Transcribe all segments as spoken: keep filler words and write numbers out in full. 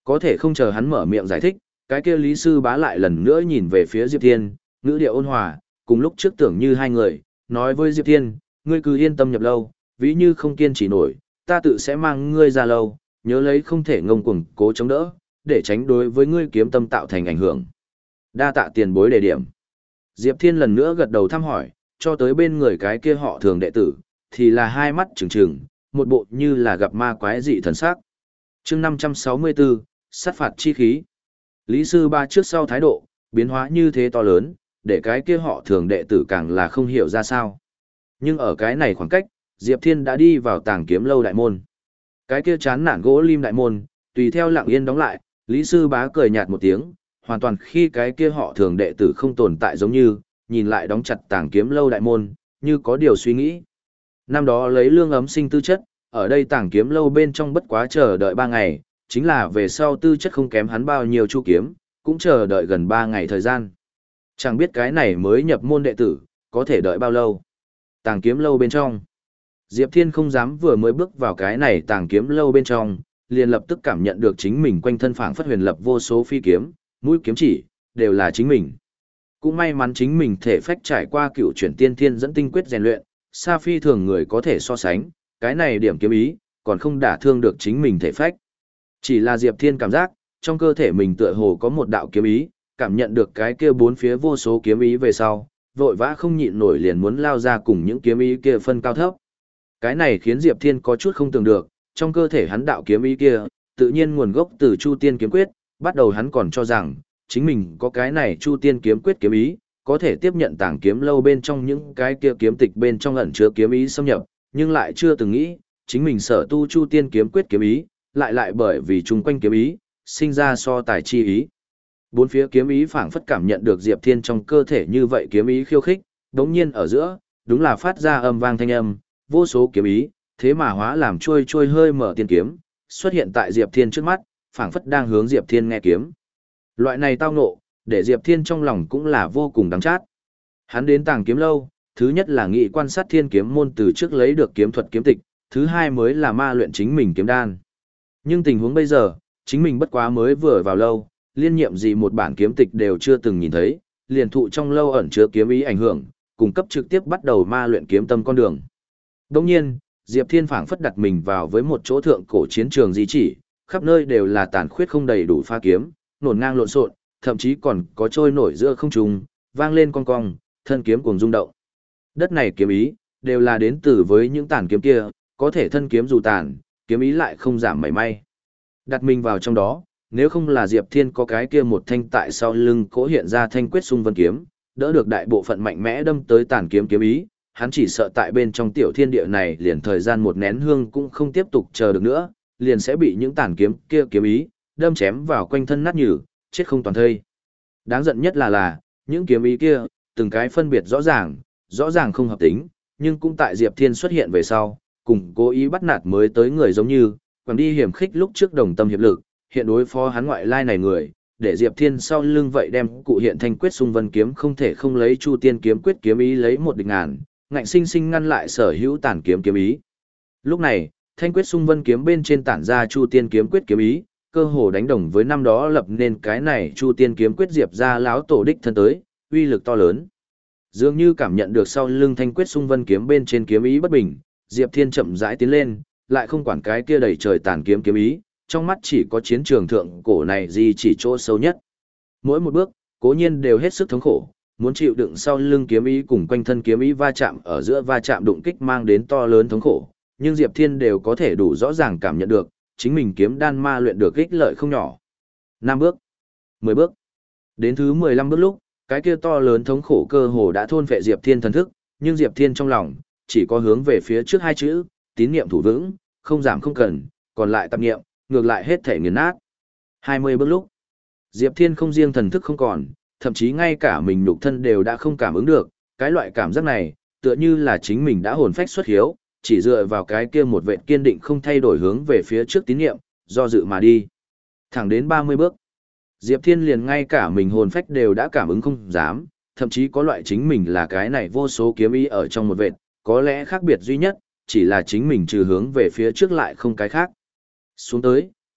Có thể không chờ hắn mở miệng giải thích, cái kia Lý Sư Bá lại lần nữa nhìn về phía Diệp Thiên, ngữ điệu ôn hòa, cùng lúc trước tưởng như hai người, nói với Diệp Thiên, ngươi cứ yên tâm nhập lâu, ví như không kiên trì nổi, ta tự sẽ mang ngươi ra lâu, nhớ lấy không thể ngông cuồng cố chống đỡ, để tránh đối với ngươi kiếm tâm tạo thành ảnh hưởng. Đa tạ tiền bối đề điểm. Diệp Thiên lần nữa gật đầu thăm hỏi, cho tới bên người cái kia họ thường đệ tử, thì là hai mắt trừng trừng, một bộ như là gặp ma quái dị thần sắc. Chương năm trăm sáu mươi bốn, sát phạt chi khí. Lý Sư Ba trước sau thái độ, biến hóa như thế to lớn, để cái kia họ thường đệ tử càng là không hiểu ra sao. Nhưng ở cái này khoảng cách, Diệp Thiên đã đi vào Tàng Kiếm lâu đại môn. Cái kia chán nản gỗ lim đại môn, tùy theo lặng yên đóng lại, Lý Sư Bá cười nhạt một tiếng, hoàn toàn khi cái kia họ thường đệ tử không tồn tại giống như, nhìn lại đóng chặt Tàng Kiếm lâu đại môn, như có điều suy nghĩ. Năm đó lấy lương ấm sinh tư chất, ở đây Tàng Kiếm lâu bên trong bất quá chờ đợi ba ngày, chính là về sau tư chất không kém hắn bao nhiêu chu kiếm, cũng chờ đợi gần ba ngày thời gian. Chẳng biết cái này mới nhập môn đệ tử, có thể đợi bao lâu. Tàng Kiếm lâu bên trong. Diệp Thiên không dám vừa mới bước vào cái này Tàng Kiếm lâu bên trong, liền lập tức cảm nhận được chính mình quanh thân phảng phất huyền lập vô số phi kiếm, mũi kiếm chỉ, đều là chính mình. Cũng may mắn chính mình thể phách trải qua cựu chuyển tiên thiên dẫn tinh quyết rèn luyện, xa phi thường người có thể so sánh, cái này điểm kiếm ý, còn không đả thương được chính mình thể phách. Chỉ là Diệp Thiên cảm giác, trong cơ thể mình tựa hồ có một đạo kiếm ý, cảm nhận được cái kia bốn phía vô số kiếm ý về sau, vội vã không nhịn nổi liền muốn lao ra cùng những kiếm ý kia phân cao thấp. Cái này khiến Diệp Thiên có chút không tưởng được, trong cơ thể hắn đạo kiếm ý kia, tự nhiên nguồn gốc từ Chu Tiên kiếm quyết, bắt đầu hắn còn cho rằng, chính mình có cái này Chu Tiên kiếm quyết kiếm ý, có thể tiếp nhận Tàng Kiếm lâu bên trong những cái kia kiếm tịch bên trong ẩn chứa kiếm ý xâm nhập, nhưng lại chưa từng nghĩ, chính mình sở tu Chu Tiên kiếm quyết kiếm ý, lại lại bởi vì chung quanh kiếm ý, sinh ra so tài chi ý. Bốn phía kiếm ý phảng phất cảm nhận được Diệp Thiên trong cơ thể như vậy kiếm ý khiêu khích, đống nhiên ở giữa, đúng là phát ra âm vang thanh âm, vô số kiếm ý, thế mà hóa làm trôi trôi hơi mở tiên kiếm, xuất hiện tại Diệp Thiên trước mắt, phảng phất đang hướng Diệp Thiên nghe kiếm. Loại này tao ngộ, để Diệp Thiên trong lòng cũng là vô cùng đắng chát. Hắn đến Tàng Kiếm lâu, thứ nhất là nghị quan sát Thiên kiếm môn từ trước lấy được kiếm thuật kiếm tịch, thứ hai mới là ma luyện chính mình kiếm đan. Nhưng tình huống bây giờ, chính mình bất quá mới vừa vào lâu, liên nhiệm gì một bản kiếm tịch đều chưa từng nhìn thấy, liền thụ trong lâu ẩn chứa kiếm ý ảnh hưởng, cung cấp trực tiếp bắt đầu ma luyện kiếm tâm con đường. Đồng nhiên, Diệp Thiên phảng phất đặt mình vào với một chỗ thượng cổ chiến trường di chỉ, khắp nơi đều là tàn khuyết không đầy đủ pha kiếm, nổn ngang lộn xộn, thậm chí còn có trôi nổi giữa không trung, vang lên cong cong, thân kiếm cuồng rung động. Đất này kiếm ý, đều là đến từ với những tàn kiếm kia, có thể thân kiếm dù tàn, kiếm ý lại không giảm mảy may. Đặt mình vào trong đó, nếu không là Diệp Thiên có cái kia một thanh tại sau lưng cố hiện ra thanh quyết xung vân kiếm, đỡ được đại bộ phận mạnh mẽ đâm tới tàn kiếm kiếm ý, hắn chỉ sợ tại bên trong tiểu thiên địa này liền thời gian một nén hương cũng không tiếp tục chờ được nữa, liền sẽ bị những tàn kiếm kia kiếm ý, đâm chém vào quanh thân nát nhừ, chết không toàn thây. Đáng giận nhất là là, những kiếm ý kia, từng cái phân biệt rõ ràng, rõ ràng không hợp tính, nhưng cũng tại Diệp Thiên xuất hiện về sau, cùng cố ý bắt nạt mới tới người giống như, còn đi hiểm khích lúc trước đồng tâm hiệp lực, hiện đối phó hắn ngoại lai này người, để Diệp Thiên sau lưng vậy đem cụ hiện thanh quyết xung vân kiếm không thể không lấy Chu Tiên kiếm quyết kiếm ý lấy một địch ngàn, ngạnh sinh sinh ngăn lại sở hữu tản kiếm kiếm ý. Lúc này, thanh quyết xung vân kiếm bên trên tản ra Chu Tiên kiếm quyết kiếm ý, cơ hồ đánh đồng với năm đó lập nên cái này Chu Tiên kiếm quyết diệp ra láo tổ đích thân tới, uy lực to lớn. Dường như cảm nhận được sau lưng thanh quyết xung vân kiếm bên trên kiếm ý bất bình, Diệp Thiên chậm rãi tiến lên, lại không quản cái kia đầy trời tàn kiếm kiếm ý, trong mắt chỉ có chiến trường thượng cổ này gì chỉ chỗ sâu nhất. Mỗi một bước, cố nhiên đều hết sức thống khổ, muốn chịu đựng sau lưng kiếm ý cùng quanh thân kiếm ý va chạm ở giữa va chạm đụng kích mang đến to lớn thống khổ, nhưng Diệp Thiên đều có thể đủ rõ ràng cảm nhận được, chính mình kiếm đan ma luyện được ích lợi không nhỏ. năm bước, mười bước, đến thứ mười lăm bước lúc, cái kia to lớn thống khổ cơ hồ đã thôn phệ Diệp Thiên thần thức, nhưng Diệp Thiên trong lòng chỉ có hướng về phía trước hai chữ, tín niệm thủ vững, không giảm không cần, còn lại tạp niệm, ngược lại hết thể nghiền nát. hai mươi bước lúc, Diệp Thiên không riêng thần thức không còn, thậm chí ngay cả mình nhục thân đều đã không cảm ứng được, cái loại cảm giác này, tựa như là chính mình đã hồn phách xuất hiếu, chỉ dựa vào cái kia một vệt kiên định không thay đổi hướng về phía trước tín niệm, do dự mà đi. Thẳng đến ba mươi bước, Diệp Thiên liền ngay cả mình hồn phách đều đã cảm ứng không dám, thậm chí có loại chính mình là cái này vô số kiếm ý ở trong một vệt, có lẽ khác biệt duy nhất, chỉ là chính mình trừ hướng về phía trước lại không cái khác. Xuống tới,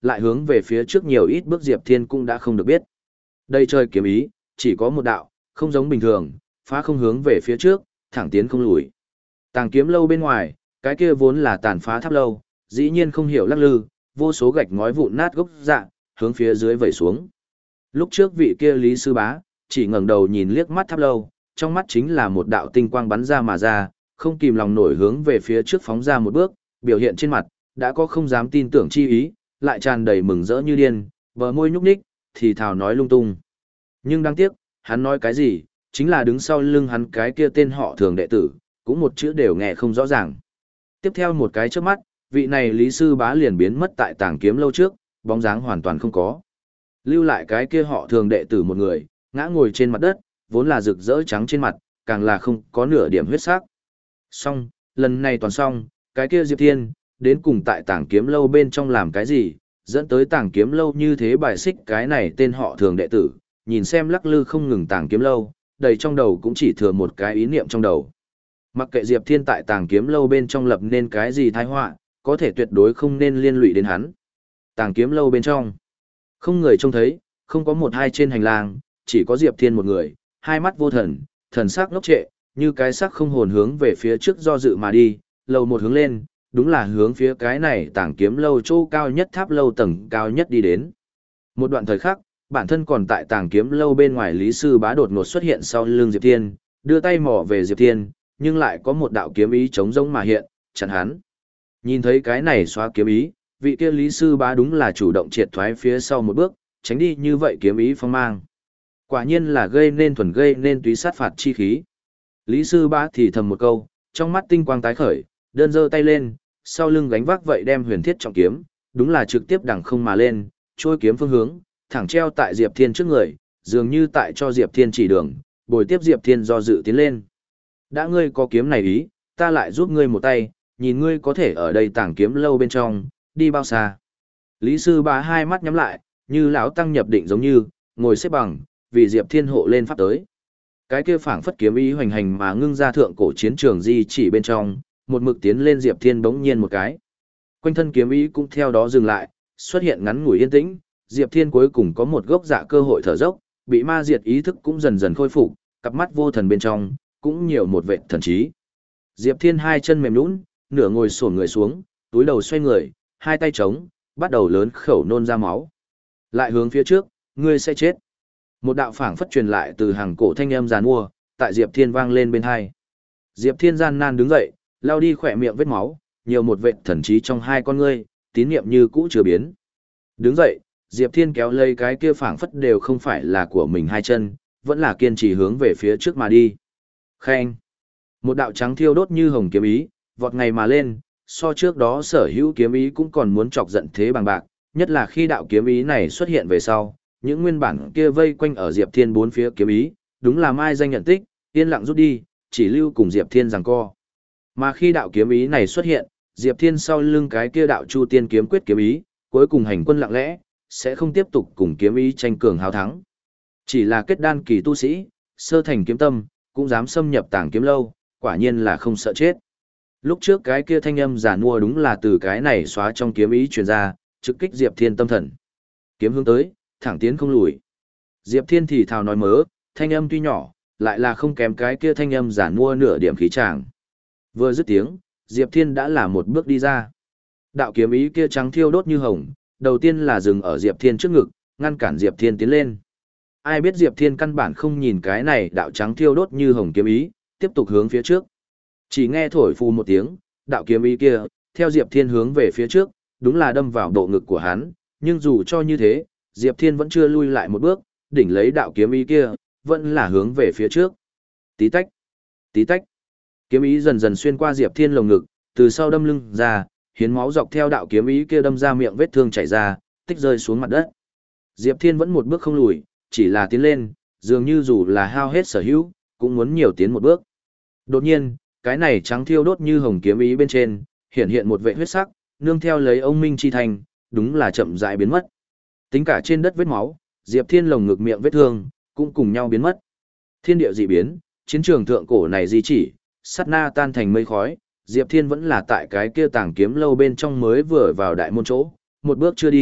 lại hướng về phía trước nhiều ít bước Diệp Thiên cũng đã không được biết. Đây trời kiếm ý, chỉ có một đạo, không giống bình thường, phá không hướng về phía trước, thẳng tiến không lùi. Tàng kiếm lâu bên ngoài, cái kia vốn là tàn phá tháp lâu, dĩ nhiên không hiểu lắc lư, vô số gạch ngói vụn nát gốc dạ, hướng phía dưới vẩy xuống. Lúc trước vị kia Lý Sư Bá, chỉ ngẩng đầu nhìn liếc mắt tháp lâu, trong mắt chính là một đạo tinh quang bắn ra mà ra, không kìm lòng nổi hướng về phía trước phóng ra một bước, biểu hiện trên mặt, đã có không dám tin tưởng chi ý, lại tràn đầy mừng rỡ như điên, bờ môi nhúc nhích, thì thào nói lung tung. Nhưng đáng tiếc, hắn nói cái gì, chính là đứng sau lưng hắn cái kia tên họ thường đệ tử, cũng một chữ đều nghe không rõ ràng. Tiếp theo một cái trước mắt, vị này Lý Sư Bá liền biến mất tại tàng kiếm lâu trước, bóng dáng hoàn toàn không có. Lưu lại cái kia họ thường đệ tử một người, ngã ngồi trên mặt đất, vốn là rực rỡ trắng trên mặt, càng là không có nửa điểm huyết sắc. Xong, lần này toàn xong, cái kia Diệp Thiên, đến cùng tại tàng kiếm lâu bên trong làm cái gì, dẫn tới tàng kiếm lâu như thế bài xích cái này tên họ thường đệ tử, nhìn xem lắc lư không ngừng tàng kiếm lâu, đầy trong đầu cũng chỉ thừa một cái ý niệm trong đầu. Mặc kệ Diệp Thiên tại tàng kiếm lâu bên trong lập nên cái gì tai họa, có thể tuyệt đối không nên liên lụy đến hắn. Tàng kiếm lâu bên trong, không người trông thấy, không có một hai trên hành lang, chỉ có Diệp Thiên một người, hai mắt vô thần, thần sắc ngốc trệ, như cái sắc không hồn hướng về phía trước do dự mà đi, lầu một hướng lên, đúng là hướng phía cái này tàng kiếm lâu chỗ cao nhất tháp lâu tầng cao nhất đi đến. Một đoạn thời khắc, bản thân còn tại tàng kiếm lâu bên ngoài Lý Sư Bá đột ngột xuất hiện sau lưng Diệp Thiên, đưa tay mò về Diệp Thiên, nhưng lại có một đạo kiếm ý chống rông mà hiện, chặn hắn. Nhìn thấy cái này xóa kiếm ý, vị kia Lý Sư Bá đúng là chủ động triệt thoái phía sau một bước, tránh đi như vậy kiếm ý phong mang. Quả nhiên là gây nên thuần gây nên túy sát phạt chi khí. Lý Sư Bá thì thầm một câu, trong mắt tinh quang tái khởi, đơn giơ tay lên, sau lưng gánh vác vậy đem huyền thiết trọng kiếm, đúng là trực tiếp đằng không mà lên, trôi kiếm phương hướng, thẳng treo tại Diệp Thiên trước người, dường như tại cho Diệp Thiên chỉ đường, bồi tiếp Diệp Thiên do dự tiến lên. Đã ngươi có kiếm này ý, ta lại giúp ngươi một tay, nhìn ngươi có thể ở đây tàng kiếm lâu bên trong, đi bao xa. Lý Sư Bá hai mắt nhắm lại, như lão tăng nhập định giống như, ngồi xếp bằng, vì Diệp Thiên hộ lên pháp tới. Cái kia phảng phất kiếm ý hoành hành mà ngưng ra thượng cổ chiến trường di chỉ bên trong, một mực tiến lên Diệp Thiên bỗng nhiên một cái. Quanh thân kiếm ý cũng theo đó dừng lại, xuất hiện ngắn ngủi yên tĩnh, Diệp Thiên cuối cùng có một gốc dạ cơ hội thở dốc, bị ma diệt ý thức cũng dần dần khôi phục, cặp mắt vô thần bên trong, cũng nhiều một vệt thần trí. Diệp Thiên hai chân mềm nhũn, nửa ngồi xổm người xuống, túi đầu xoay người, hai tay trống, bắt đầu lớn khẩu nôn ra máu. Lại hướng phía trước, ngươi sẽ chết. Một đạo phảng phất truyền lại từ hàng cổ thanh âm giàn mua, tại Diệp Thiên vang lên bên hai. Diệp Thiên gian nan đứng dậy, lao đi khỏe miệng vết máu, nhiều một vệt thần trí trong hai con ngươi, tín niệm như cũ chưa biến. Đứng dậy, Diệp Thiên kéo lấy cái kia phảng phất đều không phải là của mình hai chân, vẫn là kiên trì hướng về phía trước mà đi. Khen. Một đạo trắng thiêu đốt như hồng kiếm ý, vọt ngày mà lên, so trước đó sở hữu kiếm ý cũng còn muốn chọc giận thế bằng bạc, nhất là khi đạo kiếm ý này xuất hiện về sau, những nguyên bản kia vây quanh ở Diệp Thiên bốn phía kiếm ý, đúng là mai danh nhận tích, yên lặng rút đi, chỉ lưu cùng Diệp Thiên giằng co. Mà khi đạo kiếm ý này xuất hiện, Diệp Thiên sau lưng cái kia đạo Chu Tiên kiếm quyết kiếm ý, cuối cùng hành quân lặng lẽ, sẽ không tiếp tục cùng kiếm ý tranh cường hào thắng. Chỉ là kết đan kỳ tu sĩ, sơ thành kiếm tâm, cũng dám xâm nhập tàng kiếm lâu, quả nhiên là không sợ chết. Lúc trước cái kia thanh âm giả mua đúng là từ cái này xóa trong kiếm ý truyền ra, trực kích Diệp Thiên tâm thần. Kiếm hướng tới, thẳng tiến không lùi. Diệp Thiên thì thào nói mớ, thanh âm tuy nhỏ, lại là không kém cái kia thanh âm giả mua nửa điểm khí tràng. Vừa dứt tiếng, Diệp Thiên đã là một bước đi ra. Đạo kiếm ý kia trắng thiêu đốt như hồng, đầu tiên là dừng ở Diệp Thiên trước ngực, ngăn cản Diệp Thiên tiến lên. Ai biết Diệp Thiên căn bản không nhìn cái này đạo trắng thiêu đốt như hồng kiếm ý, tiếp tục hướng phía trước. Chỉ nghe thổi phù một tiếng, đạo kiếm ý kia, theo Diệp Thiên hướng về phía trước, đúng là đâm vào độ ngực của hắn, nhưng dù cho như thế, Diệp Thiên vẫn chưa lui lại một bước, đỉnh lấy đạo kiếm ý kia, vẫn là hướng về phía trước. Tí tách, tí tách. Kiếm ý dần dần xuyên qua Diệp Thiên lồng ngực, từ sau đâm lưng ra, hiến máu dọc theo đạo kiếm ý kia đâm ra miệng vết thương chảy ra, tích rơi xuống mặt đất. Diệp Thiên vẫn một bước không lùi, chỉ là tiến lên, dường như dù là hao hết sở hữu, cũng muốn nhiều tiến một bước. Đột nhiên, cái này trắng thiêu đốt như hồng kiếm ý bên trên, hiện hiện một vệ huyết sắc, nương theo lấy ông minh chi thành, đúng là chậm rãi biến mất. Tính cả trên đất vết máu, Diệp Thiên lồng ngực miệng vết thương, cũng cùng nhau biến mất. Thiên địa dị biến, chiến trường thượng cổ này di chỉ, sát na tan thành mây khói, Diệp Thiên vẫn là tại cái kia tàng kiếm lâu bên trong mới vừa vào đại môn chỗ, một bước chưa đi,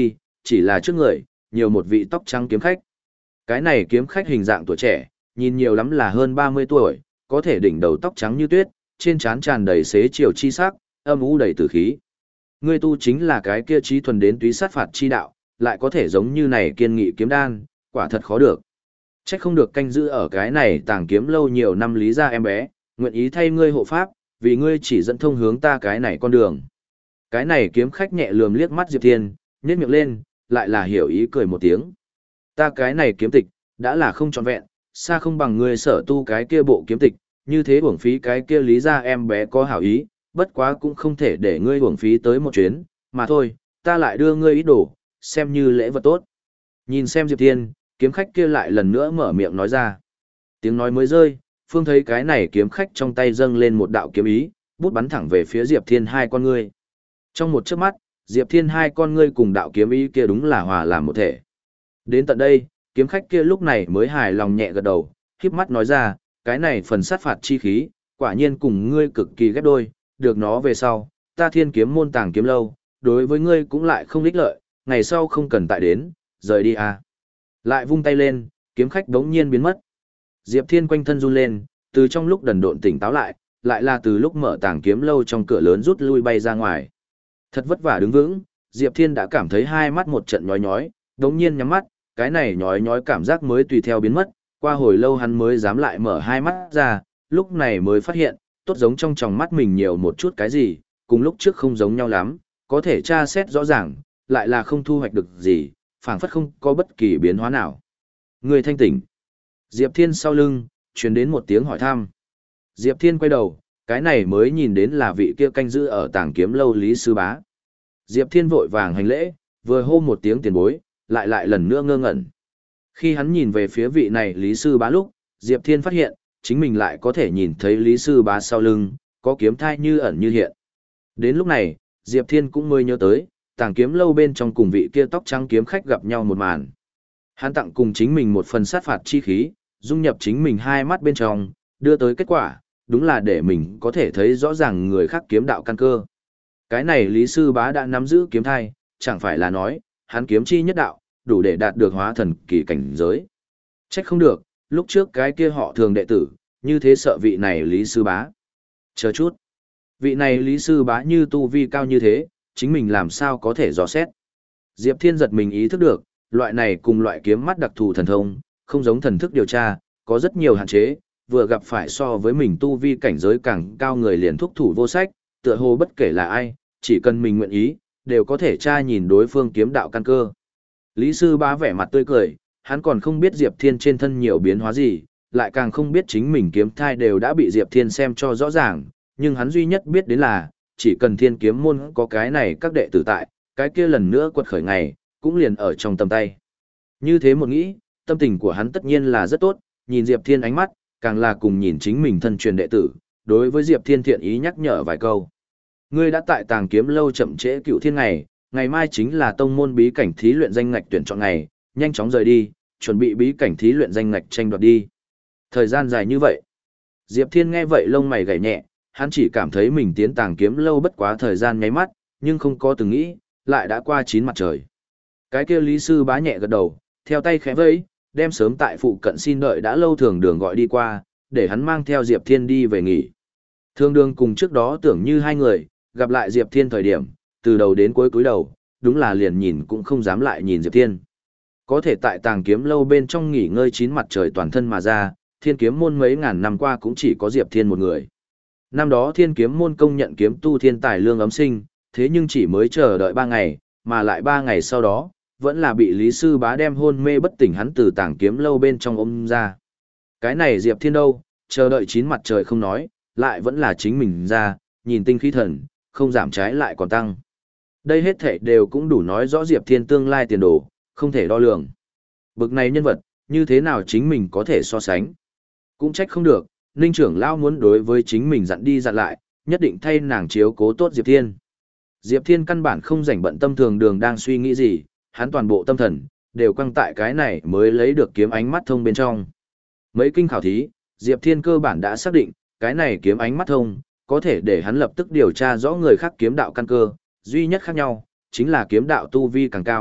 chỉ là trước người, nhiều một vị tóc trắng kiếm khách. Cái này kiếm khách hình dạng tuổi trẻ, nhìn nhiều lắm là hơn ba mươi tuổi, có thể đỉnh đầu tóc trắng như tuyết, trên trán tràn đầy xế chiều chi sắc, âm u đầy tử khí. Ngươi tu chính là cái kia trí thuần đến túy sát phạt chi đạo, lại có thể giống như này kiên nghị kiếm đan, quả thật khó được. Trách không được canh giữ ở cái này tàng kiếm lâu nhiều năm lý ra em bé, nguyện ý thay ngươi hộ pháp, vì ngươi chỉ dẫn thông hướng ta cái này con đường. Cái này kiếm khách nhẹ lườm liếc mắt Diệp Thiên, nhếch miệng lên, lại là hiểu ý cười một tiếng. Ta cái này kiếm tịch, đã là không trọn vẹn, xa không bằng ngươi sở tu cái kia bộ kiếm tịch, như thế uổng phí cái kia lý ra em bé có hảo ý, bất quá cũng không thể để ngươi uổng phí tới một chuyến, mà thôi, ta lại đưa ngươi ít đồ, xem như lễ vật tốt. Nhìn xem Diệp Thiên, kiếm khách kia lại lần nữa mở miệng nói ra. Tiếng nói mới rơi, Phương thấy cái này kiếm khách trong tay dâng lên một đạo kiếm ý, bút bắn thẳng về phía Diệp Thiên hai con ngươi. Trong một chớp mắt, Diệp Thiên hai con ngươi cùng đạo kiếm ý kia đúng là hòa làm một thể. Đến tận đây, kiếm khách kia lúc này mới hài lòng nhẹ gật đầu, khép mắt nói ra, cái này phần sát phạt chi khí, quả nhiên cùng ngươi cực kỳ ghép đôi, được nó về sau, ta thiên kiếm môn tàng kiếm lâu, đối với ngươi cũng lại không ích lợi, ngày sau không cần tại đến, rời đi à. Lại vung tay lên, kiếm khách đống nhiên biến mất. Diệp Thiên quanh thân run lên, từ trong lúc đần độn tỉnh táo lại, lại là từ lúc mở tàng kiếm lâu trong cửa lớn rút lui bay ra ngoài. Thật vất vả đứng vững, Diệp Thiên đã cảm thấy hai mắt một trận nhói nhói, đống nhiên nhắm mắt, cái này nhói nhói cảm giác mới tùy theo biến mất, qua hồi lâu hắn mới dám lại mở hai mắt ra, lúc này mới phát hiện, tốt giống trong tròng mắt mình nhiều một chút cái gì, cùng lúc trước không giống nhau lắm, có thể tra xét rõ ràng, lại là không thu hoạch được gì, phảng phất không có bất kỳ biến hóa nào. Người thanh tỉnh. Diệp Thiên sau lưng, truyền đến một tiếng hỏi thăm. Diệp Thiên quay đầu, cái này mới nhìn đến là vị kia canh giữ ở tàng kiếm lâu Lý Sư Bá. Diệp Thiên vội vàng hành lễ, vừa hô một tiếng tiền bối, lại lại lần nữa ngơ ngẩn. Khi hắn nhìn về phía vị này Lý Sư Bá lúc, Diệp Thiên phát hiện, chính mình lại có thể nhìn thấy Lý Sư Bá sau lưng, có kiếm thai như ẩn như hiện. Đến lúc này, Diệp Thiên cũng mới nhớ tới, tàng kiếm lâu bên trong cùng vị kia tóc trắng kiếm khách gặp nhau một màn. Hắn tặng cùng chính mình một phần sát phạt chi khí, dung nhập chính mình hai mắt bên trong, đưa tới kết quả, đúng là để mình có thể thấy rõ ràng người khác kiếm đạo căn cơ. Cái này Lý Sư Bá đã nắm giữ kiếm thai, chẳng phải là nói, hắn kiếm chi nhất đạo, đủ để đạt được hóa thần kỳ cảnh giới. Trách không được, lúc trước cái kia họ thường đệ tử, như thế sợ vị này Lý Sư Bá. Chờ chút. Vị này Lý Sư Bá như tu vi cao như thế, chính mình làm sao có thể dò xét. Diệp Thiên giật mình ý thức được, loại này cùng loại kiếm mắt đặc thù thần thông, không giống thần thức điều tra, có rất nhiều hạn chế, vừa gặp phải so với mình tu vi cảnh giới càng cao người liền thúc thủ vô sách, tựa hồ bất kể là ai, chỉ cần mình nguyện ý, đều có thể tra nhìn đối phương kiếm đạo căn cơ. Lý Sư Bá vẻ mặt tươi cười, hắn còn không biết Diệp Thiên trên thân nhiều biến hóa gì, lại càng không biết chính mình kiếm thai đều đã bị Diệp Thiên xem cho rõ ràng, nhưng hắn duy nhất biết đến là, chỉ cần thiên kiếm môn có cái này các đệ tử tại, cái kia lần nữa quật khởi ngày, cũng liền ở trong tầm tay. Như thế một nghĩ, tâm tình của hắn tất nhiên là rất tốt, nhìn Diệp Thiên ánh mắt, càng là cùng nhìn chính mình thân truyền đệ tử, đối với Diệp Thiên thiện ý nhắc nhở vài câu. Ngươi đã tại tàng kiếm lâu chậm trễ cựu thiên ngày, ngày mai chính là tông môn bí cảnh thí luyện danh ngạch tuyển chọn ngày, nhanh chóng rời đi, chuẩn bị bí cảnh thí luyện danh ngạch tranh đoạt đi. Thời gian dài như vậy. Diệp Thiên nghe vậy lông mày gảy nhẹ, hắn chỉ cảm thấy mình tiến tàng kiếm lâu bất quá thời gian nháy mắt, nhưng không có từng nghĩ, lại đã qua chín mặt trời. Cái kia Lý Sư Bá nhẹ gật đầu, theo tay khẽ vẫy, đem sớm tại phụ cận xin đợi đã lâu thường đường gọi đi qua, để hắn mang theo Diệp Thiên đi về nghỉ. Thường đường cùng trước đó tưởng như hai người, gặp lại Diệp Thiên thời điểm, từ đầu đến cuối cúi đầu, đúng là liền nhìn cũng không dám lại nhìn Diệp Thiên. Có thể tại tàng kiếm lâu bên trong nghỉ ngơi chín mặt trời toàn thân mà ra, thiên kiếm môn mấy ngàn năm qua cũng chỉ có Diệp Thiên một người. Năm đó thiên kiếm môn công nhận kiếm tu thiên tài lương ấm sinh, thế nhưng chỉ mới chờ đợi ba ngày, mà lại ba ngày sau đó, vẫn là bị Lý Sư Bá đem hôn mê bất tỉnh hắn từ tàng kiếm lâu bên trong ôm ra. Cái này Diệp Thiên đâu, chờ đợi chín mặt trời không nói, lại vẫn là chính mình ra, nhìn tinh khí thần, không giảm trái lại còn tăng. Đây hết thể đều cũng đủ nói rõ Diệp Thiên tương lai tiền đồ, không thể đo lường. Bực này nhân vật, như thế nào chính mình có thể so sánh. Cũng trách không được, Ninh trưởng lão muốn đối với chính mình dặn đi dặn lại, nhất định thay nàng chiếu cố tốt Diệp Thiên. Diệp Thiên căn bản không rảnh bận tâm thường đường đang suy nghĩ gì, hắn toàn bộ tâm thần, đều quăng tại cái này mới lấy được kiếm ánh mắt thông bên trong. Mấy kinh khảo thí, Diệp Thiên cơ bản đã xác định, cái này kiếm ánh mắt thông, có thể để hắn lập tức điều tra rõ người khác kiếm đạo căn cơ, duy nhất khác nhau, chính là kiếm đạo tu vi càng cao,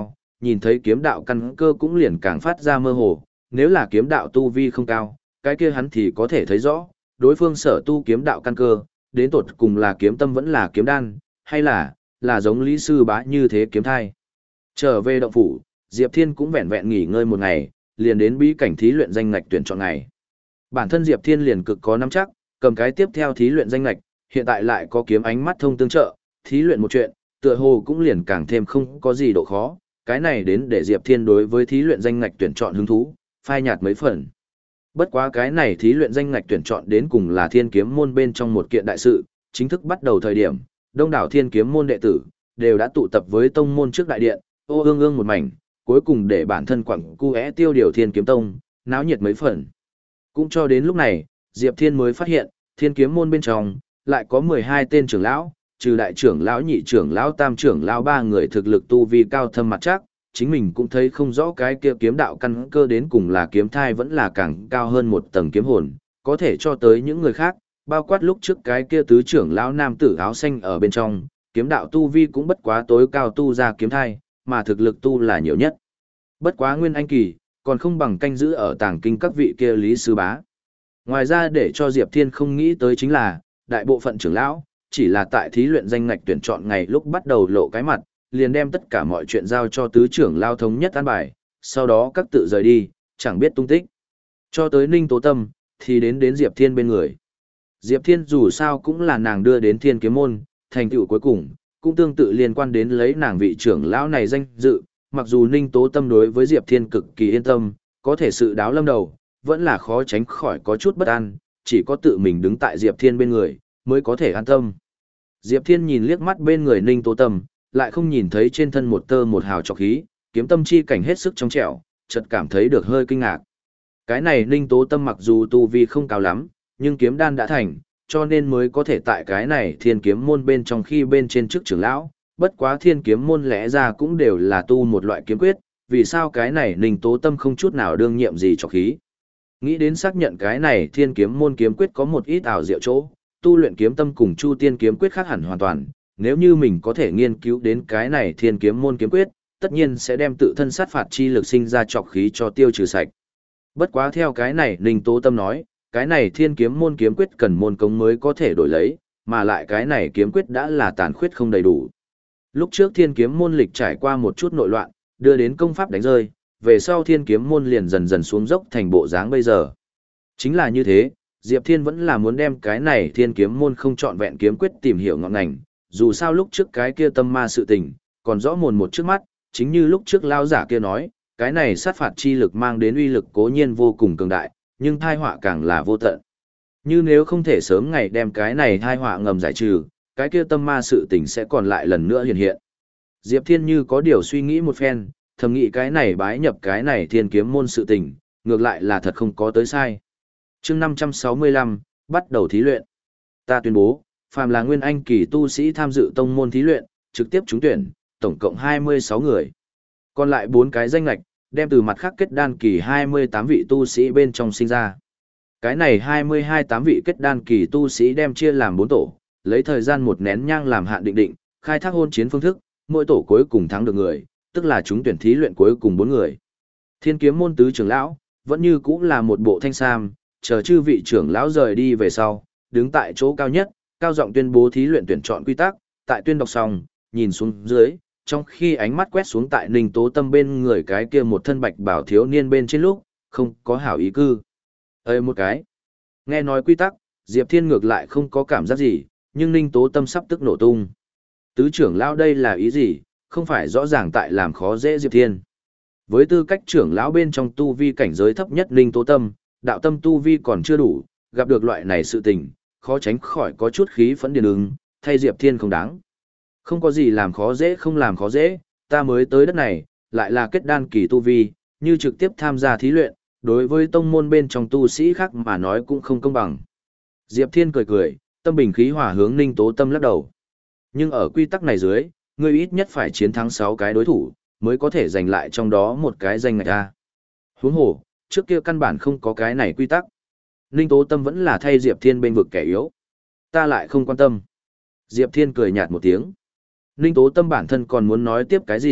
nhìn thấy kiếm đạo căn cơ cũng liền càng phát ra mơ hồ, nếu là kiếm đạo tu vi không cao, cái kia hắn thì có thể thấy rõ, đối phương sở tu kiếm đạo căn cơ, đến tột cùng là kiếm tâm vẫn là kiếm đan, hay là, là giống Lý Sư Bá như thế kiếm thai. Trở về động phủ, Diệp Thiên cũng vẹn vẹn nghỉ ngơi một ngày, liền đến bí cảnh thí luyện danh ngạch tuyển chọn ngày. Bản thân Diệp Thiên liền cực có nắm chắc, cầm cái tiếp theo thí luyện danh ngạch, hiện tại lại có kiếm ánh mắt thông tương trợ, thí luyện một chuyện, tựa hồ cũng liền càng thêm không có gì độ khó, cái này đến để Diệp Thiên đối với thí luyện danh ngạch tuyển chọn hứng thú, phai nhạt mấy phần. Bất quá cái này thí luyện danh ngạch tuyển chọn đến cùng là Thiên Kiếm môn bên trong một kiện đại sự, chính thức bắt đầu thời điểm, đông đảo Thiên Kiếm môn đệ tử đều đã tụ tập với tông môn trước đại điện, ô ương ương một mảnh, cuối cùng để bản thân quặng cu é tiêu điều Thiên Kiếm tông, náo nhiệt mấy phần. Cũng cho đến lúc này, Diệp Thiên mới phát hiện, Thiên Kiếm môn bên trong lại có mười hai tên trưởng lão, trừ đại trưởng lão, nhị trưởng lão, tam trưởng lão ba người thực lực tu vi cao thâm mặt chắc, chính mình cũng thấy không rõ cái kia kiếm đạo căn cơ đến cùng là kiếm thai vẫn là càng cao hơn một tầng kiếm hồn, có thể cho tới những người khác, bao quát lúc trước cái kia tứ trưởng lão nam tử áo xanh ở bên trong, kiếm đạo tu vi cũng bất quá tối cao tu ra kiếm thai, mà thực lực tu là nhiều nhất. Bất quá nguyên anh kỳ, còn không bằng canh giữ ở tàng kinh các vị kia Lý Sư Bá. Ngoài ra để cho Diệp Thiên không nghĩ tới chính là, đại bộ phận trưởng lão, chỉ là tại thí luyện danh ngạch tuyển chọn ngày lúc bắt đầu lộ cái mặt, liền đem tất cả mọi chuyện giao cho tứ trưởng lao thống nhất an bài, sau đó các tự rời đi, chẳng biết tung tích. Cho tới Ninh Tố Tâm, thì đến đến Diệp Thiên bên người. Diệp Thiên dù sao cũng là nàng đưa đến Thiên Kiếm môn, thành tựu cuối cùng, cũng tương tự liên quan đến lấy nàng vị trưởng lão này danh dự, mặc dù Ninh Tố Tâm đối với Diệp Thiên cực kỳ yên tâm, có thể sự đáo lâm đầu, vẫn là khó tránh khỏi có chút bất an, chỉ có tự mình đứng tại Diệp Thiên bên người, mới có thể an tâm. Diệp Thiên nhìn liếc mắt bên người Ninh Tố Tâm, lại không nhìn thấy trên thân một tơ một hào trọc khí, kiếm tâm chi cảnh hết sức trong trẻo, chợt cảm thấy được hơi kinh ngạc. Cái này Ninh Tố Tâm mặc dù tu vi không cao lắm, nhưng kiếm đan đã thành, cho nên mới có thể tại cái này Thiên Kiếm môn bên trong khi bên trên trước trưởng lão, bất quá Thiên Kiếm môn lẽ ra cũng đều là tu một loại kiếm quyết, vì sao cái này Ninh Tố Tâm không chút nào đương nhiệm gì trọc khí. Nghĩ đến xác nhận cái này Thiên Kiếm môn kiếm quyết có một ít ảo diệu chỗ, tu luyện kiếm tâm cùng Chu Tiên kiếm quyết khác hẳn hoàn toàn, nếu như mình có thể nghiên cứu đến cái này Thiên Kiếm môn kiếm quyết, tất nhiên sẽ đem tự thân sát phạt chi lực sinh ra trọc khí cho tiêu trừ sạch. Bất quá theo cái này Ninh Tố Tâm nói, cái này Thiên Kiếm môn kiếm quyết cần môn công mới có thể đổi lấy, mà lại cái này kiếm quyết đã là tàn khuyết không đầy đủ. Lúc trước Thiên Kiếm môn lịch trải qua một chút nội loạn, đưa đến công pháp đánh rơi, về sau Thiên Kiếm môn liền dần dần xuống dốc thành bộ dáng bây giờ. Chính là như thế, Diệp Thiên vẫn là muốn đem cái này Thiên Kiếm môn không trọn vẹn kiếm quyết tìm hiểu ngọn ngành, dù sao lúc trước cái kia tâm ma sự tình, còn rõ mồn một trước mắt, chính như lúc trước lao giả kia nói, cái này sát phạt chi lực mang đến uy lực cố nhiên vô cùng cường đại, nhưng thai họa càng là vô tận. Như nếu không thể sớm ngày đem cái này thai họa ngầm giải trừ, cái kia tâm ma sự tình sẽ còn lại lần nữa hiện hiện. Diệp Thiên như có điều suy nghĩ một phen, thầm nghĩ cái này bái nhập cái này Thiên Kiếm môn sự tình, ngược lại là thật không có tới sai. Chương năm trăm sáu mươi lăm, bắt đầu thí luyện. Ta tuyên bố, phàm là nguyên anh kỳ tu sĩ tham dự tông môn thí luyện, trực tiếp trúng tuyển, tổng cộng hai mươi sáu người. Còn lại bốn cái danh lệch, đem từ mặt khác kết đan kỳ hai mươi tám vị tu sĩ bên trong sinh ra. Cái này hai mươi hai tám vị kết đan kỳ tu sĩ đem chia làm bốn tổ, lấy thời gian một nén nhang làm hạn định định, khai thác hôn chiến phương thức, mỗi tổ cuối cùng thắng được người, tức là trúng tuyển thí luyện cuối cùng bốn người. Thiên Kiếm môn tứ trưởng lão, vẫn như cũng là một bộ thanh sam, chờ chư vị trưởng lão rời đi về sau, đứng tại chỗ cao nhất, cao giọng tuyên bố thí luyện tuyển chọn quy tắc, tại tuyên đọc xong, nhìn xuống dưới, trong khi ánh mắt quét xuống tại Ninh Tố Tâm bên người cái kia một thân bạch bảo thiếu niên bên trên lúc, không có hảo ý cư. Ơi một cái. Nghe nói quy tắc, Diệp Thiên ngược lại không có cảm giác gì, nhưng Ninh Tố Tâm sắp tức nổ tung. Tứ trưởng lão đây là ý gì, không phải rõ ràng tại làm khó dễ Diệp Thiên. Với tư cách trưởng lão bên trong tu vi cảnh giới thấp nhất Ninh Tố Tâm, đạo tâm tu vi còn chưa đủ, gặp được loại này sự tình, khó tránh khỏi có chút khí phẫn điền ứng, thay Diệp Thiên không đáng. Không có gì làm khó dễ không làm khó dễ, ta mới tới đất này, lại là kết đan kỳ tu vi, như trực tiếp tham gia thí luyện, đối với tông môn bên trong tu sĩ khác mà nói cũng không công bằng. Diệp Thiên cười cười, tâm bình khí hòa hướng Ninh Tố Tâm lắc đầu. Nhưng ở quy tắc này dưới, ngươi ít nhất phải chiến thắng sáu cái đối thủ, mới có thể giành lại trong đó một cái danh ngạch ra. Huống hồ, trước kia căn bản không có cái này quy tắc. Ninh Tố Tâm vẫn là thay Diệp Thiên bên vực kẻ yếu. Ta lại không quan tâm. Diệp Thiên cười nhạt một tiếng. Ninh Tố Tâm bản thân còn muốn nói tiếp cái gì,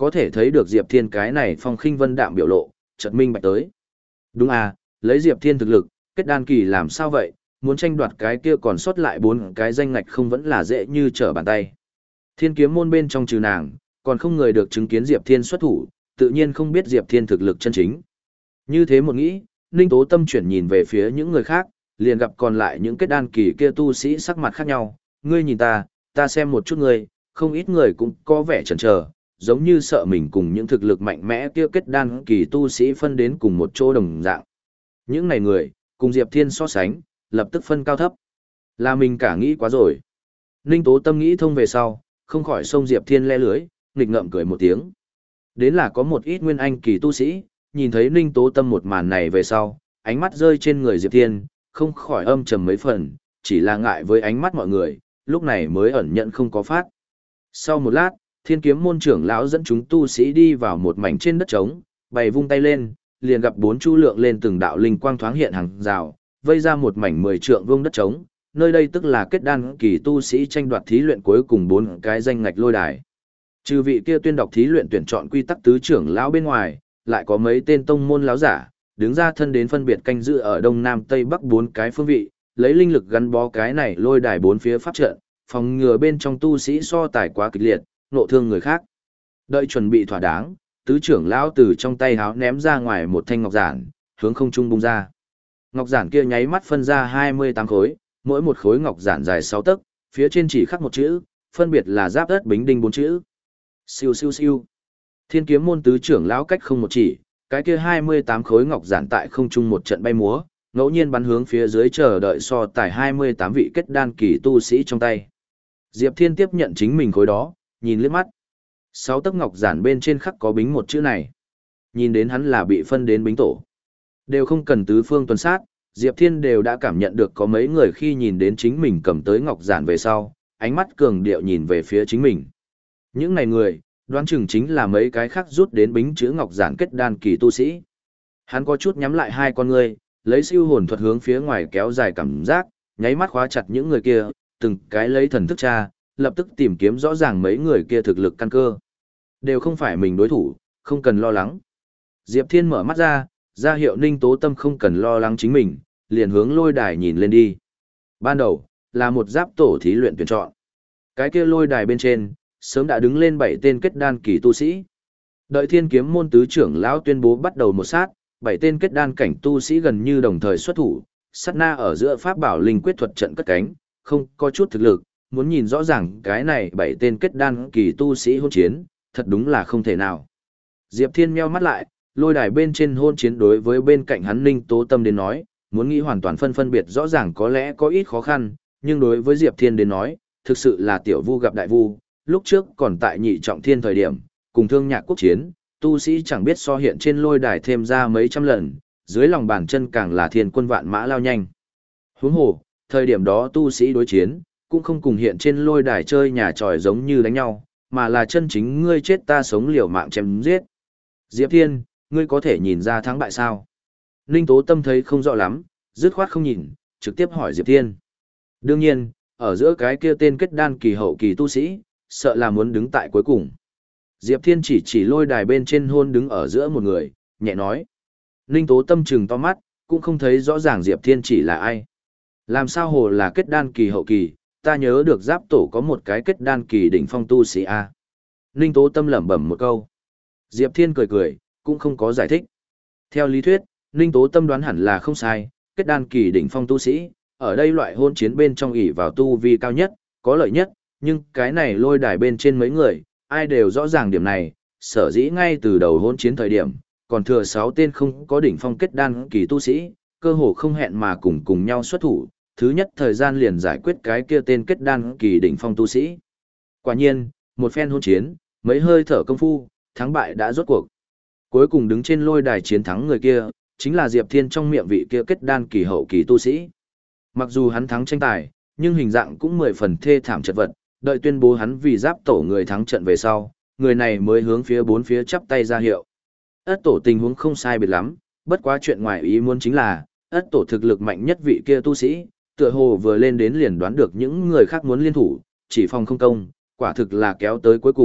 có thể thấy được Diệp Thiên cái này phong khinh vân đạm biểu lộ, chợt minh bạch tới. Đúng à, lấy Diệp Thiên thực lực, kết đan kỳ làm sao vậy, muốn tranh đoạt cái kia còn sót lại bốn cái danh ngạch không vẫn là dễ như trở bàn tay. Thiên kiếm môn bên trong trừ nàng, còn không người được chứng kiến Diệp Thiên xuất thủ, tự nhiên không biết Diệp Thiên thực lực chân chính. Như thế một nghĩ, Ninh Tố Tâm chuyển nhìn về phía những người khác, liền gặp còn lại những kết đan kỳ kia tu sĩ sắc mặt khác nhau, ngươi nhìn ta, ta xem một chút ngươi, không ít người cũng có vẻ chần chờ, giống như sợ mình cùng những thực lực mạnh mẽ kia kết đan kỳ tu sĩ phân đến cùng một chỗ đồng dạng. Những này người, cùng Diệp Thiên so sánh, lập tức phân cao thấp. Là mình cả nghĩ quá rồi. Ninh Tố Tâm nghĩ thông về sau, không khỏi xông Diệp Thiên le lưới, nghịch ngợm cười một tiếng. Đến là có một ít nguyên anh kỳ tu sĩ, nhìn thấy Ninh Tố Tâm một màn này về sau, ánh mắt rơi trên người Diệp Thiên, không khỏi âm trầm mấy phần, chỉ là ngại với ánh mắt mọi người, lúc này mới ẩn nhận không có phát. Sau một lát, Thiên kiếm môn trưởng lão dẫn chúng tu sĩ đi vào một mảnh trên đất trống, bày vung tay lên, liền gặp bốn chu lượng lên từng đạo linh quang thoáng hiện hàng rào, vây ra một mảnh mười trượng vuông đất trống, nơi đây tức là kết đan kỳ tu sĩ tranh đoạt thí luyện cuối cùng bốn cái danh ngạch lôi đài. Trừ vị kia tuyên đọc thí luyện tuyển chọn quy tắc tứ trưởng lão bên ngoài, lại có mấy tên tông môn lão giả, đứng ra thân đến phân biệt canh giữ ở đông nam tây bắc bốn cái phương vị, lấy linh lực gắn bó cái này lôi đài bốn phía pháp trận, phòng ngừa bên trong tu sĩ so tài quá kịch liệt, nộ thương người khác. Đợi chuẩn bị thỏa đáng, tứ trưởng lão từ trong tay háo ném ra ngoài một thanh ngọc giản, hướng không trung bung ra. Ngọc giản kia nháy mắt phân ra hai mươi tám khối, mỗi một khối ngọc giản dài sáu tấc, phía trên chỉ khắc một chữ, phân biệt là giáp đất bính đinh bốn chữ. Siêu siêu siêu. Thiên kiếm môn tứ trưởng lão cách không một chỉ, cái kia hai mươi tám khối ngọc giản tại không trung một trận bay múa, ngẫu nhiên bắn hướng phía dưới chờ đợi so tài hai mươi tám vị kết đan kỳ tu sĩ trong tay. Diệp Thiên tiếp nhận chính mình khối đó, nhìn liếc mắt. Sáu tấc ngọc giản bên trên khắc có bính một chữ này. Nhìn đến hắn là bị phân đến bính tổ. Đều không cần tứ phương tuần sát, Diệp Thiên đều đã cảm nhận được có mấy người khi nhìn đến chính mình cầm tới ngọc giản về sau, ánh mắt cường điệu nhìn về phía chính mình. Những này người, đoán chừng chính là mấy cái khác rút đến bính chữ ngọc giản kết đan kỳ tu sĩ. Hắn có chút nhắm lại hai con ngươi, lấy siêu hồn thuật hướng phía ngoài kéo dài cảm giác, nháy mắt khóa chặt những người kia, từng cái lấy thần thức tra, lập tức tìm kiếm rõ ràng mấy người kia thực lực căn cơ. Đều không phải mình đối thủ, không cần lo lắng. Diệp Thiên mở mắt ra, ra hiệu Ninh Tố Tâm không cần lo lắng chính mình, liền hướng lôi đài nhìn lên đi. Ban đầu, là một giáp tổ thí luyện tuyển chọn. Cái kia lôi đài bên trên, sớm đã đứng lên bảy tên kết đan kỳ tu sĩ. Đợi Thiên kiếm môn tứ trưởng lão tuyên bố bắt đầu một sát, bảy tên kết đan cảnh tu sĩ gần như đồng thời xuất thủ, sát na ở giữa pháp bảo linh quyết thuật trận cất cánh, không có chút thực lực, muốn nhìn rõ ràng cái này bảy tên kết đan kỳ tu sĩ hôn chiến, thật đúng là không thể nào. Diệp Thiên meo mắt lại, lôi đài bên trên hôn chiến đối với bên cạnh hắn Ninh Tố Tâm đến nói, muốn nghĩ hoàn toàn phân phân biệt rõ ràng có lẽ có ít khó khăn, nhưng đối với Diệp Thiên đến nói, thực sự là tiểu vu gặp đại vu, lúc trước còn tại nhị trọng thiên thời điểm, cùng thương nhạc quốc chiến, tu sĩ chẳng biết so hiện trên lôi đài thêm ra mấy trăm lần, dưới lòng bàn chân càng là thiên quân vạn mã lao nhanh. Huống hồ, thời điểm đó tu sĩ đối chiến, cũng không cùng hiện trên lôi đài chơi nhà tròi giống như đánh nhau, mà là chân chính ngươi chết ta sống liều mạng chém giết. Diệp Thiên, ngươi có thể nhìn ra thắng bại sao? Ninh Tố Tâm thấy không rõ lắm, dứt khoát không nhìn, trực tiếp hỏi Diệp Thiên. Đương nhiên, ở giữa cái kia tên kết đan kỳ hậu kỳ tu sĩ, sợ là muốn đứng tại cuối cùng. Diệp Thiên chỉ chỉ lôi đài bên trên hôn đứng ở giữa một người, nhẹ nói. Ninh Tố Tâm trừng to mắt, cũng không thấy rõ ràng Diệp Thiên chỉ là ai. Làm sao hồ là kết đan kỳ hậu kỳ, ta nhớ được giáp tổ có một cái kết đan kỳ đỉnh phong tu sĩ A. Ninh Tố Tâm lẩm bẩm một câu. Diệp Thiên cười cười, cũng không có giải thích. Theo lý thuyết, Ninh Tố Tâm đoán hẳn là không sai, kết đan kỳ đỉnh phong tu sĩ, ở đây loại hôn chiến bên trong ỷ vào tu vi cao nhất, có lợi nhất, nhưng cái này lôi đài bên trên mấy người, ai đều rõ ràng điểm này, sở dĩ ngay từ đầu hôn chiến thời điểm, còn thừa sáu tên không có đỉnh phong kết đan kỳ tu sĩ, cơ hồ không hẹn mà cùng cùng nhau xuất thủ, thứ nhất thời gian liền giải quyết cái kia tên kết đan kỳ đỉnh phong tu sĩ. Quả nhiên, một phen hôn chiến, mấy hơi thở công phu, thắng bại đã rốt cuộc. Cuối cùng đứng trên lôi đài chiến thắng người kia, chính là Diệp Thiên trong miệng vị kia kết đan kỳ hậu kỳ tu sĩ. Mặc dù hắn thắng tranh tài, nhưng hình dạng cũng mười phần thê thảm chật vật, đợi tuyên bố hắn vì giáp tổ người thắng trận về sau, người này mới hướng phía bốn phía chắp tay ra hiệu. Ất tổ tình huống không sai biệt lắm, bất quá chuyện ngoài ý muốn chính là, ất tổ thực lực mạnh nhất vị kia tu sĩ, tựa hồ vừa lên đến liền đoán được những người khác muốn liên thủ, chỉ phòng không công, quả thực là kéo tới cuối cùng,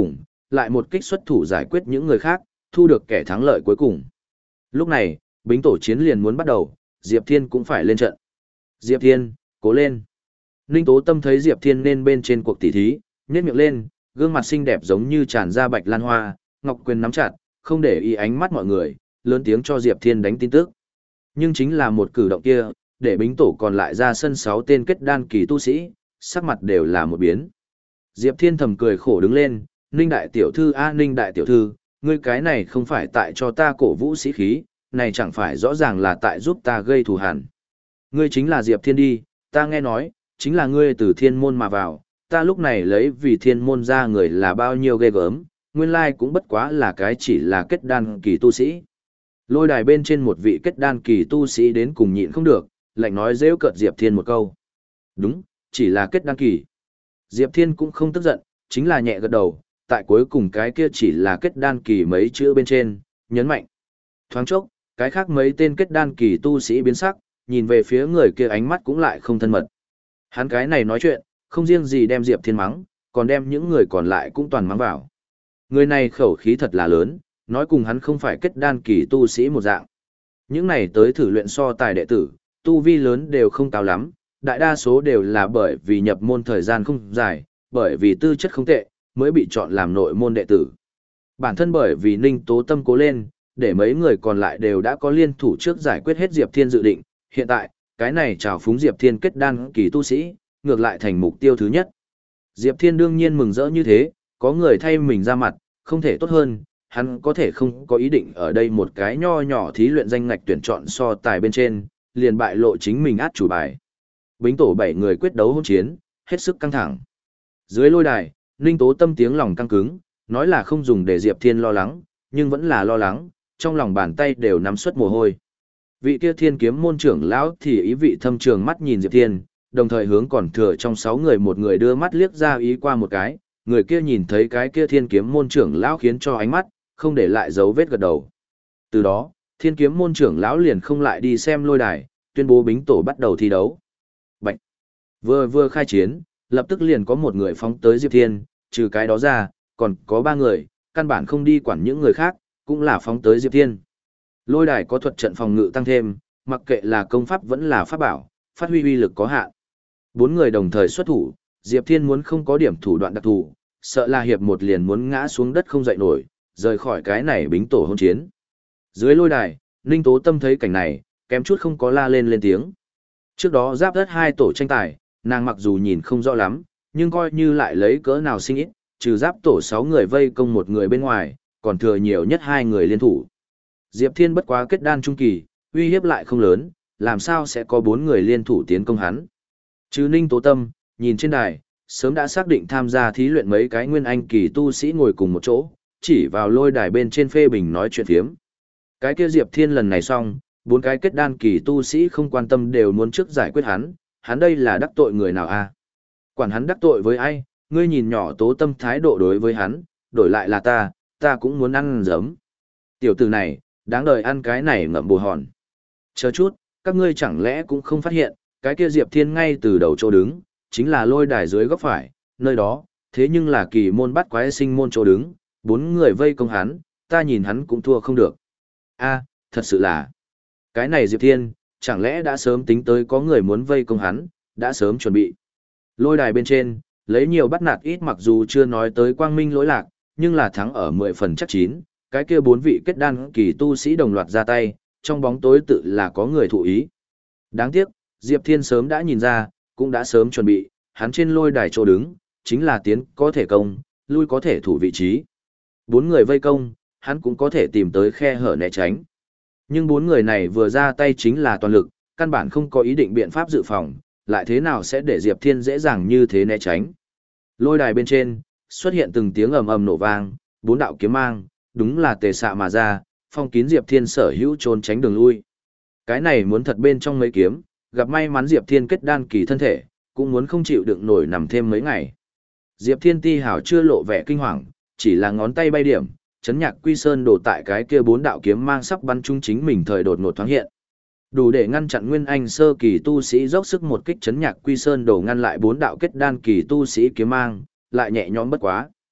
lại một kích xuất thủ giải quyết những người khác, thu được kẻ thắng lợi cuối cùng. Lúc này, bính tổ chiến liền muốn bắt đầu, Diệp Thiên cũng phải lên trận. Diệp Thiên, cố lên. Ninh Tố Tâm thấy Diệp Thiên nên bên trên cuộc tỷ thí, nhếch miệng lên, gương mặt xinh đẹp giống như tràn ra bạch lan hoa, ngọc quyền nắm chặt, không để ý ánh mắt mọi người, lớn tiếng cho Diệp Thiên đánh tin tức. Nhưng chính là một cử động kia, để bính tổ còn lại ra sân sáu tên kết đan kỳ tu sĩ, sắc mặt đều là một biến. Diệp Thiên thầm cười khổ đứng lên, Ninh đại tiểu thư a Ninh đại tiểu thư, ngươi cái này không phải tại cho ta cổ vũ sĩ khí, này chẳng phải rõ ràng là tại giúp ta gây thù hằn. Ngươi chính là Diệp Thiên đi, ta nghe nói, chính là ngươi từ thiên môn mà vào, ta lúc này lấy vì thiên môn ra người là bao nhiêu ghê gớm, nguyên lai cũng bất quá là cái chỉ là kết đan kỳ tu sĩ. Lôi đài bên trên một vị kết đan kỳ tu sĩ đến cùng nhịn không được, lạnh nói rêu cợt Diệp Thiên một câu. Đúng, chỉ là kết đan kỳ. Diệp Thiên cũng không tức giận, chính là nhẹ gật đầu, tại cuối cùng cái kia chỉ là kết đan kỳ mấy chữ bên trên, nhấn mạnh. Thoáng chốc, cái khác mấy tên kết đan kỳ tu sĩ biến sắc, nhìn về phía người kia ánh mắt cũng lại không thân mật. Hắn cái này nói chuyện, không riêng gì đem Diệp Thiên mắng, còn đem những người còn lại cũng toàn mắng vào. Người này khẩu khí thật là lớn, nói cùng hắn không phải kết đan kỳ tu sĩ một dạng. Những này tới thử luyện so tài đệ tử, tu vi lớn đều không cao lắm, đại đa số đều là bởi vì nhập môn thời gian không dài, bởi vì tư chất không tệ, mới bị chọn làm nội môn đệ tử. Bản thân bởi vì Ninh Tố Tâm cố lên, để mấy người còn lại đều đã có liên thủ trước giải quyết hết Diệp Thiên dự định, hiện tại, cái này trào phúng Diệp Thiên kết đan kỳ tu sĩ, ngược lại thành mục tiêu thứ nhất. Diệp Thiên đương nhiên mừng rỡ như thế, có người thay mình ra mặt, không thể tốt hơn, hắn có thể không có ý định ở đây một cái nho nhỏ thí luyện danh ngạch tuyển chọn so tài bên trên, liền bại lộ chính mình át chủ bài. Bính tổ bảy người quyết đấu hôn chiến, hết sức căng thẳng. Dưới lôi đài, Ninh Tố Tâm tiếng lòng căng cứng, nói là không dùng để Diệp Thiên lo lắng, nhưng vẫn là lo lắng, trong lòng bàn tay đều nắm suất mồ hôi. Vị kia Thiên Kiếm môn trưởng lão thì ý vị thâm trường mắt nhìn Diệp Thiên, đồng thời hướng còn thừa trong sáu người một người đưa mắt liếc ra ý qua một cái, người kia nhìn thấy cái kia Thiên Kiếm môn trưởng lão khiến cho ánh mắt không để lại dấu vết gật đầu. Từ đó, Thiên Kiếm môn trưởng lão liền không lại đi xem lôi đài, tuyên bố bính tổ bắt đầu thi đấu. Bạch. Vừa vừa khai chiến, lập tức liền có một người phóng tới Diệp Thiên, trừ cái đó ra, còn có ba người, căn bản không đi quản những người khác, cũng là phóng tới Diệp Thiên. Lôi đài có thuật trận phòng ngự tăng thêm, mặc kệ là công pháp vẫn là pháp bảo, phát huy uy lực có hạn. Bốn người đồng thời xuất thủ, Diệp Thiên muốn không có điểm thủ đoạn đặc thù, sợ là hiệp một liền muốn ngã xuống đất không dậy nổi, rời khỏi cái này bính tổ hôn chiến. Dưới lôi đài, Ninh Tố Tâm thấy cảnh này, kém chút không có la lên lên tiếng. Trước đó giáp đất hai tổ tranh tài, nàng mặc dù nhìn không rõ lắm, nhưng coi như lại lấy cỡ nào sinh ít, trừ giáp tổ sáu người vây công một người bên ngoài, còn thừa nhiều nhất hai người liên thủ. Diệp Thiên bất quá kết đan trung kỳ, uy hiếp lại không lớn, làm sao sẽ có bốn người liên thủ tiến công hắn. Chứ Ninh Tố Tâm, nhìn trên đài, sớm đã xác định tham gia thí luyện mấy cái nguyên anh kỳ tu sĩ ngồi cùng một chỗ, chỉ vào lôi đài bên trên phê bình nói chuyện phiếm. Cái kia Diệp Thiên lần này xong, bốn cái kết đan kỳ tu sĩ không quan tâm đều muốn trước giải quyết hắn, hắn đây là đắc tội người nào a? Quản hắn đắc tội với ai, ngươi nhìn nhỏ Tố Tâm thái độ đối với hắn, đổi lại là ta, ta cũng muốn ăn giấm. Tiểu tử này, đáng đời ăn cái này ngậm bù hòn. Chờ chút, các ngươi chẳng lẽ cũng không phát hiện, cái kia Diệp Thiên ngay từ đầu chỗ đứng, chính là lôi đài dưới góc phải, nơi đó, thế nhưng là kỳ môn bắt quái sinh môn chỗ đứng, bốn người vây công hắn, ta nhìn hắn cũng thua không được. A, thật sự là, cái này Diệp Thiên, chẳng lẽ đã sớm tính tới có người muốn vây công hắn, đã sớm chuẩn bị. Lôi đài bên trên, lấy nhiều bắt nạt ít mặc dù chưa nói tới quang minh lỗi lạc, nhưng là thắng ở mười phần chắc chín, cái kia bốn vị kết đan kỳ tu sĩ đồng loạt ra tay, trong bóng tối tự là có người thụ ý. Đáng tiếc, Diệp Thiên sớm đã nhìn ra, cũng đã sớm chuẩn bị, hắn trên lôi đài chỗ đứng, chính là tiến có thể công, lui có thể thủ vị trí. Bốn người vây công, hắn cũng có thể tìm tới khe hở né tránh. Nhưng bốn người này vừa ra tay chính là toàn lực, căn bản không có ý định biện pháp dự phòng, lại thế nào sẽ để Diệp Thiên dễ dàng như thế né tránh. Lôi đài bên trên, xuất hiện từng tiếng ầm ầm nổ vang, bốn đạo kiếm mang, đúng là tề xạ mà ra, phong kín Diệp Thiên sở hữu trốn tránh đường lui. Cái này muốn thật bên trong mấy kiếm, gặp may mắn Diệp Thiên kết đan kỳ thân thể, cũng muốn không chịu đựng nổi nằm thêm mấy ngày. Diệp Thiên ti hảo chưa lộ vẻ kinh hoàng, chỉ là ngón tay bay điểm, chấn nhạc quy sơn đổ tại cái kia bốn đạo kiếm mang sắp bắn trúng chính mình thời đột ngột thoáng hiện. Đủ để ngăn chặn nguyên anh sơ kỳ tu sĩ dốc sức một kích chấn nhạc quy sơn đổ ngăn lại bốn đạo kết đan kỳ tu sĩ kiếm mang, lại nhẹ nhõm bất quá.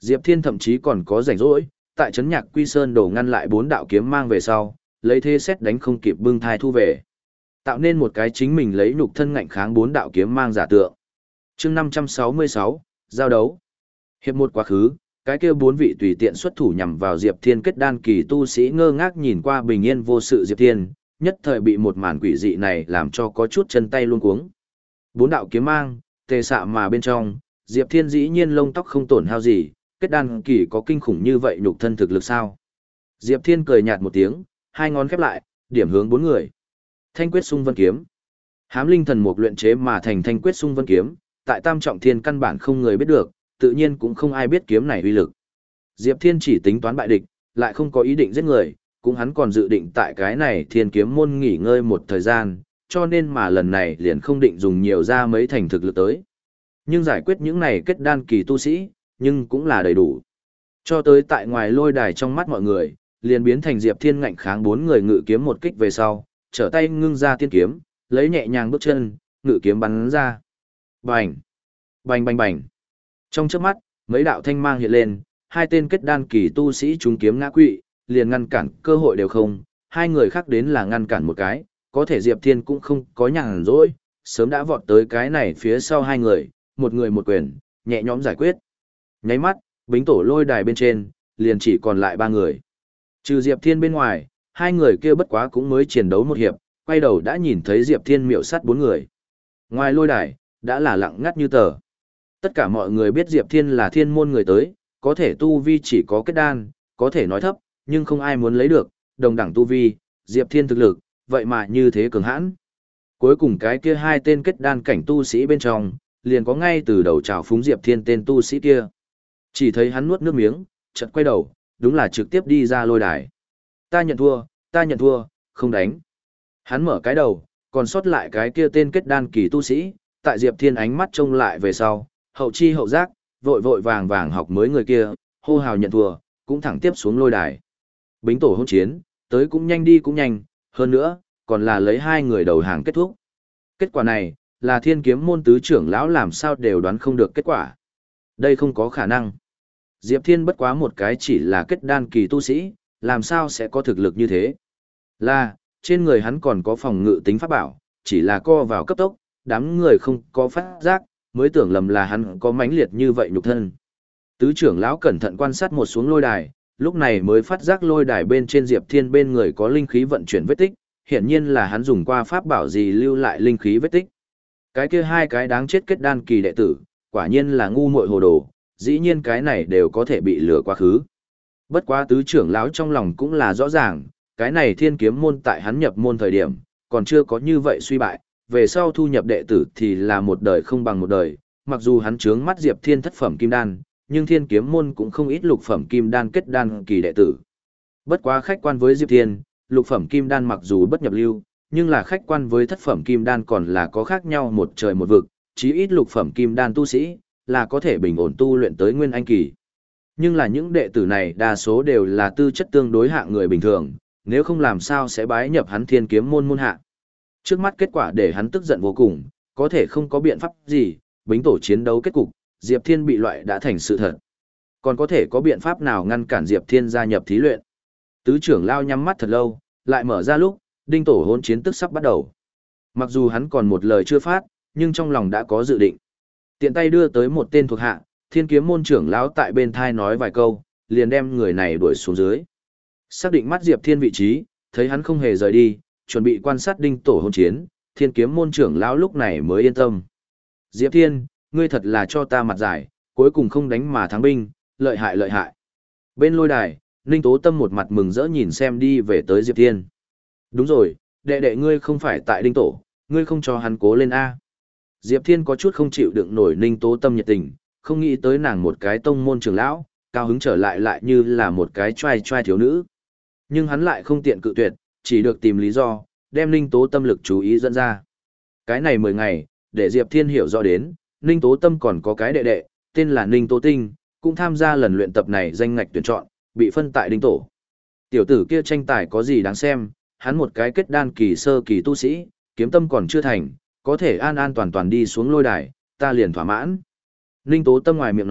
Diệp Thiên thậm chí còn có rảnh rỗi, tại trấn Nhạc Quy Sơn đổ ngăn lại bốn đạo kiếm mang về sau, lấy thế xét đánh không kịp bưng thai thu về. Tạo nên một cái chính mình lấy nhục thân ngạnh kháng bốn đạo kiếm mang giả tượng. Chương năm trăm sáu mươi sáu, giao đấu. Hiệp một quá khứ, cái kia bốn vị tùy tiện xuất thủ nhằm vào Diệp Thiên kết đan kỳ tu sĩ ngơ ngác nhìn qua bình yên vô sự Diệp Thiên, nhất thời bị một màn quỷ dị này làm cho có chút chân tay luống cuống. Bốn đạo kiếm mang, tề xạ mà bên trong, Diệp Thiên dĩ nhiên lông tóc không tổn hao gì, kết đan kỳ có kinh khủng như vậy nhục thân thực lực sao? Diệp Thiên cười nhạt một tiếng, hai ngón khép lại, điểm hướng bốn người. Thanh quyết xung vân kiếm. Hám linh thần mục luyện chế mà thành thanh quyết xung vân kiếm, tại Tam Trọng Thiên căn bản không người biết được, tự nhiên cũng không ai biết kiếm này uy lực. Diệp Thiên chỉ tính toán bại địch, lại không có ý định giết người, cũng hắn còn dự định tại cái này Thiên kiếm môn nghỉ ngơi một thời gian, cho nên mà lần này liền không định dùng nhiều ra mấy thành thực lực tới. Nhưng giải quyết những này kết đan kỳ tu sĩ, nhưng cũng là đầy đủ. Cho tới tại ngoài lôi đài trong mắt mọi người, liền biến thành Diệp Thiên ngạnh kháng bốn người ngự kiếm một kích về sau, trở tay ngưng ra tiên kiếm, lấy nhẹ nhàng bước chân, ngự kiếm bắn ra. Bành! Bành bành bành! Trong chớp mắt, mấy đạo thanh mang hiện lên, hai tên kết đan kỳ tu sĩ trúng kiếm ngã quỵ, liền ngăn cản cơ hội đều không, hai người khác đến là ngăn cản một cái, có thể Diệp Thiên cũng không có nhàn rỗi, sớm đã vọt tới cái này phía sau hai người, một người một quyền, nhẹ nhõm giải quyết. Nháy mắt, bính tổ lôi đài bên trên, liền chỉ còn lại ba người. Trừ Diệp Thiên bên ngoài, hai người kia bất quá cũng mới chiến đấu một hiệp, quay đầu đã nhìn thấy Diệp Thiên miệu sát bốn người. Ngoài lôi đài, đã là lặng ngắt như tờ. Tất cả mọi người biết Diệp Thiên là thiên môn người tới, có thể tu vi chỉ có kết đan, có thể nói thấp, nhưng không ai muốn lấy được, đồng đẳng tu vi, Diệp Thiên thực lực, vậy mà như thế cường hãn. Cuối cùng cái kia hai tên kết đan cảnh tu sĩ bên trong, liền có ngay từ đầu chào phúng Diệp Thiên tên tu sĩ kia. Chỉ thấy hắn nuốt nước miếng, chợt quay đầu, đúng là trực tiếp đi ra lôi đài. Ta nhận thua, ta nhận thua, không đánh. Hắn mở cái đầu, còn sót lại cái kia tên kết đan kỳ tu sĩ, tại Diệp Thiên ánh mắt trông lại về sau, hậu chi hậu giác, vội vội vàng vàng học mới người kia, hô hào nhận thua, cũng thẳng tiếp xuống lôi đài. Bính tổ hôn chiến, tới cũng nhanh đi cũng nhanh, hơn nữa, còn là lấy hai người đầu hàng kết thúc. Kết quả này, là Thiên kiếm môn tứ trưởng lão làm sao đều đoán không được kết quả. Đây không có khả năng. Diệp Thiên bất quá một cái chỉ là kết đan kỳ tu sĩ, làm sao sẽ có thực lực như thế? Là, trên người hắn còn có phòng ngự tính pháp bảo, chỉ là co vào cấp tốc, đám người không có phát giác, mới tưởng lầm là hắn có mãnh liệt như vậy nhục thân. Tứ trưởng lão cẩn thận quan sát một xuống lôi đài, lúc này mới phát giác lôi đài bên trên Diệp Thiên bên người có linh khí vận chuyển vết tích, hiển nhiên là hắn dùng qua pháp bảo gì lưu lại linh khí vết tích. Cái kia hai cái đáng chết kết đan kỳ đệ tử, quả nhiên là ngu muội hồ đồ, dĩ nhiên cái này đều có thể bị lừa quá khứ. Bất quá tứ trưởng lão trong lòng cũng là rõ ràng, cái này Thiên kiếm môn tại hắn nhập môn thời điểm, còn chưa có như vậy suy bại, về sau thu nhập đệ tử thì là một đời không bằng một đời, mặc dù hắn trướng mắt Diệp Thiên thất phẩm kim đan, nhưng Thiên kiếm môn cũng không ít lục phẩm kim đan kết đan kỳ đệ tử. Bất quá khách quan với Diệp Thiên, lục phẩm kim đan mặc dù bất nhập lưu, nhưng là khách quan với thất phẩm kim đan còn là có khác nhau một trời một vực, chí ít lục phẩm kim đan tu sĩ, là có thể bình ổn tu luyện tới nguyên anh kỳ. Nhưng là những đệ tử này đa số đều là tư chất tương đối hạng người bình thường, nếu không làm sao sẽ bái nhập hắn Thiên kiếm môn môn hạ. Trước mắt kết quả để hắn tức giận vô cùng, có thể không có biện pháp gì, bính tổ chiến đấu kết cục, Diệp Thiên bị loại đã thành sự thật. Còn có thể có biện pháp nào ngăn cản Diệp Thiên gia nhập thí luyện? Tứ trưởng lao nhắm mắt thật lâu, lại mở ra lúc, đinh tổ hôn chiến tức sắp bắt đầu. Mặc dù hắn còn một lời chưa phát, nhưng trong lòng đã có dự định. Tiện tay đưa tới một tên thuộc hạ, Thiên kiếm môn trưởng lão tại bên thai nói vài câu, liền đem người này đuổi xuống dưới. Xác định mắt Diệp Thiên vị trí, thấy hắn không hề rời đi, chuẩn bị quan sát đinh tổ hôn chiến, Thiên kiếm môn trưởng lão lúc này mới yên tâm. Diệp Thiên, ngươi thật là cho ta mặt dài, cuối cùng không đánh mà thắng binh, lợi hại lợi hại. Bên lôi đài, Ninh Tố Tâm một mặt mừng rỡ nhìn xem đi về tới Diệp Thiên. Đúng rồi, đệ đệ ngươi không phải tại đinh tổ, ngươi không cho hắn cố lên A. Diệp Thiên có chút không chịu đựng nổi Ninh Tố Tâm nhiệt tình, không nghĩ tới nàng một cái tông môn trưởng lão, cao hứng trở lại lại như là một cái trai trai thiếu nữ. Nhưng hắn lại không tiện cự tuyệt, chỉ được tìm lý do, đem Ninh Tố Tâm lực chú ý dẫn ra. Cái này mười ngày, để Diệp Thiên hiểu rõ đến, Ninh Tố Tâm còn có cái đệ đệ, tên là Ninh Tố Tinh, cũng tham gia lần luyện tập này danh ngạch tuyển chọn, bị phân tại đinh tổ. Tiểu tử kia tranh tài có gì đáng xem, hắn một cái kết đan kỳ sơ kỳ tu sĩ, kiếm tâm còn chưa thành, có thể an an toàn toàn đi xuống lôi đài, ta liền thỏa mãn. Ninh Tố Tâm ngoài miệng nói,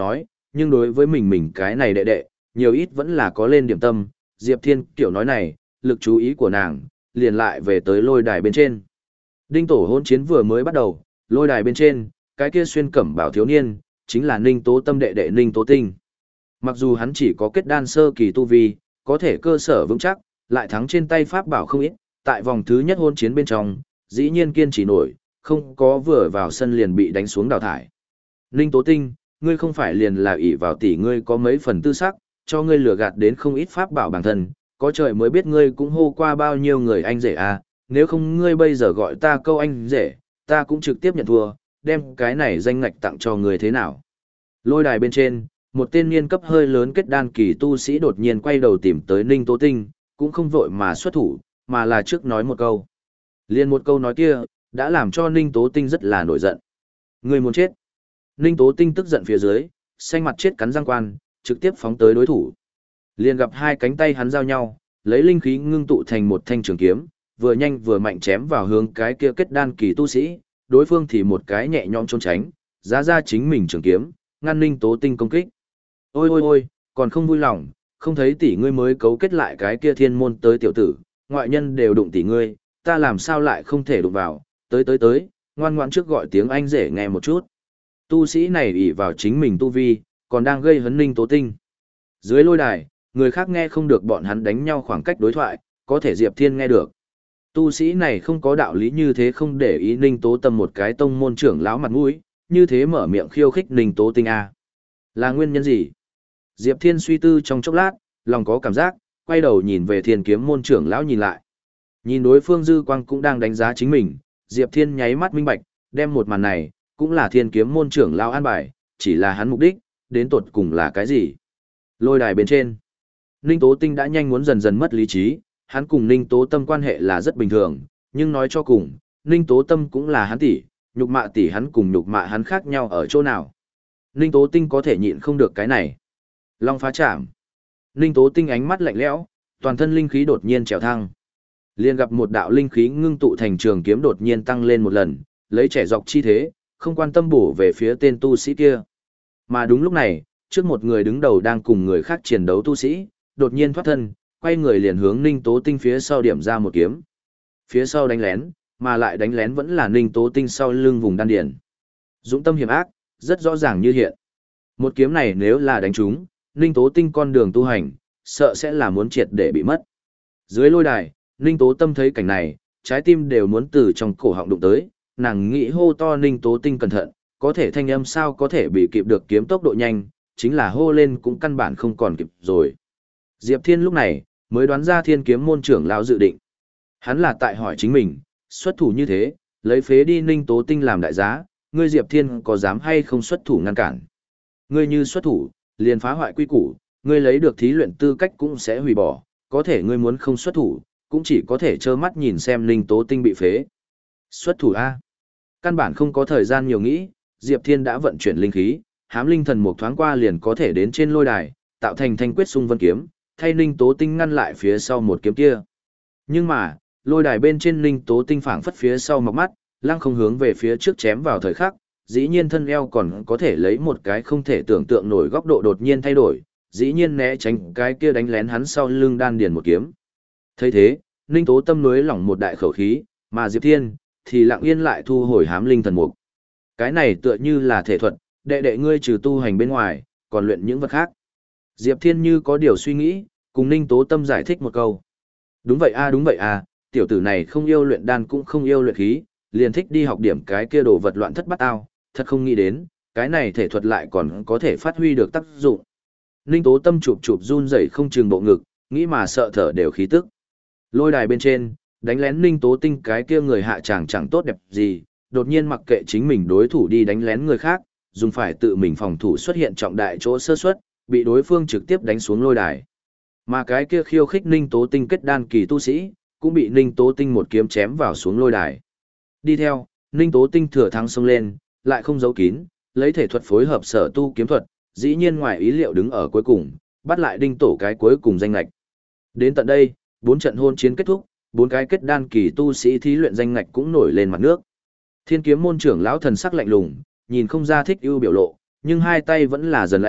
nhưng đối với mình mình cái này đệ đệ, nhiều ít vẫn là có lên điểm tâm, Diệp Thiên kiểu nói này, lực chú ý của nàng, liền lại về tới lôi đài bên trên. Đinh tổ hôn chiến vừa mới bắt đầu, lôi đài bên trên, cái kia xuyên cẩm bảo thiếu niên, chính là Ninh Tố Tâm đệ đệ Ninh Tố Tinh. Mặc dù hắn chỉ có kết đan sơ kỳ tu vi, có thể cơ sở vững chắc, lại thắng trên tay pháp bảo không ít, tại vòng thứ nhất hôn chiến bên trong, dĩ nhiên kiên trì nổi, không có vừa vào sân liền bị đánh xuống đào thải. Ninh Tố Tinh, ngươi không phải liền là ỷ vào tỷ ngươi có mấy phần tư sắc, cho ngươi lừa gạt đến không ít pháp bảo bản thân, có trời mới biết ngươi cũng hô qua bao nhiêu người anh rể à, nếu không ngươi bây giờ gọi ta câu anh rể, ta cũng trực tiếp nhận thua, đem cái này danh ngạch tặng cho ngươi thế nào. Lôi đài bên trên, một tên niên cấp hơi lớn kết đan kỳ tu sĩ đột nhiên quay đầu tìm tới Ninh Tố Tinh, cũng không vội mà xuất thủ, mà là trước nói một câu. Liên một câu nói kia, đã làm cho Ninh Tố Tinh rất là nổi giận. Ngươi muốn chết. Ninh Tố Tinh tức giận phía dưới, xanh mặt chết cắn răng quan, trực tiếp phóng tới đối thủ. Liền gặp hai cánh tay hắn giao nhau, lấy linh khí ngưng tụ thành một thanh trường kiếm, vừa nhanh vừa mạnh chém vào hướng cái kia kết đan kỳ tu sĩ, đối phương thì một cái nhẹ nhõm trốn tránh, giá ra chính mình trường kiếm, ngăn Ninh Tố Tinh công kích. Ôi ôi ôi, còn không vui lòng, không thấy tỷ ngươi mới cấu kết lại cái kia thiên môn tới tiểu tử, ngoại nhân đều đụng tỷ ngươi, ta làm sao lại không thể đụng vào, tới tới tới, ngoan ngoãn trước gọi tiếng anh rể nghe một chút. Tu sĩ này ỷ vào chính mình tu vi, còn đang gây hấn Ninh Tố Tinh. Dưới lôi đài, người khác nghe không được bọn hắn đánh nhau khoảng cách đối thoại, có thể Diệp Thiên nghe được. Tu sĩ này không có đạo lý như thế không để ý Ninh Tố Tâm một cái tông môn trưởng lão mặt mũi, như thế mở miệng khiêu khích Ninh Tố Tinh a. Là nguyên nhân gì? Diệp Thiên suy tư trong chốc lát, lòng có cảm giác, quay đầu nhìn về Thiên Kiếm môn trưởng lão nhìn lại. Nhìn đối phương dư quang cũng đang đánh giá chính mình, Diệp Thiên nháy mắt minh bạch, đem một màn này, cũng là Thiên Kiếm môn trưởng lão an bài, chỉ là hắn mục đích, đến tột cùng là cái gì? Lôi đài bên trên, Ninh Tố Tinh đã nhanh muốn dần dần mất lý trí, hắn cùng Ninh Tố Tâm quan hệ là rất bình thường, nhưng nói cho cùng, Ninh Tố Tâm cũng là hắn tỷ, nhục mạ tỷ hắn cùng nhục mạ hắn khác nhau ở chỗ nào? Ninh Tố Tinh có thể nhịn không được cái này. Long phá chạm. Ninh Tố Tinh ánh mắt lạnh lẽo, toàn thân linh khí đột nhiên trèo thăng. Liền gặp một đạo linh khí ngưng tụ thành trường kiếm đột nhiên tăng lên một lần, lấy trẻ dọc chi thế, không quan tâm bổ về phía tên tu sĩ kia. Mà đúng lúc này, trước một người đứng đầu đang cùng người khác chiến đấu tu sĩ, đột nhiên thoát thân, quay người liền hướng Ninh Tố Tinh phía sau điểm ra một kiếm. Phía sau đánh lén, mà lại đánh lén vẫn là Ninh Tố Tinh sau lưng vùng đan điền. Dũng tâm hiểm ác, rất rõ ràng như hiện. Một kiếm này nếu là đánh trúng, Ninh Tố Tinh con đường tu hành, sợ sẽ là muốn triệt để bị mất. Dưới lôi đài, Ninh Tố Tâm thấy cảnh này, trái tim đều muốn từ trong cổ họng đụng tới, nàng nghĩ hô to Ninh Tố Tinh cẩn thận, có thể thanh âm sao có thể bị kịp được kiếm tốc độ nhanh, chính là hô lên cũng căn bản không còn kịp rồi. Diệp Thiên lúc này, mới đoán ra Thiên Kiếm môn trưởng lão dự định. Hắn là tại hỏi chính mình, xuất thủ như thế, lấy phế đi Ninh Tố Tinh làm đại giá, ngươi Diệp Thiên có dám hay không xuất thủ ngăn cản? Ngươi như xuất thủ, liền phá hoại quy củ, ngươi lấy được thí luyện tư cách cũng sẽ hủy bỏ, có thể ngươi muốn không xuất thủ, cũng chỉ có thể trơ mắt nhìn xem Ninh Tố Tinh bị phế. Xuất thủ A. Căn bản không có thời gian nhiều nghĩ, Diệp Thiên đã vận chuyển linh khí, hám linh thần một thoáng qua liền có thể đến trên lôi đài, tạo thành thanh quyết xung vân kiếm, thay Ninh Tố Tinh ngăn lại phía sau một kiếm kia. Nhưng mà, lôi đài bên trên Ninh Tố Tinh phảng phất phía sau mọc mắt, lăng không hướng về phía trước chém vào thời khắc, dĩ nhiên thân eo còn có thể lấy một cái không thể tưởng tượng nổi góc độ đột nhiên thay đổi, dĩ nhiên né tránh cái kia đánh lén hắn sau lưng đan điền một kiếm. Thấy thế, Ninh Tố Tâm nuối lỏng một đại khẩu khí, mà Diệp Thiên thì lặng yên lại thu hồi hám linh thần mục. Cái này tựa như là thể thuật, đệ đệ ngươi trừ tu hành bên ngoài, còn luyện những vật khác. Diệp Thiên như có điều suy nghĩ, cùng Ninh Tố Tâm giải thích một câu. Đúng vậy a đúng vậy a, tiểu tử này không yêu luyện đan cũng không yêu luyện khí, liền thích đi học điểm cái kia đồ vật loạn thất bát ao, thật không nghĩ đến, cái này thể thuật lại còn có thể phát huy được tác dụng. Ninh Tố Tâm chụp chụp run rẩy không chừng bộ ngực, nghĩ mà sợ thở đều khí tức. Lôi đài bên trên, đánh lén Ninh Tố Tinh cái kia người hạ chàng chẳng tốt đẹp gì, đột nhiên mặc kệ chính mình đối thủ đi đánh lén người khác, dùng phải tự mình phòng thủ xuất hiện trọng đại chỗ sơ suất, bị đối phương trực tiếp đánh xuống lôi đài. Mà cái kia khiêu khích Ninh Tố Tinh kết đan kỳ tu sĩ, cũng bị Ninh Tố Tinh một kiếm chém vào xuống lôi đài. Đi theo, Ninh Tố Tinh thừa thắng xông lên, lại không giấu kín, lấy thể thuật phối hợp sở tu kiếm thuật, dĩ nhiên ngoài ý liệu đứng ở cuối cùng, bắt lại Đinh Tổ cái cuối cùng danh ngạch. Đến tận đây, bốn trận hôn chiến kết thúc, bốn cái kết đan kỳ tu sĩ thí luyện danh ngạch cũng nổi lên mặt nước. Thiên Kiếm môn trưởng lão thần sắc lạnh lùng, nhìn không ra thích ưu biểu lộ, nhưng hai tay vẫn là dần lạnh,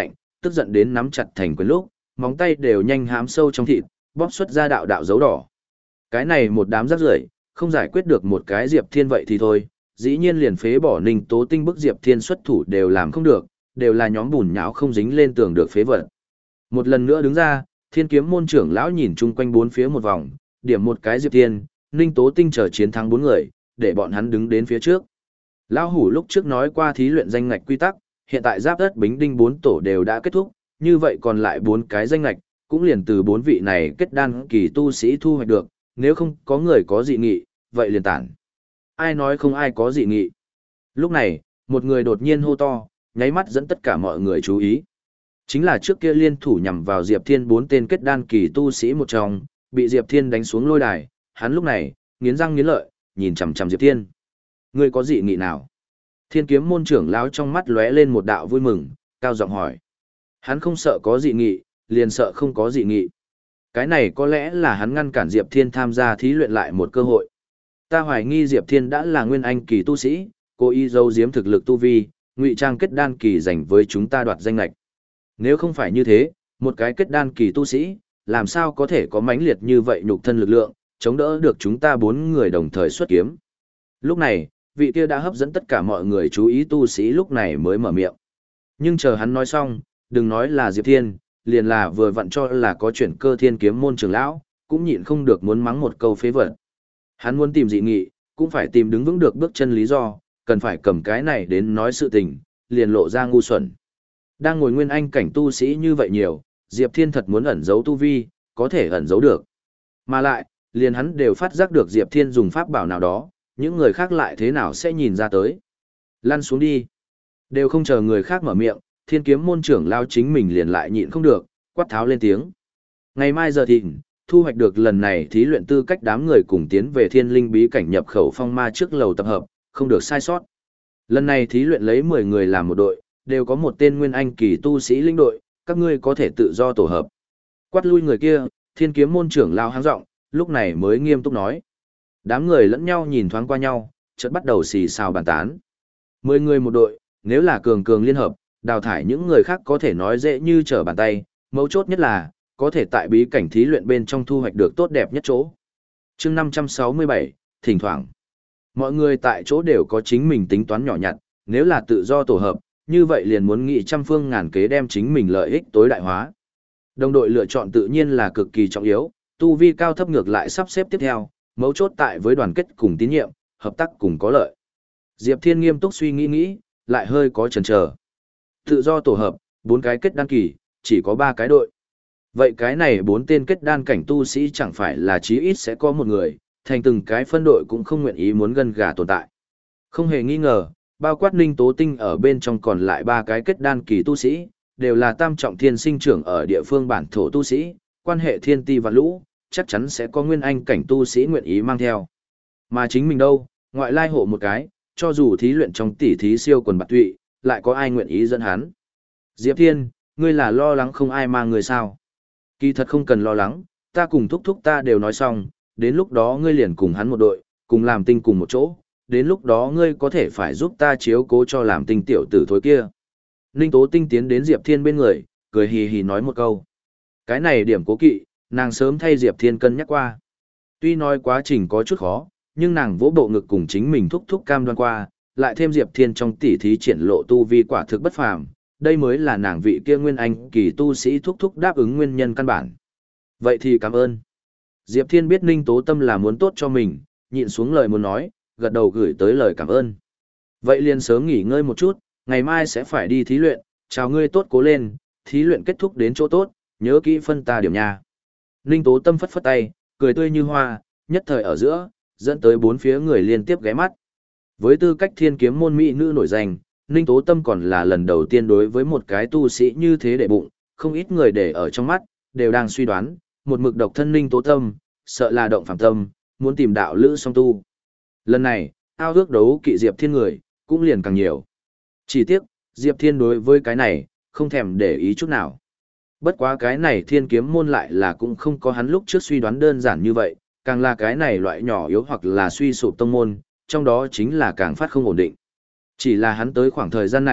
tức giận đến nắm chặt thành quyền lúc, móng tay đều nhanh hám sâu trong thịt, bóp xuất ra đạo đạo dấu đỏ. Cái này một đám rác rưởi, không giải quyết được một cái Diệp Thiên vậy thì thôi, dĩ nhiên liền phế bỏ Ninh Tố Tinh bức Diệp Thiên xuất thủ đều làm không được, đều là nhóm bùn nhão không dính lên tường được phế vật. Một lần nữa đứng ra, Thiên Kiếm môn trưởng lão nhìn chung quanh bốn phía một vòng, điểm một cái Diệp Thiên, Ninh Tố Tinh chờ chiến thắng bốn người, để bọn hắn đứng đến phía trước. Lão Hủ lúc trước nói qua thí luyện danh ngạch quy tắc, hiện tại Giáp Đất Bính Đinh bốn tổ đều đã kết thúc, như vậy còn lại bốn cái danh ngạch, cũng liền từ bốn vị này kết đan kỳ tu sĩ thu hoạch được, nếu không có người có dị nghị, vậy liền tản. Ai nói không ai có dị nghị. Lúc này, một người đột nhiên hô to, nháy mắt dẫn tất cả mọi người chú ý. Chính là trước kia liên thủ nhằm vào Diệp Thiên bốn tên kết đan kỳ tu sĩ một trong, bị Diệp Thiên đánh xuống lôi đài, hắn lúc này, nghiến răng nghiến lợi, nhìn chằm chằm Diệp Thiên. Ngươi có dị nghị nào? Thiên Kiếm môn trưởng lão trong mắt lóe lên một đạo vui mừng, cao giọng hỏi. Hắn không sợ có dị nghị, liền sợ không có dị nghị. Cái này có lẽ là hắn ngăn cản Diệp Thiên tham gia thí luyện lại một cơ hội. Ta hoài nghi Diệp Thiên đã là nguyên anh kỳ tu sĩ, cố ý giấu giếm thực lực tu vi, ngụy trang kết đan kỳ dành với chúng ta đoạt danh lệch. Nếu không phải như thế, một cái kết đan kỳ tu sĩ, làm sao có thể có mãnh liệt như vậy nhục thân lực lượng, chống đỡ được chúng ta bốn người đồng thời xuất kiếm. Lúc này, vị kia đã hấp dẫn tất cả mọi người chú ý tu sĩ lúc này mới mở miệng. Nhưng chờ hắn nói xong, đừng nói là Diệp Thiên, liền là vừa vặn cho là có chuyển cơ Thiên Kiếm môn trưởng lão, cũng nhịn không được muốn mắng một câu phế vật. Hắn muốn tìm dị nghị, cũng phải tìm đứng vững được bước chân lý do, cần phải cầm cái này đến nói sự tình, liền lộ ra ngu xuẩn. Đang ngồi nguyên anh cảnh tu sĩ như vậy nhiều, Diệp Thiên thật muốn ẩn giấu tu vi, có thể ẩn giấu được. Mà lại, liền hắn đều phát giác được Diệp Thiên dùng pháp bảo nào đó, những người khác lại thế nào sẽ nhìn ra tới. Lăn xuống đi. Đều không chờ người khác mở miệng, Thiên Kiếm môn trưởng lao chính mình liền lại nhịn không được, quát tháo lên tiếng. Ngày mai giờ thịnh, thu hoạch được lần này thí luyện tư cách đám người cùng tiến về Thiên Linh bí cảnh nhập khẩu phong ma trước lầu tập hợp, không được sai sót. Lần này thí luyện lấy mười người làm một đội, đều có một tên nguyên anh kỳ tu sĩ linh đội, các ngươi có thể tự do tổ hợp. Quát lui người kia, Thiên Kiếm môn trưởng lao háng giọng, lúc này mới nghiêm túc nói. Đám người lẫn nhau nhìn thoáng qua nhau, chợt bắt đầu xì xào bàn tán. Mười người một đội, nếu là cường cường liên hợp, đào thải những người khác có thể nói dễ như trở bàn tay, mấu chốt nhất là, có thể tại bí cảnh thí luyện bên trong thu hoạch được tốt đẹp nhất chỗ. Chương năm trăm sáu mươi bảy, thỉnh thoảng, mọi người tại chỗ đều có chính mình tính toán nhỏ nhặt, nếu là tự do tổ hợp, như vậy liền muốn nghị trăm phương ngàn kế đem chính mình lợi ích tối đại hóa. Đồng đội lựa chọn tự nhiên là cực kỳ trọng yếu, tu vi cao thấp ngược lại sắp xếp tiếp theo, mấu chốt tại với đoàn kết cùng tín nhiệm, hợp tác cùng có lợi. Diệp Thiên nghiêm túc suy nghĩ nghĩ, lại hơi có chần chờ. Tự do tổ hợp, bốn cái kết đan kỳ, chỉ có ba cái đội. Vậy cái này bốn tên kết đan cảnh tu sĩ chẳng phải là chí ít sẽ có một người, thành từng cái phân đội cũng không nguyện ý muốn gân gà tồn tại. Không hề nghi ngờ, bao quát Ninh Tố Tinh ở bên trong còn lại ba cái kết đan kỳ tu sĩ, đều là tam trọng thiên sinh trưởng ở địa phương bản thổ tu sĩ, quan hệ thiên ti và lũ, chắc chắn sẽ có nguyên anh cảnh tu sĩ nguyện ý mang theo. Mà chính mình đâu, ngoại lai hộ một cái, cho dù thí luyện trong tỷ thí siêu quần bạc tụy, lại có ai nguyện ý dẫn hắn. Diệp Thiên, ngươi là lo lắng không ai mang người sao? Kỳ thật không cần lo lắng, ta cùng thúc thúc ta đều nói xong, đến lúc đó ngươi liền cùng hắn một đội, cùng làm tinh cùng một chỗ, đến lúc đó ngươi có thể phải giúp ta chiếu cố cho làm tinh tiểu tử thối kia. Ninh Tố Tinh tiến đến Diệp Thiên bên người, cười hì hì nói một câu. Cái này điểm cố kỵ, nàng sớm thay Diệp Thiên cân nhắc qua. Tuy nói quá trình có chút khó, nhưng nàng vỗ bộ ngực cùng chính mình thúc thúc cam đoan qua, lại thêm Diệp Thiên trong tỉ thí triển lộ tu vi quả thực bất phàm, đây mới là nàng vị kia nguyên anh kỳ tu sĩ thúc thúc đáp ứng nguyên nhân căn bản. Vậy thì cảm ơn. Diệp Thiên biết Ninh Tố Tâm là muốn tốt cho mình, nhịn xuống lời muốn nói, gật đầu gửi tới lời cảm ơn. Vậy liền sớm nghỉ ngơi một chút, ngày mai sẽ phải đi thí luyện, chào ngươi tốt cố lên, thí luyện kết thúc đến chỗ tốt, nhớ kỹ phân ta điểm nha. Ninh Tố Tâm phất phất tay, cười tươi như hoa, nhất thời ở giữa, dẫn tới bốn phía người liên tiếp ghé mắt. Với tư cách Thiên Kiếm môn mỹ nữ nổi danh, Ninh Tố Tâm còn là lần đầu tiên đối với một cái tu sĩ như thế để bụng, không ít người để ở trong mắt, đều đang suy đoán, một mực độc thân Ninh Tố Tâm, sợ là động phạm tâm, muốn tìm đạo lữ song tu. Lần này, ao ước đấu kỵ Diệp Thiên người, cũng liền càng nhiều. Chỉ tiếc, Diệp Thiên đối với cái này, không thèm để ý chút nào. Bất quá cái này Thiên Kiếm môn lại là cũng không có hắn lúc trước suy đoán đơn giản như vậy, càng là cái này loại nhỏ yếu hoặc là suy sụp tông môn, trong đó chính là càng phát không ổn định. Chỉ là hắn tới khoảng thời gian này,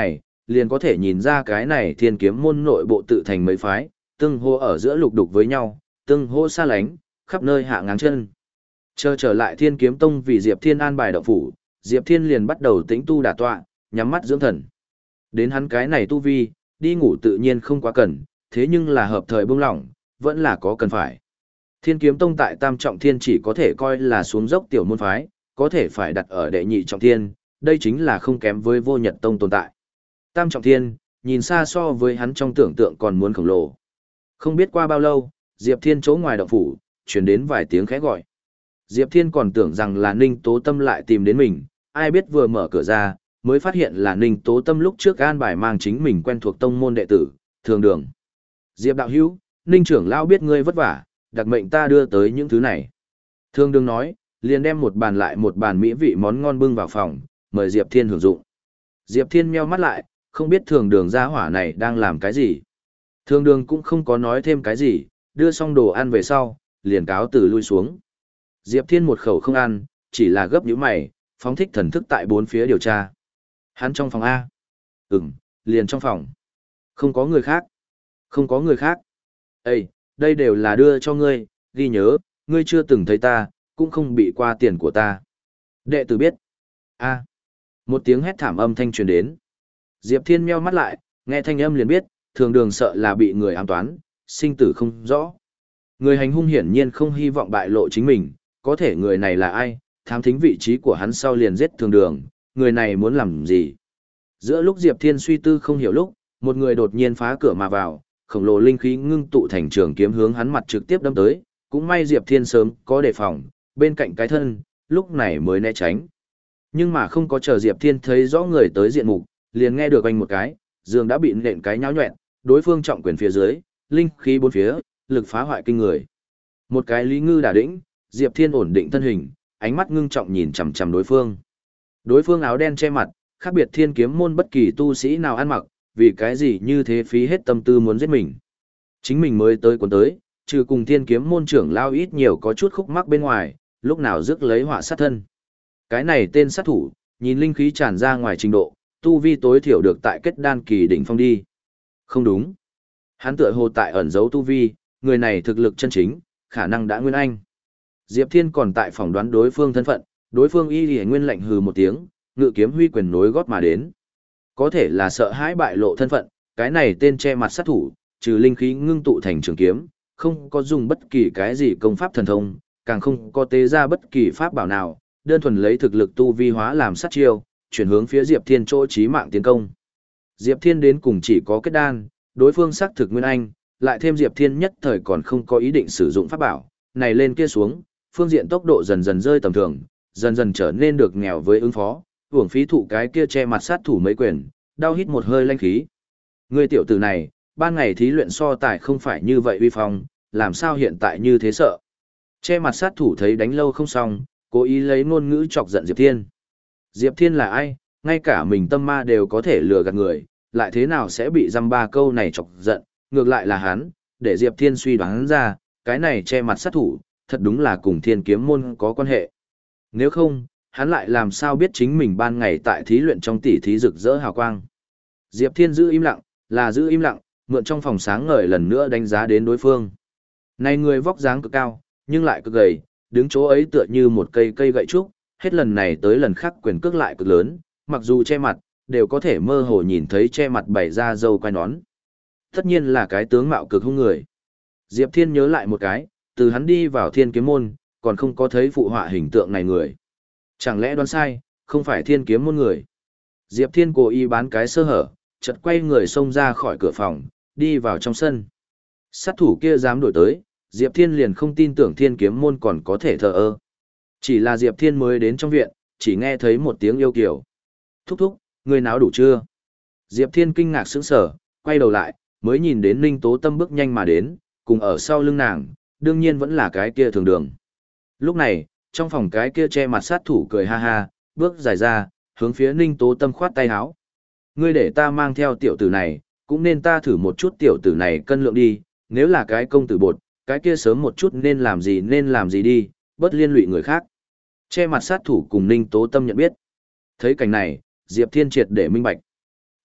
liền có thể nhìn ra cái này thiên kiếm môn nội bộ tự thành mấy phái, tương hô ở giữa lục đục với nhau, tương hô xa lánh, khắp nơi hạ ngáng chân. Chờ trở lại thiên kiếm tông vì Diệp Thiên an bài động phủ, Diệp Thiên liền bắt đầu tĩnh tu đả tọa, nhắm mắt dưỡng thần. Đến hắn cái này tu vi, đi ngủ tự nhiên không quá cần, thế nhưng là hợp thời buông lỏng, vẫn là có cần phải. Thiên kiếm tông tại tam trọng thiên chỉ có thể coi là xuống dốc tiểu môn phái, có thể phải đặt ở đệ nhị trọng thiên, đây chính là không kém với vô nhật tông tồn tại. Tam trọng thiên, nhìn xa so với hắn trong tưởng tượng còn muốn khổng lồ. Không biết qua bao lâu, Diệp Thiên chỗ ngoài động phủ, chuyển đến vài tiếng khẽ gọi. Diệp Thiên còn tưởng rằng là Ninh Tố Tâm lại tìm đến mình, ai biết vừa mở cửa ra, mới phát hiện là Ninh Tố Tâm lúc trước an bài mang chính mình quen thuộc tông môn đệ tử, thường đường. Diệp đạo hữu, Ninh trưởng lão biết ngươi vất vả, đặc mệnh ta đưa tới những thứ này. Thường đường nói, liền đem một bàn lại một bàn mỹ vị món ngon bưng vào phòng, mời Diệp Thiên hưởng dụng. Diệp Thiên meo mắt lại, không biết thường đường gia hỏa này đang làm cái gì. Thường đường cũng không có nói thêm cái gì, đưa xong đồ ăn về sau, liền cáo từ lui xuống. Diệp Thiên một khẩu không ăn, chỉ là gấp nhíu mày, phóng thích thần thức tại bốn phía điều tra. Hắn trong phòng A. Ừm, liền trong phòng. Không có người khác. Không có người khác. Ê, đây đều là đưa cho ngươi, ghi nhớ, ngươi chưa từng thấy ta, cũng không bị qua tiền của ta. Đệ tử biết. A. Một tiếng hét thảm âm thanh truyền đến. Diệp Thiên meo mắt lại, nghe thanh âm liền biết, thường đường sợ là bị người ám toán, sinh tử không rõ. Người hành hung hiển nhiên không hy vọng bại lộ chính mình, có thể người này là ai, thám thính vị trí của hắn sau liền giết thường đường, người này muốn làm gì. Giữa lúc Diệp Thiên suy tư không hiểu lúc, một người đột nhiên phá cửa mà vào, khổng lồ linh khí ngưng tụ thành trường kiếm hướng hắn mặt trực tiếp đâm tới, cũng may Diệp Thiên sớm có đề phòng, bên cạnh cái thân, lúc này mới né tránh. Nhưng mà không có chờ Diệp Thiên thấy rõ người tới diện mục, liền nghe được anh một cái, giường đã bị nện cái nháo nhoẹn, đối phương trọng quyền phía dưới, linh khí bốn phía, lực phá hoại kinh người. Một cái lý ngư đả đĩnh, Diệp Thiên ổn định thân hình, ánh mắt ngưng trọng nhìn chằm chằm đối phương. Đối phương áo đen che mặt, khác biệt thiên kiếm môn bất kỳ tu sĩ nào ăn mặc, vì cái gì như thế phí hết tâm tư muốn giết mình. Chính mình mới tới cuốn tới, trừ cùng thiên kiếm môn trưởng lao ít nhiều có chút khúc mắc bên ngoài, lúc nào rước lấy họa sát thân. Cái này tên sát thủ, nhìn linh khí tràn ra ngoài trình độ, tu vi tối thiểu được tại kết đan kỳ đỉnh phong đi. Không đúng. Hắn tựa hồ tại ẩn giấu tu vi, người này thực lực chân chính, khả năng đã nguyên anh. Diệp Thiên còn tại phỏng đoán đối phương thân phận, đối phương y lìa nguyên lạnh hừ một tiếng, ngự kiếm huy quyền nối gót mà đến. Có thể là sợ hãi bại lộ thân phận, cái này tên che mặt sát thủ, trừ linh khí ngưng tụ thành trường kiếm, không có dùng bất kỳ cái gì công pháp thần thông, càng không có tế ra bất kỳ pháp bảo nào, đơn thuần lấy thực lực tu vi hóa làm sát chiêu, chuyển hướng phía Diệp Thiên chỗ chí mạng tiến công. Diệp Thiên đến cùng chỉ có kết đan, đối phương xác thực nguyên anh, lại thêm Diệp Thiên nhất thời còn không có ý định sử dụng pháp bảo, này lên kia xuống, phương diện tốc độ dần dần rơi tầm thường, dần dần trở nên được nghèo với ứng phó, hưởng phí thụ cái kia che mặt sát thủ mấy quyền, đau hít một hơi lanh khí. Người tiểu tử này, ban ngày thí luyện so tài không phải như vậy uy phong, làm sao hiện tại như thế sợ. Che mặt sát thủ thấy đánh lâu không xong, cố ý lấy ngôn ngữ chọc giận Diệp Thiên. Diệp Thiên là ai, ngay cả mình tâm ma đều có thể lừa gạt người, lại thế nào sẽ bị dăm ba câu này chọc giận, ngược lại là hắn, để Diệp Thiên suy đoán ra, cái này che mặt sát thủ, thật đúng là cùng thiên kiếm môn có quan hệ. Nếu không, hắn lại làm sao biết chính mình ban ngày tại thí luyện trong tỉ thí rực rỡ hào quang. Diệp Thiên giữ im lặng, là giữ im lặng, mượn trong phòng sáng ngời lần nữa đánh giá đến đối phương. Này người vóc dáng cực cao, nhưng lại cực gầy, đứng chỗ ấy tựa như một cây cây gậy trúc, hết lần này tới lần khác quyền cước lại cực lớn, mặc dù che mặt, đều có thể mơ hồ nhìn thấy che mặt bày ra râu quai nón. Tất nhiên là cái tướng mạo cực hung người. Diệp Thiên nhớ lại một cái, từ hắn đi vào thiên kiếm môn, còn không có thấy phụ họa hình tượng này người. Chẳng lẽ đoán sai, không phải thiên kiếm môn người. Diệp Thiên cố ý bán cái sơ hở, chợt quay người xông ra khỏi cửa phòng, đi vào trong sân. Sát thủ kia dám đổi tới, Diệp Thiên liền không tin tưởng thiên kiếm môn còn có thể thờ ơ. Chỉ là Diệp Thiên mới đến trong viện, chỉ nghe thấy một tiếng yêu kiều. Thúc thúc, người náo đủ chưa? Diệp Thiên kinh ngạc sững sờ, quay đầu lại, mới nhìn đến Ninh Tố Tâm bước nhanh mà đến, cùng ở sau lưng nàng, đương nhiên vẫn là cái kia thường đường. Lúc này, trong phòng cái kia che mặt sát thủ cười ha ha, bước dài ra, hướng phía Ninh Tố Tâm khoát tay áo. Ngươi để ta mang theo tiểu tử này, cũng nên ta thử một chút tiểu tử này cân lượng đi, nếu là cái công tử bột, cái kia sớm một chút nên làm gì nên làm gì đi, bất liên lụy người khác. Che mặt sát thủ cùng Ninh Tố Tâm nhận biết. Thấy cảnh này, Diệp Thiên triệt để minh bạch.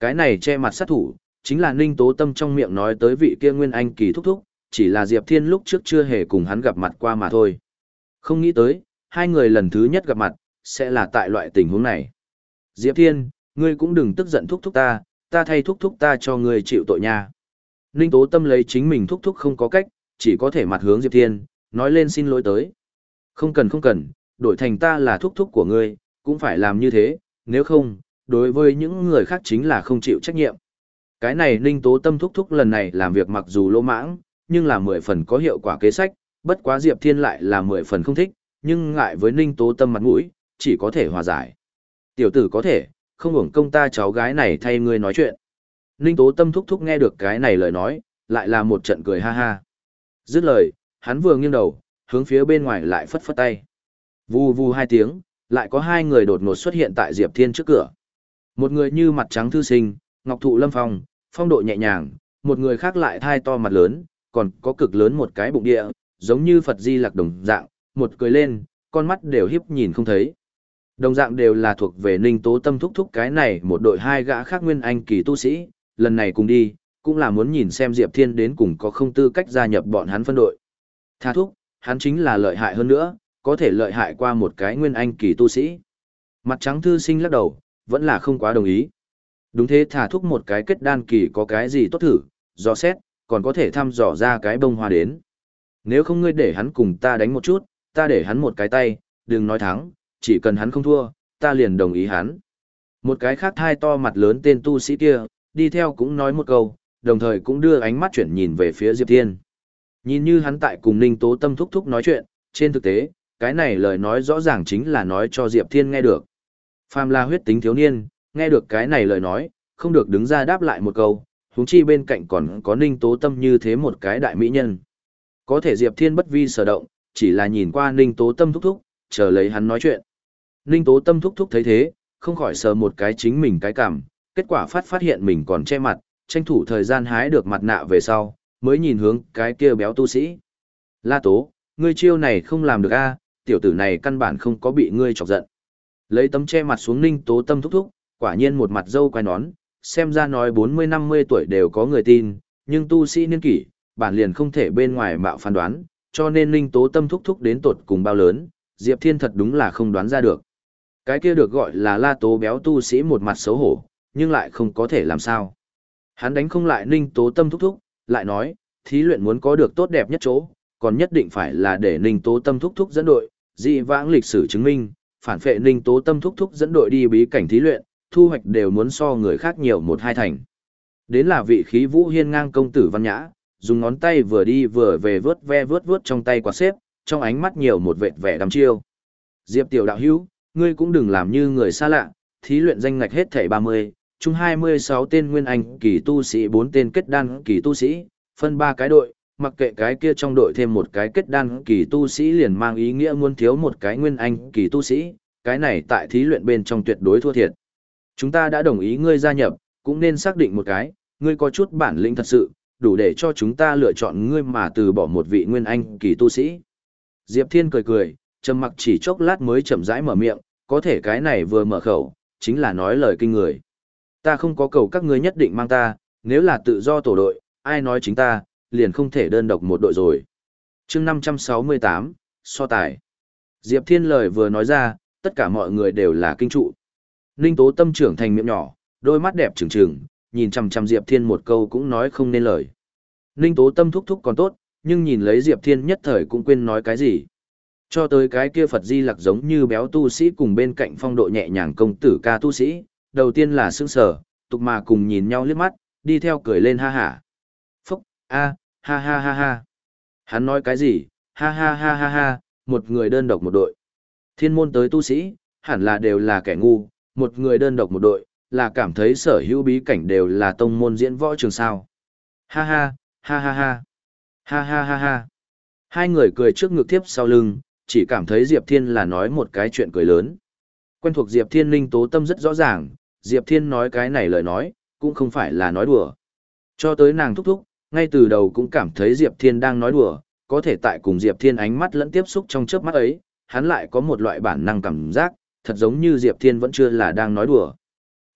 Cái này che mặt sát thủ, chính là Ninh Tố Tâm trong miệng nói tới vị kia Nguyên Anh kỳ thúc thúc, chỉ là Diệp Thiên lúc trước chưa hề cùng hắn gặp mặt qua mà thôi. Không nghĩ tới, hai người lần thứ nhất gặp mặt, sẽ là tại loại tình huống này. Diệp Thiên, ngươi cũng đừng tức giận thúc thúc ta, ta thay thúc thúc ta cho ngươi chịu tội nha. Ninh Tố Tâm lấy chính mình thúc thúc không có cách, chỉ có thể mặt hướng Diệp Thiên, nói lên xin lỗi tới. Không cần không cần, đổi thành ta là thúc thúc của ngươi, cũng phải làm như thế, nếu không, đối với những người khác chính là không chịu trách nhiệm. Cái này Ninh Tố Tâm thúc thúc lần này làm việc mặc dù lỗ mãng, nhưng là mười phần có hiệu quả kế sách, bất quá Diệp Thiên lại là mười phần không thích, nhưng ngại với Ninh Tố Tâm mặt mũi, chỉ có thể hòa giải. Tiểu tử có thể, không hưởng công ta cháu gái này thay ngươi nói chuyện. Ninh Tố Tâm thúc thúc nghe được cái này lời nói, lại là một trận cười ha ha. Dứt lời, hắn vừa nghiêng đầu, hướng phía bên ngoài lại phất phất tay. Vù vù hai tiếng, lại có hai người đột ngột xuất hiện tại Diệp Thiên trước cửa. Một người như mặt trắng thư sinh, ngọc thụ lâm phong, phong độ nhẹ nhàng, một người khác lại thai to mặt lớn, còn có cực lớn một cái bụng địa, giống như Phật Di Lặc đồng dạng, một cười lên, con mắt đều hiếp nhìn không thấy. Đồng dạng đều là thuộc về Ninh Tố Tâm thúc thúc cái này một đội hai gã khác Nguyên Anh kỳ tu sĩ, lần này cùng đi, cũng là muốn nhìn xem Diệp Thiên đến cùng có không tư cách gia nhập bọn hắn phân đội. Tha thúc, hắn chính là lợi hại hơn nữa, có thể lợi hại qua một cái Nguyên Anh kỳ tu sĩ. Mặt trắng thư sinh lắc đầu, vẫn là không quá đồng ý. Đúng thế, thả thúc một cái kết đan kỳ có cái gì tốt thử, dò xét, còn có thể thăm dò ra cái bông hoa đến. Nếu không ngươi để hắn cùng ta đánh một chút, ta để hắn một cái tay, đừng nói thắng, chỉ cần hắn không thua, ta liền đồng ý hắn. Một cái khác thai to mặt lớn tên tu sĩ kia, đi theo cũng nói một câu, đồng thời cũng đưa ánh mắt chuyển nhìn về phía Diệp Thiên. Nhìn như hắn tại cùng Ninh Tố Tâm thúc thúc nói chuyện, trên thực tế, cái này lời nói rõ ràng chính là nói cho Diệp Thiên nghe được. Phàm là huyết tính thiếu niên, nghe được cái này lời nói, không được đứng ra đáp lại một câu, huống chi bên cạnh còn có Ninh Tố Tâm như thế một cái đại mỹ nhân. Có thể Diệp Thiên bất vi sở động, chỉ là nhìn qua Ninh Tố Tâm thúc thúc, chờ lấy hắn nói chuyện. Ninh Tố Tâm thúc thúc thấy thế, không khỏi sờ một cái chính mình cái cằm, kết quả phát phát hiện mình còn che mặt, tranh thủ thời gian hái được mặt nạ về sau, mới nhìn hướng cái kia béo tu sĩ. La Tố, ngươi chiêu này không làm được a, tiểu tử này căn bản không có bị ngươi chọc giận. Lấy tấm che mặt xuống Ninh Tố Tâm thúc thúc, quả nhiên một mặt dâu quai nón, xem ra nói bốn mươi năm mươi tuổi đều có người tin, nhưng tu sĩ niên kỷ, bản liền không thể bên ngoài mạo phán đoán, cho nên Ninh Tố Tâm thúc thúc đến tột cùng bao lớn, Diệp Thiên thật đúng là không đoán ra được. Cái kia được gọi là La Tố béo tu sĩ một mặt xấu hổ, nhưng lại không có thể làm sao. Hắn đánh không lại Ninh Tố Tâm thúc thúc, lại nói, thí luyện muốn có được tốt đẹp nhất chỗ, còn nhất định phải là để Ninh Tố Tâm thúc thúc dẫn đội, dị vãng lịch sử chứng minh, phản phệ Ninh Tố Tâm thúc thúc dẫn đội đi bí cảnh thí luyện, thu hoạch đều muốn so người khác nhiều một hai thành. Đến là vị khí vũ hiên ngang công tử văn nhã, dùng ngón tay vừa đi vừa về vớt ve vớt vớt trong tay quạt xếp, trong ánh mắt nhiều một vệt vẻ đăm chiêu. Diệp tiểu đạo hữu, ngươi cũng đừng làm như người xa lạ, thí luyện danh ngạch hết thảy ba mươi, chung hai mươi sáu tên nguyên anh kỳ tu sĩ, bốn tên kết đan kỳ tu sĩ, phân ba cái đội, mặc kệ cái kia trong đội thêm một cái kết đan kỳ tu sĩ liền mang ý nghĩa muốn thiếu một cái nguyên anh kỳ tu sĩ, cái này tại thí luyện bên trong tuyệt đối thua thiệt. Chúng ta đã đồng ý ngươi gia nhập, cũng nên xác định một cái, ngươi có chút bản lĩnh thật sự, đủ để cho chúng ta lựa chọn ngươi mà từ bỏ một vị nguyên anh kỳ tu sĩ. Diệp Thiên cười cười, trầm mặc chỉ chốc lát mới chậm rãi mở miệng, có thể cái này vừa mở khẩu, chính là nói lời kinh người. Ta không có cầu các ngươi nhất định mang ta, nếu là tự do tổ đội, ai nói chính ta, liền không thể đơn độc một đội rồi. chương năm trăm sáu mươi tám, so tài. Diệp Thiên lời vừa nói ra, tất cả mọi người đều là kinh trụ. Ninh Tố Tâm trưởng thành miệng nhỏ, đôi mắt đẹp trừng trừng, nhìn chằm chằm Diệp Thiên một câu cũng nói không nên lời. Ninh Tố Tâm thúc thúc còn tốt, nhưng nhìn lấy Diệp Thiên nhất thời cũng quên nói cái gì. Cho tới cái kia Phật Di Lặc giống như béo tu sĩ cùng bên cạnh phong độ nhẹ nhàng công tử ca tu sĩ, đầu tiên là sững sờ, tục mà cùng nhìn nhau liếc mắt, đi theo cười lên ha hả. Phúc, a, ha ha ha ha. Hắn nói cái gì, ha ha ha ha ha, một người đơn độc một đội. Thiên môn tới tu sĩ, hẳn là đều là kẻ ngu, một người đơn độc một đội, là cảm thấy sở hữu bí cảnh đều là tông môn diễn võ trường sao. Ha ha, ha ha ha, ha ha ha ha. Hai người cười trước ngực tiếp sau lưng, chỉ cảm thấy Diệp Thiên là nói một cái chuyện cười lớn. Quen thuộc Diệp Thiên Ninh Tố Tâm rất rõ ràng, Diệp Thiên nói cái này lời nói, cũng không phải là nói đùa. Cho tới nàng thúc thúc, ngay từ đầu cũng cảm thấy Diệp Thiên đang nói đùa, có thể tại cùng Diệp Thiên ánh mắt lẫn tiếp xúc trong chớp mắt ấy, hắn lại có một loại bản năng cảm giác, thật giống như Diệp Thiên vẫn chưa là đang nói đùa.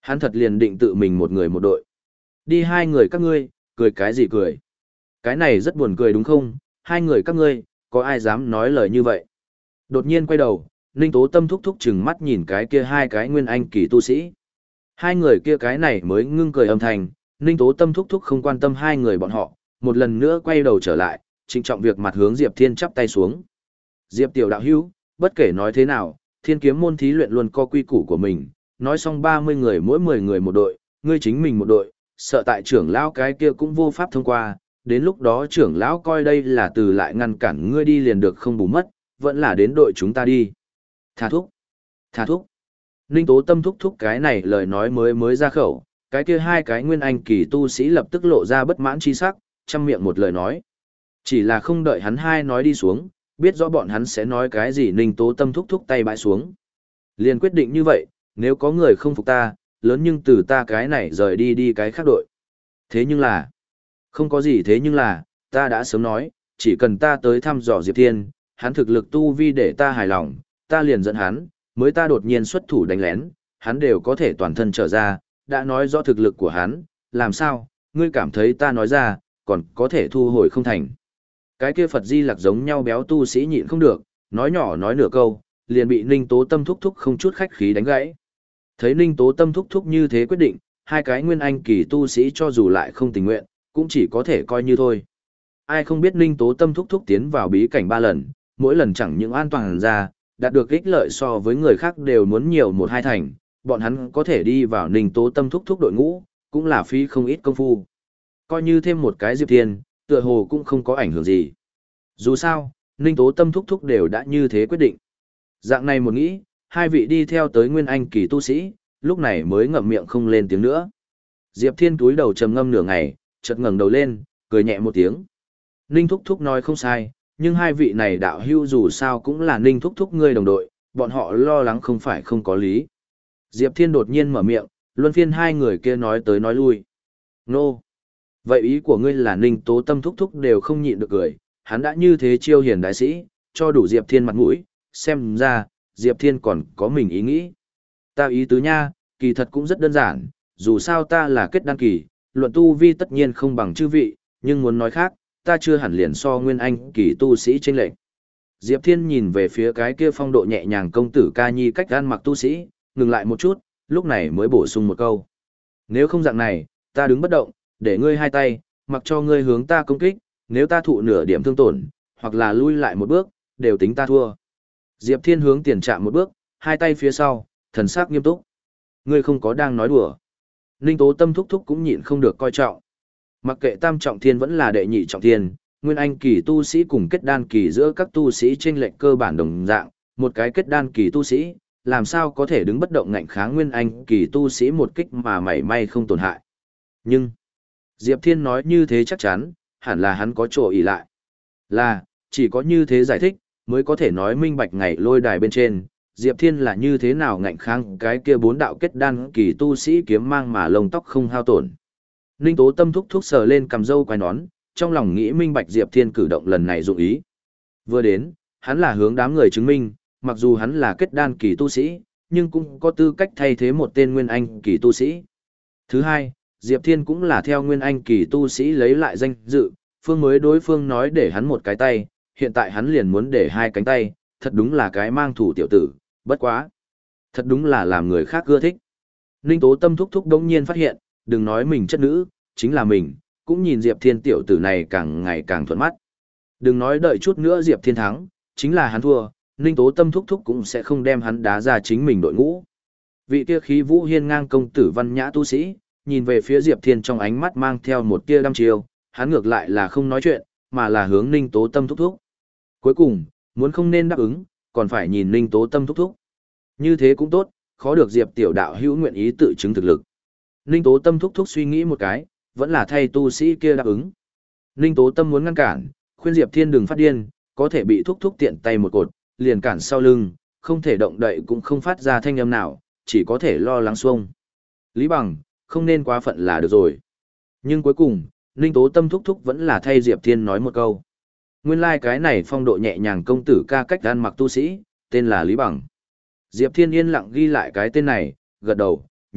Hắn thật liền định tự mình một người một đội. Đi hai người các ngươi, cười cái gì cười? Cái này rất buồn cười đúng không? Hai người các ngươi, có ai dám nói lời như vậy? Đột nhiên quay đầu, Ninh Tố Tâm thúc thúc chừng mắt nhìn cái kia hai cái nguyên anh kỳ tu sĩ. Hai người kia cái này mới ngưng cười âm thanh, Ninh Tố Tâm thúc thúc không quan tâm hai người bọn họ, một lần nữa quay đầu trở lại, trịnh trọng việc mặt hướng Diệp Thiên chắp tay xuống. Diệp tiểu đạo hữu, bất kể nói thế nào, Thiên Kiếm môn thí luyện luôn có quy củ của mình, nói xong ba mươi người mỗi mười người một đội, ngươi chính mình một đội, sợ tại trưởng lão cái kia cũng vô pháp thông qua, đến lúc đó trưởng lão coi đây là từ lại ngăn cản ngươi đi liền được không bù mất, vẫn là đến đội chúng ta đi. Tha thúc, tha thúc. Ninh Tố Tâm thúc thúc cái này lời nói mới mới ra khẩu, cái kia hai cái nguyên anh kỳ tu sĩ lập tức lộ ra bất mãn chi sắc, chăm miệng một lời nói. Chỉ là không đợi hắn hai nói đi xuống, biết rõ bọn hắn sẽ nói cái gì, Ninh Tố Tâm thúc thúc tay bãi xuống. Liền quyết định như vậy, nếu có người không phục ta, lớn nhưng từ ta cái này rời đi đi cái khác đội. Thế nhưng là, không có gì thế nhưng là, ta đã sớm nói, chỉ cần ta tới thăm dò Diệp Thiên, hắn thực lực tu vi để ta hài lòng, ta liền dẫn hắn, mới ta đột nhiên xuất thủ đánh lén, hắn đều có thể toàn thân trở ra, đã nói rõ thực lực của hắn, làm sao, ngươi cảm thấy ta nói ra, còn có thể thu hồi không thành. Cái kia Phật Di Lặc giống nhau béo tu sĩ nhịn không được, nói nhỏ nói nửa câu, liền bị Ninh Tố Tâm thúc thúc không chút khách khí đánh gãy. Thấy Ninh Tố Tâm thúc thúc như thế quyết định, hai cái nguyên anh kỳ tu sĩ cho dù lại không tình nguyện, cũng chỉ có thể coi như thôi. Ai không biết Ninh Tố Tâm thúc thúc tiến vào bí cảnh ba lần, mỗi lần chẳng những an toàn ra, đạt được ích lợi so với người khác đều muốn nhiều một hai thành, bọn hắn có thể đi vào Ninh Tố Tâm thúc thúc đội ngũ, cũng là phí không ít công phu. Coi như thêm một cái Diệp Thiên, tựa hồ cũng không có ảnh hưởng gì. Dù sao, Ninh Tố Tâm thúc thúc đều đã như thế quyết định. Dạng này một nghĩ, hai vị đi theo tới nguyên anh kỳ tu sĩ, lúc này mới ngậm miệng không lên tiếng nữa. Diệp Thiên túi đầu trầm ngâm nửa ngày, chợt ngẩng đầu lên, cười nhẹ một tiếng. Ninh thúc thúc nói không sai, nhưng hai vị này đạo hưu dù sao cũng là Ninh thúc thúc ngươi đồng đội, bọn họ lo lắng không phải không có lý. Diệp Thiên đột nhiên mở miệng, luân phiên hai người kia nói tới nói lui. Nô! Vậy ý của ngươi là Ninh Tố Tâm thúc thúc đều không nhịn được cười, hắn đã như thế chiêu hiền đại sĩ, cho đủ Diệp Thiên mặt mũi, xem ra, Diệp Thiên còn có mình ý nghĩ. Ta ý tứ nha, kỳ thật cũng rất đơn giản, dù sao ta là kết đan kỳ, luận tu vi tất nhiên không bằng chư vị, nhưng muốn nói khác, ta chưa hẳn liền so nguyên anh kỳ tu sĩ trên lệnh. Diệp Thiên nhìn về phía cái kia phong độ nhẹ nhàng công tử ca nhi cách ăn mặc tu sĩ, ngừng lại một chút, lúc này mới bổ sung một câu. Nếu không dạng này, ta đứng bất động, để ngươi hai tay, mặc cho ngươi hướng ta công kích, nếu ta thụ nửa điểm thương tổn, hoặc là lui lại một bước, đều tính ta thua. Diệp Thiên hướng tiền chạm một bước, hai tay phía sau, thần sắc nghiêm túc. Ngươi không có đang nói đùa. Ninh Tố Tâm thúc thúc cũng nhịn không được coi trọng. Mặc kệ tam trọng thiên vẫn là đệ nhị trọng thiên, nguyên anh kỳ tu sĩ cùng kết đan kỳ giữa các tu sĩ chênh lệch cơ bản đồng dạng, một cái kết đan kỳ tu sĩ, làm sao có thể đứng bất động ngạnh kháng nguyên anh kỳ tu sĩ một kích mà mảy may không tổn hại. Nhưng, Diệp Thiên nói như thế chắc chắn, hẳn là hắn có chỗ ỷ lại. Là, chỉ có như thế giải thích, mới có thể nói minh bạch ngày lôi đài bên trên, Diệp Thiên là như thế nào ngạnh kháng cái kia bốn đạo kết đan kỳ tu sĩ kiếm mang mà lông tóc không hao tổn. Ninh Tố Tâm thúc thúc sờ lên cầm râu quai nón, trong lòng nghĩ minh bạch Diệp Thiên cử động lần này dụng ý. Vừa đến, hắn là hướng đám người chứng minh, mặc dù hắn là kết đan kỳ tu sĩ, nhưng cũng có tư cách thay thế một tên nguyên anh kỳ tu sĩ. Thứ hai, Diệp Thiên cũng là theo nguyên anh kỳ tu sĩ lấy lại danh dự, phương mới đối phương nói để hắn một cái tay, hiện tại hắn liền muốn để hai cánh tay, thật đúng là cái mang thủ tiểu tử, bất quá. Thật đúng là làm người khác ưa thích. Ninh Tố Tâm thúc thúc đống nhiên phát hiện, đừng nói mình chất nữ, chính là mình, cũng nhìn Diệp Thiên tiểu tử này càng ngày càng thuận mắt. Đừng nói đợi chút nữa Diệp Thiên thắng, chính là hắn thua, Ninh Tố Tâm thúc thúc cũng sẽ không đem hắn đá ra chính mình đội ngũ. Vị kia khí vũ hiên ngang công tử văn nhã tu sĩ, nhìn về phía Diệp Thiên trong ánh mắt mang theo một tia đăm chiêu, hắn ngược lại là không nói chuyện, mà là hướng Ninh Tố Tâm thúc thúc. Cuối cùng, muốn không nên đáp ứng, còn phải nhìn Ninh Tố Tâm thúc thúc. Như thế cũng tốt, khó được Diệp tiểu đạo hữu nguyện ý tự chứng thực lực. Ninh Tố Tâm thúc thúc suy nghĩ một cái, vẫn là thay tu sĩ kia đáp ứng. Ninh Tố Tâm muốn ngăn cản, khuyên Diệp Thiên đừng phát điên, có thể bị thúc thúc tiện tay một cột, liền cản sau lưng, không thể động đậy cũng không phát ra thanh âm nào, chỉ có thể lo lắng xuông. Lý Bằng, không nên quá phận là được rồi. Nhưng cuối cùng, Ninh Tố Tâm thúc thúc vẫn là thay Diệp Thiên nói một câu. Nguyên lai like cái này phong độ nhẹ nhàng công tử ca cách ăn mặc tu sĩ, tên là Lý Bằng. Diệp Thiên yên lặng ghi lại cái tên này, gật đầu,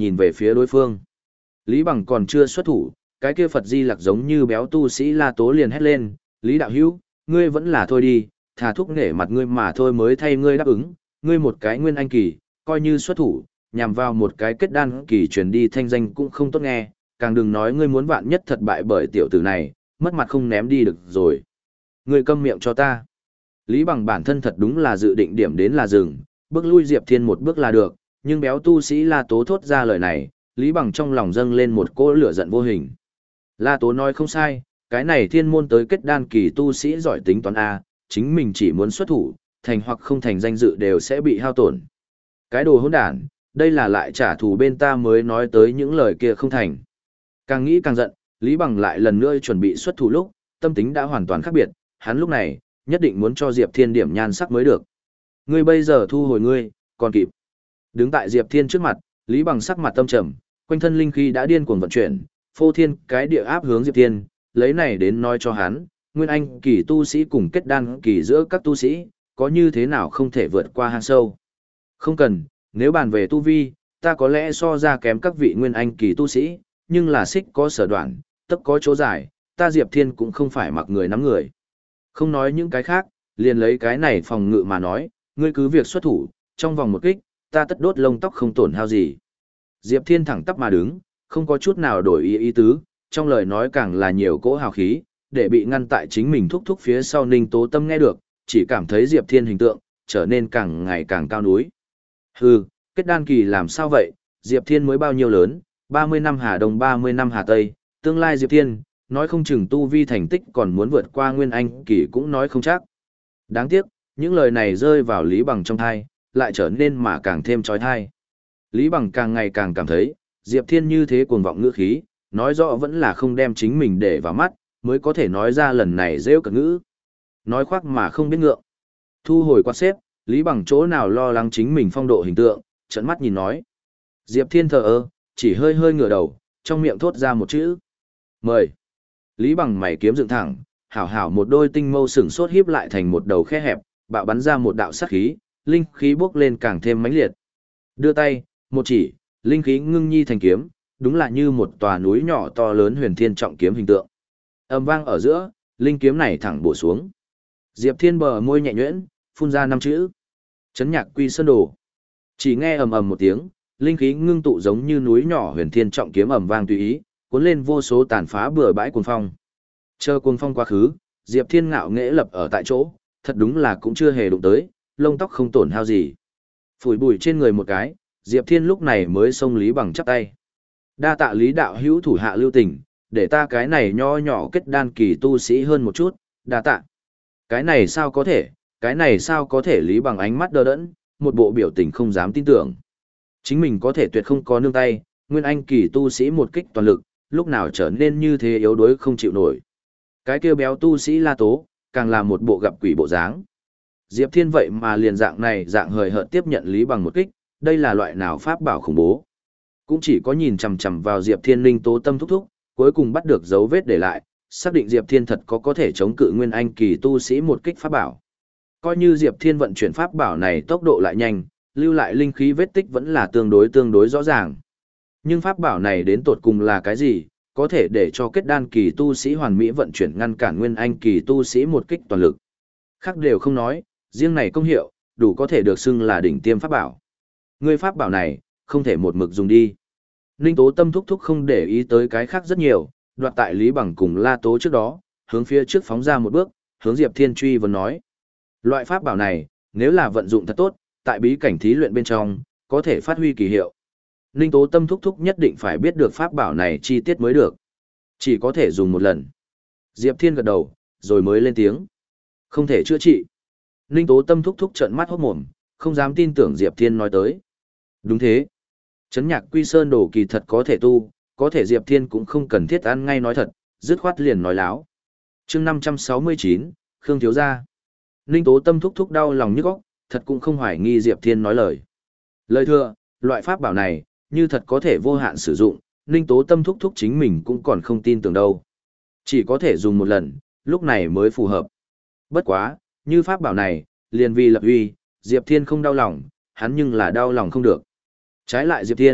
nhìn về phía đối phương. Lý Bằng còn chưa xuất thủ, cái kia Phật Di Lặc giống như béo tu sĩ La Tố liền hét lên, Lý đạo hữu, ngươi vẫn là thôi đi, thà thúc nể mặt ngươi mà thôi mới thay ngươi đáp ứng, ngươi một cái nguyên anh kỳ, coi như xuất thủ, nhằm vào một cái kết đan kỳ truyền đi thanh danh cũng không tốt nghe, càng đừng nói ngươi muốn vạn nhất thật bại bởi tiểu tử này, mất mặt không ném đi được rồi. Ngươi câm miệng cho ta. Lý Bằng bản thân thật đúng là dự định điểm đến là dừng, bước lui Diệp Thiên một bước là được, nhưng béo tu sĩ La Tố thốt ra lời này, Lý Bằng trong lòng dâng lên một cỗ lửa giận vô hình. La Tố nói không sai, cái này thiên môn tới kết đan kỳ tu sĩ giỏi tính toán A, chính mình chỉ muốn xuất thủ, thành hoặc không thành danh dự đều sẽ bị hao tổn. Cái đồ hỗn đản, đây là lại trả thù bên ta mới nói tới những lời kia không thành. Càng nghĩ càng giận, Lý Bằng lại lần nữa chuẩn bị xuất thủ lúc, tâm tính đã hoàn toàn khác biệt, hắn lúc này, nhất định muốn cho Diệp Thiên điểm nhan sắc mới được. Ngươi bây giờ thu hồi ngươi, còn kịp. Đứng tại Diệp Thiên trước mặt, Lý Bằng sắc mặt tâm trầm, quanh thân linh khí đã điên cuồng vận chuyển, phô thiên cái địa áp hướng Diệp Thiên, lấy này đến nói cho hắn, nguyên anh kỳ tu sĩ cùng kết đan kỳ giữa các tu sĩ, có như thế nào không thể vượt qua hang sâu. Không cần, nếu bàn về tu vi, ta có lẽ so ra kém các vị nguyên anh kỳ tu sĩ, nhưng là xích có sở đoạn, tất có chỗ giải, ta Diệp Thiên cũng không phải mặc người nắm người. Không nói những cái khác, liền lấy cái này phòng ngự mà nói, ngươi cứ việc xuất thủ, trong vòng một kích, ta tất đốt lông tóc không tổn hao gì. Diệp Thiên thẳng tắp mà đứng, không có chút nào đổi ý ý tứ, trong lời nói càng là nhiều cỗ hào khí, để bị ngăn tại chính mình thúc thúc phía sau Ninh Tố Tâm nghe được, chỉ cảm thấy Diệp Thiên hình tượng, trở nên càng ngày càng cao núi. Hừ, kết đan kỳ làm sao vậy, Diệp Thiên mới bao nhiêu lớn, ba mươi năm Hà Đông ba mươi năm Hà Tây, tương lai Diệp Thiên, nói không chừng tu vi thành tích còn muốn vượt qua Nguyên Anh kỳ cũng nói không chắc. Đáng tiếc, những lời này rơi vào Lý Bằng trong thai, lại trở nên mà càng thêm trói thai. Lý Bằng càng ngày càng cảm thấy, Diệp Thiên như thế cuồng vọng ngữ khí, nói rõ vẫn là không đem chính mình để vào mắt, mới có thể nói ra lần này rêu cợt ngữ. Nói khoác mà không biết ngượng. Thu hồi quạt xếp, Lý Bằng chỗ nào lo lắng chính mình phong độ hình tượng, trợn mắt nhìn nói. Diệp Thiên thờ ơ, chỉ hơi hơi ngửa đầu, trong miệng thốt ra một chữ. Mời. Lý Bằng mày kiếm dựng thẳng, hảo hảo một đôi tinh mâu sừng sốt híp lại thành một đầu khe hẹp, bạo bắn ra một đạo sát khí, linh khí bốc lên càng thêm mãnh liệt. Đưa tay, một chỉ, linh khí ngưng nhi thành kiếm, đúng là như một tòa núi nhỏ to lớn huyền thiên trọng kiếm hình tượng. Âm vang ở giữa, linh kiếm này thẳng bổ xuống. Diệp Thiên bờ môi nhẹ nhuyễn, phun ra năm chữ. Chấn nhạc quy sơn đồ. Chỉ nghe ầm ầm một tiếng, linh khí ngưng tụ giống như núi nhỏ huyền thiên trọng kiếm ầm vang tùy ý, cuốn lên vô số tàn phá bừa bãi cuồng phong. Chờ cuồng phong quá khứ, Diệp Thiên ngạo nghễ lập ở tại chỗ, thật đúng là cũng chưa hề đụng tới, lông tóc không tổn hao gì. Phủi bụi trên người một cái, Diệp Thiên lúc này mới xông Lý Bằng chắp tay. Đa tạ Lý đạo hữu thủ hạ lưu tình, để ta cái này nho nhỏ kết đan kỳ tu sĩ hơn một chút, đa tạ. Cái này sao có thể, cái này sao có thể Lý Bằng ánh mắt đờ đẫn, một bộ biểu tình không dám tin tưởng. Chính mình có thể tuyệt không có nương tay, nguyên anh kỳ tu sĩ một kích toàn lực, lúc nào trở nên như thế yếu đuối không chịu nổi. Cái kia béo tu sĩ La Tố, càng là một bộ gặp quỷ bộ dáng. Diệp Thiên vậy mà liền dạng này dạng hời hợt tiếp nhận Lý Bằng một kích, đây là loại nào pháp bảo khủng bố. Cũng chỉ có nhìn chằm chằm vào Diệp Thiên Linh Tố Tâm thúc thúc, cuối cùng bắt được dấu vết để lại, xác định Diệp Thiên thật có có thể chống cự nguyên anh kỳ tu sĩ một kích pháp bảo. Coi như Diệp Thiên vận chuyển pháp bảo này tốc độ lại nhanh, lưu lại linh khí vết tích vẫn là tương đối tương đối rõ ràng. Nhưng pháp bảo này đến tột cùng là cái gì, có thể để cho kết đan kỳ tu sĩ hoàn mỹ vận chuyển ngăn cản nguyên anh kỳ tu sĩ một kích toàn lực. Khác đều không nói, riêng này công hiệu, đủ có thể được xưng là đỉnh tiêm pháp bảo. Ngươi pháp bảo này, không thể một mực dùng đi. Ninh Tố Tâm thúc thúc không để ý tới cái khác rất nhiều, đoạt tại Lý Bằng cùng La Tố trước đó, hướng phía trước phóng ra một bước, hướng Diệp Thiên truy vấn nói. Loại pháp bảo này, nếu là vận dụng thật tốt, tại bí cảnh thí luyện bên trong, có thể phát huy kỳ hiệu. Ninh Tố Tâm thúc thúc nhất định phải biết được pháp bảo này chi tiết mới được. Chỉ có thể dùng một lần. Diệp Thiên gật đầu, rồi mới lên tiếng. Không thể chữa trị. Ninh Tố Tâm thúc thúc trợn mắt hốt mồm, không dám tin tưởng Diệp Thiên nói tới. Đúng thế. Chấn nhạc quy sơn đồ kỳ thật có thể tu, có thể Diệp Thiên cũng không cần thiết ăn ngay nói thật, dứt khoát liền nói láo. chương năm trăm sáu mươi chín, Khương Thiếu Gia. Ninh Tố Tâm thúc thúc đau lòng nhức óc, thật cũng không hoài nghi Diệp Thiên nói lời. Lời thừa, loại pháp bảo này, như thật có thể vô hạn sử dụng, Ninh Tố Tâm thúc thúc chính mình cũng còn không tin tưởng đâu. Chỉ có thể dùng một lần, lúc này mới phù hợp. Bất quá, như pháp bảo này, liền vì lập uy, Diệp Thiên không đau lòng, hắn nhưng là đau lòng không được. Trái lại Diệp Thiên,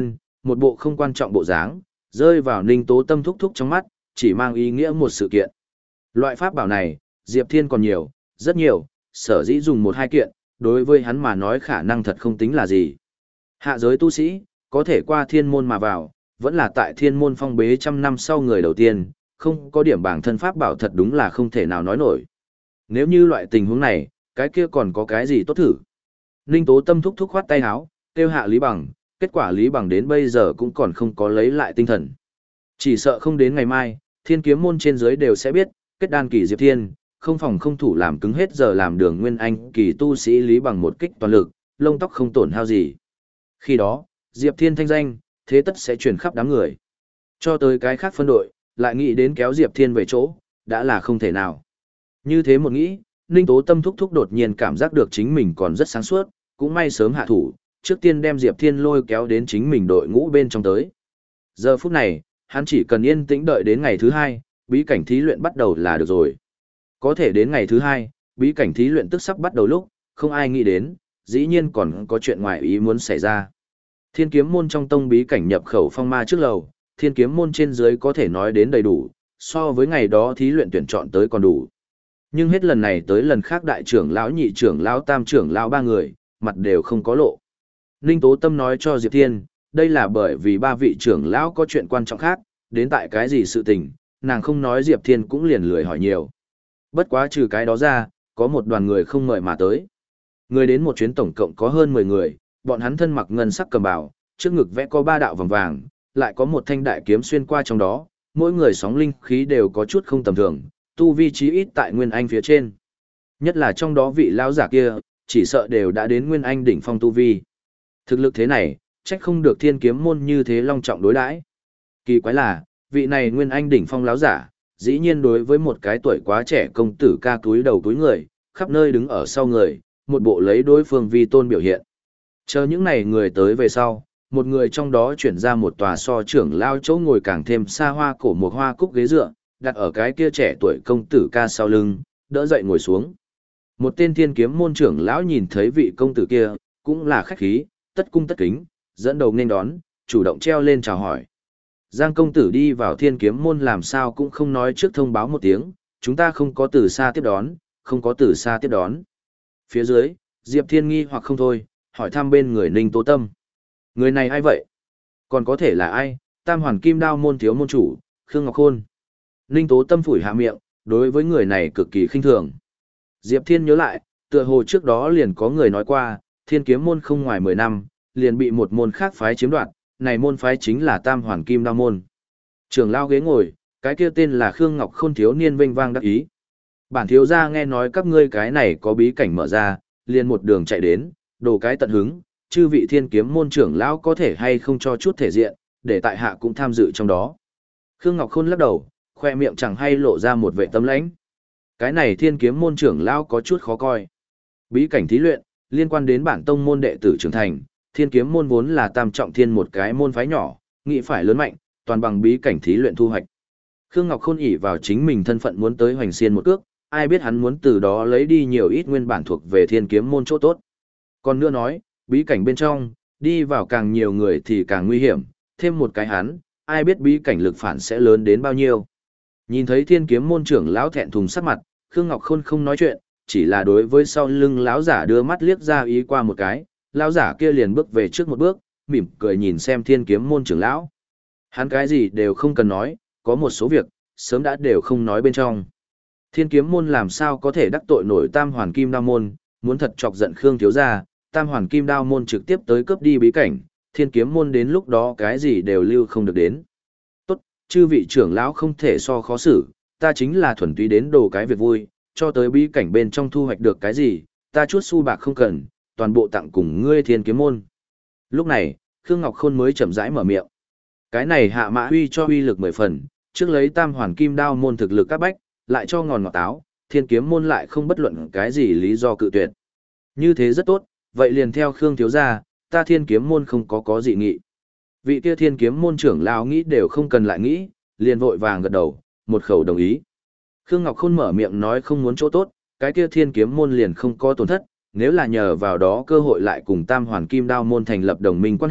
một bộ không quan trọng bộ dáng, rơi vào Ninh Tố Tâm thúc thúc trong mắt, chỉ mang ý nghĩa một sự kiện. Loại pháp bảo này, Diệp Thiên còn nhiều, rất nhiều, sở dĩ dùng một hai kiện, đối với hắn mà nói khả năng thật không tính là gì. Hạ giới tu sĩ, có thể qua thiên môn mà vào, vẫn là tại thiên môn phong bế trăm năm sau người đầu tiên, không có điểm bảng thân pháp bảo thật đúng là không thể nào nói nổi. Nếu như loại tình huống này, cái kia còn có cái gì tốt thử. Ninh Tố Tâm thúc thúc khoát tay áo, kêu hạ Lý Bằng, kết quả Lý Bằng đến bây giờ cũng còn không có lấy lại tinh thần. Chỉ sợ không đến ngày mai, thiên kiếm môn trên dưới đều sẽ biết, kết đan kỳ Diệp Thiên, không phòng không thủ làm cứng hết giờ làm đường nguyên anh kỳ tu sĩ Lý Bằng một kích toàn lực, lông tóc không tổn hao gì. Khi đó, Diệp Thiên thanh danh, thế tất sẽ truyền khắp đám người. Cho tới cái khác phân đội, lại nghĩ đến kéo Diệp Thiên về chỗ, đã là không thể nào. Như thế một nghĩ, Ninh Tố Tâm thúc thúc đột nhiên cảm giác được chính mình còn rất sáng suốt, cũng may sớm hạ thủ, trước tiên đem Diệp Thiên lôi kéo đến chính mình đội ngũ bên trong tới. Giờ phút này, hắn chỉ cần yên tĩnh đợi đến ngày thứ hai, bí cảnh thí luyện bắt đầu là được rồi. Có thể đến ngày thứ hai, bí cảnh thí luyện tức sắp bắt đầu lúc, không ai nghĩ đến, dĩ nhiên còn có chuyện ngoài ý muốn xảy ra. Thiên kiếm môn trong tông bí cảnh nhập khẩu phong ma trước lầu, thiên kiếm môn trên dưới có thể nói đến đầy đủ, so với ngày đó thí luyện tuyển chọn tới còn đủ. Nhưng hết lần này tới lần khác đại trưởng lão nhị trưởng lão tam trưởng lão ba người, mặt đều không có lộ. Ninh Tố Tâm nói cho Diệp Thiên, đây là bởi vì ba vị trưởng lão có chuyện quan trọng khác, đến tại cái gì sự tình, nàng không nói Diệp Thiên cũng liền lười hỏi nhiều. Bất quá trừ cái đó ra, có một đoàn người không mời mà tới. Người đến một chuyến tổng cộng có hơn mười người, bọn hắn thân mặc ngân sắc cầm bào, trước ngực vẽ có ba đạo vòng vàng, lại có một thanh đại kiếm xuyên qua trong đó, mỗi người sóng linh khí đều có chút không tầm thường, tu vi chí ít tại Nguyên Anh phía trên. Nhất là trong đó vị lão giả kia, chỉ sợ đều đã đến Nguyên Anh đỉnh phong tu vi. Thực lực thế này, trách không được thiên kiếm môn như thế long trọng đối đãi. Kỳ quái là, vị này Nguyên Anh đỉnh phong lão giả, dĩ nhiên đối với một cái tuổi quá trẻ công tử ca túi đầu túi người, khắp nơi đứng ở sau người, một bộ lấy đối phương vi tôn biểu hiện. Chờ những này người tới về sau, một người trong đó chuyển ra một tòa so trưởng lao chỗ ngồi càng thêm xa hoa cổ một hoa cúc ghế dựa, đặt ở cái kia trẻ tuổi công tử ca sau lưng, đỡ dậy ngồi xuống. Một tên thiên kiếm môn trưởng lão nhìn thấy vị công tử kia, cũng là khách khí, tất cung tất kính, dẫn đầu nên đón, chủ động treo lên chào hỏi. Giang công tử đi vào thiên kiếm môn làm sao cũng không nói trước thông báo một tiếng, chúng ta không có từ xa tiếp đón, không có từ xa tiếp đón. Phía dưới, Diệp Thiên nghi hoặc không thôi, hỏi thăm bên người Ninh Tố Tâm. Người này ai vậy? Còn có thể là ai? Tam Hoàn Kim Đao môn thiếu môn chủ, Khương Ngọc Khôn. Ninh Tố Tâm phủi hạ miệng, đối với người này cực kỳ khinh thường. Diệp Thiên nhớ lại, tựa hồ trước đó liền có người nói qua, thiên kiếm môn không ngoài mười năm, liền bị một môn khác phái chiếm đoạt, này môn phái chính là Tam Hoàn Kim Đao môn. Trưởng lao ghế ngồi, cái kia tên là Khương Ngọc Khôn thiếu niên vinh vang đắc ý. Bản thiếu gia nghe nói các ngươi cái này có bí cảnh mở ra, liền một đường chạy đến, đồ cái tận hứng, chư vị thiên kiếm môn trưởng lão có thể hay không cho chút thể diện, để tại hạ cũng tham dự trong đó. Khương Ngọc Khôn lắc đầu, khoe miệng chẳng hay lộ ra một vẻ tấm lãnh. Cái này thiên kiếm môn trưởng lão có chút khó coi. Bí cảnh thí luyện, liên quan đến bản tông môn đệ tử trưởng thành, thiên kiếm môn vốn là tam trọng thiên một cái môn phái nhỏ, nghĩ phải lớn mạnh, toàn bằng bí cảnh thí luyện thu hoạch. Khương Ngọc Khôn ỷ vào chính mình thân phận muốn tới hoành xiên một cước, ai biết hắn muốn từ đó lấy đi nhiều ít nguyên bản thuộc về thiên kiếm môn chỗ tốt. Còn nữa nói, bí cảnh bên trong, đi vào càng nhiều người thì càng nguy hiểm, thêm một cái hắn, ai biết bí cảnh lực phản sẽ lớn đến bao nhiêu. Nhìn thấy thiên kiếm môn trưởng lão thẹn thùng sắc mặt, Khương Ngọc Khôn không nói chuyện, chỉ là đối với sau lưng lão giả đưa mắt liếc ra ý qua một cái, lão giả kia liền bước về trước một bước, mỉm cười nhìn xem thiên kiếm môn trưởng lão. Hắn cái gì đều không cần nói, có một số việc, sớm đã đều không nói bên trong. Thiên kiếm môn làm sao có thể đắc tội nổi Tam Hoàn Kim Đao môn, muốn thật chọc giận Khương thiếu gia, Tam Hoàn Kim Đao môn trực tiếp tới cướp đi bí cảnh, thiên kiếm môn đến lúc đó cái gì đều lưu không được đến. Tốt, chư vị trưởng lão không thể so khó xử, ta chính là thuần túy đến đồ cái việc vui, cho tới bí cảnh bên trong thu hoạch được cái gì, ta chút xu bạc không cần, toàn bộ tặng cùng ngươi thiên kiếm môn. Lúc này, Khương Ngọc Khôn mới chậm rãi mở miệng. Cái này hạ mã huy cho huy lực mười phần, trước lấy Tam Hoàn Kim Đao môn thực lực các bách, lại cho ngòn ngọt táo, thiên kiếm môn lại không bất luận cái gì lý do cự tuyệt. Như thế rất tốt, vậy liền theo Khương thiếu gia, ta thiên kiếm môn không có có dị nghị. Vị kia thiên kiếm môn trưởng lão nghĩ đều không cần lại nghĩ, liền vội vàng gật đầu, một khẩu đồng ý. Khương Ngọc Khôn mở miệng nói không muốn chỗ tốt, cái kia thiên kiếm môn liền không có tổn thất, nếu là nhờ vào đó cơ hội lại cùng Tam Hoàn Kim Đao môn thành lập đồng minh quan hệ,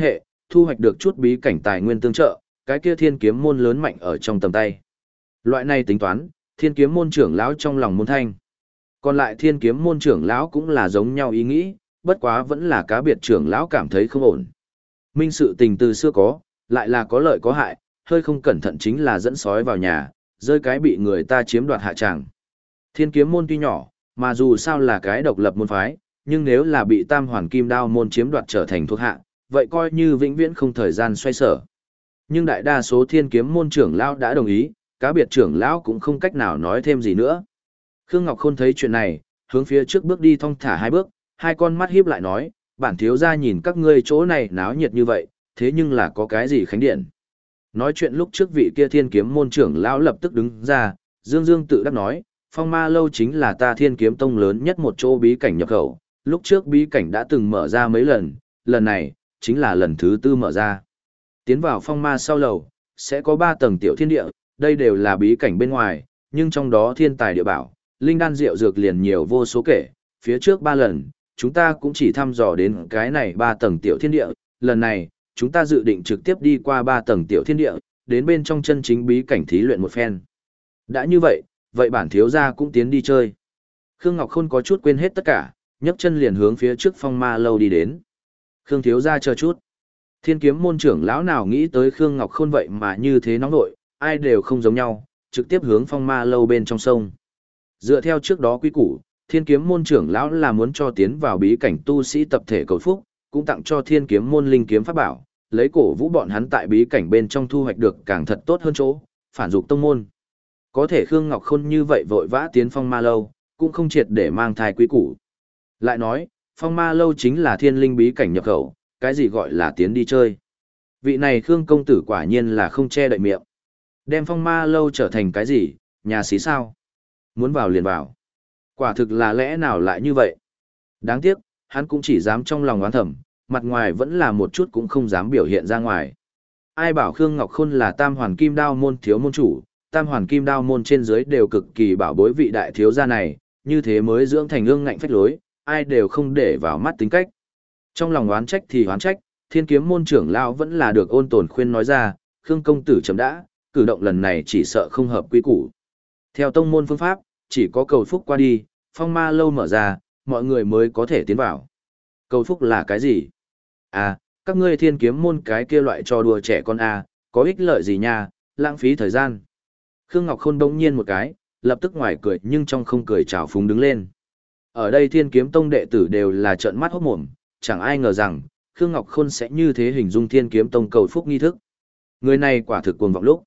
thu hoạch được chút bí cảnh tài nguyên tương trợ, cái kia thiên kiếm môn lớn mạnh ở trong tầm tay. Loại này tính toán, thiên kiếm môn trưởng lão trong lòng môn thanh. Còn lại thiên kiếm môn trưởng lão cũng là giống nhau ý nghĩ, bất quá vẫn là cá biệt trưởng lão cảm thấy không ổn. Minh sự tình từ xưa có, lại là có lợi có hại, hơi không cẩn thận chính là dẫn sói vào nhà, rơi cái bị người ta chiếm đoạt hạ tràng. Thiên kiếm môn tuy nhỏ, mà dù sao là cái độc lập môn phái, nhưng nếu là bị tam hoàn kim đao môn chiếm đoạt trở thành thuộc hạ, vậy coi như vĩnh viễn không thời gian xoay sở. Nhưng đại đa số thiên kiếm môn trưởng lão đã đồng ý, cá biệt trưởng lão cũng không cách nào nói thêm gì nữa. Khương Ngọc Khôn thấy chuyện này, hướng phía trước bước đi thong thả hai bước, hai con mắt híp lại nói, bản thiếu gia nhìn các ngươi chỗ này náo nhiệt như vậy, thế nhưng là có cái gì khánh điện. Nói chuyện lúc trước vị kia thiên kiếm môn trưởng lão lập tức đứng ra, dương dương tự đắc nói, phong ma lâu chính là ta thiên kiếm tông lớn nhất một chỗ bí cảnh nhập khẩu, lúc trước bí cảnh đã từng mở ra mấy lần, lần này, chính là lần thứ tư mở ra. Tiến vào phong ma sau lầu, sẽ có ba tầng tiểu thiên địa, đây đều là bí cảnh bên ngoài, nhưng trong đó thiên tài địa bảo, linh đan rượu dược liền nhiều vô số kể, phía trước ba lần, chúng ta cũng chỉ thăm dò đến cái này ba tầng tiểu thiên địa, lần này, chúng ta dự định trực tiếp đi qua ba tầng tiểu thiên địa, đến bên trong chân chính bí cảnh thí luyện một phen. Đã như vậy, vậy bản thiếu gia cũng tiến đi chơi. Khương Ngọc Khôn có chút quên hết tất cả, nhấc chân liền hướng phía trước phong ma lâu đi đến. Khương thiếu gia chờ chút. Thiên kiếm môn trưởng lão nào nghĩ tới Khương Ngọc Khôn vậy mà như thế nóng nội, ai đều không giống nhau, trực tiếp hướng phong ma lâu bên trong sông. Dựa theo trước đó quy củ, thiên kiếm môn trưởng lão là muốn cho tiến vào bí cảnh tu sĩ tập thể cầu phúc, cũng tặng cho thiên kiếm môn linh kiếm pháp bảo, lấy cổ vũ bọn hắn tại bí cảnh bên trong thu hoạch được càng thật tốt hơn chỗ, phản dục tông môn. Có thể Khương Ngọc Khôn như vậy vội vã tiến phong ma lâu, cũng không triệt để mang thai quý củ. Lại nói, phong ma lâu chính là thiên linh bí cảnh nhập khẩu, cái gì gọi là tiến đi chơi. Vị này Khương công tử quả nhiên là không che đậy miệng. Đem phong ma lâu trở thành cái gì, nhà xí sao? Muốn vào liền vào. Quả thực là lẽ nào lại như vậy? Đáng tiếc, hắn cũng chỉ dám trong lòng oán thầm, mặt ngoài vẫn là một chút cũng không dám biểu hiện ra ngoài. Ai bảo Khương Ngọc Khôn là tam hoàn kim đao môn thiếu môn chủ, tam hoàn kim đao môn trên dưới đều cực kỳ bảo bối vị đại thiếu gia này, như thế mới dưỡng thành ương ngạnh phách lối, ai đều không để vào mắt tính cách. Trong lòng oán trách thì oán trách, thiên kiếm môn trưởng lão vẫn là được ôn tồn khuyên nói ra, Khương công tử chấm đã, cử động lần này chỉ sợ không hợp quy củ. Theo tông môn phương pháp, chỉ có cầu phúc qua đi, phong ma lâu mở ra, mọi người mới có thể tiến vào. Cầu phúc là cái gì? À, các ngươi thiên kiếm môn cái kia loại trò đùa trẻ con à, có ích lợi gì nha, lãng phí thời gian. Khương Ngọc Khôn bỗng nhiên một cái, lập tức ngoài cười nhưng trong không cười trào phúng đứng lên. Ở đây thiên kiếm tông đệ tử đều là trợn mắt hốt mồm, chẳng ai ngờ rằng, Khương Ngọc Khôn sẽ như thế hình dung thiên kiếm tông cầu phúc nghi thức. Người này quả thực cuồng vọng lúc.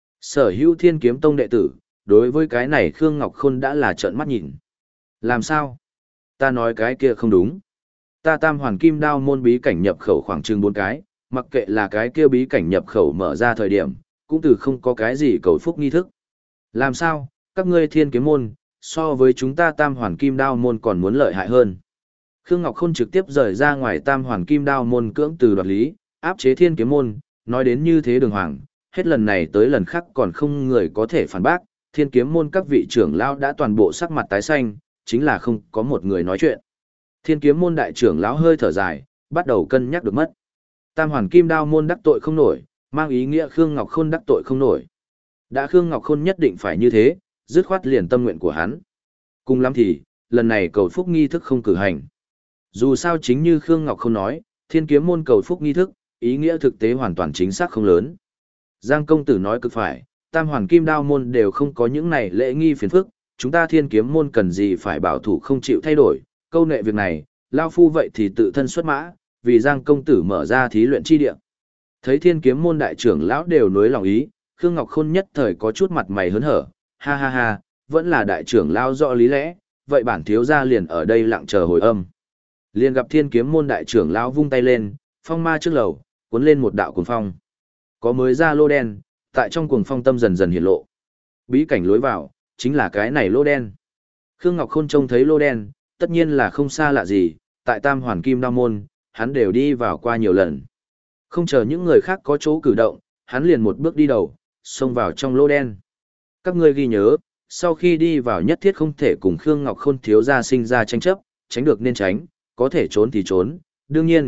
Sở hữu thiên kiếm tông đệ tử, đối với cái này Khương Ngọc Khôn đã là trợn mắt nhìn. Làm sao? Ta nói cái kia không đúng. Ta tam hoàn kim đao môn bí cảnh nhập khẩu khoảng chừng bốn cái, mặc kệ là cái kia bí cảnh nhập khẩu mở ra thời điểm, cũng từ không có cái gì cầu phúc nghi thức. Làm sao, các ngươi thiên kiếm môn, so với chúng ta tam hoàn kim đao môn còn muốn lợi hại hơn. Khương Ngọc Khôn trực tiếp rời ra ngoài tam hoàn kim đao môn cưỡng từ đoạt lý, áp chế thiên kiếm môn, nói đến như thế đường hoàng, hết lần này tới lần khác còn không người có thể phản bác, thiên kiếm môn các vị trưởng lão đã toàn bộ sắc mặt tái xanh, chính là không có một người nói chuyện. Thiên kiếm môn đại trưởng lão hơi thở dài, bắt đầu cân nhắc được mất. Tam hoàn kim đao môn đắc tội không nổi, mang ý nghĩa Khương Ngọc Khôn đắc tội không nổi. Đã Khương Ngọc Khôn nhất định phải như thế, dứt khoát liền tâm nguyện của hắn. Cùng lắm thì, lần này cầu phúc nghi thức không cử hành. Dù sao chính như Khương Ngọc Khôn nói, thiên kiếm môn cầu phúc nghi thức, ý nghĩa thực tế hoàn toàn chính xác không lớn. Giang công tử nói cực phải, tam hoàn kim đao môn đều không có những này lễ nghi phiền phức, chúng ta thiên kiếm môn cần gì phải bảo thủ không chịu thay đổi, câu nệ việc này, lao phu vậy thì tự thân xuất mã, vì Giang công tử mở ra thí luyện chi địa. Thấy thiên kiếm môn đại trưởng lão đều nối lòng ý, Khương Ngọc Khôn nhất thời có chút mặt mày hớn hở, ha ha ha, vẫn là đại trưởng lão rõ lý lẽ, vậy bản thiếu gia liền ở đây lặng chờ hồi âm. Liền gặp thiên kiếm môn đại trưởng lão vung tay lên, phong ma trước lầu, cuốn lên một đạo cuồng phong. Có mới ra lô đen, tại trong cuồng phong tâm dần dần hiện lộ. Bí cảnh lối vào, chính là cái này lô đen. Khương Ngọc Khôn trông thấy lô đen, tất nhiên là không xa lạ gì, tại Tam Hoàn Kim Đao môn, hắn đều đi vào qua nhiều lần. Không chờ những người khác có chỗ cử động, hắn liền một bước đi đầu, xông vào trong lô đen. Các ngươi ghi nhớ, sau khi đi vào nhất thiết không thể cùng Khương Ngọc Khôn thiếu gia sinh ra tranh chấp, tránh được nên tránh, có thể trốn thì trốn. Đương nhiên,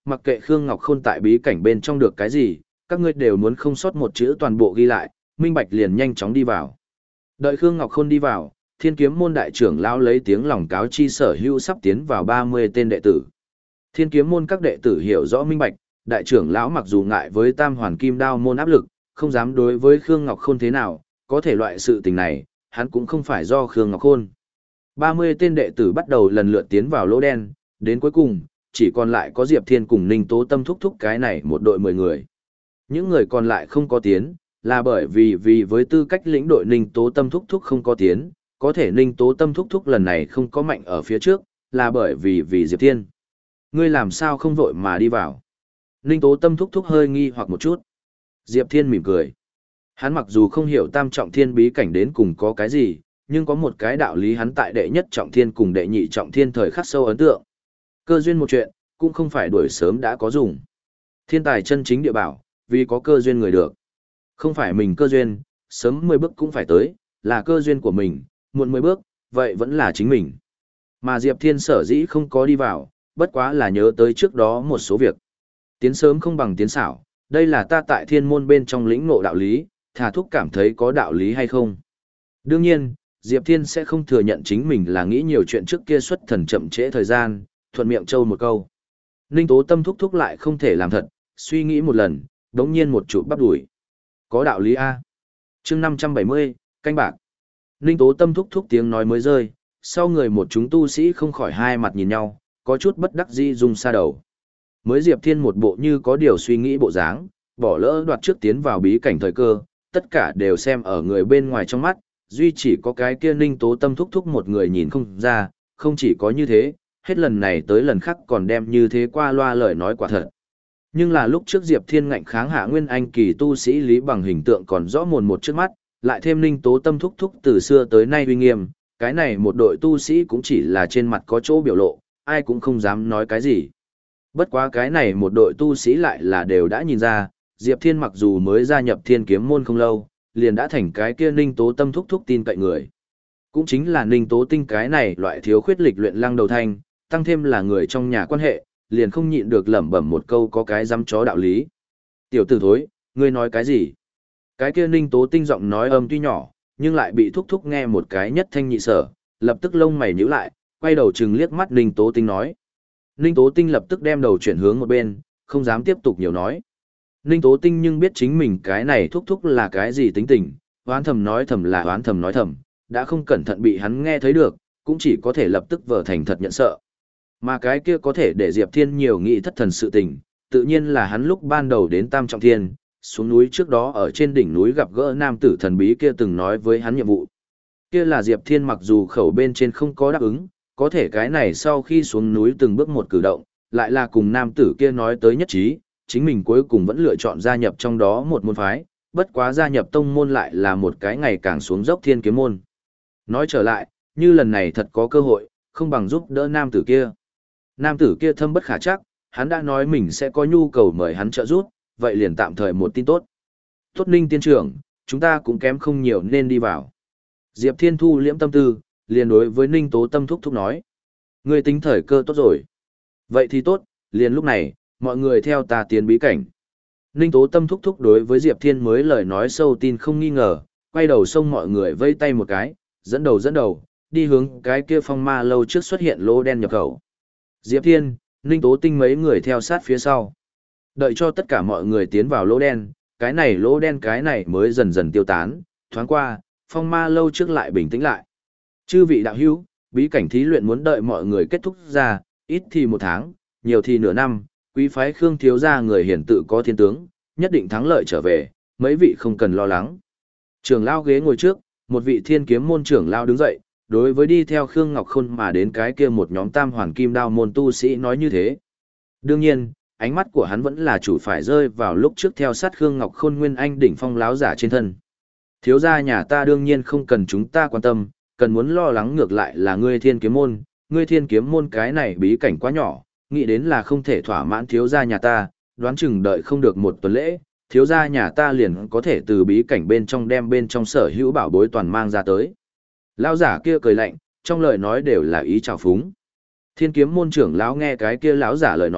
mặc kệ Khương Ngọc Khôn tại bí cảnh bên trong được cái gì, các ngươi đều muốn không sót một chữ toàn bộ ghi lại, minh bạch liền nhanh chóng đi vào. Đợi Khương Ngọc Khôn đi vào, Thiên Kiếm môn đại trưởng lão lấy tiếng lòng cáo chi sở hữu sắp tiến vào ba mươi tên đệ tử. Thiên Kiếm môn các đệ tử hiểu rõ minh bạch, đại trưởng lão mặc dù ngại với Tam Hoàn Kim Đao môn áp lực, không dám đối với Khương Ngọc Khôn thế nào, có thể loại sự tình này, hắn cũng không phải do Khương Ngọc Khôn. ba mươi tên đệ tử bắt đầu lần lượt tiến vào lỗ đen, đến cuối cùng, chỉ còn lại có Diệp Thiên cùng Ninh Tố Tâm thúc thúc cái này một đội mười người. Những người còn lại không có tiến, là bởi vì vì với tư cách lĩnh đội Ninh Tố Tâm thúc thúc không có tiến, có thể Ninh Tố Tâm thúc thúc lần này không có mạnh ở phía trước, là bởi vì vì Diệp Thiên. Ngươi làm sao không vội mà đi vào? Ninh Tố Tâm thúc thúc hơi nghi hoặc một chút. Diệp Thiên mỉm cười. Hắn mặc dù không hiểu tam trọng thiên bí cảnh đến cùng có cái gì, nhưng có một cái đạo lý hắn tại đệ nhất trọng thiên cùng đệ nhị trọng thiên thời khắc sâu ấn tượng. Cơ duyên một chuyện, cũng không phải đuổi sớm đã có dùng. Thiên tài chân chính địa bảo, vì có cơ duyên người được. Không phải mình cơ duyên, sớm mười bước cũng phải tới, là cơ duyên của mình, muộn mười bước, vậy vẫn là chính mình. Mà Diệp Thiên sở dĩ không có đi vào, bất quá là nhớ tới trước đó một số việc. Tiến sớm không bằng tiến xảo, đây là ta tại thiên môn bên trong lĩnh ngộ đạo lý, thà thúc cảm thấy có đạo lý hay không. Đương nhiên, Diệp Thiên sẽ không thừa nhận chính mình là nghĩ nhiều chuyện trước kia xuất thần chậm trễ thời gian, thuận miệng trâu một câu. Ninh Tố Tâm thúc thúc lại không thể làm thật, suy nghĩ một lần, đống nhiên một chút bắp đuổi. Có đạo lý A. chương năm trăm bảy mươi, canh bạc. Ninh Tố Tâm thúc thúc tiếng nói mới rơi, sau người một chúng tu sĩ không khỏi hai mặt nhìn nhau, có chút bất đắc dĩ rung xa đầu. Mới Diệp Thiên một bộ như có điều suy nghĩ bộ dáng, bỏ lỡ đoạt trước tiến vào bí cảnh thời cơ, tất cả đều xem ở người bên ngoài trong mắt, duy chỉ có cái kia Ninh Tố Tâm thúc thúc một người nhìn không ra, không chỉ có như thế, hết lần này tới lần khác còn đem như thế qua loa lời nói quả thật. Nhưng là lúc trước Diệp Thiên ngạnh kháng hạ nguyên anh kỳ tu sĩ Lý Bằng hình tượng còn rõ mồn một trước mắt, lại thêm Ninh Tố Tâm thúc thúc từ xưa tới nay uy nghiêm, cái này một đội tu sĩ cũng chỉ là trên mặt có chỗ biểu lộ, ai cũng không dám nói cái gì. Bất quá cái này một đội tu sĩ lại là đều đã nhìn ra, Diệp Thiên mặc dù mới gia nhập Thiên Kiếm môn không lâu, liền đã thành cái kia Ninh Tố Tâm thúc thúc tin cậy người. Cũng chính là Ninh Tố Tinh cái này loại thiếu khuyết lịch luyện lăng đầu thanh, tăng thêm là người trong nhà quan hệ, liền không nhịn được lẩm bẩm một câu có cái dám chó đạo lý. Tiểu tử thối, ngươi nói cái gì? Cái kia Ninh Tố Tinh giọng nói âm tuy nhỏ, nhưng lại bị thúc thúc nghe một cái nhất thanh nhị sở, lập tức lông mày nhíu lại, quay đầu chừng liếc mắt Ninh Tố Tinh nói. Ninh Tố Tinh lập tức đem đầu chuyển hướng một bên, không dám tiếp tục nhiều nói. Ninh Tố Tinh nhưng biết chính mình cái này thúc thúc là cái gì tính tình, hoán thầm nói thầm là hoán thầm nói thầm, đã không cẩn thận bị hắn nghe thấy được, cũng chỉ có thể lập tức vờ thành thật nhận sợ. Mà cái kia có thể để Diệp Thiên nhiều nghĩ thất thần sự tình, tự nhiên là hắn lúc ban đầu đến Tam Trọng Thiên, xuống núi trước đó ở trên đỉnh núi gặp gỡ nam tử thần bí kia từng nói với hắn nhiệm vụ. Kia là Diệp Thiên mặc dù khẩu bên trên không có đáp ứng, có thể cái này sau khi xuống núi từng bước một cử động, lại là cùng nam tử kia nói tới nhất trí, chính mình cuối cùng vẫn lựa chọn gia nhập trong đó một môn phái, bất quá gia nhập tông môn lại là một cái ngày càng xuống dốc Thiên Kiếm môn. Nói trở lại, như lần này thật có cơ hội, không bằng giúp đỡ nam tử kia. Nam tử kia thâm bất khả chắc, hắn đã nói mình sẽ có nhu cầu mời hắn trợ giúp, vậy liền tạm thời một tin tốt. Tốt Ninh tiên trưởng, chúng ta cũng kém không nhiều nên đi vào. Diệp Thiên thu liễm tâm tư, liền đối với Ninh Tố Tâm thúc thúc nói. Ngươi tính thời cơ tốt rồi. Vậy thì tốt, liền lúc này, mọi người theo ta tiến bí cảnh. Ninh Tố Tâm thúc thúc đối với Diệp Thiên mới lời nói sâu tin không nghi ngờ, quay đầu xông mọi người vây tay một cái, dẫn đầu dẫn đầu, đi hướng cái kia phong ma lâu trước xuất hiện lỗ đen nhập khẩu. Diệp Thiên, Ninh Tố Tinh mấy người theo sát phía sau. Đợi cho tất cả mọi người tiến vào lỗ đen, cái này lỗ đen cái này mới dần dần tiêu tán, thoáng qua, phong ma lâu trước lại bình tĩnh lại. Chư vị đạo hữu, bí cảnh thí luyện muốn đợi mọi người kết thúc ra, ít thì một tháng, nhiều thì nửa năm, quý phái Khương thiếu gia người hiển tự có thiên tướng, nhất định thắng lợi trở về, mấy vị không cần lo lắng. Trưởng lao ghế ngồi trước, một vị Thiên Kiếm môn trưởng lao đứng dậy, đối với đi theo Khương Ngọc Khôn mà đến cái kia một nhóm tam hoàn kim đao môn tu sĩ nói như thế. Đương nhiên, ánh mắt của hắn vẫn là chủ phải rơi vào lúc trước theo sát Khương Ngọc Khôn nguyên anh đỉnh phong láo giả trên thân. Thiếu gia nhà ta đương nhiên không cần chúng ta quan tâm, cần muốn lo lắng ngược lại là ngươi Thiên Kiếm môn, ngươi Thiên Kiếm môn cái này bí cảnh quá nhỏ, nghĩ đến là không thể thỏa mãn thiếu gia nhà ta, đoán chừng đợi không được một tuần lễ, thiếu gia nhà ta liền có thể từ bí cảnh bên trong đem bên trong sở hữu bảo bối toàn mang ra tới. Lão giả kia cười lạnh, trong lời nói đều là ý trào phúng. Thiên Kiếm môn trưởng lão nghe cái kia lão giả lời nói,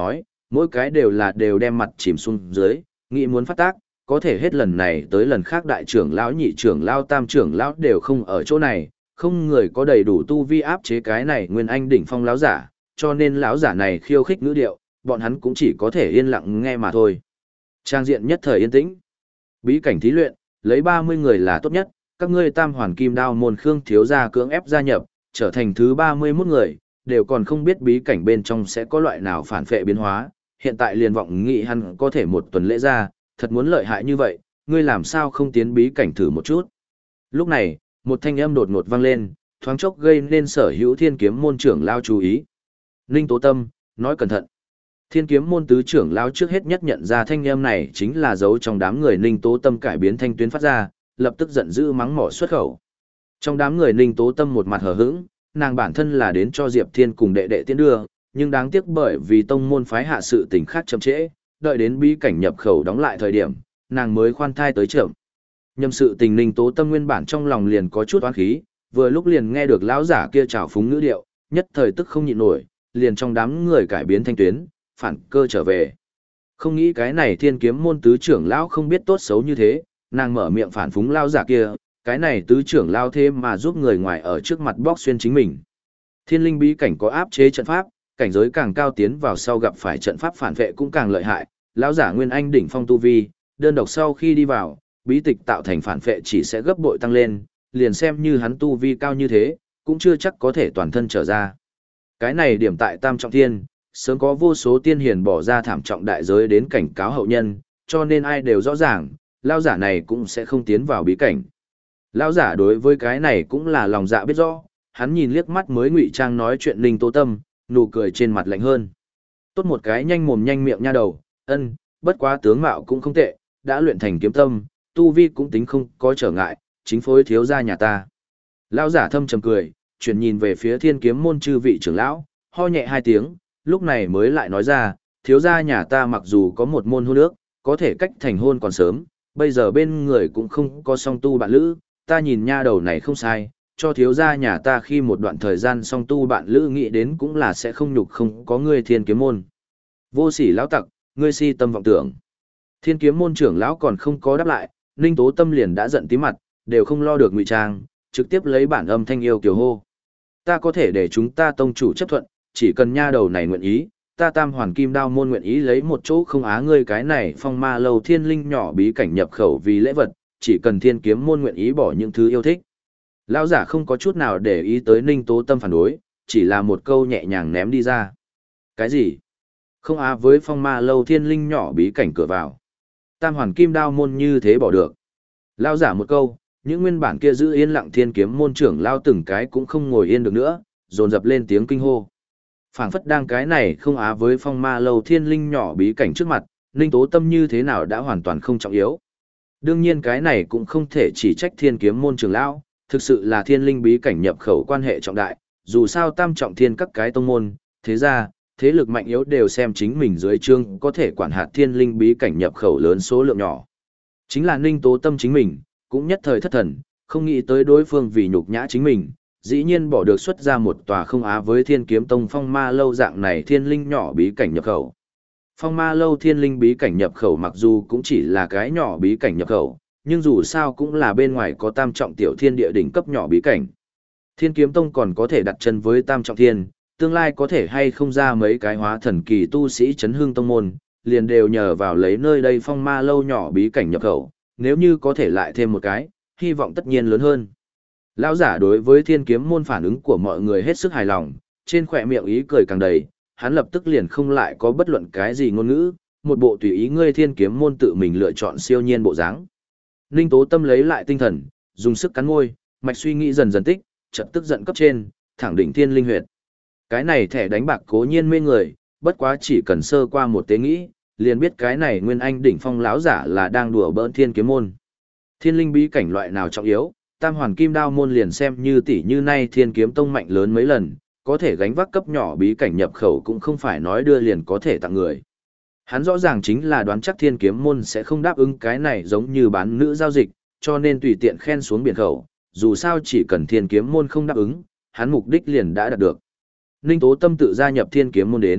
Mỗi cái đều là đều đem mặt chìm xuống dưới, nghĩ muốn phát tác, có thể hết lần này tới lần khác đại trưởng lão nhị trưởng lão tam trưởng lão đều không ở chỗ này, không người có đầy đủ tu vi áp chế cái này nguyên anh đỉnh phong lão giả, cho nên lão giả này khiêu khích ngữ điệu, bọn hắn cũng chỉ có thể yên lặng nghe mà thôi. Trang diện nhất thời yên tĩnh. Bí cảnh thí luyện, lấy ba mươi người là tốt nhất, các ngươi tam hoàn kim đao môn Khương thiếu gia cưỡng ép gia nhập, trở thành thứ ba mươi mốt người, đều còn không biết bí cảnh bên trong sẽ có loại nào phản phệ biến hóa, hiện tại liền vọng nghị hắn có thể một tuần lễ ra, thật muốn lợi hại như vậy, ngươi làm sao không tiến bí cảnh thử một chút. Lúc này, một thanh âm đột ngột vang lên, thoáng chốc gây nên sở hữu thiên kiếm môn trưởng lao chú ý. Ninh Tố Tâm, nói cẩn thận. Thiên kiếm môn tứ trưởng lao trước hết nhất nhận ra thanh âm này chính là dấu trong đám người Ninh Tố Tâm cải biến thanh tuyến phát ra, lập tức giận dữ mắng mỏ xuất khẩu. Trong đám người Ninh Tố Tâm một mặt hờ hững, nàng bản thân là đến cho Diệp Thiên cùng đệ đệ tiến đưa, nhưng đáng tiếc bởi vì tông môn phái hạ sự tình khác chậm trễ, đợi đến bí cảnh nhập khẩu đóng lại thời điểm, nàng mới khoan thai tới chậm. Nhâm sự tình Ninh Tố Tâm nguyên bản trong lòng liền có chút oán khí, vừa lúc liền nghe được lão giả kia trào phúng ngữ điệu, nhất thời tức không nhịn nổi, liền trong đám người cải biến thanh tuyến, phản cơ trở về. Không nghĩ cái này thiên kiếm môn tứ trưởng lão không biết tốt xấu như thế, nàng mở miệng phản phúng lão giả kia, cái này tứ trưởng lão thế mà giúp người ngoài ở trước mặt bóc xuyên chính mình. Thiên linh bí cảnh có áp chế trận pháp, cảnh giới càng cao tiến vào sau gặp phải trận pháp phản vệ cũng càng lợi hại, lão giả nguyên anh đỉnh phong tu vi, đơn độc sau khi đi vào, bí tịch tạo thành phản vệ chỉ sẽ gấp bội tăng lên, liền xem như hắn tu vi cao như thế, cũng chưa chắc có thể toàn thân trở ra. Cái này điểm tại Tam Trọng Thiên, sớm có vô số tiên hiền bỏ ra thảm trọng đại giới đến cảnh cáo hậu nhân, cho nên ai đều rõ ràng, lão giả này cũng sẽ không tiến vào bí cảnh. Lão giả đối với cái này cũng là lòng dạ biết rõ, hắn nhìn liếc mắt mới ngụy trang nói chuyện Ninh Tố Tâm, nụ cười trên mặt lạnh hơn. Tốt một cái nhanh mồm nhanh miệng nha đầu, ân, bất quá tướng mạo cũng không tệ, đã luyện thành kiếm tâm, tu vi cũng tính không có trở ngại, chính phối thiếu gia nhà ta. Lão giả thâm trầm cười, chuyển nhìn về phía thiên kiếm môn chư vị trưởng lão, ho nhẹ hai tiếng, lúc này mới lại nói ra, thiếu gia nhà ta mặc dù có một môn hôn ước, có thể cách thành hôn còn sớm, bây giờ bên người cũng không có song tu bạn lữ, ta nhìn nha đầu này không sai, cho thiếu gia nhà ta khi một đoạn thời gian song tu bạn lữ nghĩ đến cũng là sẽ không nhục không có ngươi thiên kiếm môn. Vô sỉ lão tặc, ngươi si tâm vọng tưởng. Thiên kiếm môn trưởng lão còn không có đáp lại, Ninh Tố Tâm liền đã giận tí mặt, đều không lo được ngụy trang, trực tiếp lấy bản âm thanh yêu kiều hô. Ta có thể để chúng ta tông chủ chấp thuận, chỉ cần nha đầu này nguyện ý, ta tam hoàn kim đao môn nguyện ý lấy một chỗ không á ngươi cái này phong ma lâu thiên linh nhỏ bí cảnh nhập khẩu vì lễ vật, chỉ cần thiên kiếm môn nguyện ý bỏ những thứ yêu thích. Lão giả không có chút nào để ý tới Ninh Tố Tâm phản đối, chỉ là một câu nhẹ nhàng ném đi ra. Cái gì? Không á với phong ma lâu thiên linh nhỏ bí cảnh cửa vào. Tam hoàn kim đao môn như thế bỏ được. Lão giả một câu, những nguyên bản kia giữ yên lặng thiên kiếm môn trưởng lao từng cái cũng không ngồi yên được nữa, dồn dập lên tiếng kinh hô. Phảng phất đang cái này không á với phong ma lâu thiên linh nhỏ bí cảnh trước mặt, Ninh Tố Tâm như thế nào đã hoàn toàn không trọng yếu. Đương nhiên cái này cũng không thể chỉ trách thiên kiếm môn trưởng lão, thực sự là thiên linh bí cảnh nhập khẩu quan hệ trọng đại, dù sao tam trọng thiên các cái tông môn, thế ra, thế lực mạnh yếu đều xem chính mình dưới chương có thể quản hạt thiên linh bí cảnh nhập khẩu lớn số lượng nhỏ. Chính là Ninh Tố Tâm chính mình, cũng nhất thời thất thần, không nghĩ tới đối phương vì nhục nhã chính mình, dĩ nhiên bỏ được xuất ra một tòa không á với thiên kiếm tông phong ma lâu dạng này thiên linh nhỏ bí cảnh nhập khẩu. Phong ma lâu thiên linh bí cảnh nhập khẩu mặc dù cũng chỉ là cái nhỏ bí cảnh nhập khẩu, nhưng dù sao cũng là bên ngoài có tam trọng tiểu thiên địa đỉnh cấp nhỏ bí cảnh. Thiên kiếm tông còn có thể đặt chân với tam trọng thiên, tương lai có thể hay không ra mấy cái hóa thần kỳ tu sĩ chấn hương tông môn, liền đều nhờ vào lấy nơi đây phong ma lâu nhỏ bí cảnh nhập khẩu, nếu như có thể lại thêm một cái, hy vọng tất nhiên lớn hơn. Lão giả đối với thiên kiếm môn phản ứng của mọi người hết sức hài lòng, trên khỏe miệng ý cười càng đầy, hắn lập tức liền không lại có bất luận cái gì ngôn ngữ, một bộ tùy ý ngươi thiên kiếm môn tự mình lựa chọn siêu nhiên bộ dáng. Ninh Tố Tâm lấy lại tinh thần, dùng sức cắn môi, mạch suy nghĩ dần dần tích, chợt tức giận cấp trên, thẳng đỉnh thiên linh huyệt. Cái này thẻ đánh bạc cố nhiên mê người, bất quá chỉ cần sơ qua một tế nghĩ, liền biết cái này nguyên anh đỉnh phong lão giả là đang đùa bỡn thiên kiếm môn. Thiên linh bí cảnh loại nào trọng yếu, tam hoàn kim đao môn liền xem như tỷ như nay thiên kiếm tông mạnh lớn mấy lần, có thể gánh vác cấp nhỏ bí cảnh nhập khẩu cũng không phải nói đưa liền có thể tặng người. Hắn rõ ràng chính là đoán chắc thiên kiếm môn sẽ không đáp ứng cái này giống như bán nữ giao dịch, cho nên tùy tiện khen xuống biển khẩu, dù sao chỉ cần thiên kiếm môn không đáp ứng, hắn mục đích liền đã đạt được. Ninh Tố Tâm tự gia nhập thiên kiếm môn đến,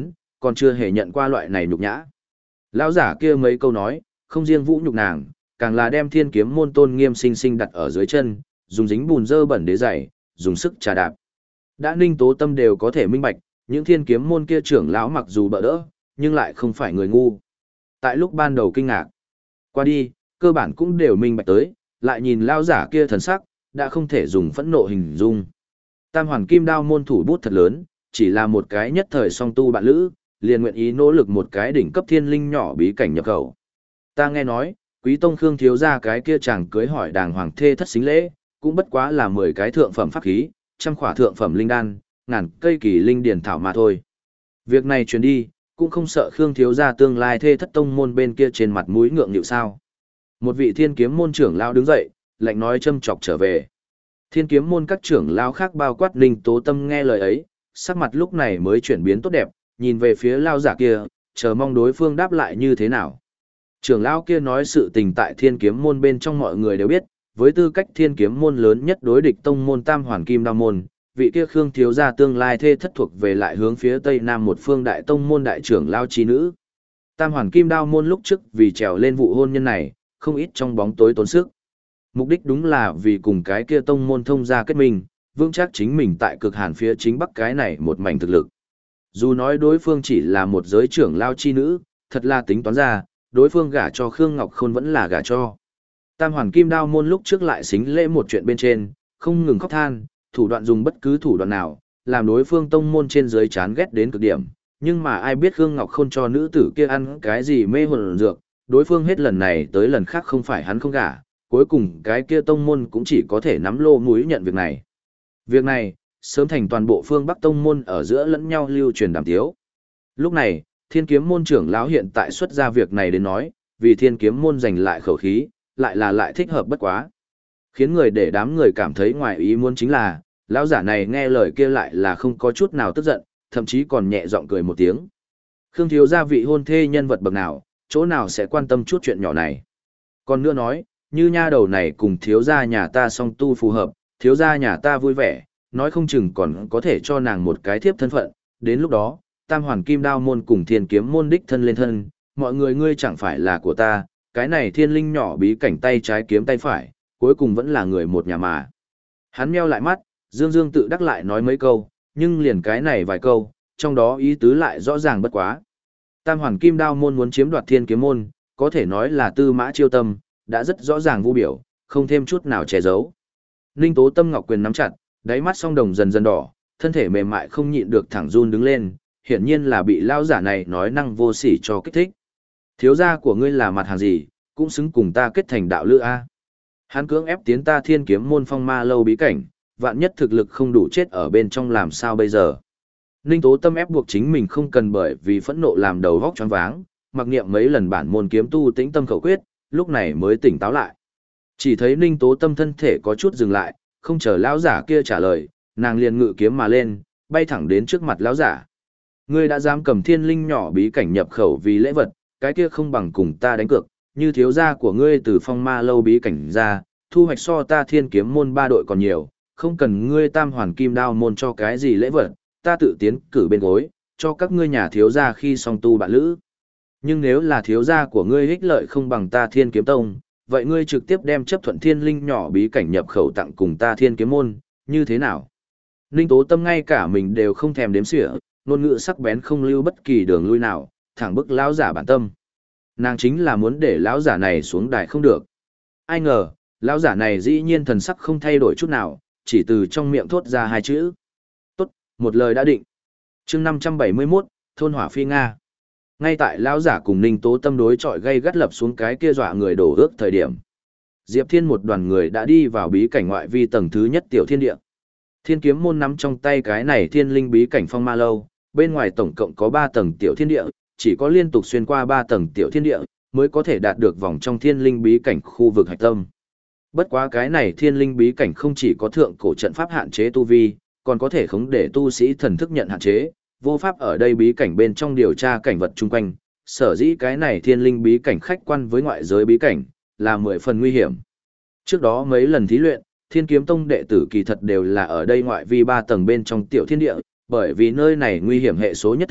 còn chưa hề nhận qua loại này nhục nhã. Lão giả kia mấy câu nói, không riêng vũ nhục nàng, càng là đem thiên kiếm môn tôn nghiêm sinh sinh đặt ở dưới chân, dùng dính bùn dơ bẩn đế giày, dùng sức trà đạp. Đã Ninh Tố Tâm đều có thể minh bạch, những thiên kiếm môn kia trưởng lão mặc dù bỡ đỡ, nhưng lại không phải người ngu. Tại lúc ban đầu kinh ngạc, qua đi, cơ bản cũng đều minh bạch tới, lại nhìn lão giả kia thần sắc, đã không thể dùng phẫn nộ hình dung. Tam Hoàn Kim Đao môn thủ bút thật lớn, chỉ là một cái nhất thời song tu bạn lữ, liền nguyện ý nỗ lực một cái đỉnh cấp thiên linh nhỏ bí cảnh nhập khẩu. Ta nghe nói, Quý Tông Khương thiếu gia cái kia chàng cưới hỏi đàng hoàng thê thất xính lễ, cũng bất quá là mười cái thượng phẩm pháp khí, trăm khỏa thượng phẩm linh đan, ngàn cây kỳ linh điển thảo mà thôi. Việc này truyền đi, cũng không sợ Khương thiếu gia tương lai thê thất tông môn bên kia trên mặt mũi ngượng nghịu sao? Một vị thiên kiếm môn trưởng lão đứng dậy, lạnh nói châm chọc trở về. Thiên kiếm môn các trưởng lão khác bao quát Ninh Tố Tâm nghe lời ấy, sắc mặt lúc này mới chuyển biến tốt đẹp, nhìn về phía lão giả kia, chờ mong đối phương đáp lại như thế nào. Trưởng lão kia nói sự tình tại thiên kiếm môn bên trong mọi người đều biết, với tư cách thiên kiếm môn lớn nhất đối địch tông môn Tam Hoàn Kim Đao môn, vị kia Khương thiếu gia tương lai thê thất thuộc về lại hướng phía tây nam một phương đại tông môn đại trưởng lão chi nữ. Tam Hoàn Kim Đao môn lúc trước vì trèo lên vụ hôn nhân này, không ít trong bóng tối tốn sức. Mục đích đúng là vì cùng cái kia tông môn thông gia kết minh, vững chắc chính mình tại cực hàn phía chính bắc cái này một mảnh thực lực. Dù nói đối phương chỉ là một giới trưởng lao chi nữ, thật là tính toán ra, đối phương gả cho Khương Ngọc Khôn vẫn là gả cho. Tam Hoàn Kim Đao môn lúc trước lại xính lễ một chuyện bên trên, không ngừng khóc than, thủ đoạn dùng bất cứ thủ đoạn nào, làm đối phương tông môn trên dưới chán ghét đến cực điểm. Nhưng mà ai biết Khương Ngọc Khôn cho nữ tử kia ăn cái gì mê hồn dược, đối phương hết lần này tới lần khác không phải hắn không gả, cuối cùng cái kia tông môn cũng chỉ có thể nắm lô múi nhận việc này. Việc này, sớm thành toàn bộ phương Bắc tông môn ở giữa lẫn nhau lưu truyền đàm tiếu. Lúc này, thiên kiếm môn trưởng lão hiện tại xuất ra việc này đến nói, vì thiên kiếm môn giành lại khẩu khí, lại là lại thích hợp bất quá. Khiến người để đám người cảm thấy ngoài ý muốn chính là, lão giả này nghe lời kia lại là không có chút nào tức giận, thậm chí còn nhẹ giọng cười một tiếng. Khương thiếu gia vị hôn thê nhân vật bậc nào, chỗ nào sẽ quan tâm chút chuyện nhỏ này. Còn nữa nói, như nha đầu này cùng thiếu gia nhà ta song tu phù hợp, thiếu gia nhà ta vui vẻ, nói không chừng còn có thể cho nàng một cái thiếp thân phận, đến lúc đó, Tam Hoàn Kim Đao môn cùng Thiên Kiếm môn đích thân lên thân, mọi người ngươi chẳng phải là của ta, cái này thiên linh nhỏ bí cảnh tay trái kiếm tay phải, cuối cùng vẫn là người một nhà mà. Hắn meo lại mắt, Dương Dương tự đắc lại nói mấy câu, nhưng liền cái này vài câu, trong đó ý tứ lại rõ ràng bất quá. Tam Hoàn Kim Đao môn muốn chiếm đoạt Thiên Kiếm môn, có thể nói là tư mã chiêu tâm, đã rất rõ ràng vu biểu, không thêm chút nào che giấu. Ninh Tố Tâm ngọc quyền nắm chặt, đáy mắt song đồng dần dần đỏ, thân thể mềm mại không nhịn được thẳng run đứng lên, hiển nhiên là bị lao giả này nói năng vô sỉ cho kích thích. Thiếu gia của ngươi là mặt hàng gì, cũng xứng cùng ta kết thành đạo lữ a. Hắn cưỡng ép tiến ta Thiên Kiếm môn phong ma lâu bí cảnh, vạn nhất thực lực không đủ chết ở bên trong làm sao bây giờ. Ninh Tố Tâm ép buộc chính mình không cần bởi vì phẫn nộ làm đầu vóc choáng váng, mặc niệm mấy lần bản môn kiếm tu tĩnh tâm khẩu quyết, lúc này mới tỉnh táo lại. Chỉ thấy Ninh Tố Tâm thân thể có chút dừng lại, không chờ lão giả kia trả lời, nàng liền ngự kiếm mà lên, bay thẳng đến trước mặt lão giả. Ngươi đã dám cầm thiên linh nhỏ bí cảnh nhập khẩu vì lễ vật, cái kia không bằng cùng ta đánh cược, như thiếu gia của ngươi từ phong ma lâu bí cảnh ra, thu hoạch so ta Thiên Kiếm môn ba đội còn nhiều, không cần ngươi Tam Hoàn Kim Đao môn cho cái gì lễ vật, ta tự tiến cử bên gối, cho các ngươi nhà thiếu gia khi song tu bạn lữ. Nhưng nếu là thiếu gia của ngươi ích lợi không bằng ta Thiên Kiếm tông, vậy ngươi trực tiếp đem chấp thuận thiên linh nhỏ bí cảnh nhập khẩu tặng cùng ta Thiên Kiếm môn, như thế nào? Ninh Tố Tâm ngay cả mình đều không thèm đếm xỉa, ngôn ngữ sắc bén không lưu bất kỳ đường lui nào, thẳng bức lão giả bản tâm. Nàng chính là muốn để lão giả này xuống đài không được. Ai ngờ, lão giả này dĩ nhiên thần sắc không thay đổi chút nào, chỉ từ trong miệng thốt ra hai chữ. Tốt, một lời đã định. Chương năm trăm bảy mươi mốt, thôn hỏa phi Nga. Ngay tại lão giả cùng Ninh Tố Tâm đối chọi gây gắt lập xuống cái kia dọa người đổ ước thời điểm. Diệp Thiên một đoàn người đã đi vào bí cảnh ngoại vi tầng thứ nhất tiểu thiên địa. Thiên Kiếm môn nắm trong tay cái này thiên linh bí cảnh phong ma lâu, bên ngoài tổng cộng có ba tầng tiểu thiên địa, chỉ có liên tục xuyên qua ba tầng tiểu thiên địa, mới có thể đạt được vòng trong thiên linh bí cảnh khu vực hạch tâm. Bất quá cái này thiên linh bí cảnh không chỉ có thượng cổ trận pháp hạn chế tu vi, còn có thể khống để tu sĩ thần thức nhận hạn chế, vô pháp ở đây bí cảnh bên trong điều tra cảnh vật chung quanh, sở dĩ cái này thiên linh bí cảnh khách quan với ngoại giới bí cảnh, là mười phần nguy hiểm. Trước đó mấy lần thí luyện, Thiên Kiếm tông đệ tử kỳ thật đều là ở đây ngoại vi ba tầng bên trong tiểu thiên địa, bởi vì nơi này nguy hiểm hệ số nhất thấp,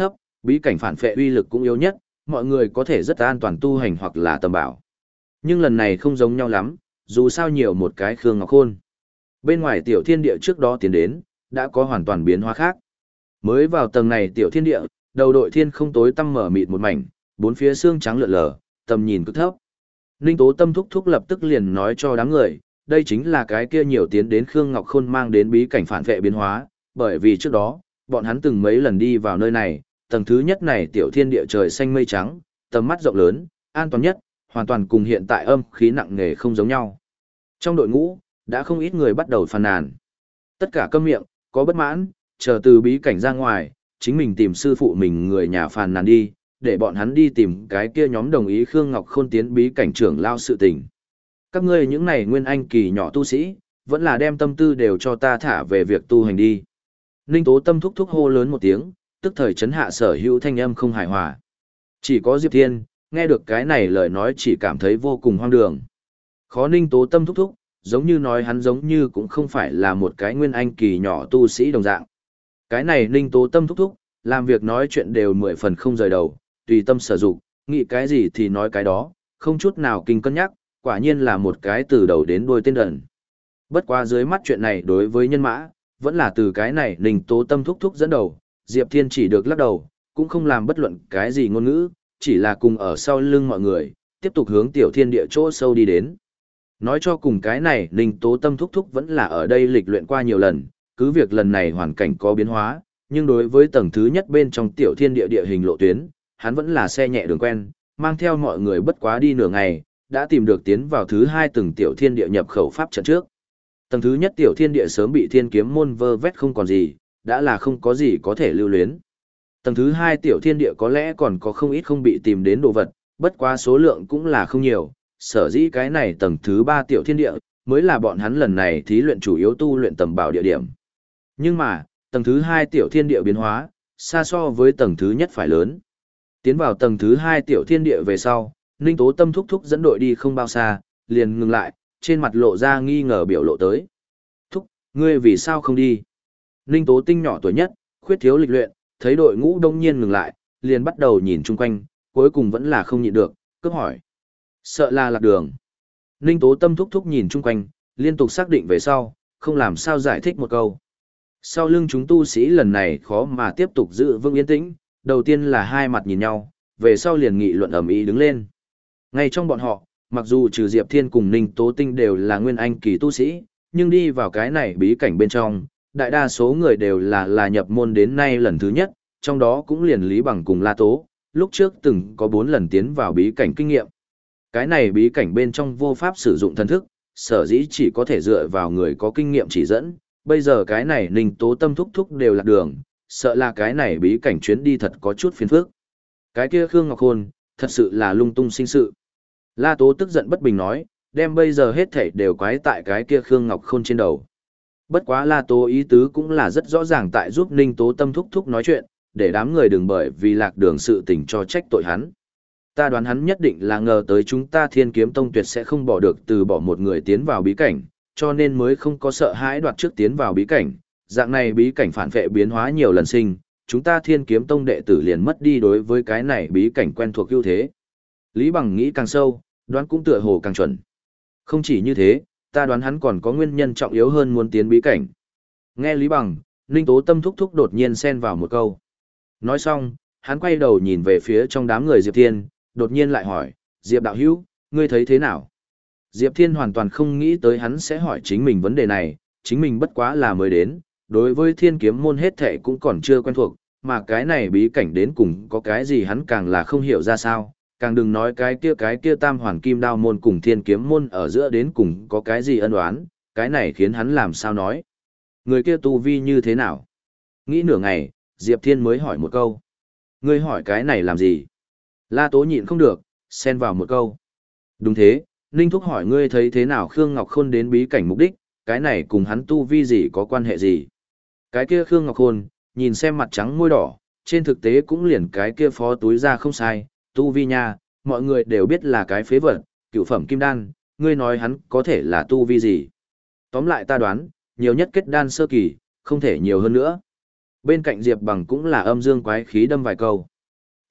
bí cảnh phản phệ uy lực cũng yếu nhất, mọi người có thể rất an toàn tu hành hoặc là tầm bảo. Nhưng lần này không giống nhau lắm, dù sao nhiều một cái Khương Ngọc Khôn. Bên ngoài tiểu thiên địa trước đó tiến đến, đã có hoàn toàn biến hóa khác. Mới vào tầng này tiểu thiên địa, đầu đội thiên không tối tăm mở mịt một mảnh, bốn phía xương trắng lượn lờ, tầm nhìn cực thấp. Ninh Tố Tâm thúc thúc lập tức liền nói cho đám người, đây chính là cái kia nhiều tiến đến Khương Ngọc Khôn mang đến bí cảnh phản vệ biến hóa, bởi vì trước đó, bọn hắn từng mấy lần đi vào nơi này, tầng thứ nhất này tiểu thiên địa trời xanh mây trắng, tầm mắt rộng lớn, an toàn nhất, hoàn toàn cùng hiện tại âm khí nặng nề không giống nhau. Trong đội ngũ, đã không ít người bắt đầu phàn nàn. Tất cả câm miệng, có bất mãn, chờ từ bí cảnh ra ngoài, chính mình tìm sư phụ mình người nhà phàn nàn đi, để bọn hắn đi tìm cái kia nhóm đồng ý Khương Ngọc Khôn tiến bí cảnh trưởng lao sự tình. Các ngươi những này nguyên anh kỳ nhỏ tu sĩ, vẫn là đem tâm tư đều cho ta thả về việc tu hành đi. Ninh Tố Tâm thúc thúc hô lớn một tiếng, tức thời chấn hạ sở hữu thanh âm không hài hòa. Chỉ có Diệp Thiên, nghe được cái này lời nói chỉ cảm thấy vô cùng hoang đường. Khó Ninh Tố Tâm thúc thúc, giống như nói hắn giống như cũng không phải là một cái nguyên anh kỳ nhỏ tu sĩ đồng dạng. Cái này Ninh Tố Tâm thúc thúc, làm việc nói chuyện đều mười phần không rời đầu, tùy tâm sở dụng, nghĩ cái gì thì nói cái đó, không chút nào kinh cân nhắc, quả nhiên là một cái từ đầu đến đuôi tên đần. Bất quá dưới mắt chuyện này đối với nhân mã, vẫn là từ cái này Ninh Tố Tâm thúc thúc dẫn đầu, Diệp Thiên chỉ được lắc đầu, cũng không làm bất luận cái gì ngôn ngữ, chỉ là cùng ở sau lưng mọi người, tiếp tục hướng tiểu thiên địa chỗ sâu đi đến. Nói cho cùng cái này Ninh Tố Tâm thúc thúc vẫn là ở đây lịch luyện qua nhiều lần, cứ việc lần này hoàn cảnh có biến hóa, nhưng đối với tầng thứ nhất bên trong tiểu thiên địa địa hình lộ tuyến, hắn vẫn là xe nhẹ đường quen, mang theo mọi người bất quá đi nửa ngày, đã tìm được tiến vào thứ hai từng tiểu thiên địa nhập khẩu pháp trận trước. Tầng thứ nhất tiểu thiên địa sớm bị thiên kiếm môn vơ vét không còn gì, đã là không có gì có thể lưu luyến. Tầng thứ hai tiểu thiên địa có lẽ còn có không ít không bị tìm đến đồ vật, bất quá số lượng cũng là không nhiều, sở dĩ cái này tầng thứ ba tiểu thiên địa, mới là bọn hắn lần này thí luyện chủ yếu tu luyện tầm bảo địa điểm. Nhưng mà, tầng thứ hai tiểu thiên địa biến hóa, xa so với tầng thứ nhất phải lớn. Tiến vào tầng thứ hai tiểu thiên địa về sau, Ninh Tố Tâm thúc thúc dẫn đội đi không bao xa, liền ngừng lại, trên mặt lộ ra nghi ngờ biểu lộ tới. Thúc, ngươi vì sao không đi? Ninh Tố Tinh nhỏ tuổi nhất, khuyết thiếu lịch luyện, thấy đội ngũ đông nhiên ngừng lại, liền bắt đầu nhìn chung quanh, cuối cùng vẫn là không nhịn được, cướp hỏi. Sợ là lạc đường. Ninh Tố Tâm thúc thúc nhìn chung quanh, liên tục xác định về sau, không làm sao giải thích một câu. Sau lưng chúng tu sĩ lần này khó mà tiếp tục giữ vững yên tĩnh, đầu tiên là hai mặt nhìn nhau, về sau liền nghị luận ầm ĩ đứng lên. Ngay trong bọn họ, mặc dù trừ Diệp Thiên cùng Ninh Tố Tinh đều là nguyên anh kỳ tu sĩ, nhưng đi vào cái này bí cảnh bên trong, đại đa số người đều là là nhập môn đến nay lần thứ nhất, trong đó cũng liền Lý Bằng cùng La Tố, lúc trước từng có bốn lần tiến vào bí cảnh kinh nghiệm. Cái này bí cảnh bên trong vô pháp sử dụng thần thức, sở dĩ chỉ có thể dựa vào người có kinh nghiệm chỉ dẫn, bây giờ cái này Ninh Tố Tâm thúc thúc đều lạc đường, sợ là cái này bí cảnh chuyến đi thật có chút phiền phức. Cái kia Khương Ngọc Khôn, thật sự là lung tung sinh sự. La Tố tức giận bất bình nói, đem bây giờ hết thảy đều quái tại cái kia Khương Ngọc Khôn trên đầu. Bất quá La Tố ý tứ cũng là rất rõ ràng tại giúp Ninh Tố Tâm thúc thúc nói chuyện, để đám người đừng bởi vì lạc đường sự tình cho trách tội hắn. Ta đoán hắn nhất định là ngờ tới chúng ta Thiên Kiếm Tông tuyệt sẽ không bỏ được từ bỏ một người tiến vào bí cảnh, cho nên mới không có sợ hãi đoạt trước tiến vào bí cảnh. Dạng này bí cảnh phản vệ biến hóa nhiều lần sinh, chúng ta Thiên Kiếm Tông đệ tử liền mất đi đối với cái này bí cảnh quen thuộc ưu thế. Lý Bằng nghĩ càng sâu, đoán cũng tựa hồ càng chuẩn. Không chỉ như thế, ta đoán hắn còn có nguyên nhân trọng yếu hơn muốn tiến bí cảnh. Nghe Lý Bằng, Ninh Tố Tâm thúc thúc đột nhiên xen vào một câu. Nói xong, hắn quay đầu nhìn về phía trong đám người Diệp Thiên, đột nhiên lại hỏi, Diệp đạo hữu, ngươi thấy thế nào? Diệp Thiên hoàn toàn không nghĩ tới hắn sẽ hỏi chính mình vấn đề này, chính mình bất quá là mới đến, đối với Thiên Kiếm môn hết thệ cũng còn chưa quen thuộc, mà cái này bí cảnh đến cùng có cái gì hắn càng là không hiểu ra sao, càng đừng nói cái kia cái kia Tam Hoàn Kim Đao môn cùng Thiên Kiếm môn ở giữa đến cùng có cái gì ân oán, cái này khiến hắn làm sao nói. Người kia tu vi như thế nào? Nghĩ nửa ngày, Diệp Thiên mới hỏi một câu. Ngươi hỏi cái này làm gì? La Tố nhịn không được, xen vào một câu. Đúng thế, Ninh Thúc hỏi ngươi thấy thế nào Khương Ngọc Khôn đến bí cảnh mục đích, cái này cùng hắn tu vi gì có quan hệ gì? Cái kia Khương Ngọc Khôn, nhìn xem mặt trắng môi đỏ, trên thực tế cũng liền cái kia phó túi ra không sai, tu vi nha, mọi người đều biết là cái phế vật, cựu phẩm kim đan, ngươi nói hắn có thể là tu vi gì? Tóm lại ta đoán, nhiều nhất kết đan sơ kỳ, không thể nhiều hơn nữa. Bên cạnh Diệp Bằng cũng là âm dương quái khí đâm vài câu.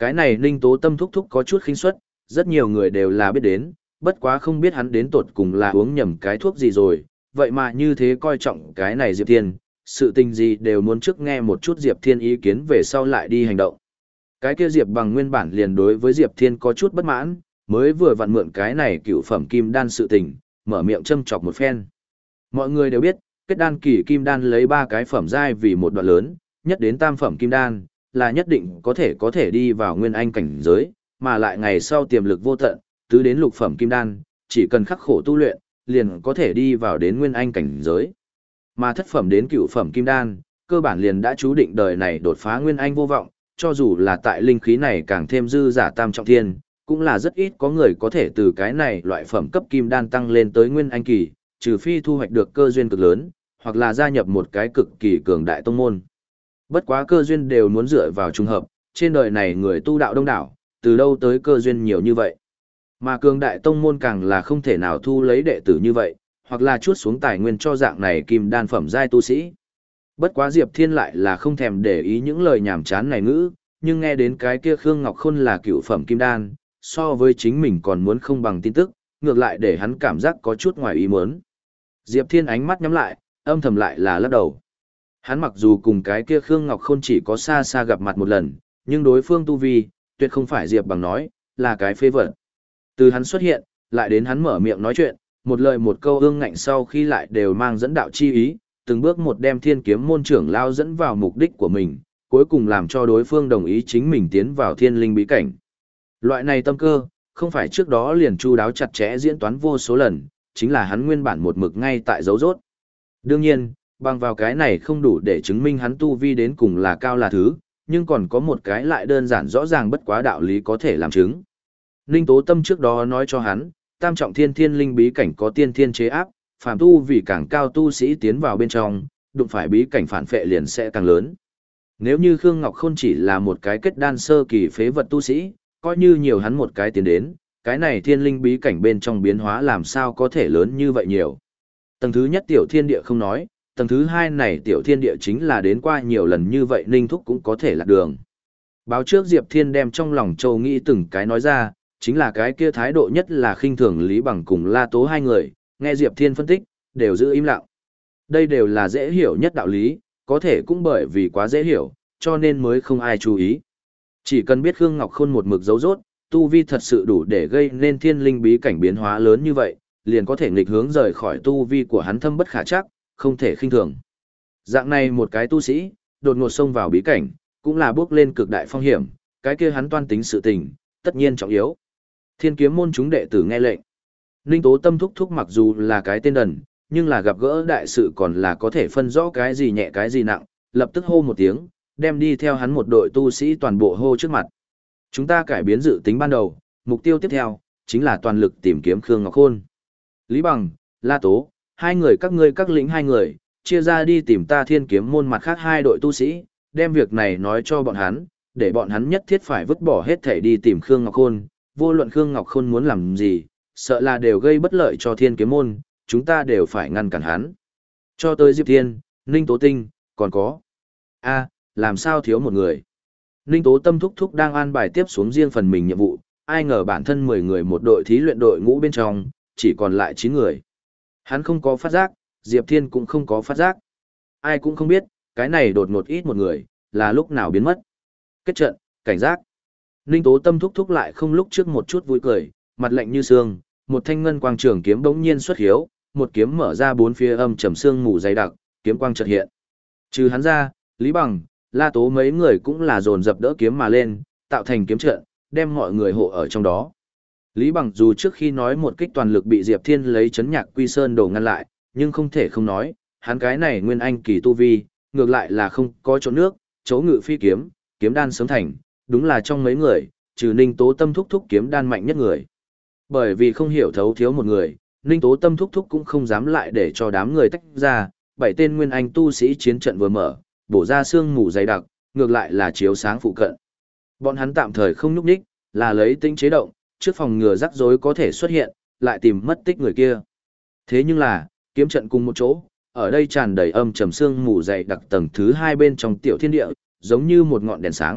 Cái này Ninh Tố Tâm thúc thúc có chút khinh suất, rất nhiều người đều là biết đến, bất quá không biết hắn đến tột cùng là uống nhầm cái thuốc gì rồi, vậy mà như thế coi trọng cái này Diệp Thiên, sự tình gì đều muốn trước nghe một chút Diệp Thiên ý kiến về sau lại đi hành động. Cái kia Diệp Bằng nguyên bản liền đối với Diệp Thiên có chút bất mãn, mới vừa vặn mượn cái này cựu phẩm kim đan sự tình, mở miệng châm chọc một phen. Mọi người đều biết, kết đan kỳ kim đan lấy ba cái phẩm giai vì một đoạn lớn, nhất đến tam phẩm kim đan, là nhất định có thể có thể đi vào nguyên anh cảnh giới, mà lại ngày sau tiềm lực vô tận, tứ đến lục phẩm kim đan, chỉ cần khắc khổ tu luyện, liền có thể đi vào đến nguyên anh cảnh giới. Mà thất phẩm đến cửu phẩm kim đan, cơ bản liền đã chú định đời này đột phá nguyên anh vô vọng, cho dù là tại linh khí này càng thêm dư giả tam trọng thiên, cũng là rất ít có người có thể từ cái này loại phẩm cấp kim đan tăng lên tới nguyên anh kỳ, trừ phi thu hoạch được cơ duyên cực lớn, hoặc là gia nhập một cái cực kỳ cường đại tông môn. Bất quá cơ duyên đều muốn dựa vào trùng hợp, trên đời này người tu đạo đông đảo, từ đâu tới cơ duyên nhiều như vậy. Mà cường đại tông môn càng là không thể nào thu lấy đệ tử như vậy, hoặc là chuốt xuống tài nguyên cho dạng này kim đan phẩm giai tu sĩ. Bất quá Diệp Thiên lại là không thèm để ý những lời nhảm chán này ngữ, nhưng nghe đến cái kia Khương Ngọc Khôn là cựu phẩm kim đan, so với chính mình còn muốn không bằng tin tức, ngược lại để hắn cảm giác có chút ngoài ý muốn. Diệp Thiên ánh mắt nhắm lại, âm thầm lại là lắc đầu. Hắn mặc dù cùng cái kia Khương Ngọc Khôn chỉ có xa xa gặp mặt một lần, nhưng đối phương tu vi, tuyệt không phải Diệp Bằng nói, là cái phế vật. Từ hắn xuất hiện, lại đến hắn mở miệng nói chuyện, một lời một câu ương ngạnh sau khi lại đều mang dẫn đạo chi ý, từng bước một đem Thiên Kiếm môn trưởng lao dẫn vào mục đích của mình, cuối cùng làm cho đối phương đồng ý chính mình tiến vào Thiên Linh bí cảnh. Loại này tâm cơ, không phải trước đó liền chu đáo chặt chẽ diễn toán vô số lần, chính là hắn nguyên bản một mực ngay tại dấu rốt. Đương nhiên, bằng vào cái này không đủ để chứng minh hắn tu vi đến cùng là cao là thứ, nhưng còn có một cái lại đơn giản rõ ràng bất quá đạo lý có thể làm chứng. Ninh Tố Tâm trước đó nói cho hắn, tam trọng thiên thiên linh bí cảnh có tiên thiên chế áp, phàm tu vì càng cao tu sĩ tiến vào bên trong, đụng phải bí cảnh phản phệ liền sẽ càng lớn. Nếu như Khương Ngọc Khôn chỉ là một cái kết đan sơ kỳ phế vật tu sĩ, coi như nhiều hắn một cái tiến đến, cái này thiên linh bí cảnh bên trong biến hóa làm sao có thể lớn như vậy nhiều. Tầng thứ nhất tiểu thiên địa không nói, tầng thứ hai này tiểu thiên địa chính là đến qua nhiều lần như vậy Ninh Thúc cũng có thể lạc đường. Báo trước Diệp Thiên đem trong lòng châu nghĩ từng cái nói ra, chính là cái kia thái độ nhất là khinh thường Lý Bằng cùng La Tố hai người, nghe Diệp Thiên phân tích, đều giữ im lặng. Đây đều là dễ hiểu nhất đạo lý, có thể cũng bởi vì quá dễ hiểu, cho nên mới không ai chú ý. Chỉ cần biết Khương Ngọc Khôn một mực dấu rốt, tu vi thật sự đủ để gây nên thiên linh bí cảnh biến hóa lớn như vậy, liền có thể nghịch hướng rời khỏi tu vi của hắn thâm bất khả trắc, không thể khinh thường. Dạng này một cái tu sĩ, đột ngột xông vào bí cảnh, cũng là bước lên cực đại phong hiểm, cái kia hắn toan tính sự tình, tất nhiên trọng yếu. Thiên Kiếm môn chúng đệ tử nghe lệnh. Ninh Tố Tâm thúc thúc mặc dù là cái tên đần, nhưng là gặp gỡ đại sự còn là có thể phân rõ cái gì nhẹ cái gì nặng, lập tức hô một tiếng, đem đi theo hắn một đội tu sĩ toàn bộ hô trước mặt. Chúng ta cải biến dự tính ban đầu, mục tiêu tiếp theo, chính là toàn lực tìm kiếm Khương Ngọc Khôn. Lý Bằng, La Tố, hai người các ngươi các lĩnh hai người, chia ra đi tìm ta Thiên Kiếm môn mặt khác hai đội tu sĩ, đem việc này nói cho bọn hắn, để bọn hắn nhất thiết phải vứt bỏ hết thể đi tìm Khương Ngọc Khôn, vô luận Khương Ngọc Khôn muốn làm gì, sợ là đều gây bất lợi cho Thiên Kiếm môn, chúng ta đều phải ngăn cản hắn. Cho tới Diệp Thiên, Ninh Tố Tinh, còn có. A, làm sao thiếu một người. Ninh Tố Tâm thúc thúc đang an bài tiếp xuống riêng phần mình nhiệm vụ, ai ngờ bản thân mười người một đội thí luyện đội ngũ bên trong, chỉ còn lại chín người. Hắn không có phát giác, Diệp Thiên cũng không có phát giác. Ai cũng không biết, cái này đột ngột ít một người, là lúc nào biến mất. Kết trận, cảnh giác. Ninh Tố Tâm thúc thúc lại không lúc trước một chút vui cười, mặt lạnh như xương, một thanh ngân quang trường kiếm bỗng nhiên xuất hiếu, một kiếm mở ra bốn phía âm trầm xương mù dày đặc, kiếm quang chợt hiện. Trừ hắn ra, Lý Bằng, La Tố mấy người cũng là dồn dập đỡ kiếm mà lên, tạo thành kiếm trận, đem mọi người hộ ở trong đó. Lý Bằng dù trước khi nói một kích toàn lực bị Diệp Thiên lấy chấn nhạc quy sơn đồ ngăn lại, nhưng không thể không nói, hắn cái này nguyên anh kỳ tu vi, ngược lại là không có chỗ nước, chỗ ngự phi kiếm, kiếm đan sớm thành, đúng là trong mấy người, trừ Ninh Tố Tâm thúc thúc kiếm đan mạnh nhất người. Bởi vì không hiểu thấu thiếu một người, Ninh Tố Tâm thúc thúc cũng không dám lại để cho đám người tách ra, bảy tên nguyên anh tu sĩ chiến trận vừa mở, bổ ra xương mù dày đặc, ngược lại là chiếu sáng phụ cận. Bọn hắn tạm thời không nhúc nhích, là lấy tinh chế động, trước phòng ngừa rắc rối có thể xuất hiện, lại tìm mất tích người kia. Thế nhưng là, kiếm trận cùng một chỗ, ở đây tràn đầy âm trầm xương mù dày đặc tầng thứ hai bên trong tiểu thiên địa, giống như một ngọn đèn sáng,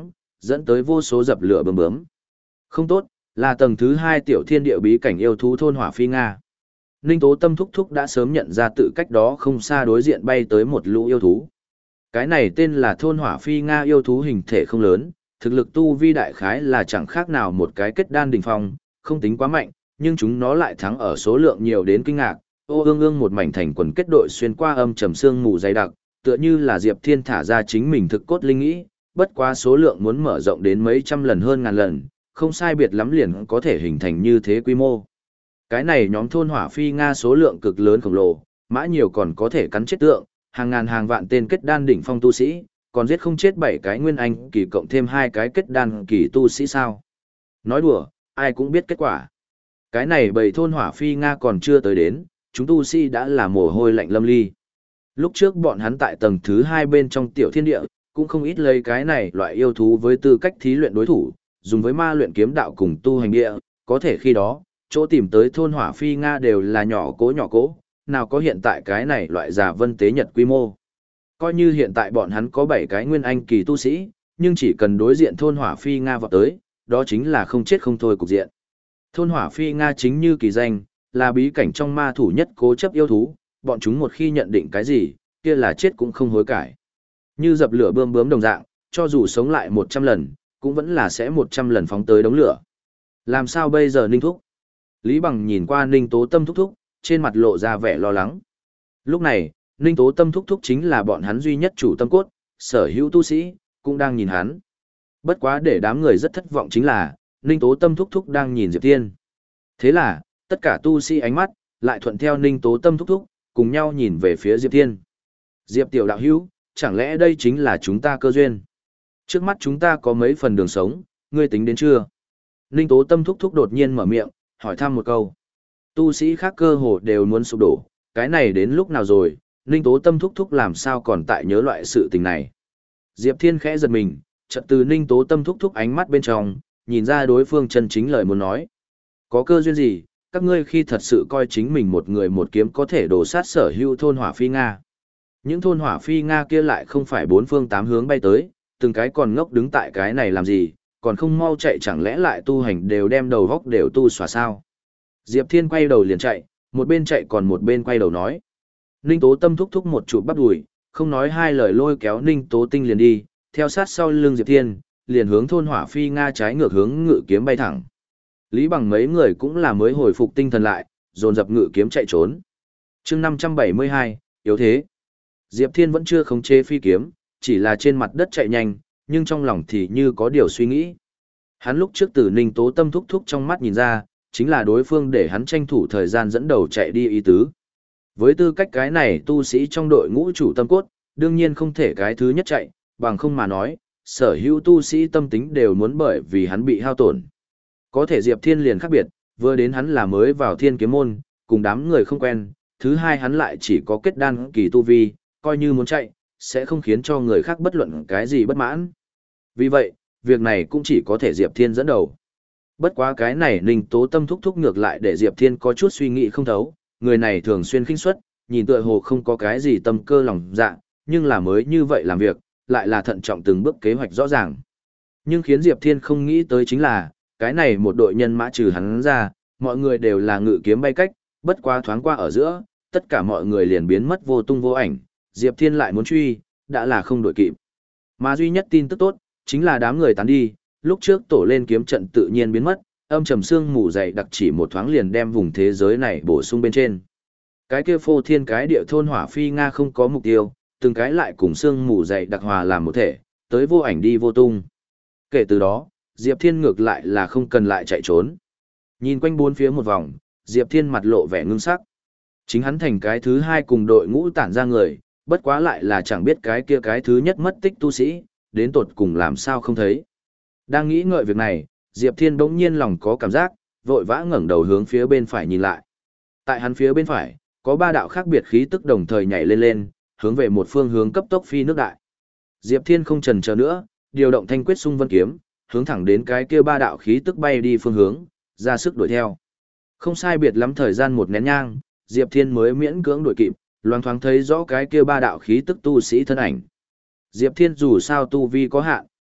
dẫn tới vô số dập lửa bướm bướm. Không tốt, là tầng thứ hai tiểu thiên địa bí cảnh yêu thú thôn hỏa phi Nga. Ninh Tố Tâm thúc thúc đã sớm nhận ra tự cách đó không xa đối diện bay tới một lũ yêu thú. Cái này tên là thôn hỏa phi Nga yêu thú hình thể không lớn, thực lực tu vi đại khái là chẳng khác nào một cái kết đan đỉnh phong, không tính quá mạnh, nhưng chúng nó lại thắng ở số lượng nhiều đến kinh ngạc. Ô ương ương một mảnh thành quần kết đội xuyên qua âm trầm sương mù dày đặc, tựa như là Diệp Thiên thả ra chính mình thực cốt linh nghĩ, bất quá số lượng muốn mở rộng đến mấy trăm lần hơn ngàn lần, không sai biệt lắm liền có thể hình thành như thế quy mô. Cái này nhóm thôn hỏa phi Nga số lượng cực lớn khổng lồ, mã nhiều còn có thể cắn chết tượng, hàng ngàn hàng vạn tên kết đan đỉnh phong tu sĩ, còn giết không chết bảy cái nguyên anh kỳ cộng thêm hai cái kết đan kỳ tu sĩ sao. Nói đùa, ai cũng biết kết quả. Cái này bảy thôn hỏa phi Nga còn chưa tới đến, chúng tu sĩ đã là mồ hôi lạnh lâm ly. Lúc trước bọn hắn tại tầng thứ hai bên trong tiểu thiên địa, cũng không ít lấy cái này loại yêu thú với tư cách thí luyện đối thủ, dùng với ma luyện kiếm đạo cùng tu hành địa, có thể khi đó, chỗ tìm tới thôn hỏa phi Nga đều là nhỏ cố nhỏ cố, nào có hiện tại cái này loại giả vân tế nhật quy mô. Coi như hiện tại bọn hắn có bảy cái nguyên anh kỳ tu sĩ, nhưng chỉ cần đối diện thôn hỏa phi Nga vọt tới, đó chính là không chết không thôi cục diện. Thôn hỏa phi Nga chính như kỳ danh, là bí cảnh trong ma thủ nhất cố chấp yêu thú, bọn chúng một khi nhận định cái gì, kia là chết cũng không hối cải. Như dập lửa bươm bướm đồng dạng, cho dù sống lại một trăm lần, cũng vẫn là sẽ một trăm lần phóng tới đống lửa. Làm sao bây giờ Ninh Thúc? Lý Bằng nhìn qua Ninh Tố Tâm thúc thúc, trên mặt lộ ra vẻ lo lắng. Lúc này, Ninh Tố Tâm thúc thúc chính là bọn hắn duy nhất chủ tâm cốt, sở hữu tu sĩ, cũng đang nhìn hắn. Bất quá để đám người rất thất vọng chính là, Ninh Tố Tâm thúc thúc đang nhìn Diệp Thiên. Thế là, tất cả tu sĩ ánh mắt, lại thuận theo Ninh Tố Tâm thúc thúc, cùng nhau nhìn về phía Diệp Thiên. Diệp tiểu đạo hữu, chẳng lẽ đây chính là chúng ta cơ duyên? Trước mắt chúng ta có mấy phần đường sống, ngươi tính đến chưa? Ninh Tố Tâm thúc thúc đột nhiên mở miệng, hỏi thăm một câu. Tu sĩ khác cơ hồ đều muốn sụp đổ, cái này đến lúc nào rồi, Ninh Tố Tâm thúc thúc làm sao còn tại nhớ loại sự tình này. Diệp Thiên khẽ giật mình, chợt từ Ninh Tố Tâm thúc thúc ánh mắt bên trong, nhìn ra đối phương chân chính lời muốn nói. Có cơ duyên gì, các ngươi khi thật sự coi chính mình một người một kiếm có thể đổ sát sở hữu thôn hỏa phi Nga. Những thôn hỏa phi Nga kia lại không phải bốn phương tám hướng bay tới, từng cái còn ngốc đứng tại cái này làm gì, còn không mau chạy chẳng lẽ lại tu hành đều đem đầu góc đều tu xòa sao. Diệp Thiên quay đầu liền chạy, một bên chạy còn một bên quay đầu nói. Ninh Tố Tâm thúc thúc một chụp bắp đùi, không nói hai lời lôi kéo Ninh Tố Tinh liền đi, theo sát sau lưng Diệp Thiên, liền hướng thôn hỏa phi Nga trái ngược hướng ngự kiếm bay thẳng. Lý Bằng mấy người cũng là mới hồi phục tinh thần lại, dồn dập ngự kiếm chạy trốn. Chương năm trăm bảy mươi hai, yếu thế. Diệp Thiên vẫn chưa khống chế phi kiếm, chỉ là trên mặt đất chạy nhanh, nhưng trong lòng thì như có điều suy nghĩ. Hắn lúc trước từ Ninh Tố Tâm thúc thúc trong mắt nhìn ra, chính là đối phương để hắn tranh thủ thời gian dẫn đầu chạy đi ý tứ. Với tư cách cái này tu sĩ trong đội ngũ chủ tâm cốt, đương nhiên không thể cái thứ nhất chạy, bằng không mà nói, sở hữu tu sĩ tâm tính đều muốn bởi vì hắn bị hao tổn. Có thể Diệp Thiên liền khác biệt, vừa đến hắn là mới vào Thiên Kiếm môn, cùng đám người không quen, thứ hai hắn lại chỉ có kết đan kỳ tu vi, coi như muốn chạy, sẽ không khiến cho người khác bất luận cái gì bất mãn. Vì vậy, việc này cũng chỉ có thể Diệp Thiên dẫn đầu. Bất quá cái này Ninh Tố Tâm thúc thúc ngược lại để Diệp Thiên có chút suy nghĩ không thấu, người này thường xuyên khinh suất, nhìn tựa hồ không có cái gì tâm cơ lòng dạ, nhưng là mới như vậy làm việc, lại là thận trọng từng bước kế hoạch rõ ràng. Nhưng khiến Diệp Thiên không nghĩ tới chính là, cái này một đội nhân mã trừ hắn ra, mọi người đều là ngự kiếm bay cách, bất quá thoáng qua ở giữa, tất cả mọi người liền biến mất vô tung vô ảnh, Diệp Thiên lại muốn truy, đã là không đội kịp. Mà duy nhất tin tức tốt, chính là đám người tán đi, lúc trước tổ lên kiếm trận tự nhiên biến mất, âm trầm sương mù dày đặc chỉ một thoáng liền đem vùng thế giới này bổ sung bên trên. Cái kia phô thiên cái địa thôn hỏa phi Nga không có mục tiêu, từng cái lại cùng sương mù dày đặc hòa làm một thể, tới vô ảnh đi vô tung. Kể từ đó, Diệp Thiên ngược lại là không cần lại chạy trốn. Nhìn quanh bốn phía một vòng, Diệp Thiên mặt lộ vẻ ngưng sắc. Chính hắn thành cái thứ hai cùng đội ngũ tản ra người, bất quá lại là chẳng biết cái kia cái thứ nhất mất tích tu sĩ, đến tột cùng làm sao không thấy. Đang nghĩ ngợi việc này, Diệp Thiên bỗng nhiên lòng có cảm giác, vội vã ngẩng đầu hướng phía bên phải nhìn lại. Tại hắn phía bên phải, có ba đạo khác biệt khí tức đồng thời nhảy lên lên, hướng về một phương hướng cấp tốc phi nước đại. Diệp Thiên không chần chờ nữa, điều động thanh quyết xung vân kiếm, hướng thẳng đến cái kia ba đạo khí tức bay đi phương hướng, ra sức đuổi theo. Không sai biệt lắm thời gian một nén nhang, Diệp Thiên mới miễn cưỡng đuổi kịp, loáng thoáng thấy rõ cái kia ba đạo khí tức tu sĩ thân ảnh. Diệp Thiên dù sao tu vi có hạn,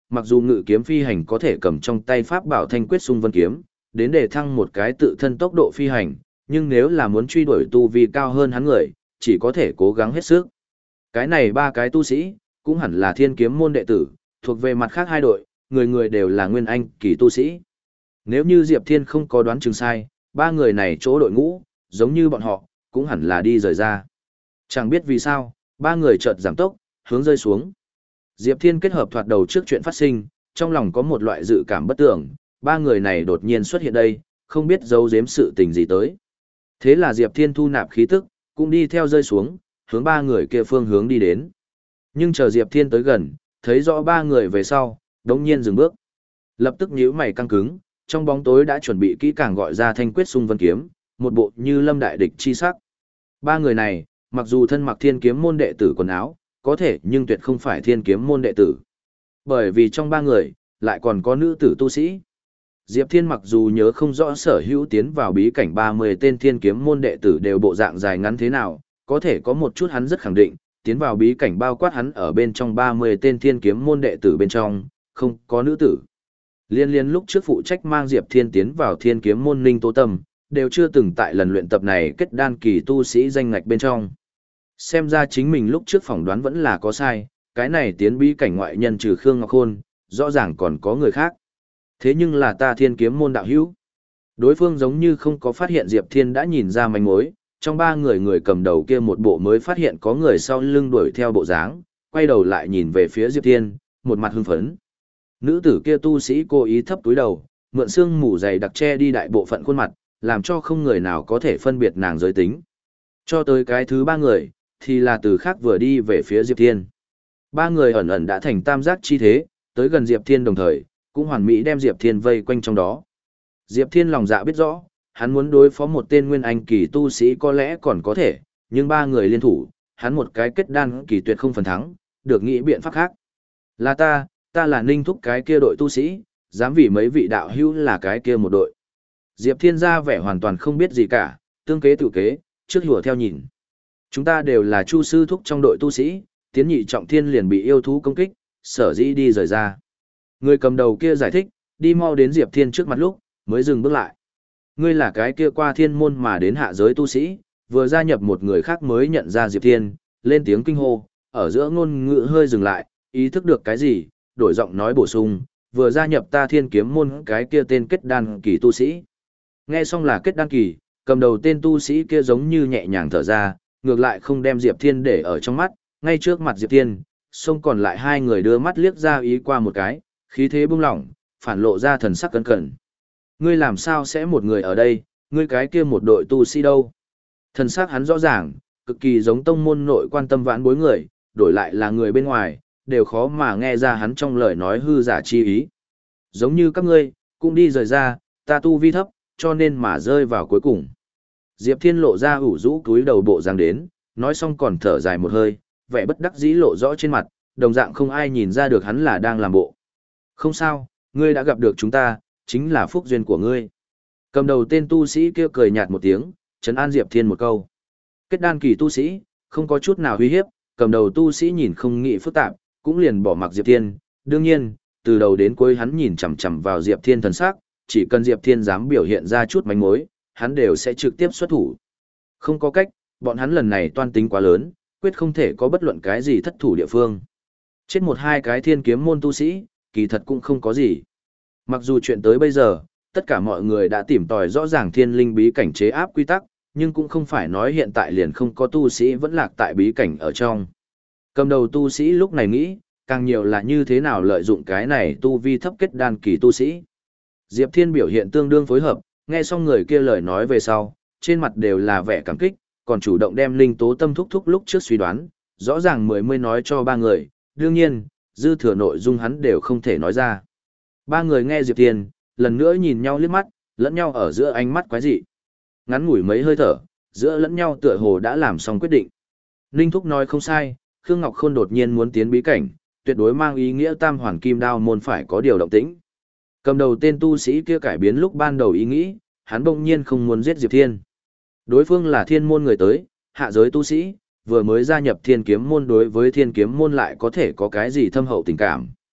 mặc dù ngự kiếm phi hành có thể cầm trong tay pháp bảo thanh quyết xung vân kiếm, đến để thăng một cái tự thân tốc độ phi hành, nhưng nếu là muốn truy đuổi tu vi cao hơn hắn người, chỉ có thể cố gắng hết sức. Cái này ba cái tu sĩ, cũng hẳn là thiên kiếm môn đệ tử, thuộc về mặt khác hai đội, người người đều là nguyên anh kỳ tu sĩ. Nếu như Diệp Thiên không có đoán chừng sai, ba người này chỗ đội ngũ, giống như bọn họ, cũng hẳn là đi rời ra. Chẳng biết vì sao, ba người chợt giảm tốc, hướng rơi xuống. Diệp Thiên kết hợp thoạt đầu trước chuyện phát sinh, trong lòng có một loại dự cảm bất tưởng, ba người này đột nhiên xuất hiện đây, không biết giấu giếm sự tình gì tới. Thế là Diệp Thiên thu nạp khí tức, cũng đi theo rơi xuống, hướng ba người kia phương hướng đi đến. Nhưng chờ Diệp Thiên tới gần, thấy rõ ba người về sau, đống nhiên dừng bước. Lập tức nhíu mày căng cứng, trong bóng tối đã chuẩn bị kỹ càng gọi ra thanh quyết xung vân kiếm, một bộ như lâm đại địch chi sắc. Ba người này, mặc dù thân mặc thiên kiếm môn đệ tử quần áo, có thể nhưng tuyệt không phải thiên kiếm môn đệ tử. Bởi vì trong ba người, lại còn có nữ tử tu sĩ. Diệp Thiên mặc dù nhớ không rõ sở hữu tiến vào bí cảnh ba mươi tên thiên kiếm môn đệ tử đều bộ dạng dài ngắn thế nào, có thể có một chút hắn rất khẳng định, tiến vào bí cảnh bao quát hắn ở bên trong ba mươi tên thiên kiếm môn đệ tử bên trong, không có nữ tử. Liên liên lúc trước phụ trách mang Diệp Thiên tiến vào thiên kiếm môn Ninh Tố Tâm, đều chưa từng tại lần luyện tập này kết đan kỳ tu sĩ danh ngạch bên trong. Xem ra chính mình lúc trước phỏng đoán vẫn là có sai, cái này tiến bí cảnh ngoại nhân trừ Khương Ngọc Khôn, rõ ràng còn có người khác. Thế nhưng là ta thiên kiếm môn đạo hữu. Đối phương giống như không có phát hiện Diệp Thiên đã nhìn ra manh mối, trong ba người người cầm đầu kia một bộ mới phát hiện có người sau lưng đuổi theo bộ dáng, quay đầu lại nhìn về phía Diệp Thiên, một mặt hưng phấn. Nữ tử kia tu sĩ cố ý thấp túi đầu, mượn xương mù dày đặc che đi đại bộ phận khuôn mặt, làm cho không người nào có thể phân biệt nàng giới tính. Cho tới cái thứ ba người, thì là từ khác vừa đi về phía Diệp Thiên. Ba người ẩn ẩn đã thành tam giác chi thế, tới gần Diệp Thiên đồng thời, cũng hoàn mỹ đem Diệp Thiên vây quanh trong đó. Diệp Thiên lòng dạ biết rõ, hắn muốn đối phó một tên nguyên anh kỳ tu sĩ có lẽ còn có thể, nhưng ba người liên thủ, hắn một cái kết đan kỳ tuyệt không phần thắng, được nghĩ biện pháp khác. Là ta, ta là Ninh Thúc cái kia đội tu sĩ, dám vì mấy vị đạo hữu là cái kia một đội. Diệp Thiên ra vẻ hoàn toàn không biết gì cả, tương kế tự kế, trước hùa theo nhìn. Chúng ta đều là Chu sư thúc trong đội tu sĩ, tiến nhị trọng thiên liền bị yêu thú công kích, sở dĩ đi rời ra. Người cầm đầu kia giải thích, đi mau đến Diệp Thiên trước mặt lúc, mới dừng bước lại. Ngươi là cái kia qua thiên môn mà đến hạ giới tu sĩ, vừa gia nhập một người khác mới nhận ra Diệp Thiên, lên tiếng kinh hô, ở giữa ngôn ngữ hơi dừng lại, ý thức được cái gì, đổi giọng nói bổ sung, vừa gia nhập ta thiên kiếm môn cái kia tên kết đan kỳ tu sĩ. Nghe xong là kết đan kỳ, cầm đầu tên tu sĩ kia giống như nhẹ nhàng thở ra, ngược lại không đem Diệp Thiên để ở trong mắt, ngay trước mặt Diệp Thiên, xông còn lại hai người đưa mắt liếc ra ý qua một cái, khí thế bung lỏng, phản lộ ra thần sắc cẩn cẩn. Ngươi làm sao sẽ một người ở đây, ngươi cái kia một đội tu sĩ đâu? Thần sắc hắn rõ ràng, cực kỳ giống tông môn nội quan tâm vãn bối người, đổi lại là người bên ngoài, đều khó mà nghe ra hắn trong lời nói hư giả chi ý. Giống như các ngươi, cũng đi rời ra, ta tu vi thấp, cho nên mà rơi vào cuối cùng. Diệp Thiên lộ ra ủ rũ túi đầu bộ dáng đến, nói xong còn thở dài một hơi, vẻ bất đắc dĩ lộ rõ trên mặt, đồng dạng không ai nhìn ra được hắn là đang làm bộ. Không sao, ngươi đã gặp được chúng ta, chính là phúc duyên của ngươi. Cầm đầu tên tu sĩ kia cười nhạt một tiếng, trấn an Diệp Thiên một câu. Kết đan kỳ tu sĩ, không có chút nào uy hiếp, cầm đầu tu sĩ nhìn không nghĩ phức tạp, cũng liền bỏ mặc Diệp Thiên. Đương nhiên, từ đầu đến cuối hắn nhìn chằm chằm vào Diệp Thiên thần sắc, chỉ cần Diệp Thiên dám biểu hiện ra chút manh mối, hắn đều sẽ trực tiếp xuất thủ. Không có cách, bọn hắn lần này toan tính quá lớn, quyết không thể có bất luận cái gì thất thủ địa phương. Chết một hai cái thiên kiếm môn tu sĩ, kỳ thật cũng không có gì. Mặc dù chuyện tới bây giờ, tất cả mọi người đã tìm tòi rõ ràng thiên linh bí cảnh chế áp quy tắc, nhưng cũng không phải nói hiện tại liền không có tu sĩ vẫn lạc tại bí cảnh ở trong. Cầm đầu tu sĩ lúc này nghĩ, càng nhiều là như thế nào lợi dụng cái này tu vi thấp kết đan kỳ tu sĩ. Diệp Thiên biểu hiện tương đương phối hợp, nghe xong người kia lời nói về sau, trên mặt đều là vẻ cảm kích, còn chủ động đem linh tố tâm thúc thúc lúc trước suy đoán, rõ ràng mười mươi nói cho ba người, đương nhiên, dư thừa nội dung hắn đều không thể nói ra. Ba người nghe Diệp Thiên, lần nữa nhìn nhau liếc mắt, lẫn nhau ở giữa ánh mắt quái dị. Ngắn ngủi mấy hơi thở, giữa lẫn nhau tựa hồ đã làm xong quyết định. Ninh Thúc nói không sai, Khương Ngọc Khôn đột nhiên muốn tiến bí cảnh, tuyệt đối mang ý nghĩa tam hoàn kim đao môn phải có điều động tĩnh. Cầm đầu tên tu sĩ kia cải biến lúc ban đầu ý nghĩ, hắn bỗng nhiên không muốn giết Diệp Thiên. Đối phương là thiên môn người tới, hạ giới tu sĩ, vừa mới gia nhập thiên kiếm môn đối với thiên kiếm môn lại có thể có cái gì thâm hậu tình cảm.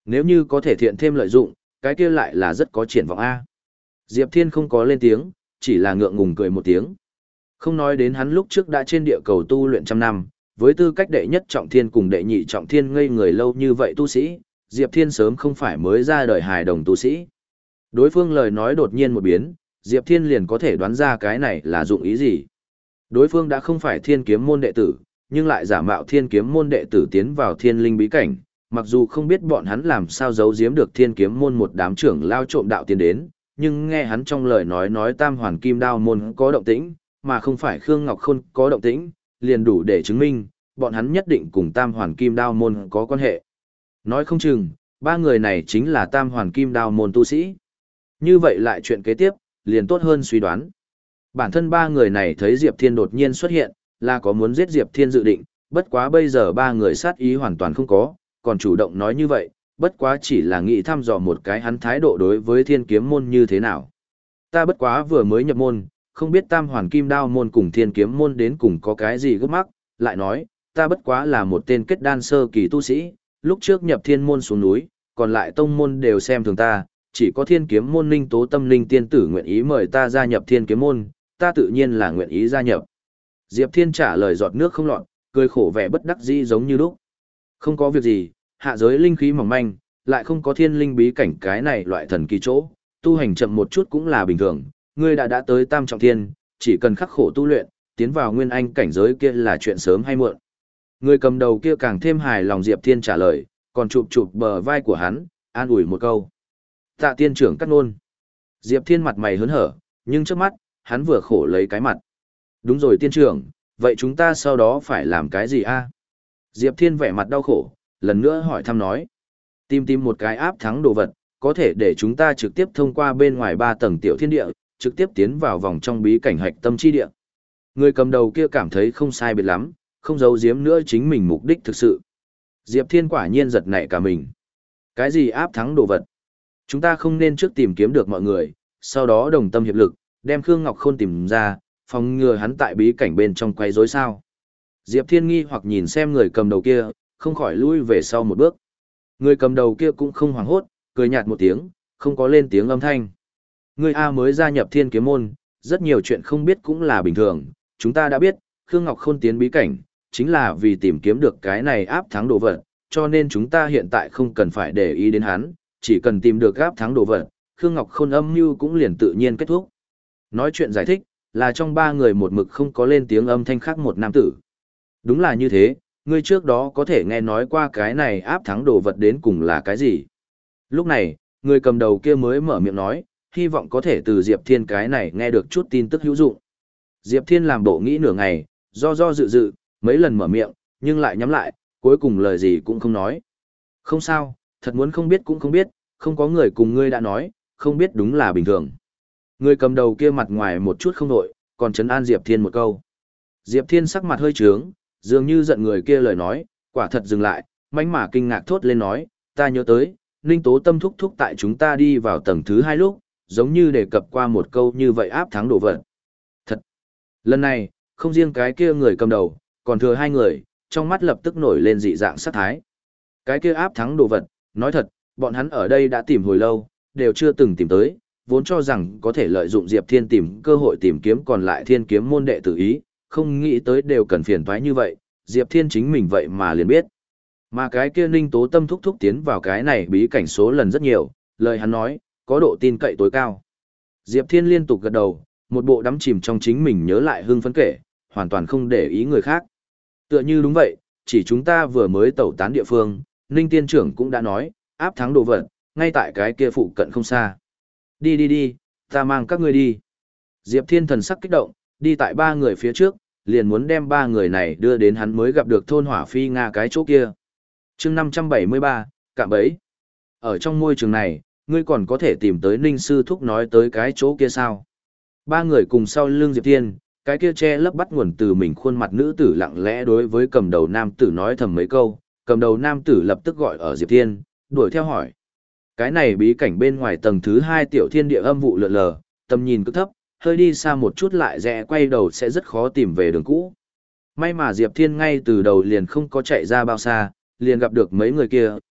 Nếu như có thể thiện thêm lợi dụng, cái kia lại là rất có triển vọng A. Diệp Thiên không có lên tiếng, chỉ là ngượng ngùng cười một tiếng. Không nói đến hắn lúc trước đã trên địa cầu tu luyện trăm năm, với tư cách đệ nhất trọng thiên cùng đệ nhị trọng thiên ngây người lâu như vậy tu sĩ, Diệp Thiên sớm không phải mới ra đời hài đồng tu sĩ. Đối phương lời nói đột nhiên một biến, Diệp Thiên liền có thể đoán ra cái này là dụng ý gì. Đối phương đã không phải thiên kiếm môn đệ tử, nhưng lại giả mạo thiên kiếm môn đệ tử tiến vào thiên linh bí cảnh, mặc dù không biết bọn hắn làm sao giấu giếm được thiên kiếm môn một đám trưởng lao trộm đạo tiến đến, nhưng nghe hắn trong lời nói nói tam hoàn kim đao môn có động tĩnh, mà không phải Khương Ngọc Khôn có động tĩnh, liền đủ để chứng minh, bọn hắn nhất định cùng tam hoàn kim đao môn có quan hệ. Nói không chừng, ba người này chính là tam hoàn kim đao môn tu sĩ. Như vậy lại chuyện kế tiếp, liền tốt hơn suy đoán. Bản thân ba người này thấy Diệp Thiên đột nhiên xuất hiện, là có muốn giết Diệp Thiên dự định, bất quá bây giờ ba người sát ý hoàn toàn không có, còn chủ động nói như vậy, bất quá chỉ là nghĩ thăm dò một cái hắn thái độ đối với thiên kiếm môn như thế nào. Ta bất quá vừa mới nhập môn, không biết tam hoàn kim đao môn cùng thiên kiếm môn đến cùng có cái gì gấp mắc, lại nói, ta bất quá là một tên kết đan sơ kỳ tu sĩ, lúc trước nhập thiên môn xuống núi, còn lại tông môn đều xem thường ta, chỉ có thiên kiếm môn Ninh Tố Tâm Linh tiên tử nguyện ý mời ta gia nhập thiên kiếm môn, ta tự nhiên là nguyện ý gia nhập. Diệp Thiên trả lời giọt nước không lọt, cười khổ vẻ bất đắc dĩ giống như lúc. Không có việc gì, hạ giới linh khí mỏng manh, lại không có thiên linh bí cảnh cái này loại thần kỳ chỗ, tu hành chậm một chút cũng là bình thường, ngươi đã đã tới tam trọng thiên, chỉ cần khắc khổ tu luyện, tiến vào nguyên anh cảnh giới kia là chuyện sớm hay muộn. Người cầm đầu kia càng thêm hài lòng Diệp Thiên trả lời, còn chụp chụp bờ vai của hắn, an ủi một câu. Tạ tiên trưởng cắt nôn. Diệp Thiên mặt mày hớn hở, nhưng trước mắt, hắn vừa khổ lấy cái mặt. Đúng rồi tiên trưởng, vậy chúng ta sau đó phải làm cái gì a? Diệp Thiên vẻ mặt đau khổ, lần nữa hỏi thăm nói. Tìm tìm một cái áp thắng đồ vật, có thể để chúng ta trực tiếp thông qua bên ngoài ba tầng tiểu thiên địa, trực tiếp tiến vào vòng trong bí cảnh hạch tâm chi địa. Người cầm đầu kia cảm thấy không sai biệt lắm, không giấu giếm nữa chính mình mục đích thực sự. Diệp Thiên quả nhiên giật nảy cả mình. Cái gì áp thắng đồ vật? Chúng ta không nên trước tìm kiếm được mọi người, sau đó đồng tâm hiệp lực, đem Khương Ngọc Khôn tìm ra, phòng ngừa hắn tại bí cảnh bên trong quay rối sao. Diệp Thiên nghi hoặc nhìn xem người cầm đầu kia, không khỏi lui về sau một bước. Người cầm đầu kia cũng không hoảng hốt, cười nhạt một tiếng, không có lên tiếng âm thanh. Người A mới gia nhập thiên kiếm môn, rất nhiều chuyện không biết cũng là bình thường, chúng ta đã biết, Khương Ngọc Khôn tiến bí cảnh, chính là vì tìm kiếm được cái này áp thắng đồ vật, cho nên chúng ta hiện tại không cần phải để ý đến hắn, chỉ cần tìm được áp thắng đồ vật, Khương Ngọc Khôn âm mưu cũng liền tự nhiên kết thúc. Nói chuyện giải thích, là trong ba người một mực không có lên tiếng âm thanh khác một nam tử. Đúng là như thế, ngươi trước đó có thể nghe nói qua cái này áp thắng đồ vật đến cùng là cái gì. Lúc này, người cầm đầu kia mới mở miệng nói, hy vọng có thể từ Diệp Thiên cái này nghe được chút tin tức hữu dụng. Diệp Thiên làm bộ nghĩ nửa ngày, do do dự dự, mấy lần mở miệng, nhưng lại nhắm lại, cuối cùng lời gì cũng không nói. Không sao, thật muốn không biết cũng không biết, không có người cùng ngươi đã nói, không biết đúng là bình thường. Người cầm đầu kia mặt ngoài một chút không nội, còn trấn an Diệp Thiên một câu. Diệp Thiên sắc mặt hơi trướng, dường như giận người kia lời nói, quả thật dừng lại, mánh mà kinh ngạc thốt lên nói, ta nhớ tới, Ninh Tố Tâm thúc thúc tại chúng ta đi vào tầng thứ hai lúc, giống như đề cập qua một câu như vậy áp thắng đồ vật. Thật! Lần này, không riêng cái kia người cầm đầu, còn thừa hai người, trong mắt lập tức nổi lên dị dạng sát thái. Cái kia áp thắng đồ vật, nói thật, bọn hắn ở đây đã tìm hồi lâu, đều chưa từng tìm tới, vốn cho rằng có thể lợi dụng Diệp Thiên tìm cơ hội tìm kiếm còn lại thiên kiếm môn đệ tử ý, không nghĩ tới đều cần phiền toái như vậy, Diệp Thiên chính mình vậy mà liền biết. Mà cái kia Ninh Tố Tâm thúc thúc tiến vào cái này bí cảnh số lần rất nhiều, lời hắn nói, có độ tin cậy tối cao. Diệp Thiên liên tục gật đầu, một bộ đắm chìm trong chính mình nhớ lại hưng phấn kể, hoàn toàn không để ý người khác. Tựa như đúng vậy, chỉ chúng ta vừa mới tẩu tán địa phương, Ninh Tiên trưởng cũng đã nói, áp thắng đồ vật, ngay tại cái kia phụ cận không xa. Đi đi đi, ta mang các ngươi đi. Diệp Thiên thần sắc kích động, đi tại ba người phía trước, liền muốn đem ba người này đưa đến hắn mới gặp được thôn hỏa phi Nga cái chỗ kia. chương năm trăm bảy mươi ba, cạm bẫy. Ở trong môi trường này, ngươi còn có thể tìm tới Ninh Sư Thúc nói tới cái chỗ kia sao? Ba người cùng sau lưng Diệp Thiên, cái kia che lấp bắt nguồn từ mình khuôn mặt nữ tử lặng lẽ đối với cầm đầu nam tử nói thầm mấy câu, cầm đầu nam tử lập tức gọi ở Diệp Thiên, đuổi theo hỏi. Cái này bí cảnh bên ngoài tầng thứ hai tiểu thiên địa âm vụ lượn lờ, tầm nhìn cực thấp, hơi đi xa một chút lại rẽ quay đầu sẽ rất khó tìm về đường cũ. May mà Diệp Thiên ngay từ đầu liền không có chạy ra bao xa, liền gặp được mấy người kia,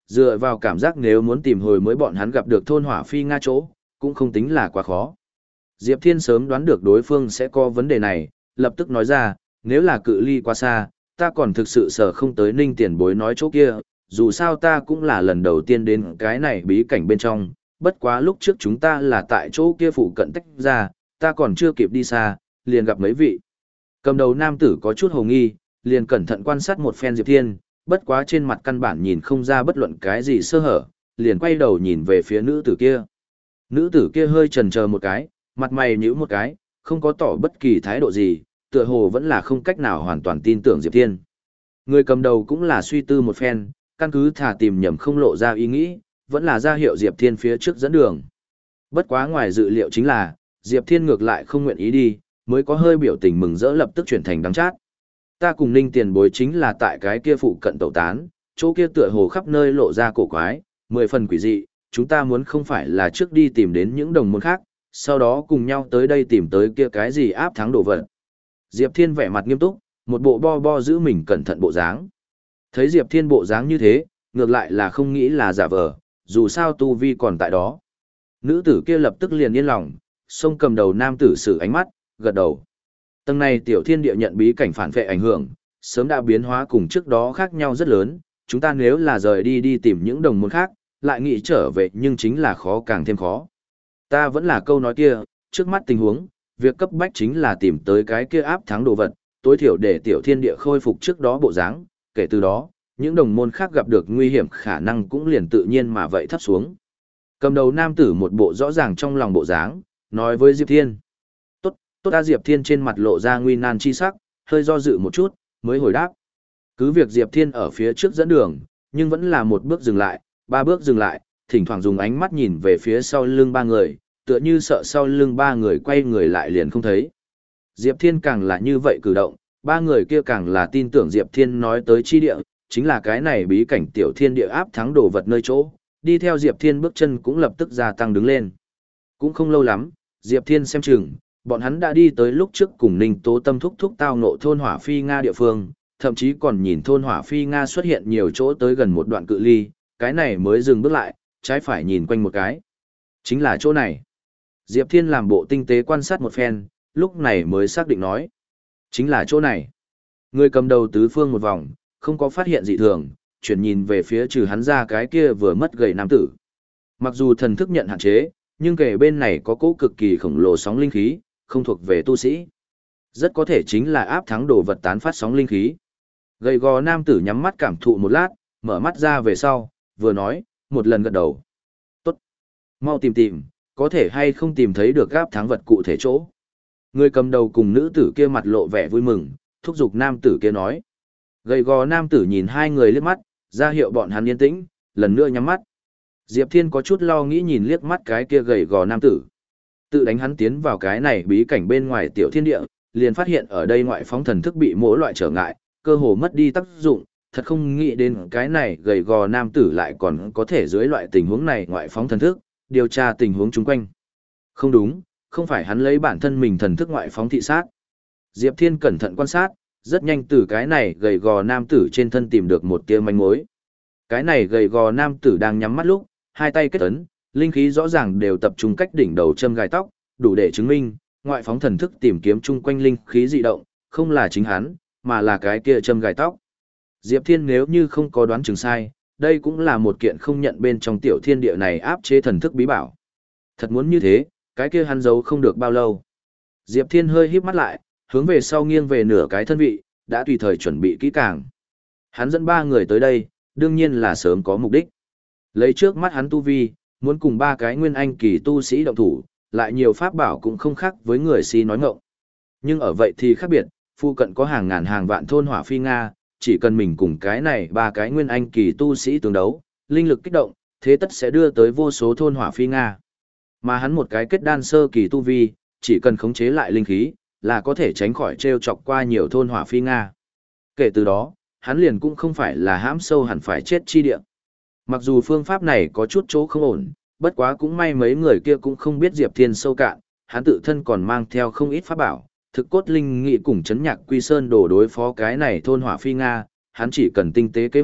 Dựa vào cảm giác nếu muốn tìm hồi mới bọn hắn gặp được thôn hỏa phi Nga chỗ, cũng không tính là quá khó. Diệp Thiên sớm đoán được đối phương sẽ có vấn đề này, lập tức nói ra, nếu là cự ly quá xa, ta còn thực sự sợ không tới Ninh tiền bối nói chỗ kia, dù sao ta cũng là lần đầu tiên đến cái này bí cảnh bên trong, bất quá lúc trước chúng ta là tại chỗ kia phụ cận tách ra, ta còn chưa kịp đi xa, liền gặp mấy vị. Cầm đầu nam tử có chút hồ nghi, liền cẩn thận quan sát một phen Diệp Thiên, bất quá trên mặt căn bản nhìn không ra bất luận cái gì sơ hở, liền quay đầu nhìn về phía nữ tử kia. Nữ tử kia hơi chần chờ một cái, mặt mày nhíu một cái, không có tỏ bất kỳ thái độ gì, tựa hồ vẫn là không cách nào hoàn toàn tin tưởng Diệp Thiên. Người cầm đầu cũng là suy tư một phen, căn cứ thả tìm nhầm không lộ ra ý nghĩ, vẫn là ra hiệu Diệp Thiên phía trước dẫn đường. Bất quá ngoài dự liệu chính là, Diệp Thiên ngược lại không nguyện ý đi, mới có hơi biểu tình mừng rỡ lập tức chuyển thành đắng chát. Ta cùng Ninh tiền bối chính là tại cái kia phụ cận tẩu tán, chỗ kia tựa hồ khắp nơi lộ ra cổ quái, mười phần quỷ dị, chúng ta muốn không phải là trước đi tìm đến những đồng môn khác, sau đó cùng nhau tới đây tìm tới kia cái gì áp thắng đồ vật. Diệp Thiên vẻ mặt nghiêm túc, một bộ bo bo giữ mình cẩn thận bộ dáng. Thấy Diệp Thiên bộ dáng như thế, ngược lại là không nghĩ là giả vờ, dù sao tu vi còn tại đó. Nữ tử kia lập tức liền yên lòng, xông cầm đầu nam tử sử ánh mắt, gật đầu. Tầng này tiểu thiên địa nhận bí cảnh phản vệ ảnh hưởng, sớm đã biến hóa cùng trước đó khác nhau rất lớn, chúng ta nếu là rời đi đi tìm những đồng môn khác, lại nghĩ trở về nhưng chính là khó càng thêm khó. Ta vẫn là câu nói kia, trước mắt tình huống, việc cấp bách chính là tìm tới cái kia áp thắng đồ vật, tối thiểu để tiểu thiên địa khôi phục trước đó bộ dáng, kể từ đó, những đồng môn khác gặp được nguy hiểm khả năng cũng liền tự nhiên mà vậy thấp xuống. Cầm đầu nam tử một bộ rõ ràng trong lòng bộ dáng, nói với Diệp Thiên. Tốt, tốt ta Diệp Thiên trên mặt lộ ra nguy nan chi sắc, hơi do dự một chút, mới hồi đáp. Cứ việc Diệp Thiên ở phía trước dẫn đường, nhưng vẫn là một bước dừng lại, ba bước dừng lại, thỉnh thoảng dùng ánh mắt nhìn về phía sau lưng ba người, tựa như sợ sau lưng ba người quay người lại liền không thấy. Diệp Thiên càng là như vậy cử động, ba người kia càng là tin tưởng Diệp Thiên nói tới chi địa, chính là cái này bí cảnh tiểu thiên địa áp thắng đồ vật nơi chỗ, đi theo Diệp Thiên bước chân cũng lập tức gia tăng đứng lên. Cũng không lâu lắm, Diệp Thiên xem chừng, bọn hắn đã đi tới lúc trước cùng Ninh Tố Tâm thúc thúc tao ngộ thôn Hỏa Phi Nga địa phương, thậm chí còn nhìn thôn Hỏa Phi Nga xuất hiện nhiều chỗ tới gần một đoạn cự ly, cái này mới dừng bước lại, trái phải nhìn quanh một cái. Chính là chỗ này. Diệp Thiên làm bộ tinh tế quan sát một phen, lúc này mới xác định nói. Chính là chỗ này. Người cầm đầu tứ phương một vòng, không có phát hiện dị thường, chuyển nhìn về phía trừ hắn ra cái kia vừa mất gầy nam tử. Mặc dù thần thức nhận hạn chế, nhưng kể bên này có cỗ cực kỳ khổng lồ sóng linh khí, không thuộc về tu sĩ. Rất có thể chính là áp thắng đồ vật tán phát sóng linh khí. Gầy gò nam tử nhắm mắt cảm thụ một lát, mở mắt ra về sau, vừa nói, một lần gật đầu. Tốt. Mau tìm tìm, có thể hay không tìm thấy được áp thắng vật cụ thể chỗ. Người cầm đầu cùng nữ tử kia mặt lộ vẻ vui mừng, thúc giục nam tử kia nói. Gầy gò nam tử nhìn hai người liếc mắt, ra hiệu bọn hắn yên tĩnh, lần nữa nhắm mắt. Diệp Thiên có chút lo nghĩ nhìn liếc mắt cái kia gầy gò nam tử. Tự đánh hắn tiến vào cái này bí cảnh bên ngoài tiểu thiên địa, liền phát hiện ở đây ngoại phóng thần thức bị mỗi loại trở ngại, cơ hồ mất đi tác dụng, thật không nghĩ đến cái này gầy gò nam tử lại còn có thể dưới loại tình huống này ngoại phóng thần thức, điều tra tình huống chung quanh. Không đúng, không phải hắn lấy bản thân mình thần thức ngoại phóng thị sát. Diệp Thiên cẩn thận quan sát, rất nhanh từ cái này gầy gò nam tử trên thân tìm được một tia manh mối. Cái này gầy gò nam tử đang nhắm mắt lúc, hai tay kết ấn, linh khí rõ ràng đều tập trung cách đỉnh đầu châm gai tóc, đủ để chứng minh, ngoại phóng thần thức tìm kiếm chung quanh linh khí dị động, không là chính hắn, mà là cái kia châm gai tóc. Diệp Thiên nếu như không có đoán chừng sai, đây cũng là một kiện không nhận bên trong tiểu thiên địa này áp chế thần thức bí bảo. Thật muốn như thế, cái kia hắn giấu không được bao lâu. Diệp Thiên hơi híp mắt lại, hướng về sau nghiêng về nửa cái thân vị, đã tùy thời chuẩn bị kỹ càng. Hắn dẫn ba người tới đây, đương nhiên là sớm có mục đích. Lấy trước mắt hắn tu vi, muốn cùng ba cái nguyên anh kỳ tu sĩ động thủ, lại nhiều pháp bảo cũng không khác với người si nói ngọng. Nhưng ở vậy thì khác biệt, phụ cận có hàng ngàn hàng vạn thôn Hỏa Phi Nga, chỉ cần mình cùng cái này ba cái nguyên anh kỳ tu sĩ tương đấu, linh lực kích động, thế tất sẽ đưa tới vô số thôn Hỏa Phi Nga. Mà hắn một cái kết đan sơ kỳ tu vi, chỉ cần khống chế lại linh khí, là có thể tránh khỏi treo chọc qua nhiều thôn Hỏa Phi Nga. Kể từ đó, hắn liền cũng không phải là hãm sâu hẳn phải chết chi địa. Mặc dù phương pháp này có chút chỗ không ổn, bất quá cũng may mấy người kia cũng không biết Diệp Thiên sâu cạn, hắn tự thân còn mang theo không ít pháp bảo, thực cốt linh nghị cùng chấn nhạc quy sơn đổ đối phó cái này thôn Hỏa Phi Nga, hắn chỉ cần tinh tế kế hoạch,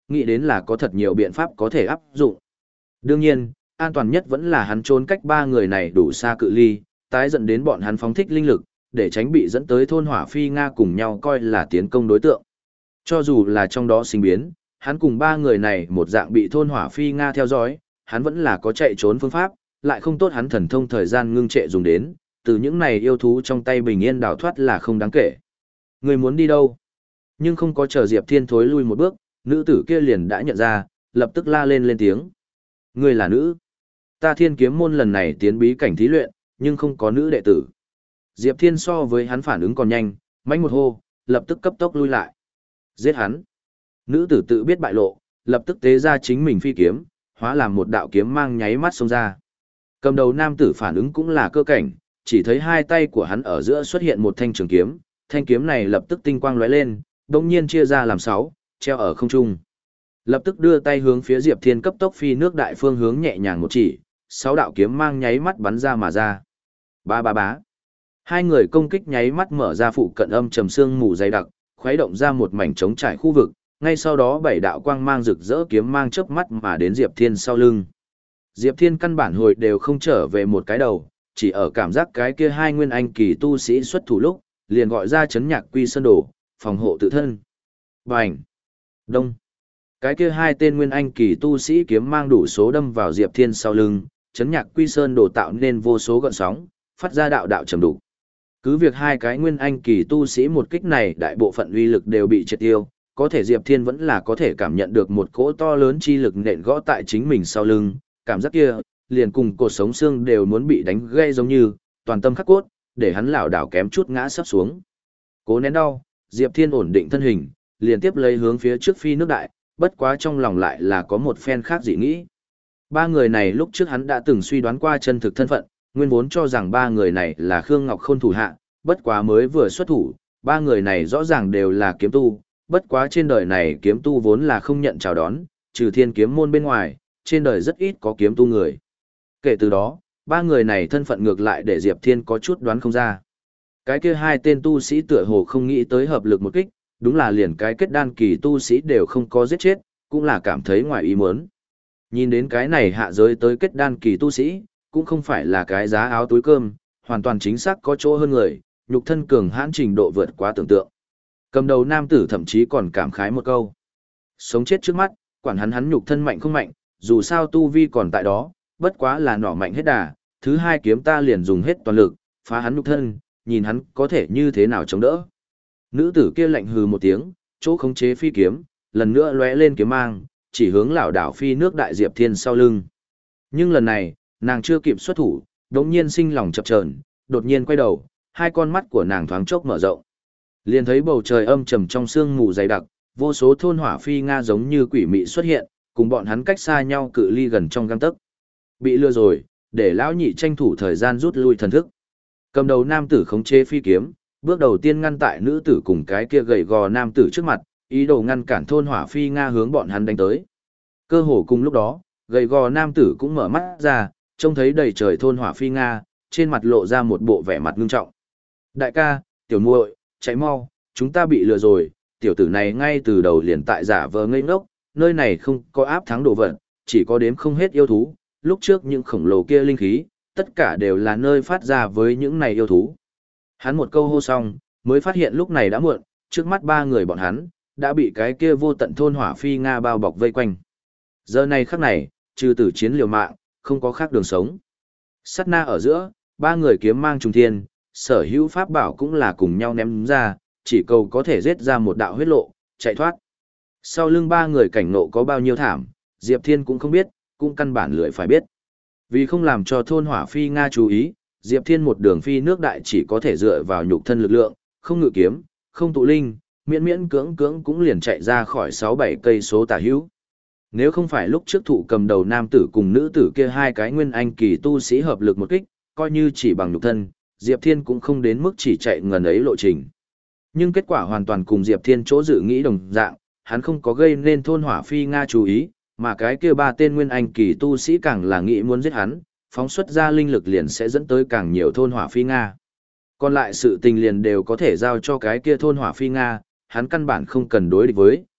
nghĩ đến là có thật nhiều biện pháp có thể áp dụng. Đương nhiên, an toàn nhất vẫn là hắn trốn cách ba người này đủ xa cự ly, tái dẫn đến bọn hắn phóng thích linh lực, để tránh bị dẫn tới thôn hỏa phi Nga cùng nhau coi là tiến công đối tượng. Cho dù là trong đó sinh biến, hắn cùng ba người này một dạng bị thôn hỏa phi Nga theo dõi, hắn vẫn là có chạy trốn phương pháp, lại không tốt hắn thần thông thời gian ngưng trệ dùng đến, từ những này yêu thú trong tay bình yên đào thoát là không đáng kể. Người muốn đi đâu? Nhưng không có chờ Diệp Thiên thối lui một bước, nữ tử kia liền đã nhận ra, lập tức la lên lên tiếng. Người là nữ. Ta Thiên Kiếm môn lần này tiến bí cảnh thí luyện, nhưng không có nữ đệ tử. Diệp Thiên so với hắn phản ứng còn nhanh, mãnh một hô, lập tức cấp tốc lui lại. Giết hắn. Nữ tử tự biết bại lộ, lập tức tế ra chính mình phi kiếm, hóa làm một đạo kiếm mang nháy mắt xông ra. Cầm đầu nam tử phản ứng cũng là cơ cảnh, chỉ thấy hai tay của hắn ở giữa xuất hiện một thanh trường kiếm, thanh kiếm này lập tức tinh quang lóe lên, đồng nhiên chia ra làm sáu, treo ở không trung. Lập tức đưa tay hướng phía Diệp Thiên cấp tốc phi nước đại phương hướng nhẹ nhàng một chỉ, sáu đạo kiếm mang nháy mắt bắn ra mà ra. Ba ba bá. Hai người công kích nháy mắt mở ra phụ cận âm trầm sương mù dày đặc, khuấy động ra một mảnh trống trải khu vực, ngay sau đó bảy đạo quang mang rực rỡ kiếm mang chớp mắt mà đến Diệp Thiên sau lưng. Diệp Thiên căn bản hồi đều không trở về một cái đầu, chỉ ở cảm giác cái kia hai nguyên anh kỳ tu sĩ xuất thủ lúc, liền gọi ra chấn nhạc quy sơn đồ, phòng hộ tự thân. Bành! Đông! Cái kia hai tên nguyên anh kỳ tu sĩ kiếm mang đủ số đâm vào Diệp Thiên sau lưng, chấn nhạc quy sơn đồ tạo nên vô số gợn sóng, phát ra đạo đạo trầm đục. Cứ việc hai cái nguyên anh kỳ tu sĩ một kích này đại bộ phận uy lực đều bị triệt tiêu, có thể Diệp Thiên vẫn là có thể cảm nhận được một cỗ to lớn chi lực nện gõ tại chính mình sau lưng, cảm giác kia, liền cùng cột sống xương đều muốn bị đánh gãy giống như, toàn tâm khắc cốt, để hắn lảo đảo kém chút ngã sắp xuống. Cố nén đau, Diệp Thiên ổn định thân hình, liền tiếp lấy hướng phía trước phi nước đại, bất quá trong lòng lại là có một phen khác dị nghĩ. Ba người này lúc trước hắn đã từng suy đoán qua chân thực thân phận, nguyên vốn cho rằng ba người này là Khương Ngọc Khôn thủ hạ, bất quá mới vừa xuất thủ, ba người này rõ ràng đều là kiếm tu, bất quá trên đời này kiếm tu vốn là không nhận chào đón, trừ Thiên Kiếm môn bên ngoài, trên đời rất ít có kiếm tu người. Kể từ đó, ba người này thân phận ngược lại để Diệp Thiên có chút đoán không ra. Cái kia hai tên tu sĩ tựa hồ không nghĩ tới hợp lực một kích, đúng là liền cái kết đan kỳ tu sĩ đều không có giết chết, cũng là cảm thấy ngoài ý muốn. Nhìn đến cái này hạ giới tới kết đan kỳ tu sĩ, cũng không phải là cái giá áo túi cơm, hoàn toàn chính xác có chỗ hơn người, nhục thân cường hãn trình độ vượt quá tưởng tượng. Cầm đầu nam tử thậm chí còn cảm khái một câu. Sống chết trước mắt, quản hắn hắn nhục thân mạnh không mạnh, dù sao tu vi còn tại đó, bất quá là nỏ mạnh hết đà, thứ hai kiếm ta liền dùng hết toàn lực, phá hắn nhục thân, nhìn hắn có thể như thế nào chống đỡ. Nữ tử kia lạnh hừ một tiếng, chỗ khống chế phi kiếm, lần nữa lóe lên kiếm mang, chỉ hướng lão đảo phi nước đại Diệp Thiên sau lưng. Nhưng lần này, nàng chưa kịp xuất thủ, đống nhiên sinh lòng chập chờn, đột nhiên quay đầu, hai con mắt của nàng thoáng chốc mở rộng. Liền thấy bầu trời âm trầm trong sương mù dày đặc, vô số thôn hỏa phi Nga giống như quỷ mị xuất hiện, cùng bọn hắn cách xa nhau cự ly gần trong gang tấc. Bị lừa rồi, để lão nhị tranh thủ thời gian rút lui thần thức. Cầm đầu nam tử khống chế phi kiếm, bước đầu tiên ngăn tại nữ tử cùng cái kia gầy gò nam tử trước mặt, ý đồ ngăn cản thôn hỏa phi Nga hướng bọn hắn đánh tới. Cơ hồ cùng lúc đó, gầy gò nam tử cũng mở mắt ra, trông thấy đầy trời thôn hỏa phi Nga, trên mặt lộ ra một bộ vẻ mặt ngưng trọng. Đại ca, tiểu muội, chạy mau, chúng ta bị lừa rồi, tiểu tử này ngay từ đầu liền tại giả vờ ngây ngốc, nơi này không có áp thắng đồ vật, chỉ có đếm không hết yêu thú, lúc trước những khổng lồ kia linh khí, tất cả đều là nơi phát ra với những này yêu thú. Hắn một câu hô xong, mới phát hiện lúc này đã muộn, trước mắt ba người bọn hắn, đã bị cái kia vô tận thôn hỏa phi Nga bao bọc vây quanh. Giờ này khắc này, trừ tử chiến liều mạng, không có khác đường sống. Sát na ở giữa, ba người kiếm mang trùng thiên, sở hữu pháp bảo cũng là cùng nhau ném ra, chỉ cầu có thể giết ra một đạo huyết lộ, chạy thoát. Sau lưng ba người cảnh nộ có bao nhiêu thảm, Diệp Thiên cũng không biết, cũng căn bản lười phải biết. Vì không làm cho thôn hỏa phi Nga chú ý, Diệp Thiên một đường phi nước đại chỉ có thể dựa vào nhục thân lực lượng, không ngự kiếm, không tụ linh, miễn miễn cưỡng cưỡng cũng liền chạy ra khỏi sáu bảy cây số tả hữu. Nếu không phải lúc trước thụ cầm đầu nam tử cùng nữ tử kia hai cái nguyên anh kỳ tu sĩ hợp lực một kích, coi như chỉ bằng nhục thân, Diệp Thiên cũng không đến mức chỉ chạy ngần ấy lộ trình. Nhưng kết quả hoàn toàn cùng Diệp Thiên chỗ dự nghĩ đồng dạng, hắn không có gây nên thôn hỏa phi Nga chú ý, mà cái kia ba tên nguyên anh kỳ tu sĩ càng là nghĩ muốn giết hắn, phóng xuất ra linh lực liền sẽ dẫn tới càng nhiều thôn hỏa phi Nga. Còn lại sự tình liền đều có thể giao cho cái kia thôn hỏa phi Nga, hắn căn bản không cần đối địch với,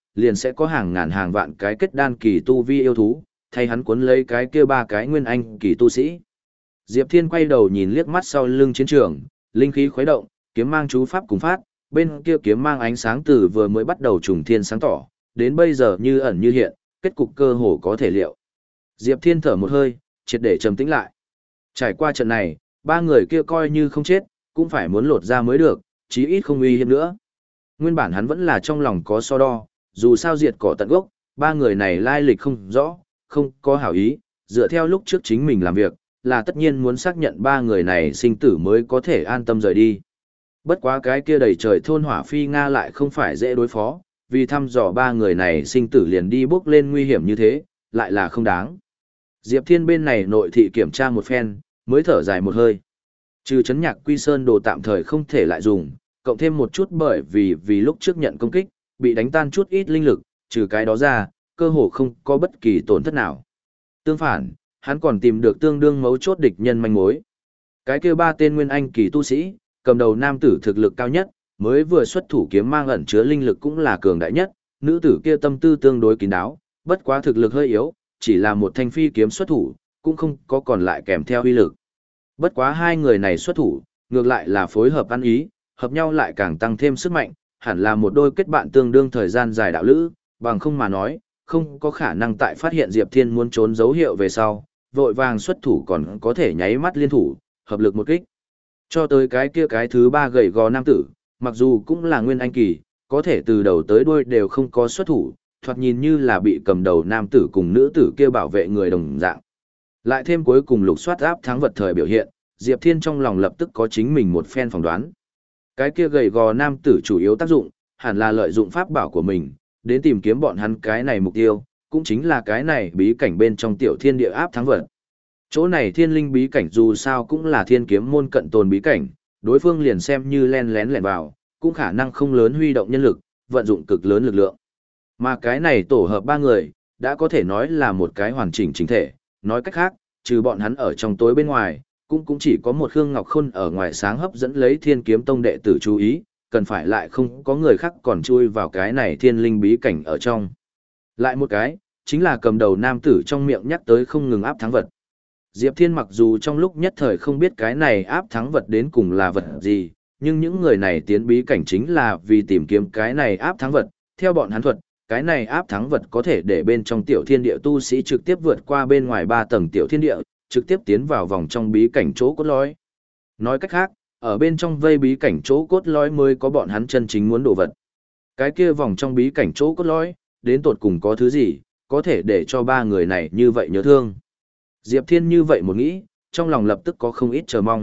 liền sẽ có hàng ngàn hàng vạn cái kết đan kỳ tu vi yêu thú, thay hắn cuốn lấy cái kia ba cái nguyên anh kỳ tu sĩ. Diệp Thiên quay đầu nhìn liếc mắt sau lưng chiến trường, linh khí khuấy động, kiếm mang chú pháp cùng phát, bên kia kiếm mang ánh sáng từ vừa mới bắt đầu trùng thiên sáng tỏ, đến bây giờ như ẩn như hiện, kết cục cơ hồ có thể liệu. Diệp Thiên thở một hơi, triệt để trầm tĩnh lại. Trải qua trận này, ba người kia coi như không chết, cũng phải muốn lột ra mới được, chí ít không uy hiếp nữa. Nguyên bản hắn vẫn là trong lòng có so đo, dù sao diệt cỏ tận gốc, ba người này lai lịch không rõ, không có hảo ý, dựa theo lúc trước chính mình làm việc, là tất nhiên muốn xác nhận ba người này sinh tử mới có thể an tâm rời đi. Bất quá cái kia đầy trời thôn hỏa phi Nga lại không phải dễ đối phó, vì thăm dò ba người này sinh tử liền đi bước lên nguy hiểm như thế, lại là không đáng. Diệp Thiên bên này nội thị kiểm tra một phen, mới thở dài một hơi. Trừ chấn nhạc quy sơn đồ tạm thời không thể lại dùng, cộng thêm một chút bởi vì vì lúc trước nhận công kích, bị đánh tan chút ít linh lực, trừ cái đó ra, cơ hồ không có bất kỳ tổn thất nào. Tương phản, hắn còn tìm được tương đương mấu chốt địch nhân manh mối. Cái kia ba tên nguyên anh kỳ tu sĩ, cầm đầu nam tử thực lực cao nhất, mới vừa xuất thủ kiếm mang ẩn chứa linh lực cũng là cường đại nhất, nữ tử kia tâm tư tương đối kín đáo, bất quá thực lực hơi yếu, chỉ là một thanh phi kiếm xuất thủ, cũng không có còn lại kèm theo uy lực. Bất quá hai người này xuất thủ, ngược lại là phối hợp ăn ý, hợp nhau lại càng tăng thêm sức mạnh, hẳn là một đôi kết bạn tương đương thời gian dài đạo lữ, bằng không mà nói, không có khả năng tại phát hiện Diệp Thiên muốn trốn dấu hiệu về sau, vội vàng xuất thủ còn có thể nháy mắt liên thủ, hợp lực một kích. Cho tới cái kia cái thứ ba gầy gò nam tử, mặc dù cũng là nguyên anh kỳ, có thể từ đầu tới đuôi đều không có xuất thủ, thoạt nhìn như là bị cầm đầu nam tử cùng nữ tử kia bảo vệ người đồng dạng. Lại thêm cuối cùng lục soát áp thắng vật thời biểu hiện, Diệp Thiên trong lòng lập tức có chính mình một phen phỏng đoán. Cái kia gầy gò nam tử chủ yếu tác dụng, hẳn là lợi dụng pháp bảo của mình, đến tìm kiếm bọn hắn cái này mục tiêu, cũng chính là cái này bí cảnh bên trong tiểu thiên địa áp thắng vật. Chỗ này thiên linh bí cảnh dù sao cũng là thiên kiếm môn cận tồn bí cảnh, đối phương liền xem như len lén lẻn vào, cũng khả năng không lớn huy động nhân lực, vận dụng cực lớn lực lượng. Mà cái này tổ hợp ba người, đã có thể nói là một cái hoàn chỉnh chính thể, nói cách khác, trừ bọn hắn ở trong tối bên ngoài, cũng cũng chỉ có một Khương Ngọc Khôn ở ngoài sáng hấp dẫn lấy Thiên Kiếm Tông đệ tử chú ý, cần phải lại không có người khác còn chui vào cái này thiên linh bí cảnh ở trong. Lại một cái, chính là cầm đầu nam tử trong miệng nhắc tới không ngừng áp thắng vật. Diệp Thiên mặc dù trong lúc nhất thời không biết cái này áp thắng vật đến cùng là vật gì, nhưng những người này tiến bí cảnh chính là vì tìm kiếm cái này áp thắng vật, theo bọn hắn thuật, cái này áp thắng vật có thể để bên trong tiểu thiên địa tu sĩ trực tiếp vượt qua bên ngoài ba tầng tiểu thiên địa, trực tiếp tiến vào vòng trong bí cảnh chỗ cốt lõi. Nói cách khác, ở bên trong vây bí cảnh chỗ cốt lõi mới có bọn hắn chân chính muốn đồ vật. Cái kia vòng trong bí cảnh chỗ cốt lõi, đến tột cùng có thứ gì, có thể để cho ba người này như vậy nhớ thương. Diệp Thiên như vậy một nghĩ, trong lòng lập tức có không ít chờ mong.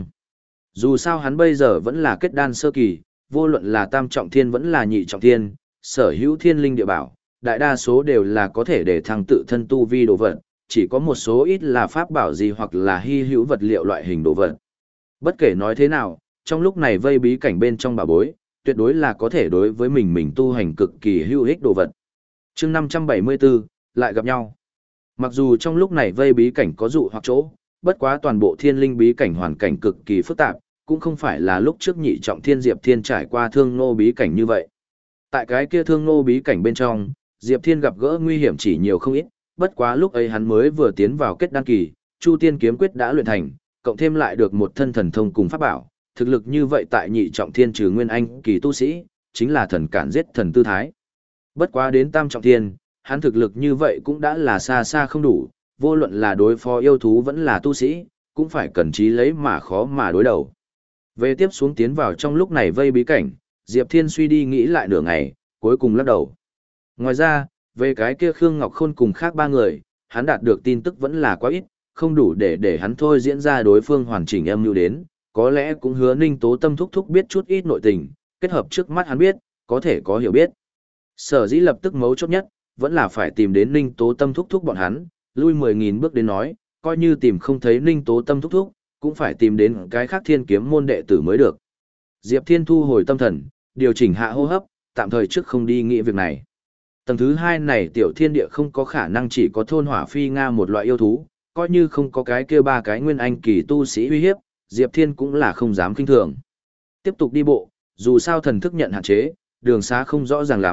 Dù sao hắn bây giờ vẫn là kết đan sơ kỳ, vô luận là tam trọng thiên vẫn là nhị trọng thiên, sở hữu thiên linh địa bảo, đại đa số đều là có thể để thăng tự thân tu vi đồ vật, chỉ có một số ít là pháp bảo gì hoặc là hy hữu vật liệu loại hình đồ vật. Bất kể nói thế nào, trong lúc này vây bí cảnh bên trong bảo bối, tuyệt đối là có thể đối với mình mình tu hành cực kỳ hữu ích đồ vật. Chương năm trăm bảy mươi bốn, lại gặp nhau. Mặc dù trong lúc này vây bí cảnh có dụ hoặc chỗ, bất quá toàn bộ thiên linh bí cảnh hoàn cảnh cực kỳ phức tạp, cũng không phải là lúc trước nhị trọng thiên Diệp Thiên trải qua thương nô bí cảnh như vậy. Tại cái kia thương nô bí cảnh bên trong, Diệp Thiên gặp gỡ nguy hiểm chỉ nhiều không ít, bất quá lúc ấy hắn mới vừa tiến vào kết đan kỳ, Chu Tiên kiếm quyết đã luyện thành, cộng thêm lại được một thân thần thông cùng pháp bảo, thực lực như vậy tại nhị trọng thiên trừ nguyên anh kỳ tu sĩ, chính là thần cản giết thần tư thái. Bất quá đến tam trọng thiên, hắn thực lực như vậy cũng đã là xa xa không đủ, vô luận là đối phó yêu thú vẫn là tu sĩ, cũng phải cần trí lấy mà khó mà đối đầu. Về tiếp xuống tiến vào trong lúc này vây bí cảnh, Diệp Thiên suy đi nghĩ lại nửa ngày, cuối cùng lắc đầu. Ngoài ra, về cái kia Khương Ngọc Khôn cùng khác ba người, hắn đạt được tin tức vẫn là quá ít, không đủ để để hắn thôi diễn ra đối phương hoàn chỉnh âm mưu đến, có lẽ cũng hứa Ninh Tố Tâm thúc thúc biết chút ít nội tình, kết hợp trước mắt hắn biết, có thể có hiểu biết. Sở dĩ lập tức mấu chốt nhất, vẫn là phải tìm đến Ninh Tố Tâm thúc thúc bọn hắn, lui mười nghìn bước đến nói, coi như tìm không thấy Ninh Tố Tâm thúc thúc, cũng phải tìm đến cái khác thiên kiếm môn đệ tử mới được. Diệp Thiên thu hồi tâm thần, điều chỉnh hạ hô hấp, tạm thời trước không đi nghĩ việc này. Tầng thứ hai này tiểu thiên địa không có khả năng chỉ có thôn hỏa phi Nga một loại yêu thú, coi như không có cái kia ba cái nguyên anh kỳ tu sĩ uy hiếp, Diệp Thiên cũng là không dám kinh thường. Tiếp tục đi bộ, dù sao thần thức nhận hạn chế, đường xá không rõ ràng lắm,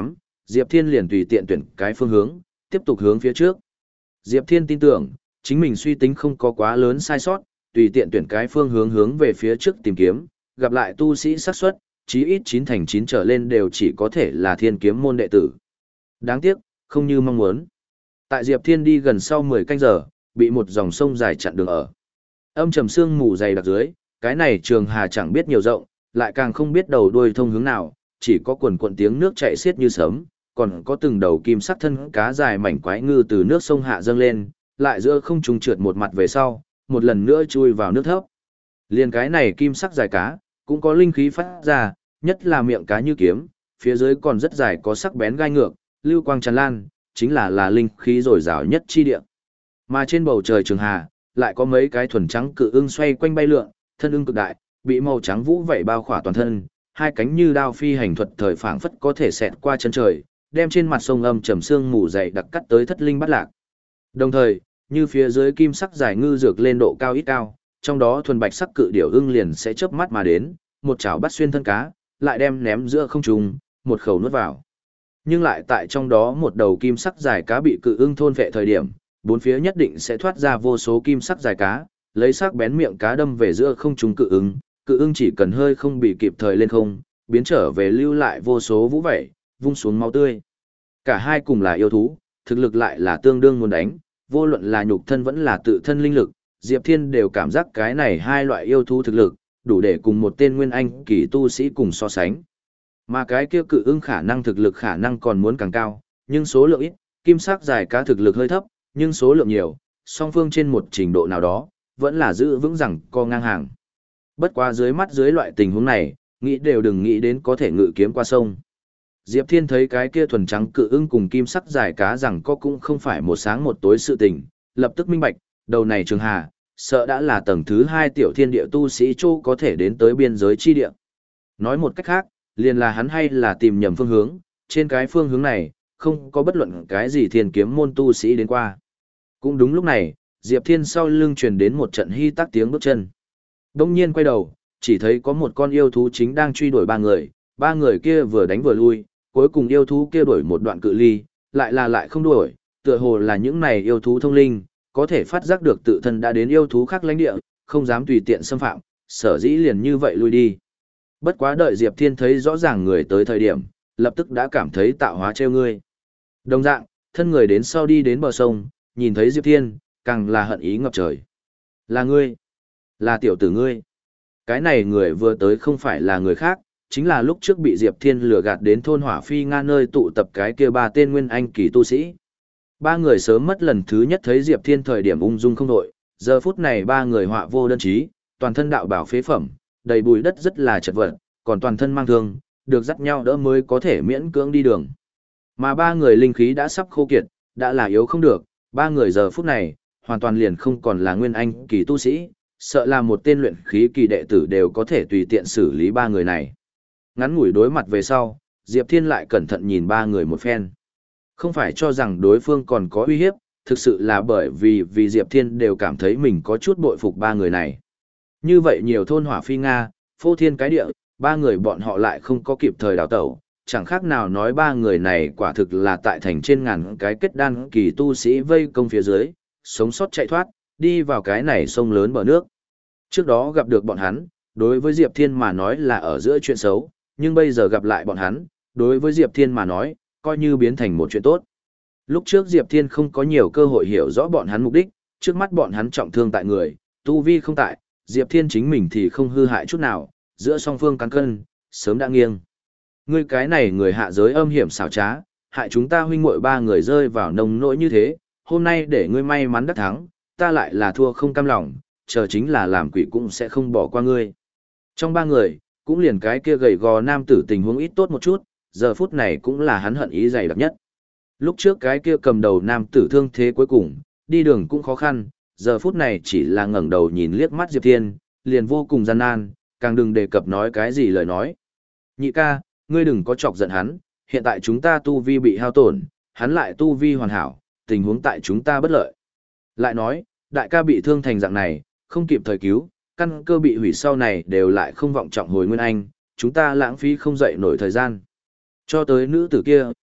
Diệp Thiên liền tùy tiện tuyển cái phương hướng, tiếp tục hướng phía trước. Diệp Thiên tin tưởng, chính mình suy tính không có quá lớn sai sót, tùy tiện tuyển cái phương hướng hướng về phía trước tìm kiếm, gặp lại tu sĩ xác suất, chí ít chín thành chín trở lên đều chỉ có thể là thiên kiếm môn đệ tử. Đáng tiếc, không như mong muốn. Tại Diệp Thiên đi gần sau mười canh giờ, bị một dòng sông dài chặn đường ở. Âm trầm sương mù dày đặc dưới, cái này trường hà chẳng biết nhiều rộng, lại càng không biết đầu đuôi thông hướng nào, chỉ có quần quần tiếng nước chảy xiết như sấm, còn có từng đầu kim sắc thân cá dài mảnh quái ngư từ nước sông hạ dâng lên, lại giữa không trung trượt một mặt về sau, một lần nữa chui vào nước thấp. Liên cái này kim sắc dài cá, cũng có linh khí phát ra, nhất là miệng cá như kiếm, phía dưới còn rất dài có sắc bén gai ngược, lưu quang tràn lan, chính là là linh khí dồi dào nhất chi địa. Mà trên bầu trời trường hà, lại có mấy cái thuần trắng cự ưng xoay quanh bay lượn, thân ưng cực đại, bị màu trắng vũ vảy bao khỏa toàn thân, hai cánh như đao phi hành thuật thời phảng phất có thể xẹt qua chân trời, đem trên mặt sông âm trầm sương mù dày đặc cắt tới thất linh bắt lạc. Đồng thời, như phía dưới kim sắc dài ngư dược lên độ cao ít cao, trong đó thuần bạch sắc cự điểu ưng liền sẽ chớp mắt mà đến, một chảo bắt xuyên thân cá, lại đem ném giữa không trung, một khẩu nuốt vào. Nhưng lại tại trong đó một đầu kim sắc dài cá bị cự ưng thôn vệ thời điểm, bốn phía nhất định sẽ thoát ra vô số kim sắc dài cá, lấy sắc bén miệng cá đâm về giữa không trung cự ưng, cự ưng chỉ cần hơi không bị kịp thời lên không, biến trở về lưu lại vô số vũ vẩy, vung xuống máu tươi. Cả hai cùng là yêu thú, thực lực lại là tương đương muốn đánh, vô luận là nhục thân vẫn là tự thân linh lực, Diệp Thiên đều cảm giác cái này hai loại yêu thú thực lực, đủ để cùng một tên nguyên anh kỳ tu sĩ cùng so sánh. Mà cái kia cự ưng khả năng thực lực khả năng còn muốn càng cao, nhưng số lượng ít, kim sắc dài cá thực lực hơi thấp, nhưng số lượng nhiều, song phương trên một trình độ nào đó, vẫn là giữ vững rằng co ngang hàng. Bất quá dưới mắt dưới loại tình huống này, nghĩ đều đừng nghĩ đến có thể ngự kiếm qua sông. Diệp Thiên thấy cái kia thuần trắng cự ưng cùng kim sắc dài cá rằng có cũng không phải một sáng một tối sự tình, lập tức minh bạch, đầu này trường hà, sợ đã là tầng thứ hai tiểu thiên địa tu sĩ châu có thể đến tới biên giới chi địa. Nói một cách khác, liền là hắn hay là tìm nhầm phương hướng, trên cái phương hướng này, không có bất luận cái gì thiên kiếm môn tu sĩ đến qua. Cũng đúng lúc này, Diệp Thiên sau lưng truyền đến một trận hy tắc tiếng bước chân. Đông nhiên quay đầu, chỉ thấy có một con yêu thú chính đang truy đuổi ba người, ba người kia vừa đánh vừa lui, cuối cùng yêu thú kia đuổi một đoạn cự ly, lại là lại không đuổi, tựa hồ là những này yêu thú thông linh, có thể phát giác được tự thân đã đến yêu thú khác lãnh địa, không dám tùy tiện xâm phạm, sở dĩ liền như vậy lui đi. Bất quá đợi Diệp Thiên thấy rõ ràng người tới thời điểm, lập tức đã cảm thấy tạo hóa trêu ngươi. Đồng dạng, thân người đến sau đi đến bờ sông, nhìn thấy Diệp Thiên, càng là hận ý ngập trời. Là ngươi, là tiểu tử ngươi. Cái này người vừa tới không phải là người khác, chính là lúc trước bị Diệp Thiên lừa gạt đến thôn Hỏa Phi Nga nơi tụ tập cái kia ba tên nguyên anh kỳ tu sĩ. Ba người sớm mất lần thứ nhất thấy Diệp Thiên thời điểm ung dung không đội, giờ phút này ba người họa vô đơn chí, toàn thân đạo bảo phế phẩm, đầy bụi đất rất là chật vật, còn toàn thân mang thương, được dắt nhau đỡ mới có thể miễn cưỡng đi đường. Mà ba người linh khí đã sắp khô kiệt, đã là yếu không được, ba người giờ phút này, hoàn toàn liền không còn là nguyên anh kỳ tu sĩ, sợ là một tên luyện khí kỳ đệ tử đều có thể tùy tiện xử lý ba người này. Ngắn ngủi đối mặt về sau, Diệp Thiên lại cẩn thận nhìn ba người một phen. Không phải cho rằng đối phương còn có uy hiếp, thực sự là bởi vì vì Diệp Thiên đều cảm thấy mình có chút bội phục ba người này. Như vậy nhiều thôn Hỏa Phi Nga, phô thiên cái địa, ba người bọn họ lại không có kịp thời đào tẩu, chẳng khác nào nói ba người này quả thực là tại thành trên ngàn cái kết đan kỳ tu sĩ vây công phía dưới, sống sót chạy thoát, đi vào cái này sông lớn bờ nước. Trước đó gặp được bọn hắn, đối với Diệp Thiên mà nói là ở giữa chuyện xấu, nhưng bây giờ gặp lại bọn hắn, đối với Diệp Thiên mà nói, coi như biến thành một chuyện tốt. Lúc trước Diệp Thiên không có nhiều cơ hội hiểu rõ bọn hắn mục đích, trước mắt bọn hắn trọng thương tại người, tu vi không tại, Diệp Thiên chính mình thì không hư hại chút nào, giữa song phương cán cân, sớm đã nghiêng. Ngươi cái này người hạ giới âm hiểm xảo trá, hại chúng ta huynh muội ba người rơi vào nông nỗi như thế, hôm nay để ngươi may mắn đắc thắng, ta lại là thua không cam lòng, chờ chính là làm quỷ cũng sẽ không bỏ qua ngươi. Trong ba người, cũng liền cái kia gầy gò nam tử tình huống ít tốt một chút, giờ phút này cũng là hắn hận ý dày đặc nhất. Lúc trước cái kia cầm đầu nam tử thương thế cuối cùng, đi đường cũng khó khăn, giờ phút này chỉ là ngẩng đầu nhìn liếc mắt Diệp Thiên, liền vô cùng gian nan, càng đừng đề cập nói cái gì lời nói. Nhị ca, ngươi đừng có chọc giận hắn, hiện tại chúng ta tu vi bị hao tổn, hắn lại tu vi hoàn hảo, tình huống tại chúng ta bất lợi. Lại nói, đại ca bị thương thành dạng này, không kịp thời cứu, căn cơ bị hủy sau này đều lại không vọng trọng hồi nguyên anh, chúng ta lãng phí không dậy nổi thời gian. Cho tới nữ tử kia,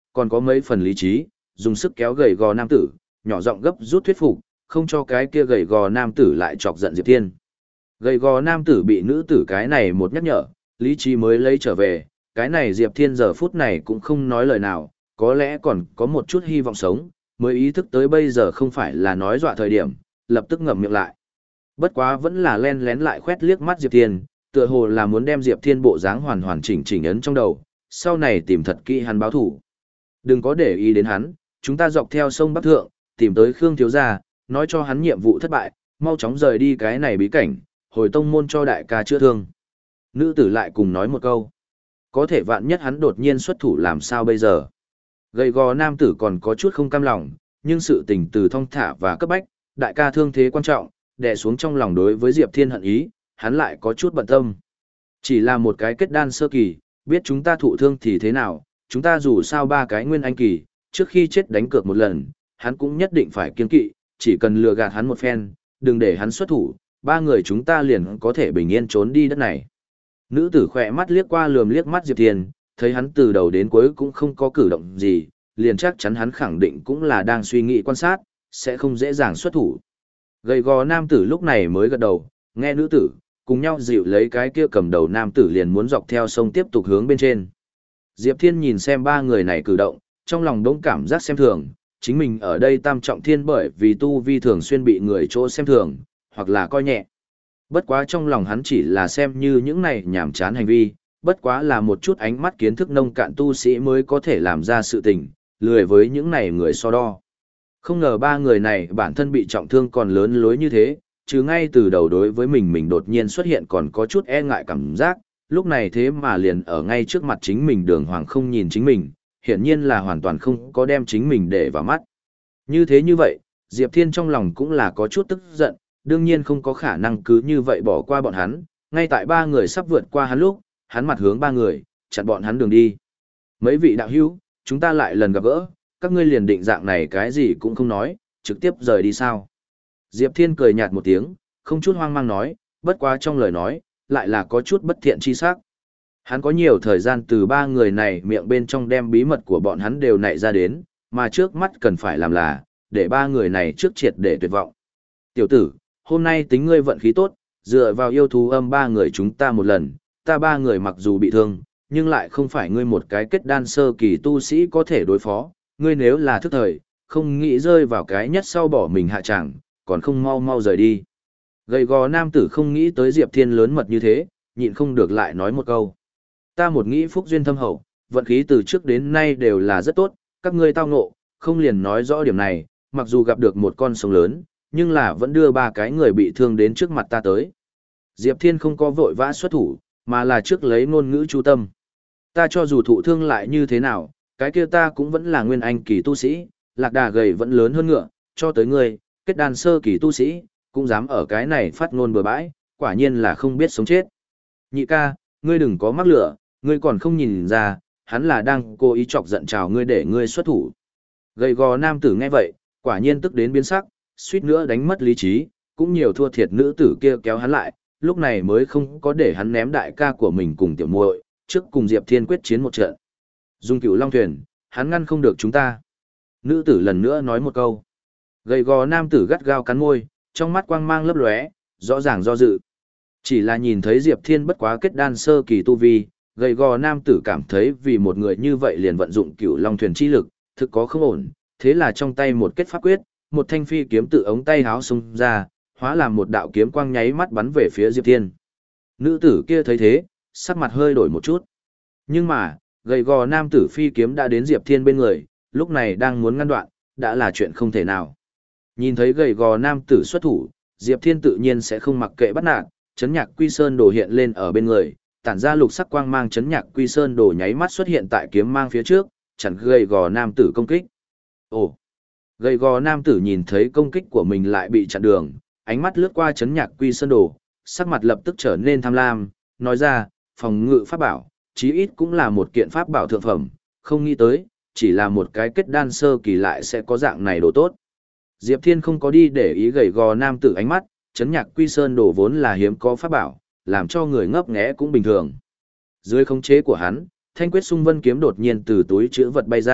còn có mấy phần lý trí, dùng sức kéo gầy gò nam tử, nhỏ giọng gấp rút thuyết phục, không cho cái kia gầy gò nam tử lại chọc giận Diệp Thiên. Gầy gò nam tử bị nữ tử cái này một nhắc nhở, lý trí mới lấy trở về, cái này Diệp Thiên giờ phút này cũng không nói lời nào, có lẽ còn có một chút hy vọng sống, mới ý thức tới bây giờ không phải là nói dọa thời điểm, lập tức ngậm miệng lại. Bất quá vẫn là len lén lại khoét liếc mắt Diệp Thiên, tựa hồ là muốn đem Diệp Thiên bộ dáng hoàn hoàn chỉnh chỉnh ấn trong đầu, sau này tìm thật kỹ hắn báo thủ. Đừng có để ý đến hắn, chúng ta dọc theo sông Bắc Thượng, tìm tới Khương thiếu gia, nói cho hắn nhiệm vụ thất bại, mau chóng rời đi cái này bí cảnh, hồi tông môn cho đại ca chữa thương. Nữ tử lại cùng nói một câu. Có thể vạn nhất hắn đột nhiên xuất thủ làm sao bây giờ? Gầy gò nam tử còn có chút không cam lòng, nhưng sự tình từ thong thả và cấp bách, đại ca thương thế quan trọng, đè xuống trong lòng đối với Diệp Thiên hận ý, hắn lại có chút bận tâm. Chỉ là một cái kết đan sơ kỳ, biết chúng ta thụ thương thì thế nào, chúng ta dù sao ba cái nguyên anh kỳ, trước khi chết đánh cược một lần, hắn cũng nhất định phải kiên kỵ, chỉ cần lừa gạt hắn một phen, đừng để hắn xuất thủ, ba người chúng ta liền có thể bình yên trốn đi đất này. Nữ tử khỏe mắt liếc qua lườm liếc mắt Diệp Thiên, thấy hắn từ đầu đến cuối cũng không có cử động gì, liền chắc chắn hắn khẳng định cũng là đang suy nghĩ quan sát, sẽ không dễ dàng xuất thủ. Gầy gò nam tử lúc này mới gật đầu, nghe nữ tử, cùng nhau dịu lấy cái kia cầm đầu nam tử liền muốn dọc theo sông tiếp tục hướng bên trên. Diệp Thiên nhìn xem ba người này cử động, trong lòng đống cảm giác xem thường, chính mình ở đây tam trọng thiên bởi vì tu vi thường xuyên bị người chỗ xem thường, hoặc là coi nhẹ. Bất quá trong lòng hắn chỉ là xem như những này nhảm chán hành vi, bất quá là một chút ánh mắt kiến thức nông cạn tu sĩ mới có thể làm ra sự tình, lười với những này người so đo. Không ngờ ba người này bản thân bị trọng thương còn lớn lối như thế, chứ ngay từ đầu đối với mình mình đột nhiên xuất hiện còn có chút e ngại cảm giác, lúc này thế mà liền ở ngay trước mặt chính mình đường hoàng không nhìn chính mình, hiển nhiên là hoàn toàn không có đem chính mình để vào mắt. Như thế như vậy, Diệp Thiên trong lòng cũng là có chút tức giận, đương nhiên không có khả năng cứ như vậy bỏ qua bọn hắn, ngay tại ba người sắp vượt qua hắn lúc, hắn mặt hướng ba người, chặn bọn hắn đường đi. Mấy vị đạo hữu, chúng ta lại lần gặp gỡ, các ngươi liền định dạng này cái gì cũng không nói, trực tiếp rời đi sao. Diệp Thiên cười nhạt một tiếng, không chút hoang mang nói, bất quá trong lời nói, lại là có chút bất thiện chi sắc. Hắn có nhiều thời gian từ ba người này miệng bên trong đem bí mật của bọn hắn đều nảy ra đến, mà trước mắt cần phải làm là, để ba người này trước triệt để tuyệt vọng. Tiểu tử, hôm nay tính ngươi vận khí tốt, dựa vào yêu thú âm ba người chúng ta một lần, ta ba người mặc dù bị thương, nhưng lại không phải ngươi một cái kết đan sơ kỳ tu sĩ có thể đối phó, ngươi nếu là thức thời, không nghĩ rơi vào cái nhất sau bỏ mình hạ tràng, còn không mau mau rời đi. Gầy gò nam tử không nghĩ tới Diệp Thiên lớn mật như thế, nhịn không được lại nói một câu. Ta một nghĩ phúc duyên thâm hậu, vận khí từ trước đến nay đều là rất tốt, các ngươi tao ngộ, không liền nói rõ điểm này, mặc dù gặp được một con sông lớn, nhưng là vẫn đưa ba cái người bị thương đến trước mặt ta tới. Diệp Thiên không có vội vã xuất thủ, mà là trước lấy ngôn ngữ chú tâm. Ta cho dù thụ thương lại như thế nào, cái kia ta cũng vẫn là nguyên anh kỳ tu sĩ, lạc đà gầy vẫn lớn hơn ngựa, cho tới ngươi, kết đan sơ kỳ tu sĩ, cũng dám ở cái này phát ngôn bừa bãi, quả nhiên là không biết sống chết. Nhị ca, ngươi đừng có mắc lửa, ngươi còn không nhìn ra, hắn là đang cố ý chọc giận chào ngươi để ngươi xuất thủ. Gầy gò nam tử nghe vậy, quả nhiên tức đến biến sắc, suýt nữa đánh mất lý trí, cũng nhiều thua thiệt nữ tử kia kéo hắn lại, lúc này mới không có để hắn ném đại ca của mình cùng tiểu muội, trước cùng Diệp Thiên quyết chiến một trận. Dung Cửu Long thuyền, hắn ngăn không được chúng ta. Nữ tử lần nữa nói một câu. Gầy gò nam tử gắt gao cắn môi, trong mắt quang mang lấp lóe, rõ ràng do dự. Chỉ là nhìn thấy Diệp Thiên bất quá kết đan sơ kỳ tu vi, gầy gò nam tử cảm thấy vì một người như vậy liền vận dụng Cửu Long thuyền chi lực, thực có không ổn, thế là trong tay một kết pháp quyết, một thanh phi kiếm tự ống tay háo xung ra, hóa làm một đạo kiếm quang nháy mắt bắn về phía Diệp Thiên. Nữ tử kia thấy thế, sắc mặt hơi đổi một chút. Nhưng mà, gầy gò nam tử phi kiếm đã đến Diệp Thiên bên người, lúc này đang muốn ngăn đoạn, đã là chuyện không thể nào. Nhìn thấy gầy gò nam tử xuất thủ, Diệp Thiên tự nhiên sẽ không mặc kệ bắt nạt, chấn nhạc quy sơn đồ hiện lên ở bên người, tản ra lục sắc quang mang chấn nhạc quy sơn đồ nháy mắt xuất hiện tại kiếm mang phía trước, chặn gầy gò nam tử công kích. Ồ! Gầy gò nam tử nhìn thấy công kích của mình lại bị chặn đường, ánh mắt lướt qua chấn nhạc quy sơn đồ, sắc mặt lập tức trở nên tham lam, nói ra, phòng ngự pháp bảo, chí ít cũng là một kiện pháp bảo thượng phẩm, không nghĩ tới, chỉ là một cái kết đan sơ kỳ lại sẽ có dạng này đồ tốt. Diệp Thiên không có đi để ý gầy gò nam tử ánh mắt, chấn nhạc quy sơn đồ vốn là hiếm có pháp bảo, làm cho người ngấp nghé cũng bình thường. Dưới khống chế của hắn, thanh quyết sung vân kiếm đột nhiên từ túi chữ vật bay ra,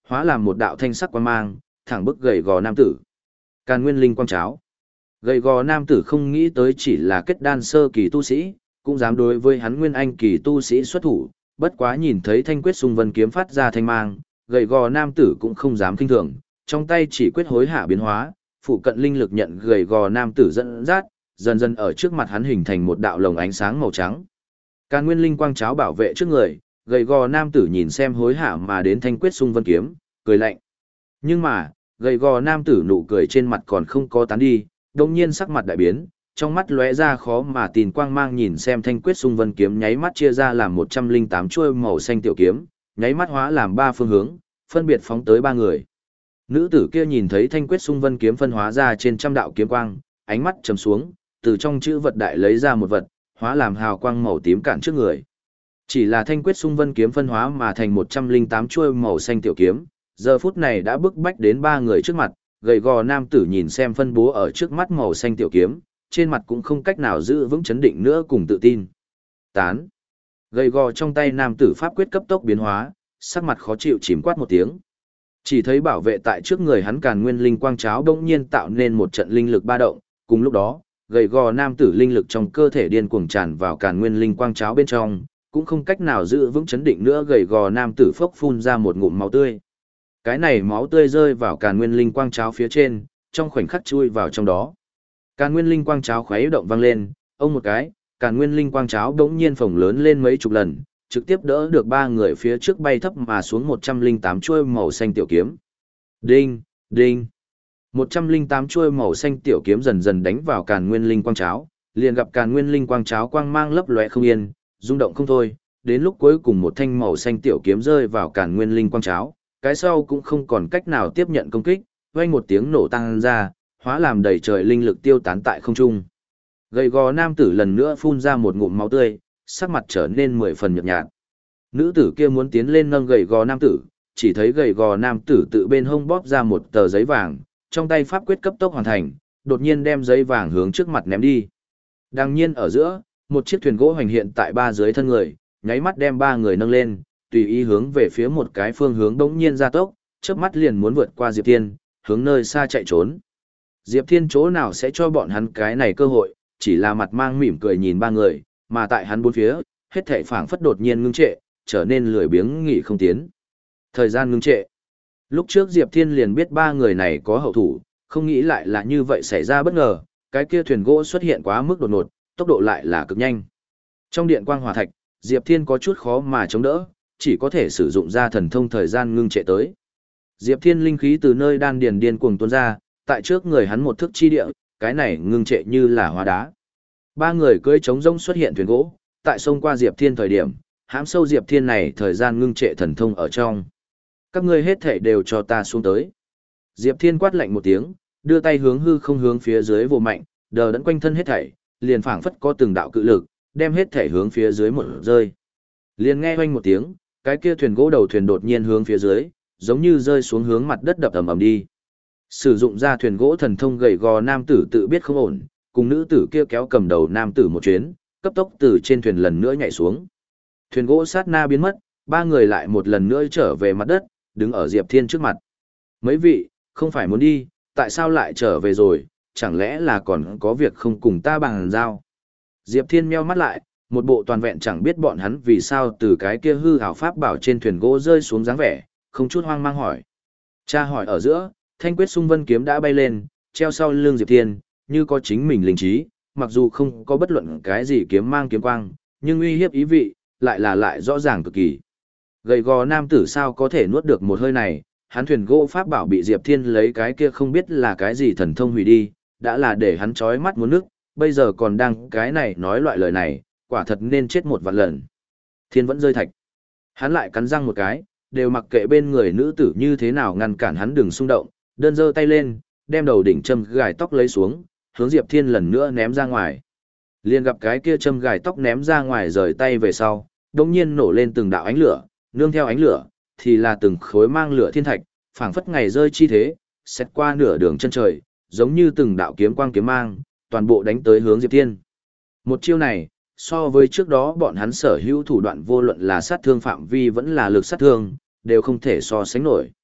hóa làm một đạo thanh sắc quang mang, thẳng bức gầy gò nam tử. Càn Nguyên Linh quang cháo. Gầy gò nam tử không nghĩ tới chỉ là kết đan sơ kỳ tu sĩ, cũng dám đối với hắn nguyên anh kỳ tu sĩ xuất thủ, bất quá nhìn thấy thanh quyết xung vân kiếm phát ra thanh mang, gầy gò nam tử cũng không dám kinh thường, trong tay chỉ quyết hối hạ biến hóa, phụ cận linh lực nhận gầy gò nam tử dẫn dắt, dần dần ở trước mặt hắn hình thành một đạo lồng ánh sáng màu trắng. Càn Nguyên Linh quang cháo bảo vệ trước người, gầy gò nam tử nhìn xem hối hạ mà đến thanh quyết xung vân kiếm, cười lạnh. Nhưng mà, gầy gò nam tử nụ cười trên mặt còn không có tán đi, đột nhiên sắc mặt đại biến, trong mắt lóe ra khó mà tin quang mang nhìn xem thanh quyết xung vân kiếm nháy mắt chia ra làm một trăm linh tám chuôi màu xanh tiểu kiếm, nháy mắt hóa làm ba phương hướng, phân biệt phóng tới ba người. Nữ tử kia nhìn thấy thanh quyết xung vân kiếm phân hóa ra trên trăm đạo kiếm quang, ánh mắt trầm xuống, từ trong chữ vật đại lấy ra một vật, hóa làm hào quang màu tím cản trước người. Chỉ là thanh quyết xung vân kiếm phân hóa mà thành một trăm linh tám chuôi màu xanh tiểu kiếm, giờ phút này đã bức bách đến ba người trước mặt, gầy gò nam tử nhìn xem phân bố ở trước mắt màu xanh tiểu kiếm, trên mặt cũng không cách nào giữ vững chấn định nữa cùng tự tin. Tán. Gầy gò trong tay nam tử pháp quyết cấp tốc biến hóa, sắc mặt khó chịu chìm quát một tiếng. Chỉ thấy bảo vệ tại trước người hắn Càn Nguyên Linh quang cháo bỗng nhiên tạo nên một trận linh lực ba động, cùng lúc đó, gầy gò nam tử linh lực trong cơ thể điên cuồng tràn vào Càn Nguyên Linh quang cháo bên trong, cũng không cách nào giữ vững chấn định nữa, gầy gò nam tử phốc phun ra một ngụm máu tươi. Cái này máu tươi rơi vào Càn Nguyên Linh quang cháo phía trên, trong khoảnh khắc chui vào trong đó. Càn Nguyên Linh quang cháo khuấy động vang lên, ông một cái, Càn Nguyên Linh quang cháo đống nhiên phồng lớn lên mấy chục lần, trực tiếp đỡ được ba người phía trước bay thấp mà xuống một trăm linh tám chuôi màu xanh tiểu kiếm. Đinh, đinh. một trăm linh tám chuôi màu xanh tiểu kiếm dần dần đánh vào Càn Nguyên Linh quang cháo, liền gặp Càn Nguyên Linh quang cháo quang mang lấp lóe không yên, rung động không thôi, đến lúc cuối cùng một thanh màu xanh tiểu kiếm rơi vào Càn Nguyên Linh quang cháo, cái sau cũng không còn cách nào tiếp nhận công kích, vang một tiếng nổ tăng ra, hóa làm đầy trời linh lực tiêu tán tại không trung. Gầy gò nam tử lần nữa phun ra một ngụm máu tươi, sắc mặt trở nên mười phần nhợt nhạt. Nữ tử kia muốn tiến lên nâng gầy gò nam tử, chỉ thấy gầy gò nam tử tự bên hông bóp ra một tờ giấy vàng, trong tay pháp quyết cấp tốc hoàn thành, đột nhiên đem giấy vàng hướng trước mặt ném đi. Đương nhiên ở giữa, một chiếc thuyền gỗ hoành hiện tại ba dưới thân người, nháy mắt đem ba người nâng lên, tùy ý hướng về phía một cái phương hướng đống nhiên gia tốc, chớp mắt liền muốn vượt qua Diệp Thiên, hướng nơi xa chạy trốn. Diệp Thiên chỗ nào sẽ cho bọn hắn cái này cơ hội, chỉ là mặt mang mỉm cười nhìn ba người, mà tại hắn bốn phía, hết thảy phảng phất đột nhiên ngưng trệ, trở nên lười biếng nghỉ không tiến. Thời gian ngưng trệ. Lúc trước Diệp Thiên liền biết ba người này có hậu thủ, không nghĩ lại là như vậy xảy ra bất ngờ, cái kia thuyền gỗ xuất hiện quá mức đột ngột, tốc độ lại là cực nhanh. Trong điện quang hỏa thạch, Diệp Thiên có chút khó mà chống đỡ, chỉ có thể sử dụng ra thần thông thời gian ngưng trệ tới. Diệp Thiên linh khí từ nơi đan điền điên cuồng tuôn ra, tại trước người hắn một thước chi địa, cái này ngưng trệ như là hóa đá. Ba người cưỡi trống rông xuất hiện thuyền gỗ, tại sông qua Diệp Thiên thời điểm, hãm sâu Diệp Thiên này thời gian ngưng trệ thần thông ở trong. Các ngươi hết thảy đều cho ta xuống tới. Diệp Thiên quát lạnh một tiếng, đưa tay hướng hư không hướng phía dưới vồ mạnh, đờ đẫn quanh thân hết thảy, liền phảng phất có từng đạo cự lực, đem hết thảy hướng phía dưới một rơi. Liền nghe oanh một tiếng, cái kia thuyền gỗ đầu thuyền đột nhiên hướng phía dưới, giống như rơi xuống hướng mặt đất đập ầm ầm đi. Sử dụng ra thuyền gỗ thần thông gầy gò nam tử tự biết không ổn, cùng nữ tử kia kéo cầm đầu nam tử một chuyến, cấp tốc từ trên thuyền lần nữa nhảy xuống. Thuyền gỗ sát na biến mất, ba người lại một lần nữa trở về mặt đất, đứng ở Diệp Thiên trước mặt. Mấy vị, không phải muốn đi, tại sao lại trở về rồi, chẳng lẽ là còn có việc không cùng ta bàn giao. Diệp Thiên meo mắt lại, một bộ toàn vẹn chẳng biết bọn hắn vì sao từ cái kia hư ảo pháp bảo trên thuyền gỗ rơi xuống dáng vẻ, không chút hoang mang hỏi. Cha hỏi ở giữa, thanh quyết xung vân kiếm đã bay lên, treo sau lưng Diệp Thiên, như có chính mình linh trí, mặc dù không có bất luận cái gì kiếm mang kiếm quang, nhưng uy hiếp ý vị, lại là lại rõ ràng cực kỳ. Gầy gò nam tử sao có thể nuốt được một hơi này, hắn thuyền gỗ pháp bảo bị Diệp Thiên lấy cái kia không biết là cái gì thần thông hủy đi, đã là để hắn chói mắt muốn nước, bây giờ còn đang cái này nói loại lời này, quả thật nên chết một vạn lần. Thiên vẫn rơi thạch. Hắn lại cắn răng một cái, đều mặc kệ bên người nữ tử như thế nào ngăn cản hắn đừng xung động, đơn giơ tay lên, đem đầu đỉnh châm gài tóc lấy xuống, hướng Diệp Thiên lần nữa ném ra ngoài. Liền gặp cái kia châm gài tóc ném ra ngoài rời tay về sau, đột nhiên nổ lên từng đạo ánh lửa, nương theo ánh lửa thì là từng khối mang lửa thiên thạch, phảng phất ngày rơi chi thế, xét qua nửa đường chân trời, giống như từng đạo kiếm quang kiếm mang, toàn bộ đánh tới hướng Diệp Thiên. Một chiêu này, so với trước đó bọn hắn sở hữu thủ đoạn vô luận là sát thương phạm vi vẫn là lực sát thương, đều không thể so sánh nổi.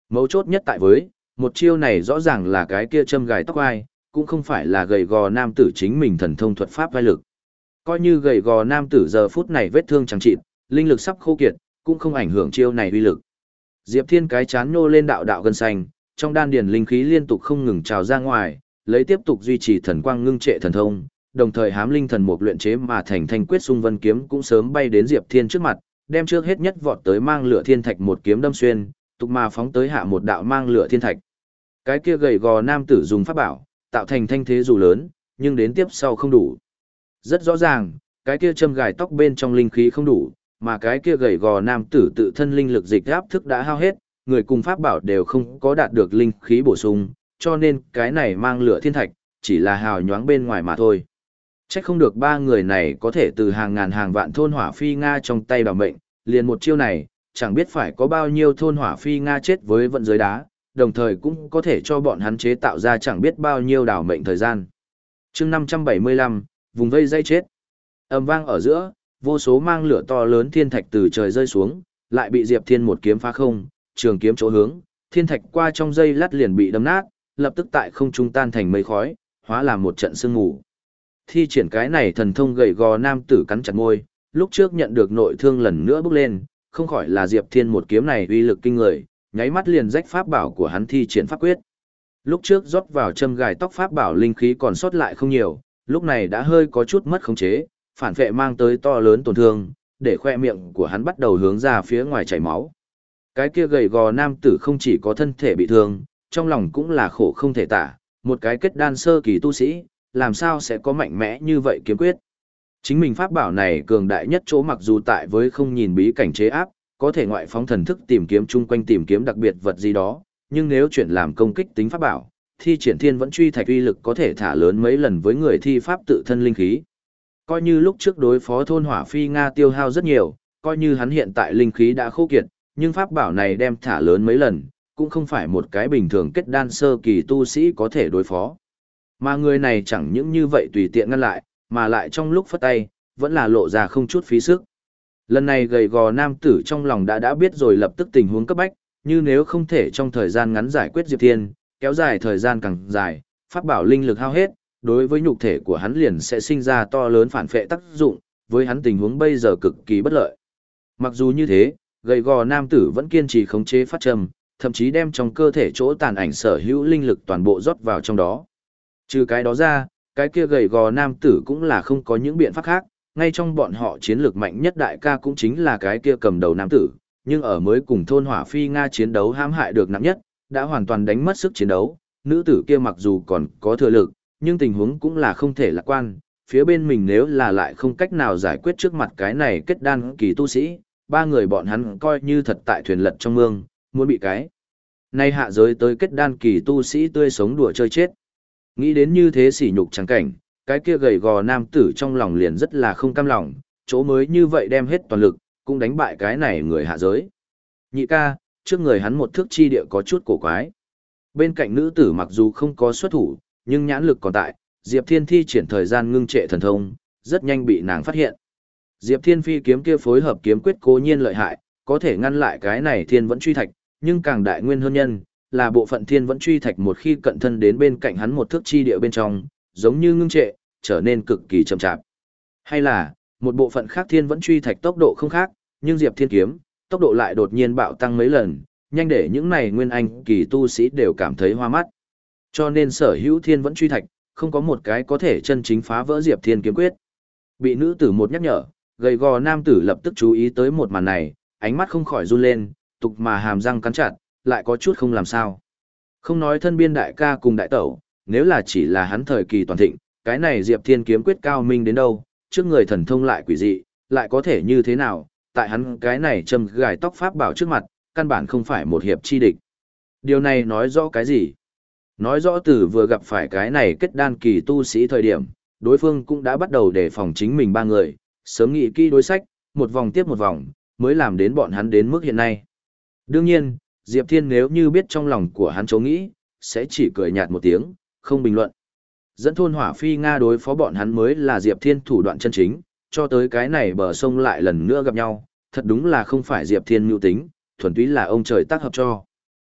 Mấu chốt nhất tại với, một chiêu này rõ ràng là cái kia châm gài tóc ai, cũng không phải là gầy gò nam tử chính mình thần thông thuật pháp vai lực. Coi như gầy gò nam tử giờ phút này vết thương chẳng chịt, linh lực sắp khô kiệt, cũng không ảnh hưởng chiêu này uy lực. Diệp Thiên cái chán nhô lên đạo đạo gân xanh, trong đan điền linh khí liên tục không ngừng trào ra ngoài, lấy tiếp tục duy trì thần quang ngưng trệ thần thông, đồng thời hám linh thần mục luyện chế mà thành thanh quyết xung vân kiếm cũng sớm bay đến Diệp Thiên trước mặt, đem trước hết nhất vọt tới mang lửa thiên thạch một kiếm đâm xuyên, tục mà phóng tới hạ một đạo mang lửa thiên thạch. Cái kia gầy gò nam tử dùng pháp bảo, tạo thành thanh thế dù lớn, nhưng đến tiếp sau không đủ. Rất rõ ràng, cái kia châm gài tóc bên trong linh khí không đủ, mà cái kia gầy gò nam tử tự thân linh lực dịch áp thức đã hao hết, người cùng pháp bảo đều không có đạt được linh khí bổ sung, cho nên cái này mang lửa thiên thạch, chỉ là hào nhoáng bên ngoài mà thôi. Chắc không được ba người này có thể từ hàng ngàn hàng vạn thôn hỏa phi Nga trong tay bảo mệnh, liền một chiêu này, chẳng biết phải có bao nhiêu thôn hỏa phi Nga chết với vận giới đá, đồng thời cũng có thể cho bọn hắn chế tạo ra chẳng biết bao nhiêu đảo mệnh thời gian. chương năm trăm bảy mươi lăm, vùng vây dây chết. Ầm vang ở giữa, vô số mang lửa to lớn thiên thạch từ trời rơi xuống, lại bị Diệp Thiên một kiếm phá không, trường kiếm chỗ hướng, thiên thạch qua trong dây lát liền bị đâm nát, lập tức tại không trung tan thành mây khói, hóa làm một trận sương mù. Thi triển cái này thần thông gầy gò nam tử cắn chặt môi, lúc trước nhận được nội thương lần nữa bốc lên, không khỏi là Diệp Thiên một kiếm này uy lực kinh người, nháy mắt liền rách pháp bảo của hắn thi triển pháp quyết. Lúc trước rót vào châm gài tóc pháp bảo linh khí còn sót lại không nhiều, lúc này đã hơi có chút mất khống chế, phản vệ mang tới to lớn tổn thương, để khoe miệng của hắn bắt đầu hướng ra phía ngoài chảy máu. Cái kia gầy gò nam tử không chỉ có thân thể bị thương, trong lòng cũng là khổ không thể tả, một cái kết đan sơ kỳ tu sĩ, làm sao sẽ có mạnh mẽ như vậy kiếm quyết. Chính mình pháp bảo này cường đại nhất chỗ mặc dù tại với không nhìn bí cảnh chế áp, có thể ngoại phóng thần thức tìm kiếm chung quanh tìm kiếm đặc biệt vật gì đó, nhưng nếu chuyển làm công kích tính pháp bảo, thi triển thiên vẫn truy thạch uy lực có thể thả lớn mấy lần với người thi pháp tự thân linh khí. Coi như lúc trước đối phó thôn hỏa phi Nga tiêu hao rất nhiều, coi như hắn hiện tại linh khí đã khô kiệt, nhưng pháp bảo này đem thả lớn mấy lần, cũng không phải một cái bình thường kết đan sơ kỳ tu sĩ có thể đối phó. Mà người này chẳng những như vậy tùy tiện ngăn lại, mà lại trong lúc phất tay, vẫn là lộ ra không chút phí sức. Lần này gầy gò nam tử trong lòng đã đã biết rồi lập tức tình huống cấp bách, như nếu không thể trong thời gian ngắn giải quyết Diệp Thiên, kéo dài thời gian càng dài, pháp bảo linh lực hao hết, đối với nhục thể của hắn liền sẽ sinh ra to lớn phản phệ tác dụng, với hắn tình huống bây giờ cực kỳ bất lợi. Mặc dù như thế, gầy gò nam tử vẫn kiên trì khống chế phát châm, thậm chí đem trong cơ thể chỗ tàn ảnh sở hữu linh lực toàn bộ rót vào trong đó. Trừ cái đó ra, cái kia gầy gò nam tử cũng là không có những biện pháp khác, ngay trong bọn họ chiến lược mạnh nhất đại ca cũng chính là cái kia cầm đầu nam tử, nhưng ở mới cùng thôn hỏa phi Nga chiến đấu hãm hại được nặng nhất, đã hoàn toàn đánh mất sức chiến đấu, nữ tử kia mặc dù còn có thừa lực, nhưng tình huống cũng là không thể lạc quan, phía bên mình nếu là lại không cách nào giải quyết trước mặt cái này kết đan kỳ tu sĩ, ba người bọn hắn coi như thật tại thuyền lật trong mương, muốn bị cái nay hạ giới tới kết đan kỳ tu sĩ tươi sống đùa chơi chết. Nghĩ đến như thế sỉ nhục chẳng cảnh, cái kia gầy gò nam tử trong lòng liền rất là không cam lòng, chỗ mới như vậy đem hết toàn lực, cũng đánh bại cái này người hạ giới. Nhị ca, trước người hắn một thước chi địa có chút cổ quái. Bên cạnh nữ tử mặc dù không có xuất thủ, nhưng nhãn lực còn tại, Diệp Thiên thi triển thời gian ngưng trệ thần thông, rất nhanh bị nàng phát hiện. Diệp Thiên phi kiếm kia phối hợp kiếm quyết cố nhiên lợi hại, có thể ngăn lại cái này thiên vẫn truy thạch, nhưng càng đại nguyên hơn nhân, là bộ phận thiên vẫn truy thạch một khi cận thân đến bên cạnh hắn một thước chi địa bên trong, giống như ngưng trệ, trở nên cực kỳ chậm chạp. Hay là, một bộ phận khác thiên vẫn truy thạch tốc độ không khác, nhưng Diệp Thiên kiếm, tốc độ lại đột nhiên bạo tăng mấy lần, nhanh để những này nguyên anh kỳ tu sĩ đều cảm thấy hoa mắt. Cho nên sở hữu thiên vẫn truy thạch, không có một cái có thể chân chính phá vỡ Diệp Thiên kiếm quyết. Bị nữ tử một nhắc nhở, gầy gò nam tử lập tức chú ý tới một màn này, ánh mắt không khỏi run lên, tục mà hàm răng cắn chặt, lại có chút không làm sao. Không nói thân biên đại ca cùng đại tẩu, nếu là chỉ là hắn thời kỳ toàn thịnh, cái này Diệp Thiên kiếm quyết cao minh đến đâu, trước người thần thông lại quỷ dị, lại có thể như thế nào, tại hắn cái này châm gài tóc pháp bảo trước mặt, căn bản không phải một hiệp chi địch. Điều này nói rõ cái gì? Nói rõ từ vừa gặp phải cái này kết đan kỳ tu sĩ thời điểm, đối phương cũng đã bắt đầu đề phòng chính mình ba người, sớm nghĩ kỹ đối sách, một vòng tiếp một vòng, mới làm đến bọn hắn đến mức hiện nay. Đương nhiên, Diệp Thiên nếu như biết trong lòng của hắn chấu nghĩ, sẽ chỉ cười nhạt một tiếng, không bình luận. Dẫn thôn hỏa phi Nga đối phó bọn hắn mới là Diệp Thiên thủ đoạn chân chính, cho tới cái này bờ sông lại lần nữa gặp nhau, thật đúng là không phải Diệp Thiên mưu tính, thuần túy là ông trời tác hợp cho.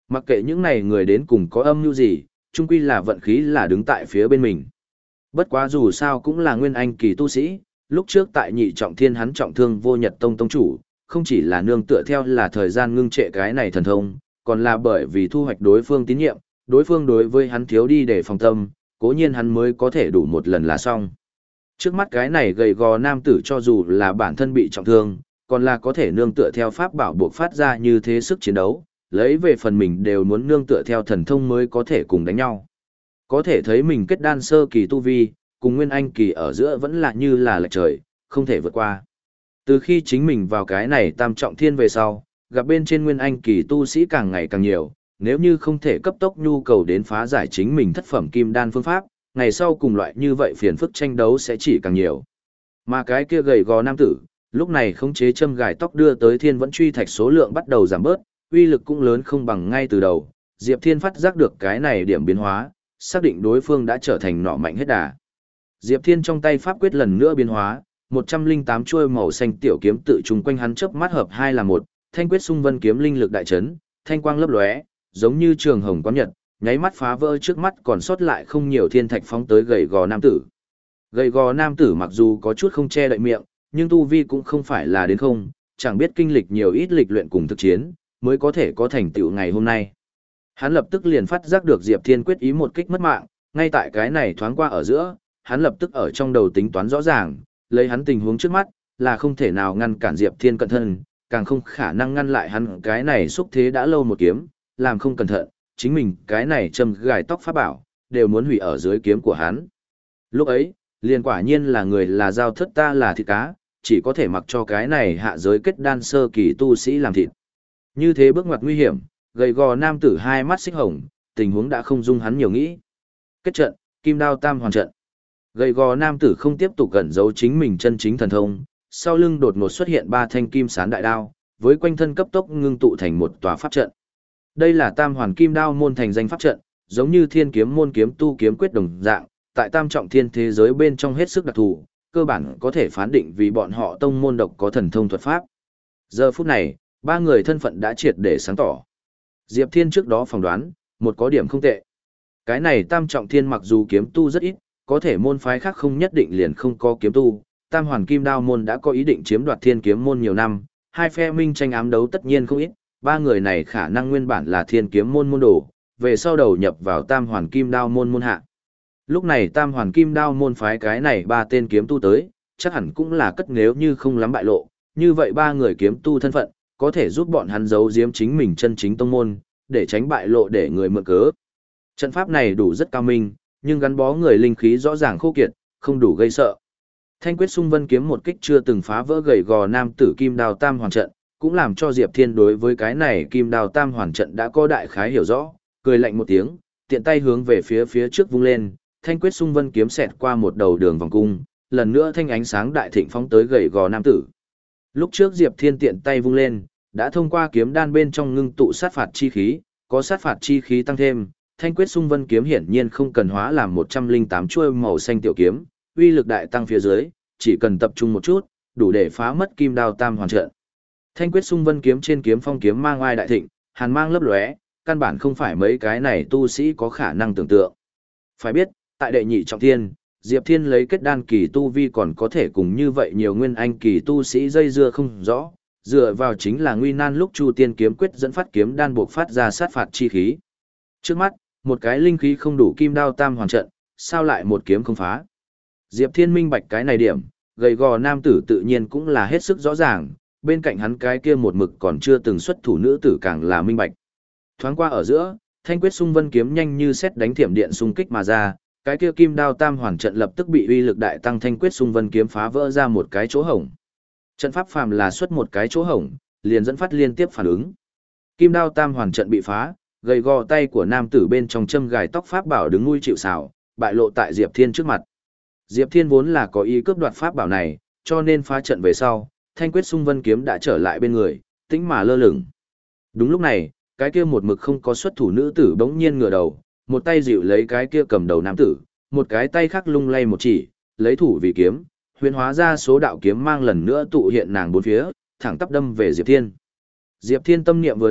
Mặc kệ những này người đến cùng có âm mưu gì, chung quy là vận khí là đứng tại phía bên mình. Bất quá dù sao cũng là nguyên anh kỳ tu sĩ, lúc trước tại nhị trọng thiên hắn trọng thương vô nhật tông tông chủ, không chỉ là nương tựa theo là thời gian ngưng trệ cái này thần thông, còn là bởi vì thu hoạch đối phương tín nhiệm, đối phương đối với hắn thiếu đi để phòng tâm, cố nhiên hắn mới có thể đủ một lần là xong. Trước mắt cái này gầy gò nam tử cho dù là bản thân bị trọng thương, còn là có thể nương tựa theo pháp bảo buộc phát ra như thế sức chiến đấu, lấy về phần mình đều muốn nương tựa theo thần thông mới có thể cùng đánh nhau. Có thể thấy mình kết đan sơ kỳ tu vi, cùng nguyên anh kỳ ở giữa vẫn là như là lệch trời, không thể vượt qua. Từ khi chính mình vào cái này tam trọng thiên về sau, gặp bên trên nguyên anh kỳ tu sĩ càng ngày càng nhiều, nếu như không thể cấp tốc nhu cầu đến phá giải chính mình thất phẩm kim đan phương pháp, ngày sau cùng loại như vậy phiền phức tranh đấu sẽ chỉ càng nhiều. Mà cái kia gầy gò nam tử, lúc này khống chế châm gài tóc đưa tới thiên vẫn truy thạch số lượng bắt đầu giảm bớt, uy lực cũng lớn không bằng ngay từ đầu. Diệp Thiên phát giác được cái này điểm biến hóa, xác định đối phương đã trở thành nọ mạnh hết đà. Diệp Thiên trong tay pháp quyết lần nữa biến hóa, một trăm lẻ tám chuôi màu xanh tiểu kiếm tự trùng quanh hắn chớp mắt hợp hai là một, thanh quyết xung vân kiếm linh lực đại chấn, thanh quang lấp lóe, giống như trường hồng quán nhật, nháy mắt phá vỡ trước mắt còn sót lại không nhiều thiên thạch phóng tới gầy gò nam tử. Gầy gò nam tử mặc dù có chút không che đậy miệng, nhưng tu vi cũng không phải là đến không, chẳng biết kinh lịch nhiều ít lịch luyện cùng thực chiến, mới có thể có thành tựu ngày hôm nay. Hắn lập tức liền phát giác được Diệp Thiên quyết ý một kích mất mạng, ngay tại cái này thoáng qua ở giữa, hắn lập tức ở trong đầu tính toán rõ ràng, lấy hắn tình huống trước mắt, là không thể nào ngăn cản Diệp Thiên cận thân, càng không khả năng ngăn lại hắn cái này xúc thế đã lâu một kiếm, làm không cẩn thận, chính mình cái này châm gài tóc pháp bảo, đều muốn hủy ở dưới kiếm của hắn. Lúc ấy, liền quả nhiên là người là dao thất ta là thịt cá, chỉ có thể mặc cho cái này hạ giới kết đan sơ kỳ tu sĩ làm thịt. Như thế bước ngoặt nguy hiểm, gầy gò nam tử hai mắt xích hồng, tình huống đã không dung hắn nhiều nghĩ. Kết trận, kim đao tam hoàn trận. Gầy gò nam tử không tiếp tục cẩn giấu chính mình chân chính thần thông, sau lưng đột ngột xuất hiện ba thanh kim sán đại đao, với quanh thân cấp tốc ngưng tụ thành một tòa pháp trận. Đây là tam hoàn kim đao môn thành danh pháp trận, giống như thiên kiếm môn kiếm tu kiếm quyết đồng dạng, tại tam trọng thiên thế giới bên trong hết sức đặc thù, cơ bản có thể phán định vì bọn họ tông môn độc có thần thông thuật pháp. Giờ phút này, ba người thân phận đã triệt để sáng tỏ. Diệp Thiên trước đó phỏng đoán, một có điểm không tệ. Cái này tam trọng thiên mặc dù kiếm tu rất ít, có thể môn phái khác không nhất định liền không có kiếm tu. Tam hoàn kim đao môn đã có ý định chiếm đoạt thiên kiếm môn nhiều năm, hai phe minh tranh ám đấu tất nhiên không ít, ba người này khả năng nguyên bản là thiên kiếm môn môn đồ, về sau đầu nhập vào tam hoàn kim đao môn môn hạ. Lúc này tam hoàn kim đao môn phái cái này ba tên kiếm tu tới, chắc hẳn cũng là cất nếu như không lắm bại lộ, như vậy ba người kiếm tu thân phận, có thể giúp bọn hắn giấu giếm chính mình chân chính tông môn, để tránh bại lộ để người mượn cớ. Trận pháp này đủ rất cao minh, nhưng gắn bó người linh khí rõ ràng khô kiệt, không đủ gây sợ. Thanh quyết xung vân kiếm một kích chưa từng phá vỡ gầy gò nam tử kim đao tam hoàn trận, cũng làm cho Diệp Thiên đối với cái này kim đao tam hoàn trận đã có đại khái hiểu rõ, cười lạnh một tiếng, tiện tay hướng về phía phía trước vung lên, thanh quyết xung vân kiếm xẹt qua một đầu đường vòng cung, lần nữa thanh ánh sáng đại thịnh phóng tới gầy gò nam tử. Lúc trước Diệp Thiên tiện tay vung lên, đã thông qua kiếm đan bên trong ngưng tụ sát phạt chi khí, có sát phạt chi khí tăng thêm, thanh quyết xung vân kiếm hiển nhiên không cần hóa làm một trăm lẻ tám chuôi màu xanh tiểu kiếm, uy lực đại tăng phía dưới, chỉ cần tập trung một chút, đủ để phá mất kim đao tam hoàn trận. Thanh quyết xung vân kiếm trên kiếm phong kiếm mang oai đại thịnh, hàn mang lấp lóe, căn bản không phải mấy cái này tu sĩ có khả năng tưởng tượng. Phải biết, tại đệ nhị trọng thiên, Diệp Thiên lấy kết đan kỳ tu vi còn có thể cùng như vậy nhiều nguyên anh kỳ tu sĩ dây dưa không rõ, dựa vào chính là nguy nan lúc Chu Tiên kiếm quyết dẫn phát kiếm đan buộc phát ra sát phạt chi khí. Trước mắt, một cái linh khí không đủ kim đao tam hoàn trận, sao lại một kiếm không phá? Diệp Thiên minh bạch cái này điểm, gầy gò nam tử tự nhiên cũng là hết sức rõ ràng, bên cạnh hắn cái kia một mực còn chưa từng xuất thủ nữ tử càng là minh bạch. Thoáng qua ở giữa, thanh quyết xung vân kiếm nhanh như sét đánh thiểm điện xung kích mà ra, cái kia kim đao tam hoàn trận lập tức bị uy lực đại tăng thanh quyết xung vân kiếm phá vỡ ra một cái chỗ hổng. Trận pháp phàm là xuất một cái chỗ hổng, liền dẫn phát liên tiếp phản ứng. Kim đao tam hoàn trận bị phá, gầy gò tay của nam tử bên trong châm gài tóc pháp bảo đứng nuôi chịu sào, bại lộ tại Diệp Thiên trước mặt. Diệp Thiên vốn là có ý cướp đoạt pháp bảo này, cho nên phá trận về sau, thanh quyết xung vân kiếm đã trở lại bên người, tĩnh mà lơ lửng. Đúng lúc này, cái kia một mực không có xuất thủ nữ tử bỗng nhiên ngửa đầu, một tay dịu lấy cái kia cầm đầu nam tử, một cái tay khác lung lay một chỉ, lấy thủ vì kiếm, huyền hóa ra số đạo kiếm mang lần nữa tụ hiện nàng bốn phía, thẳng tắp đâm về Diệp Thiên. Diệp Thiên tâm niệm vừa động,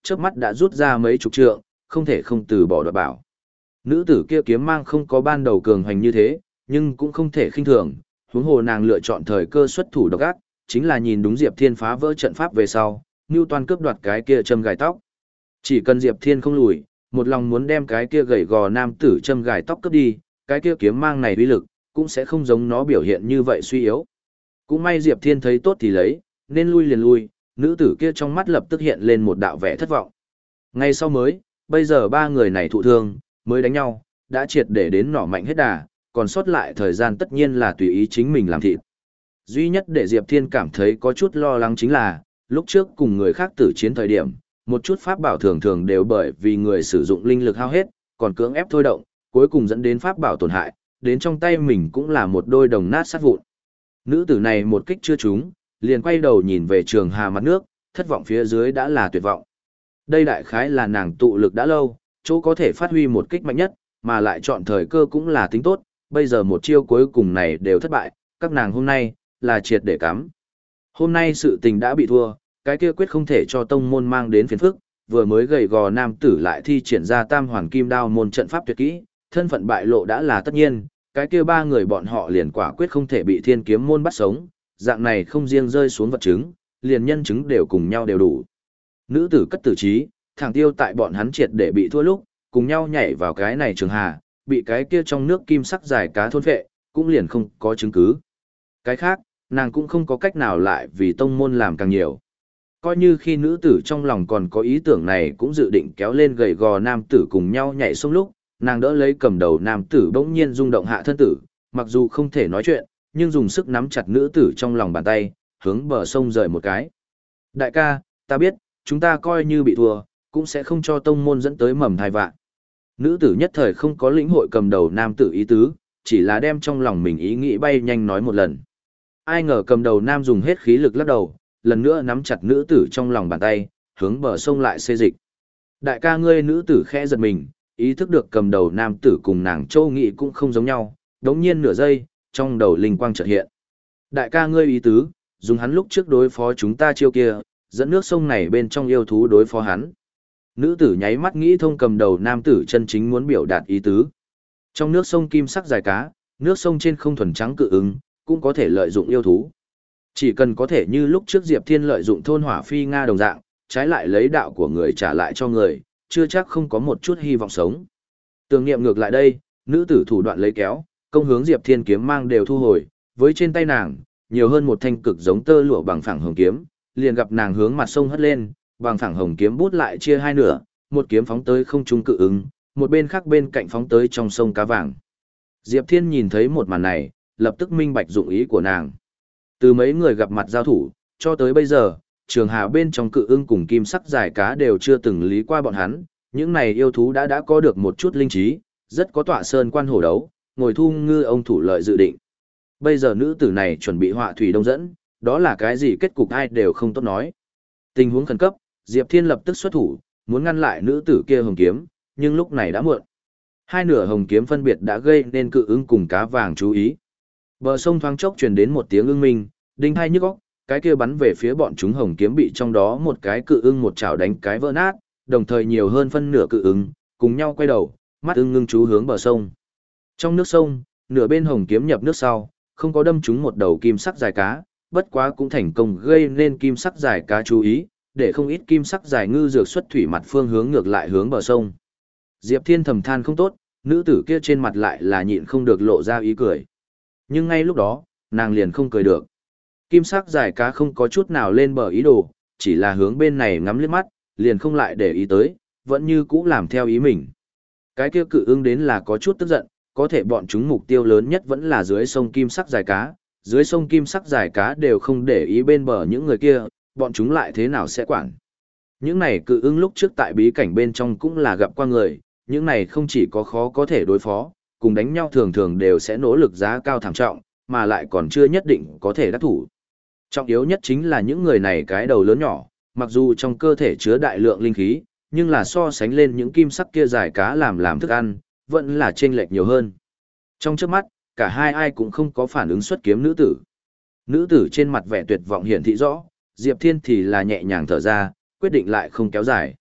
chớp mắt đã rút ra mấy chục trượng, không thể không từ bỏ đoạt bảo. Nữ tử kia kiếm mang không có ban đầu cường hành như thế, nhưng cũng không thể khinh thường, huống hồ nàng lựa chọn thời cơ xuất thủ độc ác, chính là nhìn đúng Diệp Thiên phá vỡ trận pháp về sau, Nưu Toan cướp đoạt cái kia châm gài tóc. Chỉ cần Diệp Thiên không lùi, một lòng muốn đem cái kia gầy gò nam tử châm gài tóc cướp đi, cái kia kiếm mang này uy lực cũng sẽ không giống nó biểu hiện như vậy suy yếu. Cũng may Diệp Thiên thấy tốt thì lấy, nên lui liền lui, nữ tử kia trong mắt lập tức hiện lên một đạo vẻ thất vọng. Ngay sau mới, bây giờ ba người này thụ thương, mới đánh nhau, đã triệt để đến nỏ mạnh hết đà, còn sót lại thời gian tất nhiên là tùy ý chính mình làm thịt. Duy nhất để Diệp Thiên cảm thấy có chút lo lắng chính là, lúc trước cùng người khác tử chiến thời điểm, một chút pháp bảo thường thường đều bởi vì người sử dụng linh lực hao hết, còn cưỡng ép thôi động, cuối cùng dẫn đến pháp bảo tổn hại, đến trong tay mình cũng là một đôi đồng nát sát vụn. Nữ tử này một kích chưa trúng, liền quay đầu nhìn về Trường Hà mặt nước, thất vọng phía dưới đã là tuyệt vọng. Đây đại khái là nàng tụ lực đã lâu, chỗ có thể phát huy một kích mạnh nhất, mà lại chọn thời cơ cũng là tính tốt, bây giờ một chiêu cuối cùng này đều thất bại, các nàng hôm nay là triệt để cắm. Hôm nay sự tình đã bị thua, cái kia quyết không thể cho tông môn mang đến phiền phức, vừa mới gầy gò nam tử lại thi triển ra Tam Hoàn Kim Đao môn trận pháp tuyệt kỹ, thân phận bại lộ đã là tất nhiên, cái kia ba người bọn họ liền quả quyết không thể bị Thiên Kiếm môn bắt sống, dạng này không riêng rơi xuống vật chứng, liền nhân chứng đều cùng nhau đều đủ. Nữ tử cất tử trí, thẳng tiêu tại bọn hắn triệt để bị thua lúc, cùng nhau nhảy vào cái này Trường Hà, bị cái kia trong nước kim sắc dài cá thôn phệ, cũng liền không có chứng cứ. Cái khác, nàng cũng không có cách nào lại vì tông môn làm càng nhiều. Coi như khi nữ tử trong lòng còn có ý tưởng này cũng dự định kéo lên gầy gò nam tử cùng nhau nhảy xuống lúc, nàng đỡ lấy cầm đầu nam tử bỗng nhiên rung động hạ thân tử, mặc dù không thể nói chuyện, nhưng dùng sức nắm chặt nữ tử trong lòng bàn tay, hướng bờ sông rời một cái. Đại ca, ta biết, chúng ta coi như bị thua, cũng sẽ không cho tông môn dẫn tới mầm thai vạn. Nữ tử nhất thời không có lĩnh hội cầm đầu nam tử ý tứ, chỉ là đem trong lòng mình ý nghĩ bay nhanh nói một lần. Ai ngờ cầm đầu nam dùng hết khí lực lắc đầu, lần nữa nắm chặt nữ tử trong lòng bàn tay, hướng bờ sông lại xê dịch. Đại ca ngươi, nữ tử khẽ giật mình, ý thức được cầm đầu nam tử cùng nàng Châu Nghị cũng không giống nhau, đống nhiên nửa giây, trong đầu linh quang chợt hiện. Đại ca ngươi ý tứ, dùng hắn lúc trước đối phó chúng ta chiêu kia, dẫn nước sông này bên trong yêu thú đối phó hắn. Nữ tử nháy mắt nghĩ thông cầm đầu nam tử chân chính muốn biểu đạt ý tứ. Trong nước sông kim sắc dài cá, nước sông trên không thuần trắng cự ứng, cũng có thể lợi dụng yêu thú. Chỉ cần có thể như lúc trước Diệp Thiên lợi dụng thôn hỏa phi Nga đồng dạng, trái lại lấy đạo của người trả lại cho người, chưa chắc không có một chút hy vọng sống. Tưởng niệm ngược lại đây, nữ tử thủ đoạn lấy kéo, công hướng Diệp Thiên kiếm mang đều thu hồi, với trên tay nàng, nhiều hơn một thanh cực giống tơ lụa bằng phẳng hồng kiếm, liền gặp nàng hướng mặt sông hất lên, bằng phẳng hồng kiếm bút lại chia hai nửa, một kiếm phóng tới không trung cự ứng, một bên khác bên cạnh phóng tới trong sông cá vàng. Diệp Thiên nhìn thấy một màn này, lập tức minh bạch dụng ý của nàng. Từ mấy người gặp mặt giao thủ, cho tới bây giờ, Trường Hà bên trong cự ưng cùng kim sắc dài cá đều chưa từng lý qua bọn hắn, những này yêu thú đã đã có được một chút linh trí, rất có tọa sơn quan hổ đấu, ngồi thu ngư ông thủ lợi dự định. Bây giờ nữ tử này chuẩn bị họa thủy đông dẫn, đó là cái gì kết cục ai đều không tốt nói. Tình huống khẩn cấp, Diệp Thiên lập tức xuất thủ, muốn ngăn lại nữ tử kia hồng kiếm, nhưng lúc này đã muộn. Hai nửa hồng kiếm phân biệt đã gây nên cự ưng cùng cá vàng chú ý. Bờ sông thoáng chốc truyền đến một tiếng ưng minh, đinh hai nhức óc, cái kia bắn về phía bọn chúng hồng kiếm bị trong đó một cái cự ưng một chảo đánh cái vỡ nát, đồng thời nhiều hơn phân nửa cự ưng, cùng nhau quay đầu, mắt ưng ngưng chú hướng bờ sông. Trong nước sông, nửa bên hồng kiếm nhập nước sau, không có đâm trúng một đầu kim sắc dài cá, bất quá cũng thành công gây nên kim sắc dài cá chú ý, để không ít kim sắc dài ngư dược xuất thủy mặt phương hướng ngược lại hướng bờ sông. Diệp Thiên thầm than không tốt, nữ tử kia trên mặt lại là nhịn không được lộ ra ý cười. Nhưng ngay lúc đó, nàng liền không cười được. Kim sắc dài cá không có chút nào lên bờ ý đồ, chỉ là hướng bên này ngắm liếc mắt, liền không lại để ý tới, vẫn như cũ làm theo ý mình. Cái kia cự ưng đến là có chút tức giận, có thể bọn chúng mục tiêu lớn nhất vẫn là dưới sông kim sắc dài cá, dưới sông kim sắc dài cá đều không để ý bên bờ những người kia, bọn chúng lại thế nào sẽ quản. Những này cự ưng lúc trước tại bí cảnh bên trong cũng là gặp qua người, những này không chỉ có khó có thể đối phó, cùng đánh nhau thường thường đều sẽ nỗ lực giá cao thảm trọng, mà lại còn chưa nhất định có thể đắc thủ. Trọng yếu nhất chính là những người này cái đầu lớn nhỏ, mặc dù trong cơ thể chứa đại lượng linh khí, nhưng là so sánh lên những kim sắc kia dài cá làm làm thức ăn, vẫn là chênh lệch nhiều hơn. Trong trước mắt, cả hai ai cũng không có phản ứng xuất kiếm nữ tử. Nữ tử trên mặt vẻ tuyệt vọng hiển thị rõ, Diệp Thiên thì là nhẹ nhàng thở ra, quyết định lại không kéo dài.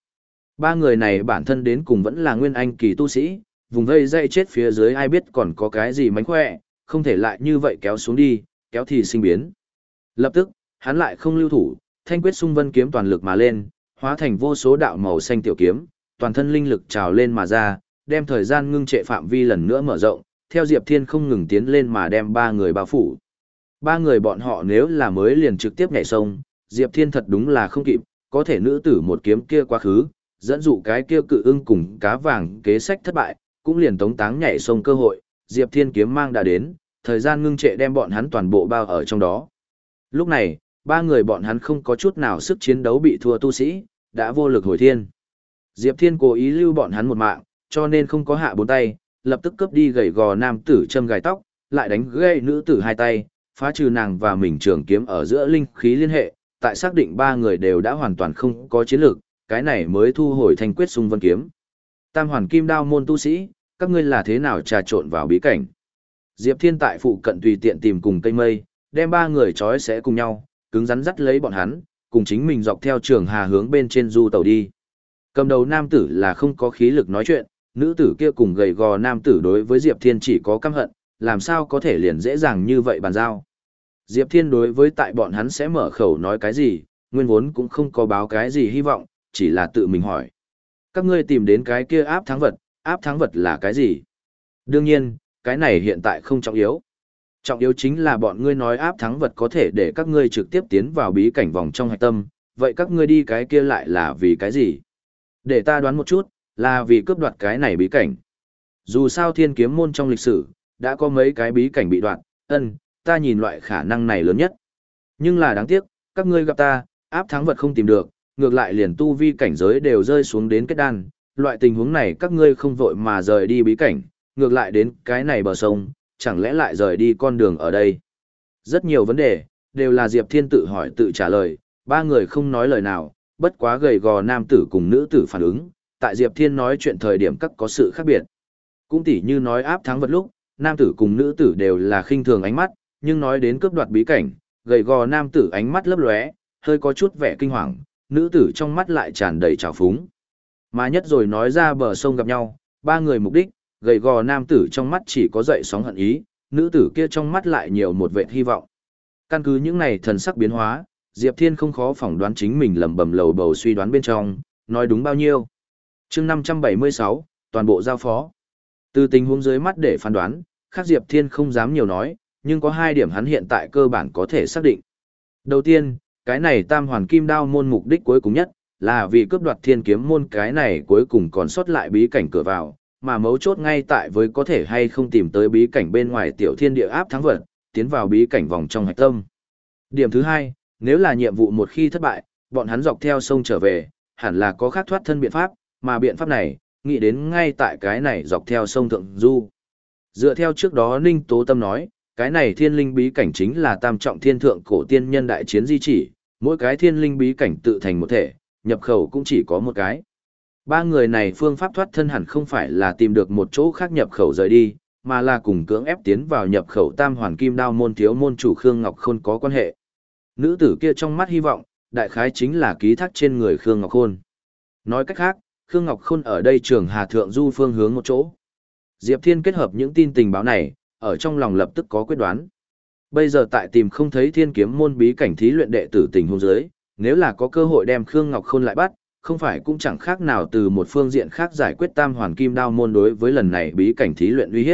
Ba người này bản thân đến cùng vẫn là nguyên anh kỳ tu sĩ, vùng vây dây chết phía dưới ai biết còn có cái gì mánh khỏe, không thể lại như vậy kéo xuống đi, kéo thì sinh biến. Lập tức, hắn lại không lưu thủ, thanh quyết xung vân kiếm toàn lực mà lên, hóa thành vô số đạo màu xanh tiểu kiếm, toàn thân linh lực trào lên mà ra, đem thời gian ngưng trệ phạm vi lần nữa mở rộng, theo Diệp Thiên không ngừng tiến lên mà đem ba người bao phủ. Ba người bọn họ nếu là mới liền trực tiếp nhảy sông, Diệp Thiên thật đúng là không kịp, có thể nữ tử một kiếm kia quá khứ, dẫn dụ cái kia cự ưng cùng cá vàng kế sách thất bại, cũng liền tống táng nhảy sông cơ hội, Diệp Thiên kiếm mang đã đến, thời gian ngưng trệ đem bọn hắn toàn bộ bao ở trong đó. Lúc này, ba người bọn hắn không có chút nào sức chiến đấu bị thua tu sĩ, đã vô lực hồi thiên. Diệp Thiên cố ý lưu bọn hắn một mạng, cho nên không có hạ bốn tay, lập tức cướp đi gầy gò nam tử châm gài tóc, lại đánh gãy nữ tử hai tay, phá trừ nàng và mình trường kiếm ở giữa linh khí liên hệ, tại xác định ba người đều đã hoàn toàn không có chiến lược, cái này mới thu hồi thanh quyết xung vân kiếm. Tam hoàn kim đao môn tu sĩ, các ngươi là thế nào trà trộn vào bí cảnh? Diệp Thiên tại phụ cận tùy tiện tìm cùng cây mây, đem ba người trói sẽ cùng nhau, cứng rắn dắt lấy bọn hắn, cùng chính mình dọc theo trường hà hướng bên trên du tàu đi. Cầm đầu nam tử là không có khí lực nói chuyện, nữ tử kia cùng gầy gò nam tử đối với Diệp Thiên chỉ có căm hận, làm sao có thể liền dễ dàng như vậy bàn giao. Diệp Thiên đối với tại bọn hắn sẽ mở khẩu nói cái gì, nguyên vốn cũng không có báo cái gì hy vọng, chỉ là tự mình hỏi. Các ngươi tìm đến cái kia áp thắng vật, áp thắng vật là cái gì? Đương nhiên, cái này hiện tại không trọng yếu. Trọng yếu chính là bọn ngươi nói áp thắng vật có thể để các ngươi trực tiếp tiến vào bí cảnh vòng trong hạch tâm, vậy các ngươi đi cái kia lại là vì cái gì? Để ta đoán một chút, là vì cướp đoạt cái này bí cảnh. Dù sao thiên kiếm môn trong lịch sử, đã có mấy cái bí cảnh bị đoạt, ân, ta nhìn loại khả năng này lớn nhất. Nhưng là đáng tiếc, các ngươi gặp ta, áp thắng vật không tìm được, ngược lại liền tu vi cảnh giới đều rơi xuống đến kết đan, loại tình huống này các ngươi không vội mà rời đi bí cảnh, ngược lại đến cái này bờ sông, chẳng lẽ lại rời đi con đường ở đây. Rất nhiều vấn đề, đều là Diệp Thiên tự hỏi tự trả lời, ba người không nói lời nào, bất quá gầy gò nam tử cùng nữ tử phản ứng, tại Diệp Thiên nói chuyện thời điểm các có sự khác biệt. Cũng tỉ như nói áp thắng vật lúc, nam tử cùng nữ tử đều là khinh thường ánh mắt, nhưng nói đến cướp đoạt bí cảnh, gầy gò nam tử ánh mắt lấp lóe, hơi có chút vẻ kinh hoàng, nữ tử trong mắt lại tràn đầy trào phúng. Mà nhất rồi nói ra bờ sông gặp nhau, ba người mục đích, gầy gò nam tử trong mắt chỉ có dậy sóng hận ý, nữ tử kia trong mắt lại nhiều một vệt hy vọng. Căn cứ những này thần sắc biến hóa, Diệp Thiên không khó phỏng đoán chính mình lẩm bẩm lầu bầu suy đoán bên trong, nói đúng bao nhiêu. Chương năm trăm bảy mươi sáu, toàn bộ giao phó. Từ tình huống dưới mắt để phán đoán, khác Diệp Thiên không dám nhiều nói, nhưng có hai điểm hắn hiện tại cơ bản có thể xác định. Đầu tiên, cái này tam hoàn kim đao môn mục đích cuối cùng nhất, là vì cướp đoạt thiên kiếm môn cái này cuối cùng còn sót lại bí cảnh cửa vào, mà mấu chốt ngay tại với có thể hay không tìm tới bí cảnh bên ngoài tiểu thiên địa áp thắng vật, tiến vào bí cảnh vòng trong hạch tâm. Điểm thứ hai, nếu là nhiệm vụ một khi thất bại, bọn hắn dọc theo sông trở về, hẳn là có khác thoát thân biện pháp, mà biện pháp này, nghĩ đến ngay tại cái này dọc theo sông Thượng Du. Dựa theo trước đó Ninh Tố Tâm nói, cái này thiên linh bí cảnh chính là tam trọng thiên thượng cổ tiên nhân đại chiến di chỉ, mỗi cái thiên linh bí cảnh tự thành một thể, nhập khẩu cũng chỉ có một cái. Ba người này phương pháp thoát thân hẳn không phải là tìm được một chỗ khác nhập khẩu rời đi, mà là cùng cưỡng ép tiến vào nhập khẩu tam hoàn kim đao môn thiếu môn chủ Khương Ngọc Khôn có quan hệ. Nữ tử kia trong mắt hy vọng, đại khái chính là ký thác trên người Khương Ngọc Khôn. Nói cách khác, Khương Ngọc Khôn ở đây trường Hà Thượng Du phương hướng một chỗ. Diệp Thiên kết hợp những tin tình báo này, ở trong lòng lập tức có quyết đoán. Bây giờ tại tìm không thấy thiên kiếm môn bí cảnh thí luyện đệ tử tình huống dưới, nếu là có cơ hội đem Khương Ngọc Khôn lại bắt, không phải cũng chẳng khác nào từ một phương diện khác giải quyết tam hoàn kim đao môn đối với lần này bí cảnh thí luyện uy hiếp.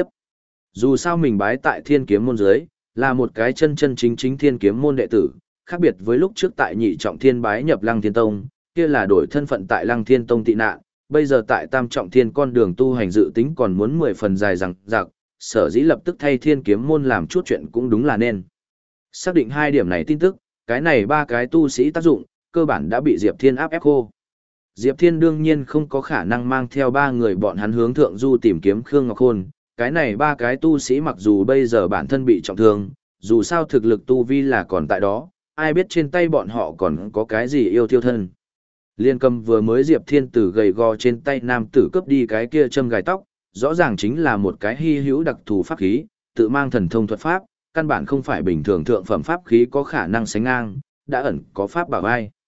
Dù sao mình bái tại thiên kiếm môn dưới, là một cái chân chân chính chính thiên kiếm môn đệ tử, khác biệt với lúc trước tại nhị trọng thiên bái nhập Lăng Thiên Tông, kia là đổi thân phận tại Lăng Thiên Tông tị nạn, bây giờ tại tam trọng thiên con đường tu hành dự tính còn muốn mười phần dài rằng rạc, sở dĩ lập tức thay thiên kiếm môn làm chút chuyện cũng đúng là nên. Xác định hai điểm này tin tức, cái này ba cái tu sĩ tác dụng, cơ bản đã bị Diệp Thiên áp ép khô. Diệp Thiên đương nhiên không có khả năng mang theo ba người bọn hắn hướng thượng du tìm kiếm Khương Ngọc Khôn, cái này ba cái tu sĩ mặc dù bây giờ bản thân bị trọng thương, dù sao thực lực tu vi là còn tại đó, ai biết trên tay bọn họ còn có cái gì yêu thiêu thân. Liên cầm vừa mới Diệp Thiên từ gầy gò trên tay nam tử cướp đi cái kia châm gài tóc, rõ ràng chính là một cái hy hữu đặc thù pháp khí, tự mang thần thông thuật pháp, căn bản không phải bình thường thượng phẩm pháp khí có khả năng sánh ngang, đã ẩn có pháp bảo vai.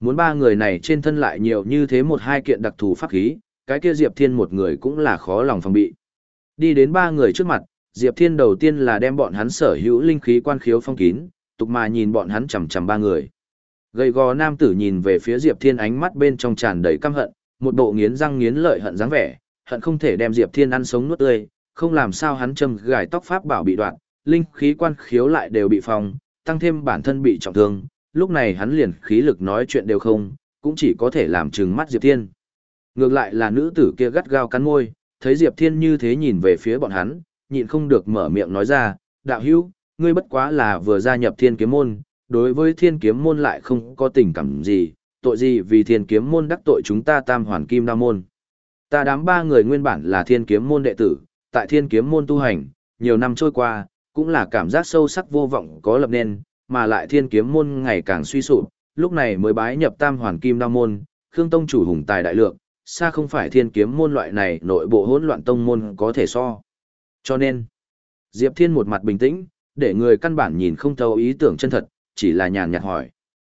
Muốn ba người này trên thân lại nhiều như thế một hai kiện đặc thù pháp khí, cái kia Diệp Thiên một người cũng là khó lòng phòng bị. Đi đến ba người trước mặt, Diệp Thiên đầu tiên là đem bọn hắn sở hữu linh khí quan khiếu phong kín, tục mà nhìn bọn hắn chằm chằm ba người. Gầy gò nam tử nhìn về phía Diệp Thiên, ánh mắt bên trong tràn đầy căm hận, một bộ nghiến răng nghiến lợi hận dáng vẻ, hận không thể đem Diệp Thiên ăn sống nuốt tươi, không làm sao hắn châm gài tóc pháp bảo bị đoạn, linh khí quan khiếu lại đều bị phòng, tăng thêm bản thân bị trọng thương, lúc này hắn liền khí lực nói chuyện đều không, cũng chỉ có thể làm trừng mắt Diệp Thiên. Ngược lại là nữ tử kia gắt gao cắn môi, thấy Diệp Thiên như thế nhìn về phía bọn hắn, nhịn không được mở miệng nói ra, đạo hữu, ngươi bất quá là vừa gia nhập Thiên Kiếm môn, đối với Thiên Kiếm môn lại không có tình cảm gì, tội gì vì Thiên Kiếm môn đắc tội chúng ta Tam Hoàn Kim Đao môn. Ta đám ba người nguyên bản là Thiên Kiếm môn đệ tử, tại Thiên Kiếm môn tu hành, nhiều năm trôi qua, cũng là cảm giác sâu sắc vô vọng có lập nên, mà lại Thiên Kiếm môn ngày càng suy sụp, lúc này mới bái nhập Tam Hoàn Kim Đao môn, Khương tông chủ hùng tài đại lượng, xa không phải Thiên Kiếm môn loại này nội bộ hỗn loạn tông môn có thể so. Cho nên, Diệp Thiên một mặt bình tĩnh, để người căn bản nhìn không thấu ý tưởng chân thật, chỉ là nhàn nhạt hỏi.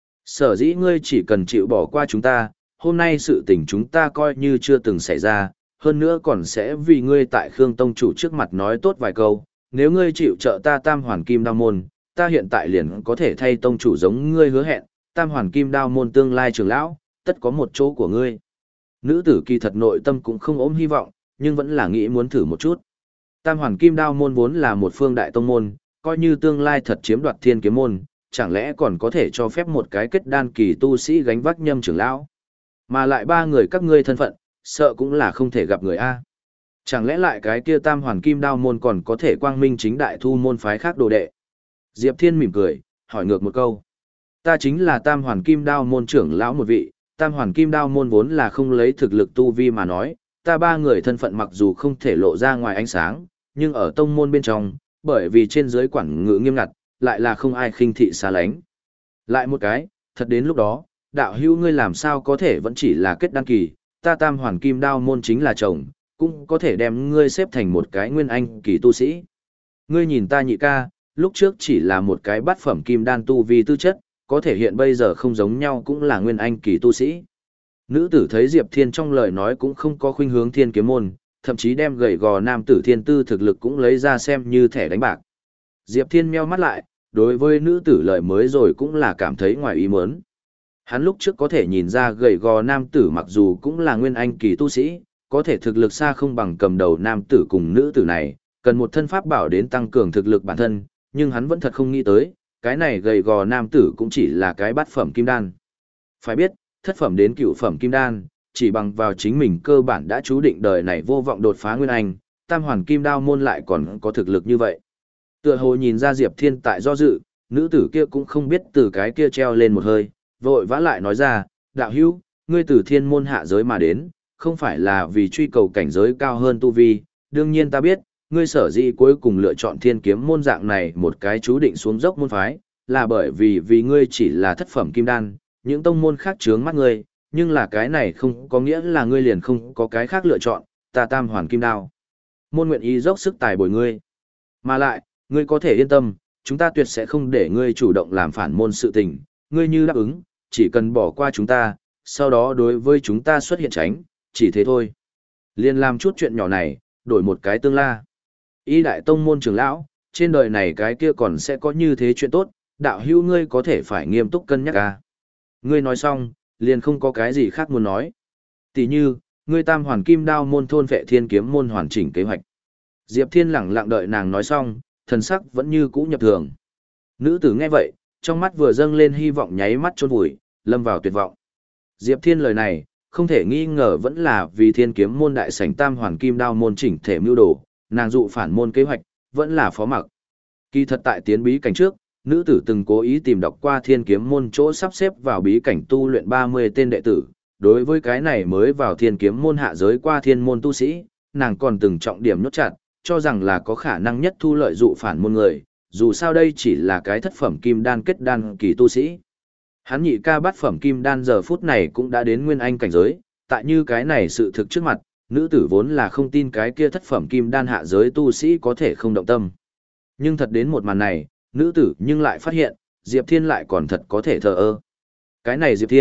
Sở dĩ ngươi chỉ cần chịu bỏ qua chúng ta, hôm nay sự tình chúng ta coi như chưa từng xảy ra, hơn nữa còn sẽ vì ngươi tại Khương tông chủ trước mặt nói tốt vài câu, nếu ngươi chịu trợ ta Tam Hoàn Kim Đao môn, ta hiện tại liền có thể thay tông chủ giống ngươi hứa hẹn, Tam Hoàn Kim Đao môn tương lai trưởng lão, tất có một chỗ của ngươi. Nữ tử kỳ thật nội tâm cũng không ốm hy vọng, nhưng vẫn là nghĩ muốn thử một chút. Tam Hoàn Kim Đao môn vốn là một phương đại tông môn, coi như tương lai thật chiếm đoạt Thiên Kiếm môn, chẳng lẽ còn có thể cho phép một cái kết đan kỳ tu sĩ gánh vác nhâm trưởng lão? Mà lại ba người các ngươi thân phận, sợ cũng là không thể gặp người a. Chẳng lẽ lại cái kia Tam Hoàn Kim Đao môn còn có thể quang minh chính đại thu môn phái khác đồ đệ? Diệp Thiên mỉm cười, hỏi ngược một câu. Ta chính là Tam Hoàn Kim Đao môn trưởng lão một vị, Tam Hoàn Kim Đao môn vốn là không lấy thực lực tu vi mà nói, ta ba người thân phận mặc dù không thể lộ ra ngoài ánh sáng, nhưng ở tông môn bên trong, bởi vì trên dưới quản ngự nghiêm ngặt, lại là không ai khinh thị xa lánh. Lại một cái, thật đến lúc đó, đạo hữu ngươi làm sao có thể vẫn chỉ là kết đăng kỳ, ta Tam Hoàn Kim Đao môn chính là chồng, cũng có thể đem ngươi xếp thành một cái nguyên anh kỳ tu sĩ. Ngươi nhìn ta nhị ca, lúc trước chỉ là một cái bát phẩm kim đan tu vi tư chất, có thể hiện bây giờ không giống nhau cũng là nguyên anh kỳ tu sĩ. Nữ tử thấy Diệp Thiên trong lời nói cũng không có khuynh hướng Thiên Kiếm môn, thậm chí đem gầy gò nam tử Thiên Tư thực lực cũng lấy ra xem như thẻ đánh bạc. Diệp Thiên meo mắt lại, đối với nữ tử lời mới rồi cũng là cảm thấy ngoài ý muốn. Hắn lúc trước có thể nhìn ra gầy gò nam tử mặc dù cũng là nguyên anh kỳ tu sĩ, có thể thực lực xa không bằng cầm đầu nam tử cùng nữ tử này, cần một thân pháp bảo đến tăng cường thực lực bản thân, nhưng hắn vẫn thật không nghĩ tới, cái này gầy gò nam tử cũng chỉ là cái bát phẩm kim đan. Phải biết, thất phẩm đến cựu phẩm kim đan, chỉ bằng vào chính mình cơ bản đã chú định đời này vô vọng đột phá nguyên anh, Tam Hoàn Kim Đao môn lại còn có thực lực như vậy. Tựa hồ nhìn ra Diệp Thiên tại do dự, nữ tử kia cũng không biết từ cái kia treo lên một hơi, vội vã lại nói ra, đạo hữu, ngươi từ thiên môn hạ giới mà đến, không phải là vì truy cầu cảnh giới cao hơn tu vi, đương nhiên ta biết, ngươi sở dĩ cuối cùng lựa chọn Thiên Kiếm môn dạng này một cái chú định xuống dốc môn phái, là bởi vì vì ngươi chỉ là thất phẩm kim đan, những tông môn khác chướng mắt ngươi, nhưng là cái này không có nghĩa là ngươi liền không có cái khác lựa chọn, ta Tam Hoàn Kim Đao môn nguyện ý dốc sức tài bồi ngươi. Mà lại, ngươi có thể yên tâm, chúng ta tuyệt sẽ không để ngươi chủ động làm phản môn sự tình, ngươi như đáp ứng, chỉ cần bỏ qua chúng ta, sau đó đối với chúng ta xuất hiện tránh, chỉ thế thôi. Liên làm chút chuyện nhỏ này, đổi một cái tương la. Y đại tông môn trưởng lão, trên đời này cái kia còn sẽ có như thế chuyện tốt, đạo hữu ngươi có thể phải nghiêm túc cân nhắc à. Ngươi nói xong, liền không có cái gì khác muốn nói. Tỷ như, ngươi Tam Hoàn Kim Đao môn thôn vệ Thiên Kiếm môn hoàn chỉnh kế hoạch. Diệp Thiên lẳng lặng đợi nàng nói xong, thần sắc vẫn như cũ nhập thường. Nữ tử nghe vậy, trong mắt vừa dâng lên hy vọng nháy mắt chôn vùi, lâm vào tuyệt vọng. Diệp Thiên lời này, không thể nghi ngờ vẫn là vì Thiên Kiếm môn đại sảnh Tam Hoàn Kim Đao môn chỉnh thể mưu đồ, nàng dụ phản môn kế hoạch, vẫn là phó mặc. Kỳ thật tại tiến bí cảnh trước, nữ tử từng cố ý tìm đọc qua Thiên Kiếm môn chỗ sắp xếp vào bí cảnh tu luyện ba mươi tên đệ tử, đối với cái này mới vào Thiên Kiếm môn hạ giới qua thiên môn tu sĩ, nàng còn từng trọng điểm nhốt chặt, cho rằng là có khả năng nhất thu lợi dụ phản môn người, dù sao đây chỉ là cái thất phẩm kim đan kết đan kỳ tu sĩ. Hắn nhị ca bát phẩm kim đan giờ phút này cũng đã đến nguyên anh cảnh giới, tại như cái này sự thực trước mặt, nữ tử vốn là không tin cái kia thất phẩm kim đan hạ giới tu sĩ có thể không động tâm. Nhưng thật đến một màn này, nữ tử nhưng lại phát hiện, Diệp Thiên lại còn thật có thể thờ ơ. Cái này Diệp Thiên,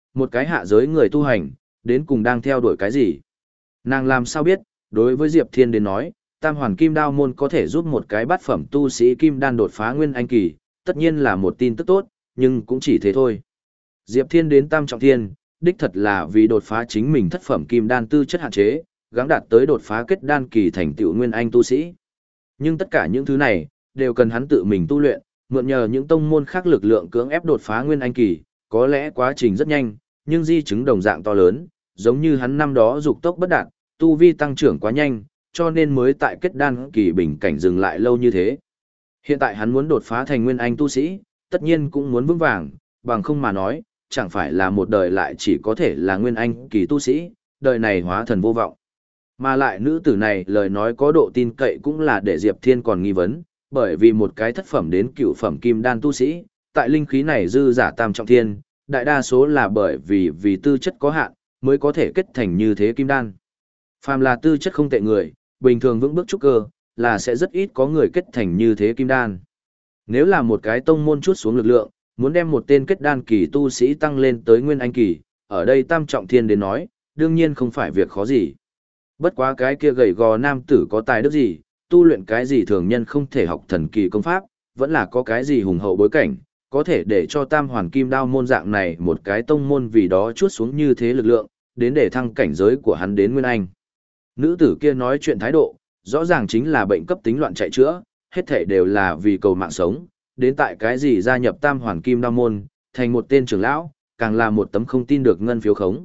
một cái hạ giới người tu hành, đến cùng đang theo đuổi cái gì? Nàng làm sao biết, đối với Diệp Thiên đến nói, Tam Hoàn Kim Đao môn có thể giúp một cái bát phẩm tu sĩ kim đan đột phá nguyên anh kỳ, tất nhiên là một tin tức tốt, nhưng cũng chỉ thế thôi. Diệp Thiên đến Tam Trọng Thiên, đích thật là vì đột phá chính mình thất phẩm kim đan tư chất hạn chế, gắng đạt tới đột phá kết đan kỳ thành tựu nguyên anh tu sĩ. Nhưng tất cả những thứ này, đều cần hắn tự mình tu luyện, mượn nhờ những tông môn khác lực lượng cưỡng ép đột phá nguyên anh kỳ, có lẽ quá trình rất nhanh, nhưng di chứng đồng dạng to lớn, giống như hắn năm đó dục tốc bất đạt, tu vi tăng trưởng quá nhanh, cho nên mới tại kết đan kỳ bình cảnh dừng lại lâu như thế. Hiện tại hắn muốn đột phá thành nguyên anh tu sĩ, tất nhiên cũng muốn vững vàng, bằng không mà nói, chẳng phải là một đời lại chỉ có thể là nguyên anh kỳ tu sĩ, đời này hóa thần vô vọng. Mà lại nữ tử này lời nói có độ tin cậy cũng là để Diệp Thiên còn nghi vấn, bởi vì một cái thất phẩm đến cửu phẩm kim đan tu sĩ, tại linh khí này dư giả tam trọng thiên, đại đa số là bởi vì vì tư chất có hạn, mới có thể kết thành như thế kim đan. Phàm là tư chất không tệ người, bình thường vững bước trúc cơ, là sẽ rất ít có người kết thành như thế kim đan. Nếu là một cái tông môn chút xuống lực lượng, muốn đem một tên kết đan kỳ tu sĩ tăng lên tới nguyên anh kỳ, ở đây tam trọng thiên đến nói, đương nhiên không phải việc khó gì. Bất quá cái kia gầy gò nam tử có tài đức gì, tu luyện cái gì thường nhân không thể học thần kỳ công pháp, vẫn là có cái gì hùng hậu bối cảnh, có thể để cho tam hoàn kim đao môn dạng này một cái tông môn vì đó chuốt xuống như thế lực lượng, đến để thăng cảnh giới của hắn đến nguyên anh. Nữ tử kia nói chuyện thái độ, rõ ràng chính là bệnh cấp tính loạn chạy chữa, hết thể đều là vì cầu mạng sống, đến tại cái gì gia nhập tam hoàn kim đao môn, thành một tên trưởng lão, càng là một tấm không tin được ngân phiếu khống.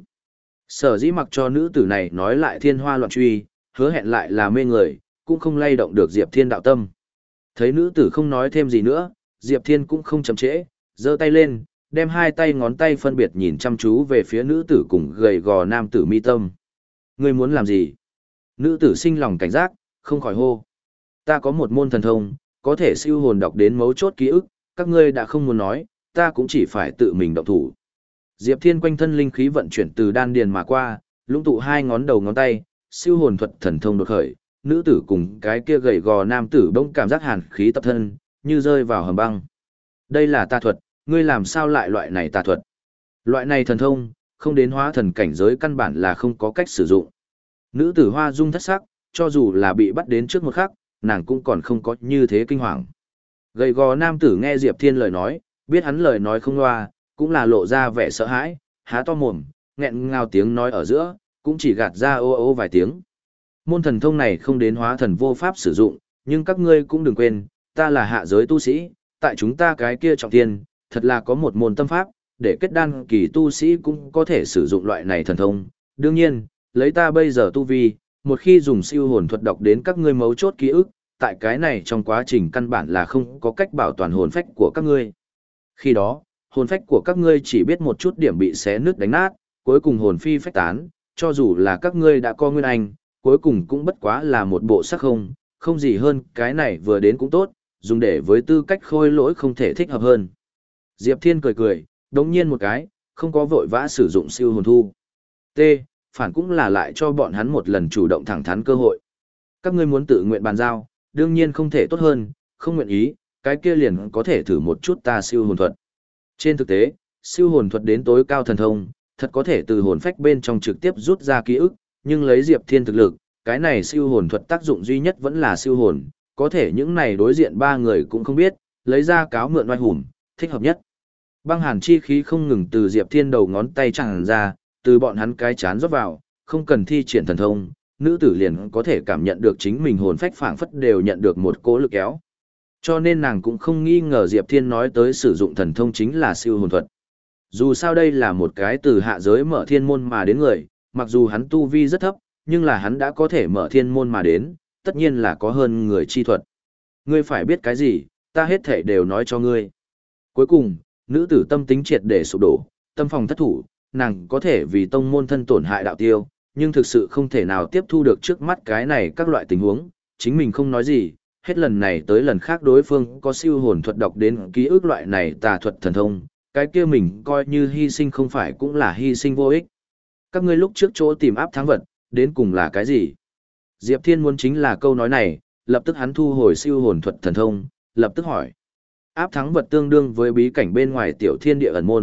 Sở dĩ mặc cho nữ tử này nói lại thiên hoa loạn truy, hứa hẹn lại là mê người, cũng không lay động được Diệp Thiên đạo tâm. Thấy nữ tử không nói thêm gì nữa, Diệp Thiên cũng không chậm trễ, giơ tay lên, đem hai tay ngón tay phân biệt nhìn chăm chú về phía nữ tử cùng gầy gò nam tử mi tâm. Ngươi muốn làm gì? Nữ tử sinh lòng cảnh giác, không khỏi hô. Ta có một môn thần thông, có thể siêu hồn đọc đến mấu chốt ký ức, các ngươi đã không muốn nói, ta cũng chỉ phải tự mình động thủ. Diệp Thiên quanh thân linh khí vận chuyển từ đan điền mà qua, lũng tụ hai ngón đầu ngón tay, siêu hồn thuật thần thông đột khởi, nữ tử cùng cái kia gầy gò nam tử bỗng cảm giác hàn khí tập thân, như rơi vào hầm băng. Đây là tà thuật, ngươi làm sao lại loại này tà thuật? Loại này thần thông, không đến hóa thần cảnh giới căn bản là không có cách sử dụng. Nữ tử hoa dung thất sắc, cho dù là bị bắt đến trước một khắc, nàng cũng còn không có như thế kinh hoàng. Gầy gò nam tử nghe Diệp Thiên lời nói, biết hắn lời nói không loa, cũng là lộ ra vẻ sợ hãi, há to mồm, nghẹn ngào tiếng nói ở giữa, cũng chỉ gạt ra ô ô vài tiếng. Môn thần thông này không đến hóa thần vô pháp sử dụng, nhưng các ngươi cũng đừng quên, ta là hạ giới tu sĩ, tại chúng ta cái kia trọng thiên, thật là có một môn tâm pháp, để kết đan kỳ tu sĩ cũng có thể sử dụng loại này thần thông. Đương nhiên, lấy ta bây giờ tu vi, một khi dùng siêu hồn thuật đọc đến các ngươi mấu chốt ký ức, tại cái này trong quá trình căn bản là không có cách bảo toàn hồn phách của các ngươi. Khi đó, hồn phách của các ngươi chỉ biết một chút điểm bị xé nứt đánh nát, cuối cùng hồn phi phách tán, cho dù là các ngươi đã có nguyên anh, cuối cùng cũng bất quá là một bộ sắc không, không gì hơn, cái này vừa đến cũng tốt, dùng để với tư cách khôi lỗi không thể thích hợp hơn. Diệp Thiên cười cười, đống nhiên một cái, không có vội vã sử dụng siêu hồn thu. T. Phản cũng là lại cho bọn hắn một lần chủ động thẳng thắn cơ hội. Các ngươi muốn tự nguyện bàn giao, đương nhiên không thể tốt hơn, không nguyện ý, cái kia liền có thể thử một chút ta siêu hồn thuật. Trên thực tế, siêu hồn thuật đến tối cao thần thông, thật có thể từ hồn phách bên trong trực tiếp rút ra ký ức, nhưng lấy Diệp Thiên thực lực, cái này siêu hồn thuật tác dụng duy nhất vẫn là siêu hồn, có thể những này đối diện ba người cũng không biết, lấy ra cáo mượn oai hùng, thích hợp nhất. Băng hàn chi khí không ngừng từ Diệp Thiên đầu ngón tay tràn ra, từ bọn hắn cái chán rót vào, không cần thi triển thần thông, nữ tử liền có thể cảm nhận được chính mình hồn phách phảng phất đều nhận được một cỗ lực kéo. Cho nên nàng cũng không nghi ngờ Diệp Thiên nói tới sử dụng thần thông chính là siêu hồn thuật. Dù sao đây là một cái từ hạ giới mở thiên môn mà đến người, mặc dù hắn tu vi rất thấp, nhưng là hắn đã có thể mở thiên môn mà đến, tất nhiên là có hơn người chi thuật. Ngươi phải biết cái gì, ta hết thể đều nói cho ngươi. Cuối cùng, nữ tử tâm tính triệt để sụp đổ, tâm phòng thất thủ, nàng có thể vì tông môn thân tổn hại đạo tiêu, nhưng thực sự không thể nào tiếp thu được trước mắt cái này các loại tình huống, chính mình không nói gì, hết lần này tới lần khác đối phương có siêu hồn thuật đọc đến ký ức loại này tà thuật thần thông, cái kia mình coi như hy sinh không phải cũng là hy sinh vô ích. Các ngươi lúc trước chỗ tìm áp thắng vật, đến cùng là cái gì? Diệp Thiên muốn chính là câu nói này, lập tức hắn thu hồi siêu hồn thuật thần thông, lập tức hỏi. Áp thắng vật tương đương với bí cảnh bên ngoài tiểu thiên địa ẩn môn,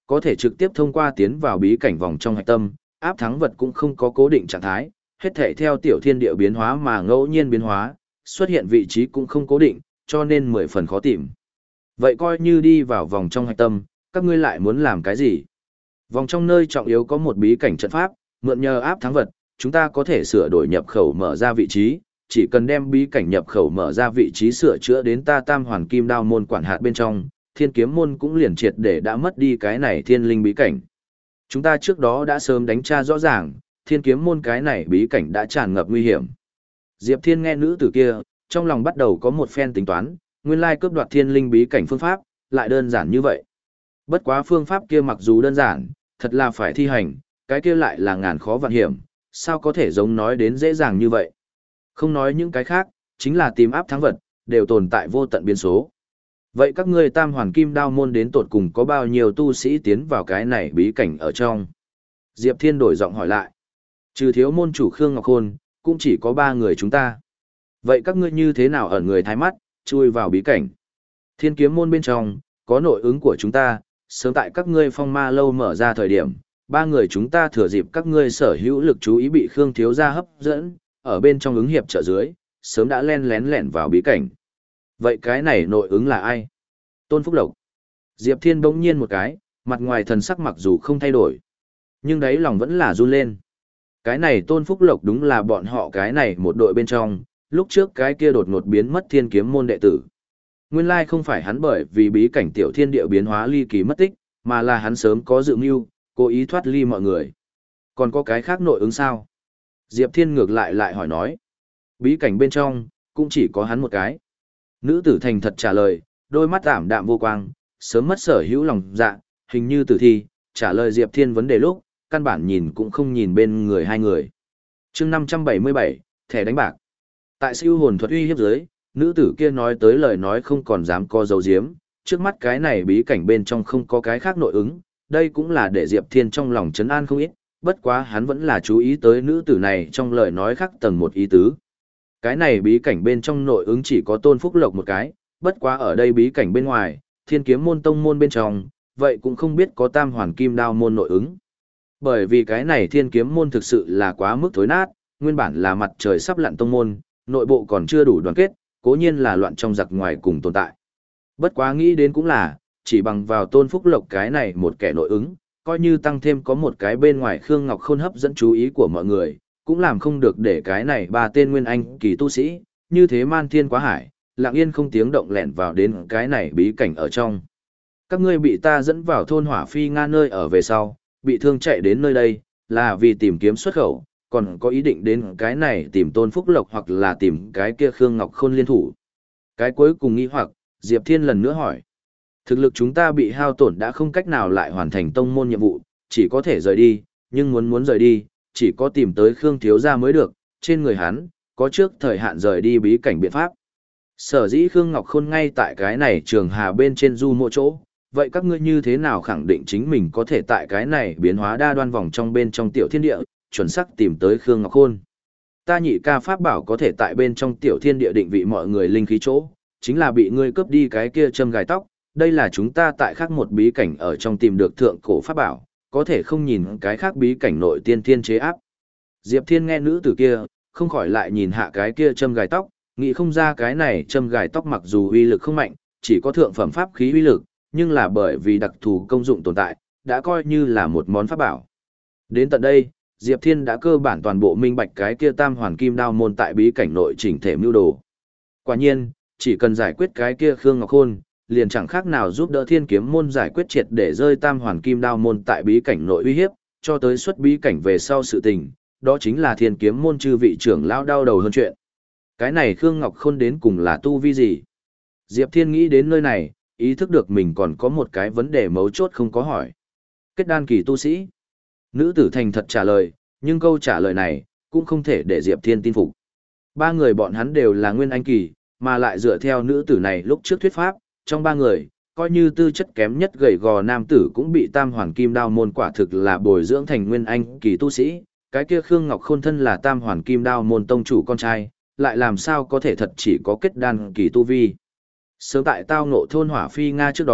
có thể trực tiếp thông qua tiến vào bí cảnh vòng trong hạch tâm, áp thắng vật cũng không có cố định trạng thái, hết thể theo tiểu thiên địa biến hóa mà ngẫu nhiên biến hóa, xuất hiện vị trí cũng không cố định, cho nên mười phần khó tìm. Vậy coi như đi vào vòng trong hạch tâm, các ngươi lại muốn làm cái gì? Vòng trong nơi trọng yếu có một bí cảnh trận pháp, mượn nhờ áp thắng vật, chúng ta có thể sửa đổi nhập khẩu mở ra vị trí, chỉ cần đem bí cảnh nhập khẩu mở ra vị trí sửa chữa đến ta tam hoàn kim đao môn quản hạt bên trong, thiên kiếm môn cũng liền triệt để đã mất đi cái này thiên linh bí cảnh. Chúng ta trước đó đã sớm đánh tra rõ ràng, thiên kiếm môn cái này bí cảnh đã tràn ngập nguy hiểm. Diệp Thiên nghe nữ tử kia, trong lòng bắt đầu có một phen tính toán, nguyên lai cướp đoạt thiên linh bí cảnh phương pháp, lại đơn giản như vậy. Bất quá phương pháp kia mặc dù đơn giản, thật là phải thi hành, cái kia lại là ngàn khó vạn hiểm, sao có thể giống nói đến dễ dàng như vậy. Không nói những cái khác, chính là tìm áp thắng vật, đều tồn tại vô tận biến số. Vậy các ngươi tam hoàn kim đao môn đến tột cùng có bao nhiêu tu sĩ tiến vào cái này bí cảnh ở trong? Diệp Thiên đổi giọng hỏi lại. Trừ thiếu môn chủ Khương Ngọc Khôn, cũng chỉ có ba người chúng ta. Vậy các ngươi như thế nào ẩn người thái mắt, chui vào bí cảnh? Thiên kiếm môn bên trong, có nội ứng của chúng ta, sớm tại các ngươi phong ma lâu mở ra thời điểm, ba người chúng ta thừa dịp các ngươi sở hữu lực chú ý bị Khương thiếu gia hấp dẫn, ở bên trong ứng hiệp trợ dưới, sớm đã len lén lẻn vào bí cảnh. Vậy cái này nội ứng là ai? Tôn Phúc Lộc. Diệp Thiên bỗng nhiên một cái, mặt ngoài thần sắc mặc dù không thay đổi, nhưng đấy lòng vẫn là run lên. Cái này Tôn Phúc Lộc đúng là bọn họ cái này một đội bên trong, lúc trước cái kia đột ngột biến mất thiên kiếm môn đệ tử. Nguyên lai không phải hắn bởi vì bí cảnh tiểu thiên địa biến hóa ly kỳ mất tích, mà là hắn sớm có dự mưu, cố ý thoát ly mọi người. Còn có cái khác nội ứng sao? Diệp Thiên ngược lại lại hỏi nói. Bí cảnh bên trong, cũng chỉ có hắn một cái. Nữ tử thành thật trả lời, đôi mắt ảm đạm vô quang, sớm mất sở hữu lòng dạ, hình như tử thi, trả lời Diệp Thiên vấn đề lúc, căn bản nhìn cũng không nhìn bên người hai người. chương năm trăm bảy mươi bảy, thẻ đánh bạc. Tại siêu hồn thuật uy hiếp dưới, nữ tử kia nói tới lời nói không còn dám co dấu diếm, trước mắt cái này bí cảnh bên trong không có cái khác nội ứng, đây cũng là để Diệp Thiên trong lòng trấn an không ít, bất quá hắn vẫn là chú ý tới nữ tử này trong lời nói khác tầng một ý tứ. Cái này bí cảnh bên trong nội ứng chỉ có Tôn Phúc Lộc một cái, bất quá ở đây bí cảnh bên ngoài, thiên kiếm môn tông môn bên trong, vậy cũng không biết có tam hoàn kim đao môn nội ứng. Bởi vì cái này thiên kiếm môn thực sự là quá mức thối nát, nguyên bản là mặt trời sắp lặn tông môn, nội bộ còn chưa đủ đoàn kết, cố nhiên là loạn trong giặc ngoài cùng tồn tại. Bất quá nghĩ đến cũng là, chỉ bằng vào Tôn Phúc Lộc cái này một kẻ nội ứng, coi như tăng thêm có một cái bên ngoài Khương Ngọc Khôn hấp dẫn chú ý của mọi người, cũng làm không được để cái này ba tên nguyên anh kỳ tu sĩ, như thế man thiên quá hải, lặng yên không tiếng động lẻn vào đến cái này bí cảnh ở trong. Các ngươi bị ta dẫn vào thôn Hỏa Phi Nga nơi ở về sau, bị thương chạy đến nơi đây, là vì tìm kiếm xuất khẩu, còn có ý định đến cái này tìm Tôn Phúc Lộc hoặc là tìm cái kia Khương Ngọc Khôn liên thủ. Cái cuối cùng nghi hoặc, Diệp Thiên lần nữa hỏi. Thực lực chúng ta bị hao tổn đã không cách nào lại hoàn thành tông môn nhiệm vụ, chỉ có thể rời đi, nhưng muốn muốn rời đi, chỉ có tìm tới Khương thiếu gia mới được, trên người hắn, có trước thời hạn rời đi bí cảnh biện pháp. Sở dĩ Khương Ngọc Khôn ngay tại cái này trường hà bên trên du mộ chỗ, vậy các ngươi như thế nào khẳng định chính mình có thể tại cái này biến hóa đa đoan vòng trong bên trong tiểu thiên địa, chuẩn xác tìm tới Khương Ngọc Khôn. Ta nhị ca pháp bảo có thể tại bên trong tiểu thiên địa định vị mọi người linh khí chỗ, chính là bị ngươi cướp đi cái kia châm gài tóc, đây là chúng ta tại khác một bí cảnh ở trong tìm được thượng cổ pháp bảo, có thể không nhìn cái khác bí cảnh nội tiên thiên chế áp. Diệp Thiên nghe nữ tử kia, không khỏi lại nhìn hạ cái kia châm gài tóc, nghĩ không ra cái này châm gài tóc mặc dù uy lực không mạnh, chỉ có thượng phẩm pháp khí uy lực, nhưng là bởi vì đặc thù công dụng tồn tại, đã coi như là một món pháp bảo. Đến tận đây, Diệp Thiên đã cơ bản toàn bộ minh bạch cái kia tam hoàn kim đao môn tại bí cảnh nội chỉnh thể mưu đồ. Quả nhiên, chỉ cần giải quyết cái kia Khương Ngọc Khôn, liền chẳng khác nào giúp đỡ thiên kiếm môn giải quyết triệt để rơi tam hoàn kim đao môn tại bí cảnh nội uy hiếp, cho tới xuất bí cảnh về sau sự tình, đó chính là thiên kiếm môn chư vị trưởng lao đau đầu hơn chuyện. Cái này Khương Ngọc Khôn đến cùng là tu vi gì? Diệp Thiên nghĩ đến nơi này, ý thức được mình còn có một cái vấn đề mấu chốt không có hỏi. Kết đan kỳ tu sĩ. Nữ tử thành thật trả lời, nhưng câu trả lời này, cũng không thể để Diệp Thiên tin phục. Ba người bọn hắn đều là nguyên anh kỳ, mà lại dựa theo nữ tử này lúc trước thuyết pháp, trong ba người, coi như tư chất kém nhất gầy gò nam tử cũng bị tam hoàn kim đao môn quả thực là bồi dưỡng thành nguyên anh kỳ tu sĩ, cái kia Khương Ngọc Khôn thân là tam hoàn kim đao môn tông chủ con trai, lại làm sao có thể thật chỉ có kết đan kỳ tu vi. Sớm tại tao ngộ thôn Hỏa Phi Nga trước đó,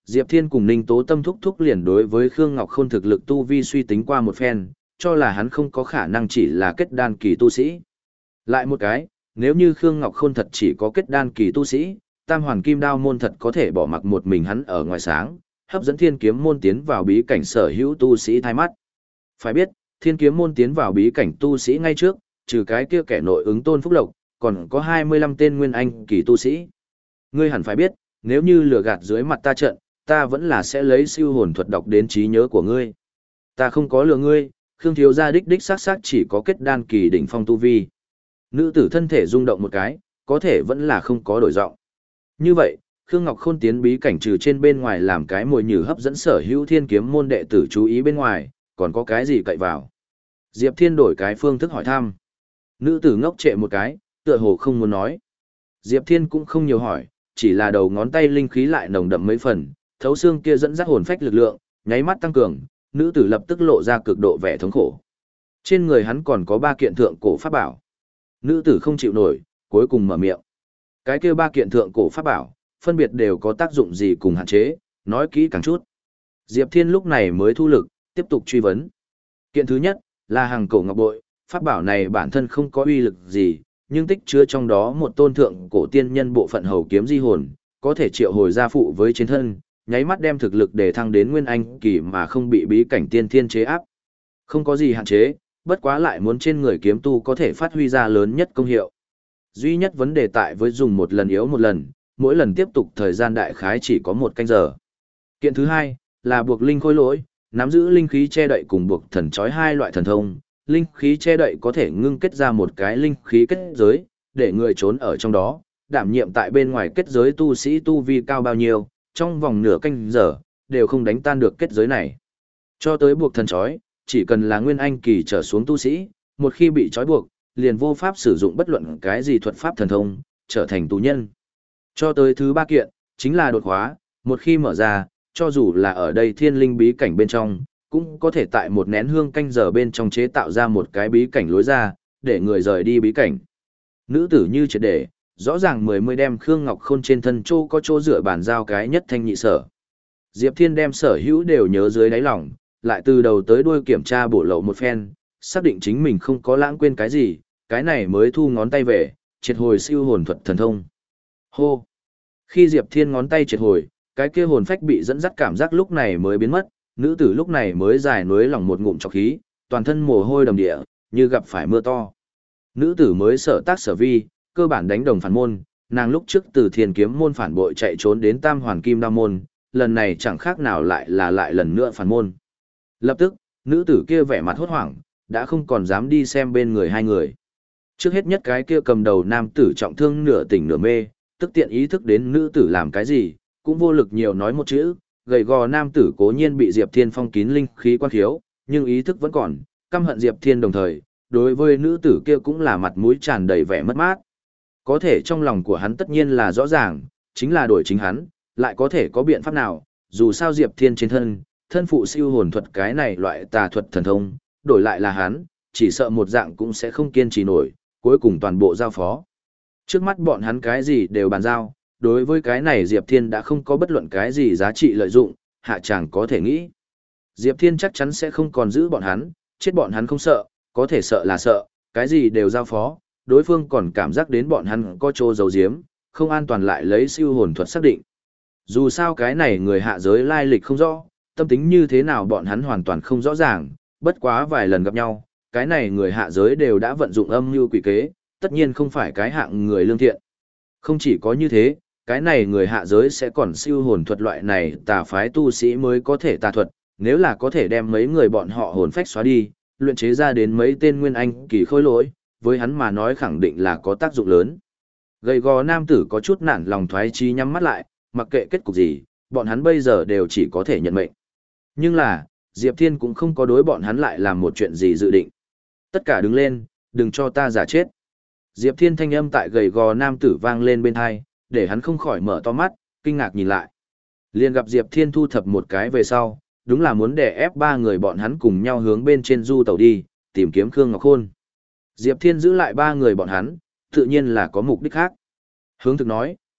Diệp Thiên cùng Ninh Tố Tâm thúc thúc liền đối với Khương Ngọc Khôn thực lực tu vi suy tính qua một phen, cho là hắn không có khả năng chỉ là kết đan kỳ tu sĩ. Lại một cái, nếu như Khương Ngọc Khôn thật chỉ có kết đan kỳ tu sĩ, Tam Hoàn Kim Đao môn thật có thể bỏ mặc một mình hắn ở ngoài sáng, hấp dẫn Thiên Kiếm môn tiến vào bí cảnh sở hữu tu sĩ thay mắt. Phải biết, Thiên Kiếm môn tiến vào bí cảnh tu sĩ ngay trước, trừ cái kia kẻ nội ứng Tôn Phúc Lộc, còn có hai mươi lăm tên nguyên anh kỳ tu sĩ. Ngươi hẳn phải biết, nếu như lừa gạt dưới mặt ta trận, ta vẫn là sẽ lấy siêu hồn thuật đọc đến trí nhớ của ngươi. Ta không có lừa ngươi, Khương thiếu gia đích đích xác xác chỉ có kết đan kỳ đỉnh phong tu vi. Nữ tử thân thể rung động một cái, có thể vẫn là không có đổi giọng. Như vậy, Khương Ngọc Khôn tiến bí cảnh trừ trên bên ngoài làm cái mồi nhử hấp dẫn sở hữu Thiên Kiếm môn đệ tử chú ý bên ngoài, còn có cái gì cậy vào? Diệp Thiên đổi cái phương thức hỏi thăm. Nữ tử ngốc trệ một cái, tựa hồ không muốn nói. Diệp Thiên cũng không nhiều hỏi, chỉ là đầu ngón tay linh khí lại nồng đậm mấy phần, thấu xương kia dẫn dắt hồn phách lực lượng, nháy mắt tăng cường, nữ tử lập tức lộ ra cực độ vẻ thống khổ. Trên người hắn còn có ba kiện thượng cổ pháp bảo. Nữ tử không chịu nổi, cuối cùng mở miệng. Cái kia ba kiện thượng cổ pháp bảo, phân biệt đều có tác dụng gì cùng hạn chế, nói kỹ càng chút. Diệp Thiên lúc này mới thu lực, tiếp tục truy vấn. Kiện thứ nhất, là hàng cổ ngọc bội, pháp bảo này bản thân không có uy lực gì, nhưng tích chứa trong đó một tôn thượng cổ tiên nhân bộ phận hầu kiếm di hồn, có thể triệu hồi gia phụ với chiến thân, nháy mắt đem thực lực để thăng đến nguyên anh kỳ mà không bị bí cảnh tiên thiên chế áp. Không có gì hạn chế, bất quá lại muốn trên người kiếm tu có thể phát huy ra lớn nhất công hiệu. Duy nhất vấn đề tại với dùng một lần yếu một lần, mỗi lần tiếp tục thời gian đại khái chỉ có một canh giờ. Kiện thứ hai, là buộc linh khôi lỗi, nắm giữ linh khí che đậy cùng buộc thần chói hai loại thần thông. Linh khí che đậy có thể ngưng kết ra một cái linh khí kết giới, để người trốn ở trong đó, đảm nhiệm tại bên ngoài kết giới tu sĩ tu vi cao bao nhiêu, trong vòng nửa canh giờ, đều không đánh tan được kết giới này. Cho tới buộc thần chói, chỉ cần là nguyên anh kỳ trở xuống tu sĩ, một khi bị trói buộc, liền vô pháp sử dụng bất luận cái gì thuật pháp thần thông, trở thành tù nhân. Cho tới thứ ba kiện, chính là đột khóa, một khi mở ra, cho dù là ở đây thiên linh bí cảnh bên trong, cũng có thể tại một nén hương canh giờ bên trong chế tạo ra một cái bí cảnh lối ra, để người rời đi bí cảnh. Nữ tử như triệt để, rõ ràng mười mươi đem Khương Ngọc Khôn trên thân châu có chỗ dựa bàn giao cái nhất thanh nhị sở. Diệp Thiên đem sở hữu đều nhớ dưới đáy lòng, lại từ đầu tới đuôi kiểm tra bổ lậu một phen, xác định chính mình không có lãng quên cái gì, cái này mới thu ngón tay về, triệt hồi siêu hồn thuật thần thông. Hô! Khi Diệp Thiên ngón tay triệt hồi, cái kia hồn phách bị dẫn dắt cảm giác lúc này mới biến mất, nữ tử lúc này mới dài nuối lòng một ngụm trọc khí, toàn thân mồ hôi đầm địa, như gặp phải mưa to. Nữ tử mới sở tác sở vi, cơ bản đánh đồng phản môn, nàng lúc trước từ Thiên Kiếm môn phản bội chạy trốn đến Tam Hoàn Kim Đao môn, lần này chẳng khác nào lại là lại lần nữa phản môn. Lập tức, nữ tử kia vẻ mặt hốt hoảng, đã không còn dám đi xem bên người hai người. Trước hết nhất cái kia cầm đầu nam tử trọng thương nửa tỉnh nửa mê, tức tiện ý thức đến nữ tử làm cái gì, cũng vô lực nhiều nói một chữ, gầy gò nam tử cố nhiên bị Diệp Thiên phong kín linh khí quan khiếu, nhưng ý thức vẫn còn, căm hận Diệp Thiên đồng thời, đối với nữ tử kia cũng là mặt mũi tràn đầy vẻ mất mát. Có thể trong lòng của hắn tất nhiên là rõ ràng, chính là đổi chính hắn, lại có thể có biện pháp nào, dù sao Diệp Thiên trên thân, thân phụ siêu hồn thuật cái này loại tà thuật thần thông, đổi lại là hắn, chỉ sợ một dạng cũng sẽ không kiên trì nổi, cuối cùng toàn bộ giao phó. Trước mắt bọn hắn cái gì đều bàn giao, đối với cái này Diệp Thiên đã không có bất luận cái gì giá trị lợi dụng, hạ chàng có thể nghĩ. Diệp Thiên chắc chắn sẽ không còn giữ bọn hắn, chết bọn hắn không sợ, có thể sợ là sợ, cái gì đều giao phó, đối phương còn cảm giác đến bọn hắn có chỗ giấu giếm, không an toàn lại lấy siêu hồn thuật xác định. Dù sao cái này người hạ giới lai lịch không rõ, tâm tính như thế nào bọn hắn hoàn toàn không rõ ràng, bất quá vài lần gặp nhau, cái này người hạ giới đều đã vận dụng âm mưu quỷ kế, tất nhiên không phải cái hạng người lương thiện. Không chỉ có như thế, cái này người hạ giới sẽ còn siêu hồn thuật loại này tà phái tu sĩ mới có thể tà thuật, nếu là có thể đem mấy người bọn họ hồn phách xóa đi, luyện chế ra đến mấy tên nguyên anh kỳ khôi lỗi, với hắn mà nói khẳng định là có tác dụng lớn. Gầy gò nam tử có chút nản lòng thoái chí nhắm mắt lại, mặc kệ kết cục gì, bọn hắn bây giờ đều chỉ có thể nhận mệnh. Nhưng là, Diệp Thiên cũng không có đối bọn hắn lại làm một chuyện gì dự định. Tất cả đứng lên, đừng cho ta giả chết. Diệp Thiên thanh âm tại gầy gò nam tử vang lên bên tai, để hắn không khỏi mở to mắt, kinh ngạc nhìn lại. Liền gặp Diệp Thiên thu thập một cái về sau, đúng là muốn đè ép ba người bọn hắn cùng nhau hướng bên trên du tàu đi, tìm kiếm Khương Ngọc Khôn. Diệp Thiên giữ lại ba người bọn hắn, tự nhiên là có mục đích khác. Hướng thực nói,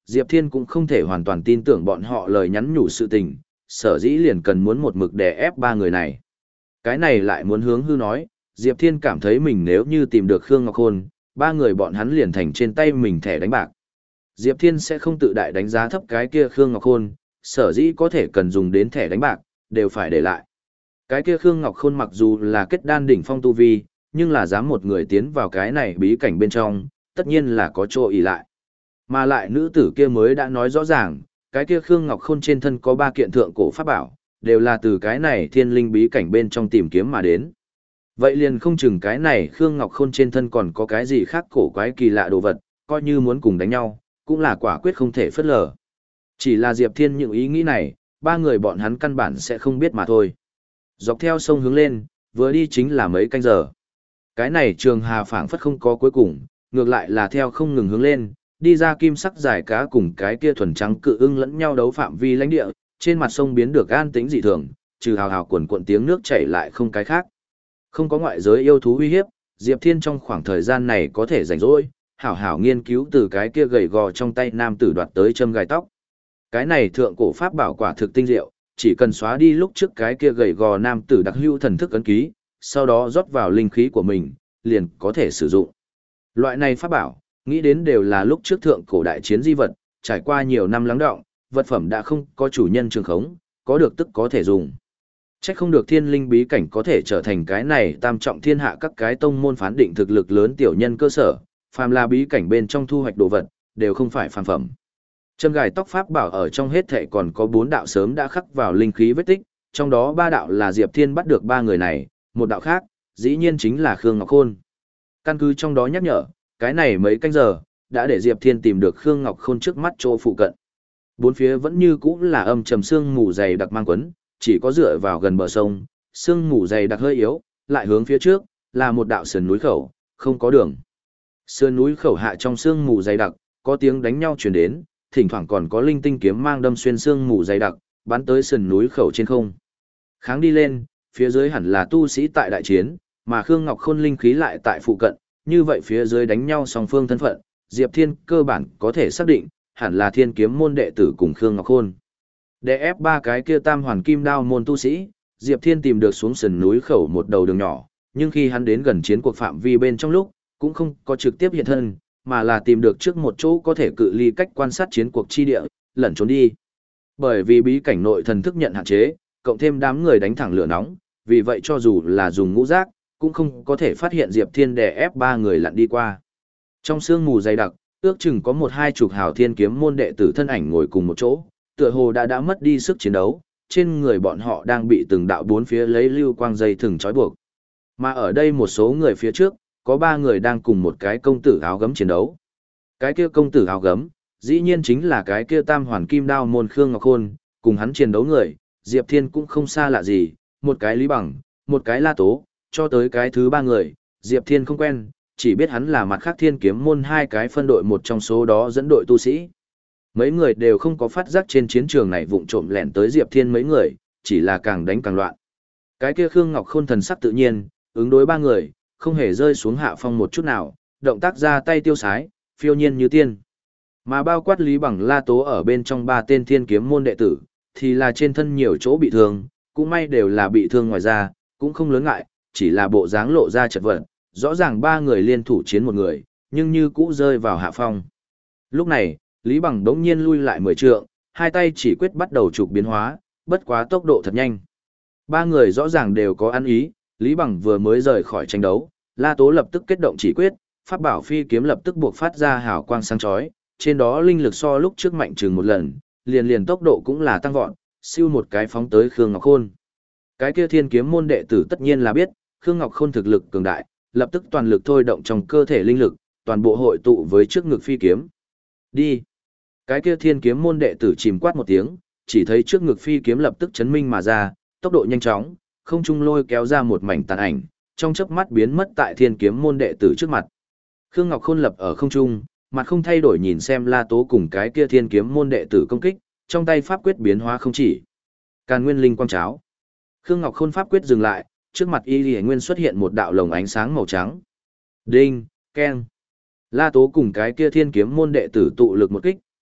Diệp Thiên cũng không thể hoàn toàn tin tưởng bọn họ lời nhắn nhủ sự tình, sở dĩ liền cần muốn một mực đè ép ba người này. Cái này lại muốn hướng hư nói, Diệp Thiên cảm thấy mình nếu như tìm được Khương Ngọc Khôn, ba người bọn hắn liền thành trên tay mình thẻ đánh bạc. Diệp Thiên sẽ không tự đại đánh giá thấp cái kia Khương Ngọc Khôn, sở dĩ có thể cần dùng đến thẻ đánh bạc, đều phải để lại. Cái kia Khương Ngọc Khôn mặc dù là kết đan đỉnh phong tu vi, nhưng là dám một người tiến vào cái này bí cảnh bên trong, tất nhiên là có chỗ ỷ lại. Mà lại nữ tử kia mới đã nói rõ ràng, cái kia Khương Ngọc Khôn trên thân có ba kiện thượng cổ pháp bảo, đều là từ cái này thiên linh bí cảnh bên trong tìm kiếm mà đến. Vậy liền không chừng cái này Khương Ngọc Khôn trên thân còn có cái gì khác cổ quái kỳ lạ đồ vật, coi như muốn cùng đánh nhau, cũng là quả quyết không thể phớt lờ. Chỉ là Diệp Thiên những ý nghĩ này, ba người bọn hắn căn bản sẽ không biết mà thôi. Dọc theo sông hướng lên, vừa đi chính là mấy canh giờ. Cái này trường hà phảng phất không có cuối cùng, ngược lại là theo không ngừng hướng lên, đi ra kim sắc dài cá cùng cái kia thuần trắng cự ưng lẫn nhau đấu phạm vi lãnh địa, trên mặt sông biến được an tĩnh dị thường, trừ hào hào cuộn cuộn tiếng nước chảy lại không cái khác. Không có ngoại giới yêu thú uy hiếp, Diệp Thiên trong khoảng thời gian này có thể rảnh rỗi, hảo hảo nghiên cứu từ cái kia gầy gò trong tay nam tử đoạt tới châm gai tóc. Cái này thượng cổ pháp bảo quả thực tinh diệu, chỉ cần xóa đi lúc trước cái kia gầy gò nam tử đặc hữu thần thức ấn ký, sau đó rót vào linh khí của mình, liền có thể sử dụng. Loại này pháp bảo, nghĩ đến đều là lúc trước thượng cổ đại chiến di vật, trải qua nhiều năm lắng đọng, vật phẩm đã không có chủ nhân trường khống, có được tức có thể dùng. Chắc không được thiên linh bí cảnh có thể trở thành cái này tam trọng thiên hạ các cái tông môn phán định thực lực lớn tiểu nhân cơ sở, phàm là bí cảnh bên trong thu hoạch đồ vật, đều không phải phàm phẩm. Châm gài tóc pháp bảo ở trong hết thệ còn có bốn đạo sớm đã khắc vào linh khí vết tích, trong đó ba đạo là Diệp Thiên bắt được ba người này, một đạo khác, dĩ nhiên chính là Khương Ngọc Khôn. Căn cứ trong đó nhắc nhở, cái này mấy canh giờ, đã để Diệp Thiên tìm được Khương Ngọc Khôn trước mắt chỗ phụ cận. Bốn phía vẫn như cũ là âm trầm sương mù dày đặc mang quấn, chỉ có dựa vào gần bờ sông, sương mù dày đặc hơi yếu, lại hướng phía trước, là một đạo sườn núi khẩu, không có đường. Sườn núi khẩu hạ trong sương mù dày đặc, có tiếng đánh nhau truyền đến, thỉnh thoảng còn có linh tinh kiếm mang đâm xuyên sương mù dày đặc, bắn tới sườn núi khẩu trên không. Kháng đi lên, phía dưới hẳn là tu sĩ tại đại chiến, mà Khương Ngọc Khôn linh khí lại tại phụ cận, như vậy phía dưới đánh nhau song phương thân phận, Diệp Thiên cơ bản có thể xác định, hẳn là Thiên Kiếm môn đệ tử cùng Khương Ngọc Khôn. Để ép ba cái kia tam hoàn kim đao môn tu sĩ, Diệp Thiên tìm được xuống sườn núi khẩu một đầu đường nhỏ, nhưng khi hắn đến gần chiến cuộc phạm vi bên trong lúc, cũng không có trực tiếp hiện thân, mà là tìm được trước một chỗ có thể cự ly cách quan sát chiến cuộc chi địa, lẩn trốn đi. Bởi vì bí cảnh nội thần thức nhận hạn chế, cộng thêm đám người đánh thẳng lửa nóng, vì vậy cho dù là dùng ngũ giác, cũng không có thể phát hiện Diệp Thiên đè ép ba người lặn đi qua. Trong sương mù dày đặc, ước chừng có một hai chục hào Thiên Kiếm môn đệ tử thân ảnh ngồi cùng một chỗ, tựa hồ đã đã mất đi sức chiến đấu, trên người bọn họ đang bị từng đạo bốn phía lấy lưu quang dây thừng trói buộc. Mà ở đây một số người phía trước, có ba người đang cùng một cái công tử áo gấm chiến đấu. Cái kia công tử áo gấm, dĩ nhiên chính là cái kia tam hoàn kim đao môn Khương Ngọc Khôn, cùng hắn chiến đấu người, Diệp Thiên cũng không xa lạ gì, một cái Lý Bằng, một cái La Tố, cho tới cái thứ ba người, Diệp Thiên không quen, chỉ biết hắn là mặt khác Thiên Kiếm môn hai cái phân đội một trong số đó dẫn đội tu sĩ. Mấy người đều không có phát giác trên chiến trường này vụng trộm lẻn tới Diệp Thiên mấy người, chỉ là càng đánh càng loạn. Cái kia Khương Ngọc Khôn thần sắc tự nhiên, ứng đối ba người, không hề rơi xuống hạ phong một chút nào, động tác ra tay tiêu sái, phiêu nhiên như tiên. Mà bao quát Lý Bằng La Tố ở bên trong ba tên Thiên Kiếm môn đệ tử, thì là trên thân nhiều chỗ bị thương, cũng may đều là bị thương ngoài da, cũng không lớn ngại, chỉ là bộ dáng lộ ra chật vật, rõ ràng ba người liên thủ chiến một người, nhưng như cũ rơi vào hạ phong. Lúc này, Lý Bằng đống nhiên lui lại mười trượng, hai tay chỉ quyết bắt đầu trục biến hóa, bất quá tốc độ thật nhanh. Ba người rõ ràng đều có ăn ý, Lý Bằng vừa mới rời khỏi tranh đấu, La Tố lập tức kết động chỉ quyết, pháp bảo phi kiếm lập tức buộc phát ra hào quang sáng chói, trên đó linh lực so lúc trước mạnh chừng một lần, liền liền tốc độ cũng là tăng vọt, siêu một cái phóng tới Khương Ngọc Khôn. Cái kia Thiên Kiếm môn đệ tử tất nhiên là biết, Khương Ngọc Khôn thực lực cường đại, lập tức toàn lực thôi động trong cơ thể linh lực, toàn bộ hội tụ với trước ngực phi kiếm. Đi. Cái kia Thiên Kiếm môn đệ tử chìm quát một tiếng, chỉ thấy trước ngực phi kiếm lập tức chấn minh mà ra, tốc độ nhanh chóng, không trung lôi kéo ra một mảnh tàn ảnh, trong chớp mắt biến mất tại Thiên Kiếm môn đệ tử trước mặt. Khương Ngọc Khôn lập ở không trung, mặt không thay đổi nhìn xem La Tố cùng cái kia Thiên Kiếm môn đệ tử công kích, trong tay pháp quyết biến hóa không chỉ. Càn Nguyên Linh Quang Cháo. Khương Ngọc Khôn pháp quyết dừng lại, trước mặt Y Liễu Nguyên xuất hiện một đạo lồng ánh sáng màu trắng. Đinh, keng. La Tố cùng cái kia Thiên Kiếm môn đệ tử tụ lực một kích,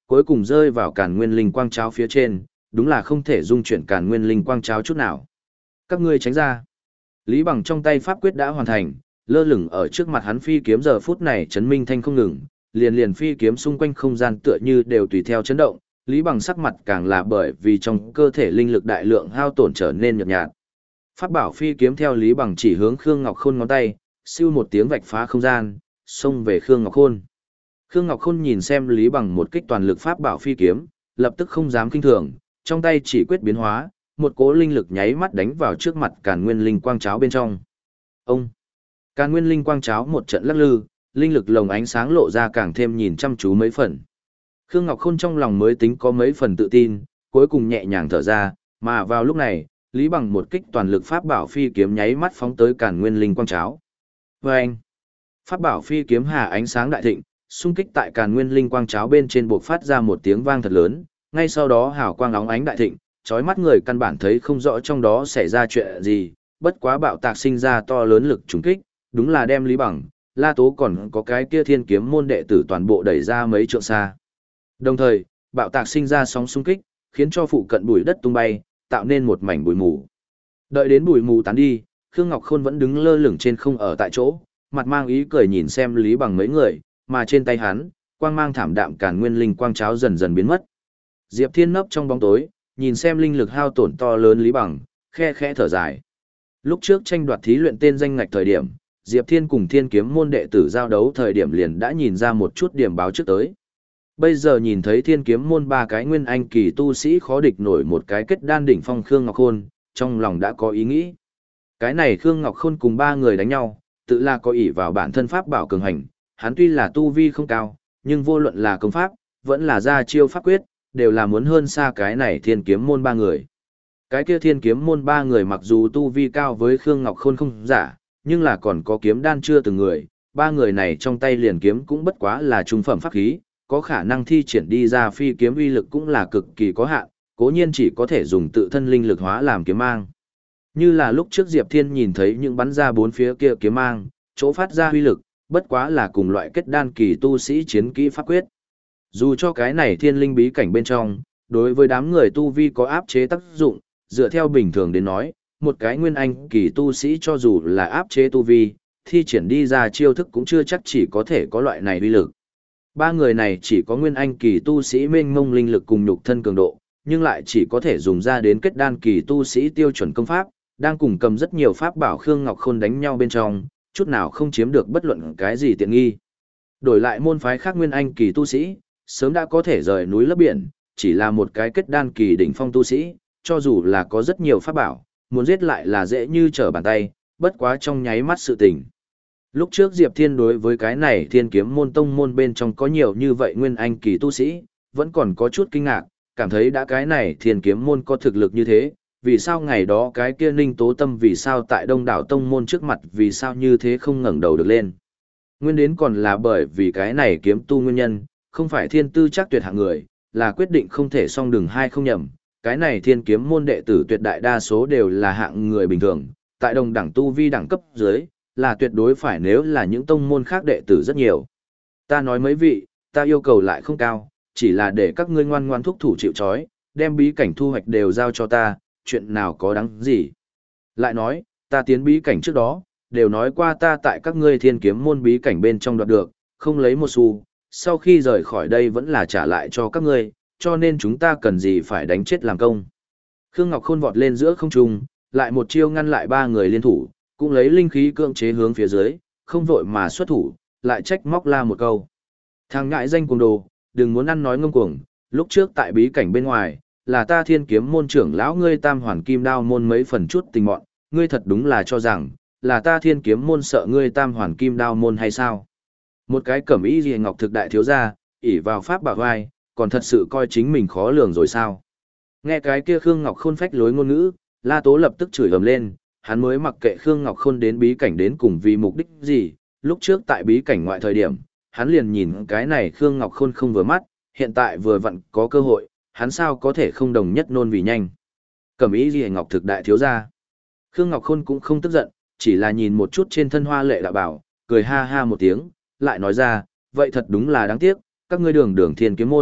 cuối cùng rơi vào Càn Nguyên Linh Quang Cháo phía trên, đúng là không thể dung chuyển Càn Nguyên Linh Quang Cháo chút nào. Các ngươi tránh ra. Lý Bằng trong tay pháp quyết đã hoàn thành, lơ lửng ở trước mặt hắn phi kiếm giờ phút này chấn minh thanh không ngừng, liền liền phi kiếm xung quanh không gian tựa như đều tùy theo chấn động, Lý Bằng sắc mặt càng là bởi vì trong cơ thể linh lực đại lượng hao tổn trở nên nhợt nhạt. Pháp bảo phi kiếm theo Lý Bằng chỉ hướng Khương Ngọc Khôn ngón tay, siêu một tiếng vạch phá không gian, xông về Khương Ngọc Khôn. Khương Ngọc Khôn nhìn xem Lý Bằng một kích toàn lực pháp bảo phi kiếm, lập tức không dám kinh thường, trong tay chỉ quyết biến hóa, một cỗ linh lực nháy mắt đánh vào trước mặt Càn Nguyên Linh Quang Cháo bên trong. Ông! Càn Nguyên Linh Quang Cháo một trận lắc lư, linh lực lồng ánh sáng lộ ra càng thêm nhìn chăm chú mấy phần. Khương Ngọc Khôn trong lòng mới tính có mấy phần tự tin, cuối cùng nhẹ nhàng thở ra, mà vào lúc này, Lý Bằng một kích toàn lực pháp bảo phi kiếm nháy mắt phóng tới Càn Nguyên Linh Quang Cháo. Vâng! Pháp bảo phi kiếm hà ánh sáng đại thịnh, xung kích tại Càn Nguyên Linh Quang Cháo bên trên buộc phát ra một tiếng vang thật lớn, ngay sau đó hào quang óng ánh đại thịnh, chói mắt người căn bản thấy không rõ trong đó xảy ra chuyện gì, bất quá bạo tạc sinh ra to lớn lực trùng kích, đúng là đem Lý Bằng, La Tố còn có cái kia Thiên Kiếm môn đệ tử toàn bộ đẩy ra mấy trượng xa. Đồng thời, bạo tạc sinh ra sóng xung kích, khiến cho phụ cận bụi đất tung bay, tạo nên một mảnh bụi mù. Đợi đến bụi mù tán đi, Khương Ngọc Khôn vẫn đứng lơ lửng trên không ở tại chỗ, mặt mang ý cười nhìn xem Lý Bằng mấy người, mà trên tay hắn, quang mang thảm đạm Càn Nguyên Linh Quang Cháo dần dần biến mất. Diệp Thiên nấp trong bóng tối, nhìn xem linh lực hao tổn to lớn Lý Bằng, khe khẽ thở dài. Lúc trước tranh đoạt thí luyện tên danh ngạch thời điểm, Diệp Thiên cùng Thiên Kiếm môn đệ tử giao đấu thời điểm liền đã nhìn ra một chút điểm báo trước tới. Bây giờ nhìn thấy Thiên Kiếm môn ba cái nguyên anh kỳ tu sĩ khó địch nổi một cái kết đan đỉnh phong Khương Ngọc Khôn, trong lòng đã có ý nghĩ. Cái này Khương Ngọc Khôn cùng ba người đánh nhau, tự là có ỷ vào bản thân pháp bảo cường hành, hắn tuy là tu vi không cao, nhưng vô luận là công pháp, vẫn là ra chiêu pháp quyết, đều là muốn hơn xa cái này Thiên Kiếm môn ba người. Cái kia Thiên Kiếm môn ba người mặc dù tu vi cao với Khương Ngọc Khôn không giả, nhưng là còn có kiếm đan chưa từng người, ba người này trong tay liền kiếm cũng bất quá là trung phẩm pháp khí, có khả năng thi triển đi ra phi kiếm uy lực cũng là cực kỳ có hạn, cố nhiên chỉ có thể dùng tự thân linh lực hóa làm kiếm mang. Như là lúc trước Diệp Thiên nhìn thấy những bắn ra bốn phía kia kiếm mang, chỗ phát ra uy lực, bất quá là cùng loại kết đan kỳ tu sĩ chiến kỹ pháp quyết. Dù cho cái này thiên linh bí cảnh bên trong, đối với đám người tu vi có áp chế tác dụng, dựa theo bình thường đến nói, một cái nguyên anh kỳ tu sĩ cho dù là áp chế tu vi, thi triển đi ra chiêu thức cũng chưa chắc chỉ có thể có loại này uy lực. Ba người này chỉ có nguyên anh kỳ tu sĩ mênh mông linh lực cùng nhục thân cường độ, nhưng lại chỉ có thể dùng ra đến kết đan kỳ tu sĩ tiêu chuẩn công pháp, đang cùng cầm rất nhiều pháp bảo Khương Ngọc Khôn đánh nhau bên trong, chút nào không chiếm được bất luận cái gì tiện nghi. Đổi lại môn phái khác nguyên anh kỳ tu sĩ, sớm đã có thể rời núi lấp biển, chỉ là một cái kết đan kỳ đỉnh phong tu sĩ, cho dù là có rất nhiều pháp bảo, muốn giết lại là dễ như trở bàn tay, bất quá trong nháy mắt sự tình. Lúc trước Diệp Thiên đối với cái này Thiên Kiếm môn tông môn bên trong có nhiều như vậy nguyên anh kỳ tu sĩ, vẫn còn có chút kinh ngạc, cảm thấy đã cái này Thiên Kiếm môn có thực lực như thế, vì sao ngày đó cái kia Ninh Tố Tâm vì sao tại đông đảo tông môn trước mặt vì sao như thế không ngẩng đầu được lên. Nguyên đến còn là bởi vì cái này kiếm tu nguyên nhân, không phải thiên tư chắc tuyệt hạng người, là quyết định không thể song đường hai không nhầm. Cái này Thiên Kiếm môn đệ tử tuyệt đại đa số đều là hạng người bình thường, tại đồng đẳng tu vi đẳng cấp dưới, là tuyệt đối phải nếu là những tông môn khác đệ tử rất nhiều. Ta nói mấy vị, ta yêu cầu lại không cao, chỉ là để các ngươi ngoan ngoan thúc thủ chịu trói, đem bí cảnh thu hoạch đều giao cho ta, chuyện nào có đáng gì. Lại nói, ta tiến bí cảnh trước đó, đều nói qua ta tại các ngươi Thiên Kiếm môn bí cảnh bên trong đoạt được, không lấy một xu, sau khi rời khỏi đây vẫn là trả lại cho các ngươi, cho nên chúng ta cần gì phải đánh chết làm công. Khương Ngọc Khôn vọt lên giữa không trung, lại một chiêu ngăn lại ba người liên thủ, cũng lấy linh khí cưỡng chế hướng phía dưới, không vội mà xuất thủ, lại trách móc la một câu. Thằng ngại danh cuồng đồ, đừng muốn ăn nói ngông cuồng, lúc trước tại bí cảnh bên ngoài, là ta Thiên Kiếm môn trưởng lão ngươi Tam Hoàn Kim Đao môn mấy phần chút tình mọn, ngươi thật đúng là cho rằng, là ta Thiên Kiếm môn sợ ngươi Tam Hoàn Kim Đao môn hay sao? Một cái cẩm y liễu ngọc thực đại thiếu gia, ỷ vào pháp bảo vai, còn thật sự coi chính mình khó lường rồi sao? Nghe cái kia Khương Ngọc Khôn phách lối ngôn ngữ, La Tố lập tức chửi ầm lên, hắn mới mặc kệ Khương Ngọc Khôn đến bí cảnh đến cùng vì mục đích gì, lúc trước tại bí cảnh ngoại thời điểm, hắn liền nhìn cái này Khương Ngọc Khôn không vừa mắt, hiện tại vừa vặn có cơ hội, hắn sao có thể không đồng nhất nôn vì nhanh. Cẩm ý gì ngọc thực đại thiếu gia. Khương Ngọc Khôn cũng không tức giận, chỉ là nhìn một chút trên thân hoa lệ đạo bảo, cười ha ha một tiếng, lại nói ra, vậy thật đúng là đáng tiếc, các ngươi đường đường Thiên Kiếm môn,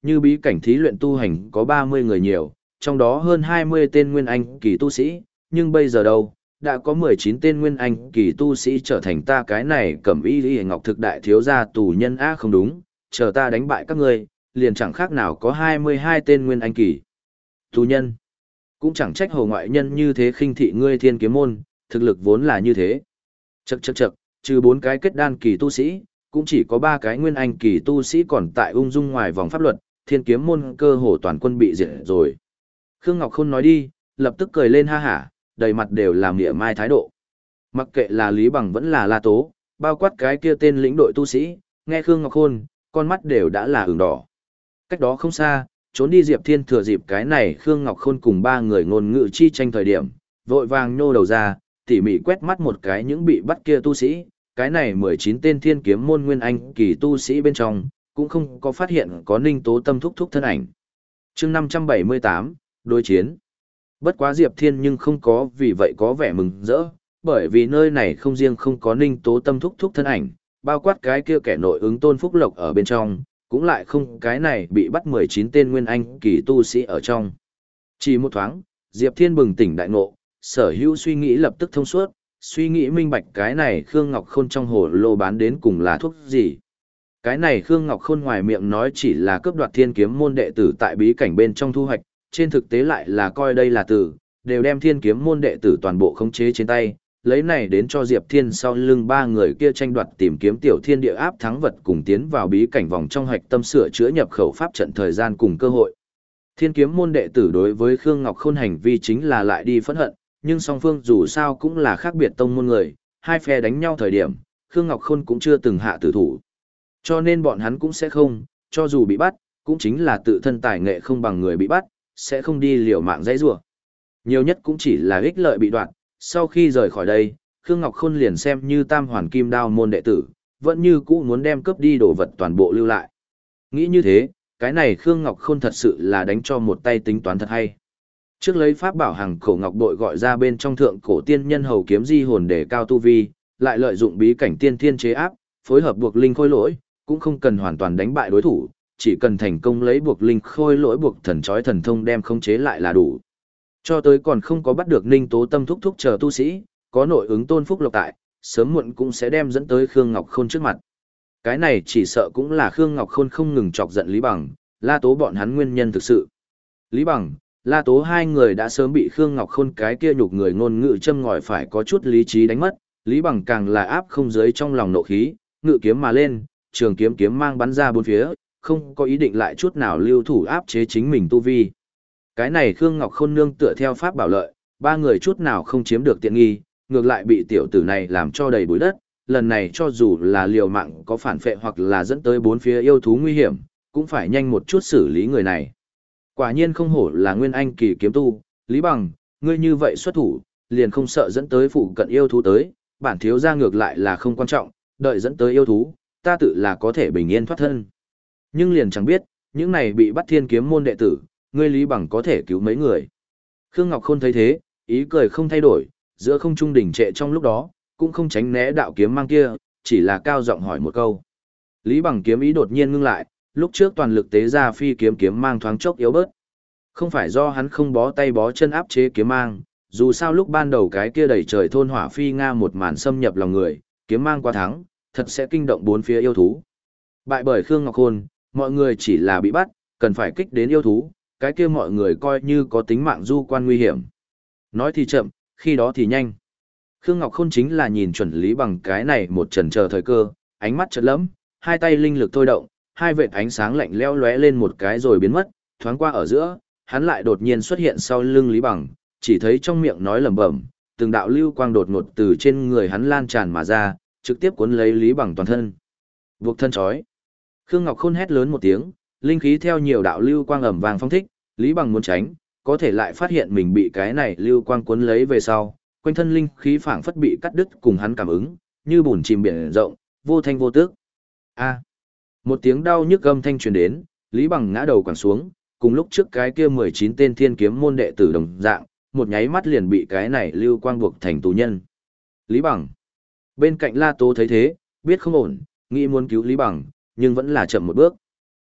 như bí cảnh thí luyện tu hành có ba mươi người nhiều, trong đó hơn hai mươi tên nguyên anh kỳ tu sĩ, nhưng bây giờ đâu, đã có mười chín tên nguyên anh kỳ tu sĩ trở thành ta cái này cẩm y y ngọc thực đại thiếu gia tù nhân. A không đúng, chờ ta đánh bại các ngươi, liền chẳng khác nào có hai mươi hai tên nguyên anh kỳ tù nhân. Cũng chẳng trách hồ ngoại nhân như thế khinh thị ngươi Thiên Kiếm môn, thực lực vốn là như thế. Chậc chậc chậc, trừ bốn cái kết đan kỳ tu sĩ, cũng chỉ có ba cái nguyên anh kỳ tu sĩ còn tại ung dung ngoài vòng pháp luật, Thiên Kiếm môn cơ hồ toàn quân bị diệt rồi. Khương Ngọc Khôn nói đi, lập tức cười lên ha hả, đầy mặt đều là mỉa mai thái độ. Mặc kệ là Lý Bằng vẫn là La Tố, bao quát cái kia tên lĩnh đội tu sĩ, nghe Khương Ngọc Khôn, con mắt đều đã là ửng đỏ. Cách đó không xa, trốn đi Diệp Thiên thừa dịp cái này Khương Ngọc Khôn cùng ba người ngôn ngữ chi tranh thời điểm, vội vàng nhô đầu ra, tỉ mỉ quét mắt một cái những bị bắt kia tu sĩ, cái này mười chín tên Thiên Kiếm môn nguyên anh kỳ tu sĩ bên trong, cũng không có phát hiện có Ninh Tố Tâm thúc thúc thân ảnh. Chương năm trăm bảy mươi tám, đối chiến. Bất quá Diệp Thiên nhưng không có vì vậy có vẻ mừng rỡ, bởi vì nơi này không riêng không có Ninh Tố Tâm thúc thúc thân ảnh, bao quát cái kia kẻ nội ứng Tôn Phúc Lộc ở bên trong, cũng lại không cái này bị bắt mười chín tên nguyên anh kỳ tu sĩ ở trong. Chỉ một thoáng, Diệp Thiên bừng tỉnh đại ngộ, sở hữu suy nghĩ lập tức thông suốt, suy nghĩ minh bạch cái này Khương Ngọc Khôn trong hồ lô bán đến cùng là thuốc gì. Cái này Khương Ngọc Khôn ngoài miệng nói chỉ là cướp đoạt Thiên Kiếm môn đệ tử tại bí cảnh bên trong thu hoạch, trên thực tế lại là coi đây là tử, đều đem Thiên Kiếm môn đệ tử toàn bộ khống chế trên tay, lấy này đến cho Diệp Thiên sau lưng ba người kia tranh đoạt tìm kiếm tiểu thiên địa áp thắng vật cùng tiến vào bí cảnh vòng trong hạch tâm sửa chữa nhập khẩu pháp trận thời gian cùng cơ hội. Thiên Kiếm môn đệ tử đối với Khương Ngọc Khôn hành vi chính là lại đi phẫn hận, nhưng song phương dù sao cũng là khác biệt tông môn người, hai phe đánh nhau thời điểm, Khương Ngọc Khôn cũng chưa từng hạ tử thủ. Cho nên bọn hắn cũng sẽ không, cho dù bị bắt, cũng chính là tự thân tài nghệ không bằng người bị bắt, sẽ không đi liều mạng dãy rủa. Nhiều nhất cũng chỉ là ích lợi bị đoạn. Sau khi rời khỏi đây, Khương Ngọc Khôn liền xem như tam hoàn kim đao môn đệ tử, vẫn như cũ muốn đem cướp đi đồ vật toàn bộ lưu lại. Nghĩ như thế, cái này Khương Ngọc Khôn thật sự là đánh cho một tay tính toán thật hay. Trước lấy pháp bảo hàng cổ ngọc bội gọi ra bên trong thượng cổ tiên nhân hầu kiếm di hồn để cao tu vi, lại lợi dụng bí cảnh tiên thiên chế áp, phối hợp buộc linh khôi lỗi, cũng không cần hoàn toàn đánh bại đối thủ, chỉ cần thành công lấy buộc linh khôi lỗi buộc thần chói thần thông đem khống chế lại là đủ. Cho tới còn không có bắt được Ninh Tố Tâm thúc thúc chờ tu sĩ, có nội ứng Tôn Phúc Lộc tại, sớm muộn cũng sẽ đem dẫn tới Khương Ngọc Khôn trước mặt. Cái này chỉ sợ cũng là Khương Ngọc Khôn không ngừng chọc giận Lý Bằng, La Tố bọn hắn nguyên nhân thực sự. Lý Bằng, La Tố hai người đã sớm bị Khương Ngọc Khôn cái kia nhục người ngôn ngữ châm ngòi phải có chút lý trí đánh mất, Lý Bằng càng là áp không giới trong lòng nộ khí, ngự kiếm mà lên, trường kiếm kiếm mang bắn ra bốn phía, không có ý định lại chút nào lưu thủ áp chế chính mình tu vi. Cái này Khương Ngọc Khôn nương tựa theo pháp bảo lợi, ba người chút nào không chiếm được tiện nghi, ngược lại bị tiểu tử này làm cho đầy bụi đất, lần này cho dù là liều mạng có phản phệ hoặc là dẫn tới bốn phía yêu thú nguy hiểm, cũng phải nhanh một chút xử lý người này. Quả nhiên không hổ là nguyên anh kỳ kiếm tu, Lý Bằng, ngươi như vậy xuất thủ, liền không sợ dẫn tới phụ cận yêu thú tới, bản thiếu gia ngược lại là không quan trọng, đợi dẫn tới yêu thú, ta tự là có thể bình yên thoát thân. Nhưng liền chẳng biết, những này bị bắt Thiên Kiếm môn đệ tử, ngươi Lý Bằng có thể cứu mấy người. Khương Ngọc Khôn thấy thế, ý cười không thay đổi, giữa không trung đỉnh trệ trong lúc đó, cũng không tránh né đạo kiếm mang kia, chỉ là cao giọng hỏi một câu. Lý Bằng kiếm ý đột nhiên ngưng lại, lúc trước toàn lực tế ra phi kiếm kiếm mang thoáng chốc yếu bớt. Không phải do hắn không bó tay bó chân áp chế kiếm mang, dù sao lúc ban đầu cái kia đẩy trời thôn hỏa phi nga một màn xâm nhập lòng người, kiếm mang quá thắng, thật sẽ kinh động bốn phía yêu thú. Bại bởi Khương Ngọc Khôn, mọi người chỉ là bị bắt, cần phải kích đến yêu thú, cái kia mọi người coi như có tính mạng du quan nguy hiểm. Nói thì chậm, khi đó thì nhanh. Khương Ngọc Khôn chính là nhìn chuẩn Lý Bằng cái này một chần chờ thời cơ, ánh mắt chợt lẫm, hai tay linh lực thôi động, hai vệt ánh sáng lạnh lẽo lóe lên một cái rồi biến mất, thoáng qua ở giữa, hắn lại đột nhiên xuất hiện sau lưng Lý Bằng, chỉ thấy trong miệng nói lẩm bẩm, từng đạo lưu quang đột ngột từ trên người hắn lan tràn mà ra, trực tiếp cuốn lấy Lý Bằng toàn thân. Buộc thân chói. Khương Ngọc Khôn hét lớn một tiếng, linh khí theo nhiều đạo lưu quang ầm vang phong thích, Lý Bằng muốn tránh, có thể lại phát hiện mình bị cái này lưu quang cuốn lấy về sau, quanh thân linh khí phảng phất bị cắt đứt cùng hắn cảm ứng, như bùn chìm biển rộng, vô thanh vô tước. A. Một tiếng đau nhức âm thanh truyền đến, Lý Bằng ngã đầu quẳng xuống, cùng lúc trước cái kia mười chín tên Thiên Kiếm môn đệ tử đồng dạng, một nháy mắt liền bị cái này lưu quang buộc thành tù nhân. Lý Bằng. Bên cạnh La Tố thấy thế, biết không ổn, nghĩ muốn cứu Lý Bằng, nhưng vẫn là chậm một bước.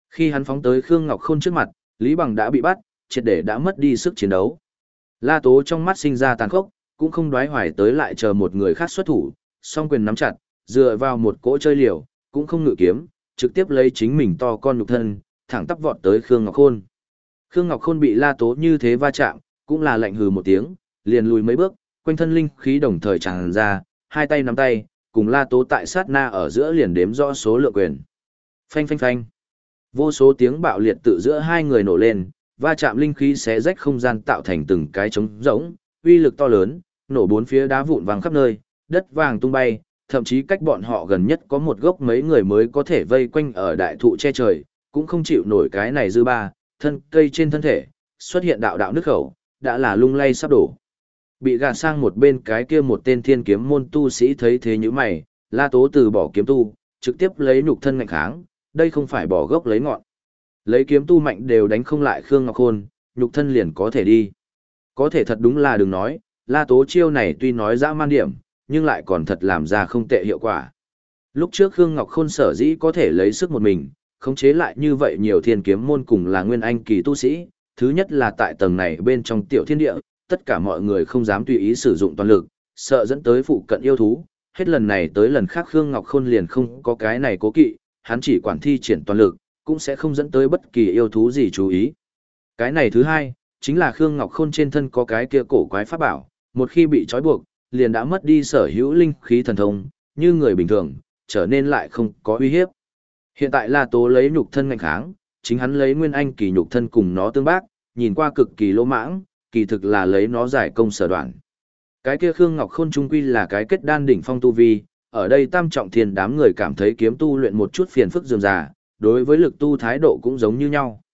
Khi hắn phóng tới Khương Ngọc Khôn trước mặt, Lý Bằng đã bị bắt, triệt để đã mất đi sức chiến đấu. La Tố trong mắt sinh ra tàn khốc, cũng không đoái hoài tới lại chờ một người khác xuất thủ, song quyền nắm chặt, dựa vào một cỗ chơi liều, cũng không ngự kiếm, trực tiếp lấy chính mình to con nhục thân, thẳng tắp vọt tới Khương Ngọc Khôn. Khương Ngọc Khôn bị La Tố như thế va chạm, cũng là lạnh hừ một tiếng, liền lùi mấy bước, quanh thân linh khí đồng thời tràn ra, hai tay nắm tay, cùng La Tố tại sát na ở giữa liền đếm rõ số lượng quyền. Phanh phanh phanh. Vô số tiếng bạo liệt tự giữa hai người nổ lên, va chạm linh khí xé rách không gian tạo thành từng cái trống rỗng, uy lực to lớn, nổ bốn phía đá vụn vàng khắp nơi, đất vàng tung bay, thậm chí cách bọn họ gần nhất có một gốc mấy người mới có thể vây quanh ở đại thụ che trời, cũng không chịu nổi cái này dư ba, thân cây trên thân thể, xuất hiện đạo đạo nước khẩu, đã là lung lay sắp đổ. Bị gạt sang một bên cái kia một tên thiên kiếm môn tu sĩ thấy thế như mày, La Tố từ bỏ kiếm tu, trực tiếp lấy nhục thân ngạnh kháng, đây không phải bỏ gốc lấy ngọn. Lấy kiếm tu mạnh đều đánh không lại Khương Ngọc Khôn, nhục thân liền có thể đi. Có thể thật đúng là đừng nói, La Tố chiêu này tuy nói dã man điểm, nhưng lại còn thật làm ra không tệ hiệu quả. Lúc trước Khương Ngọc Khôn sở dĩ có thể lấy sức một mình, khống chế lại như vậy nhiều thiên kiếm môn cùng là nguyên anh kỳ tu sĩ, thứ nhất là tại tầng này bên trong tiểu thiên địa, tất cả mọi người không dám tùy ý sử dụng toàn lực, sợ dẫn tới phụ cận yêu thú, hết lần này tới lần khác Khương Ngọc Khôn liền không có cái này cố kỵ, hắn chỉ quản thi triển toàn lực, cũng sẽ không dẫn tới bất kỳ yêu thú gì chú ý. Cái này thứ hai, chính là Khương Ngọc Khôn trên thân có cái kia cổ quái pháp bảo, một khi bị trói buộc, liền đã mất đi sở hữu linh khí thần thông, như người bình thường, trở nên lại không có uy hiếp. Hiện tại La Tố lấy nhục thân ngạnh kháng, chính hắn lấy nguyên anh kỳ nhục thân cùng nó tương bác, nhìn qua cực kỳ lỗ mãng, kỳ thực là lấy nó giải công sở đoạn. Cái kia Khương Ngọc Khôn trung quy là cái kết đan đỉnh phong tu vi, ở đây tam trọng thiên đám người cảm thấy kiếm tu luyện một chút phiền phức dườm già, đối với lực tu thái độ cũng giống như nhau.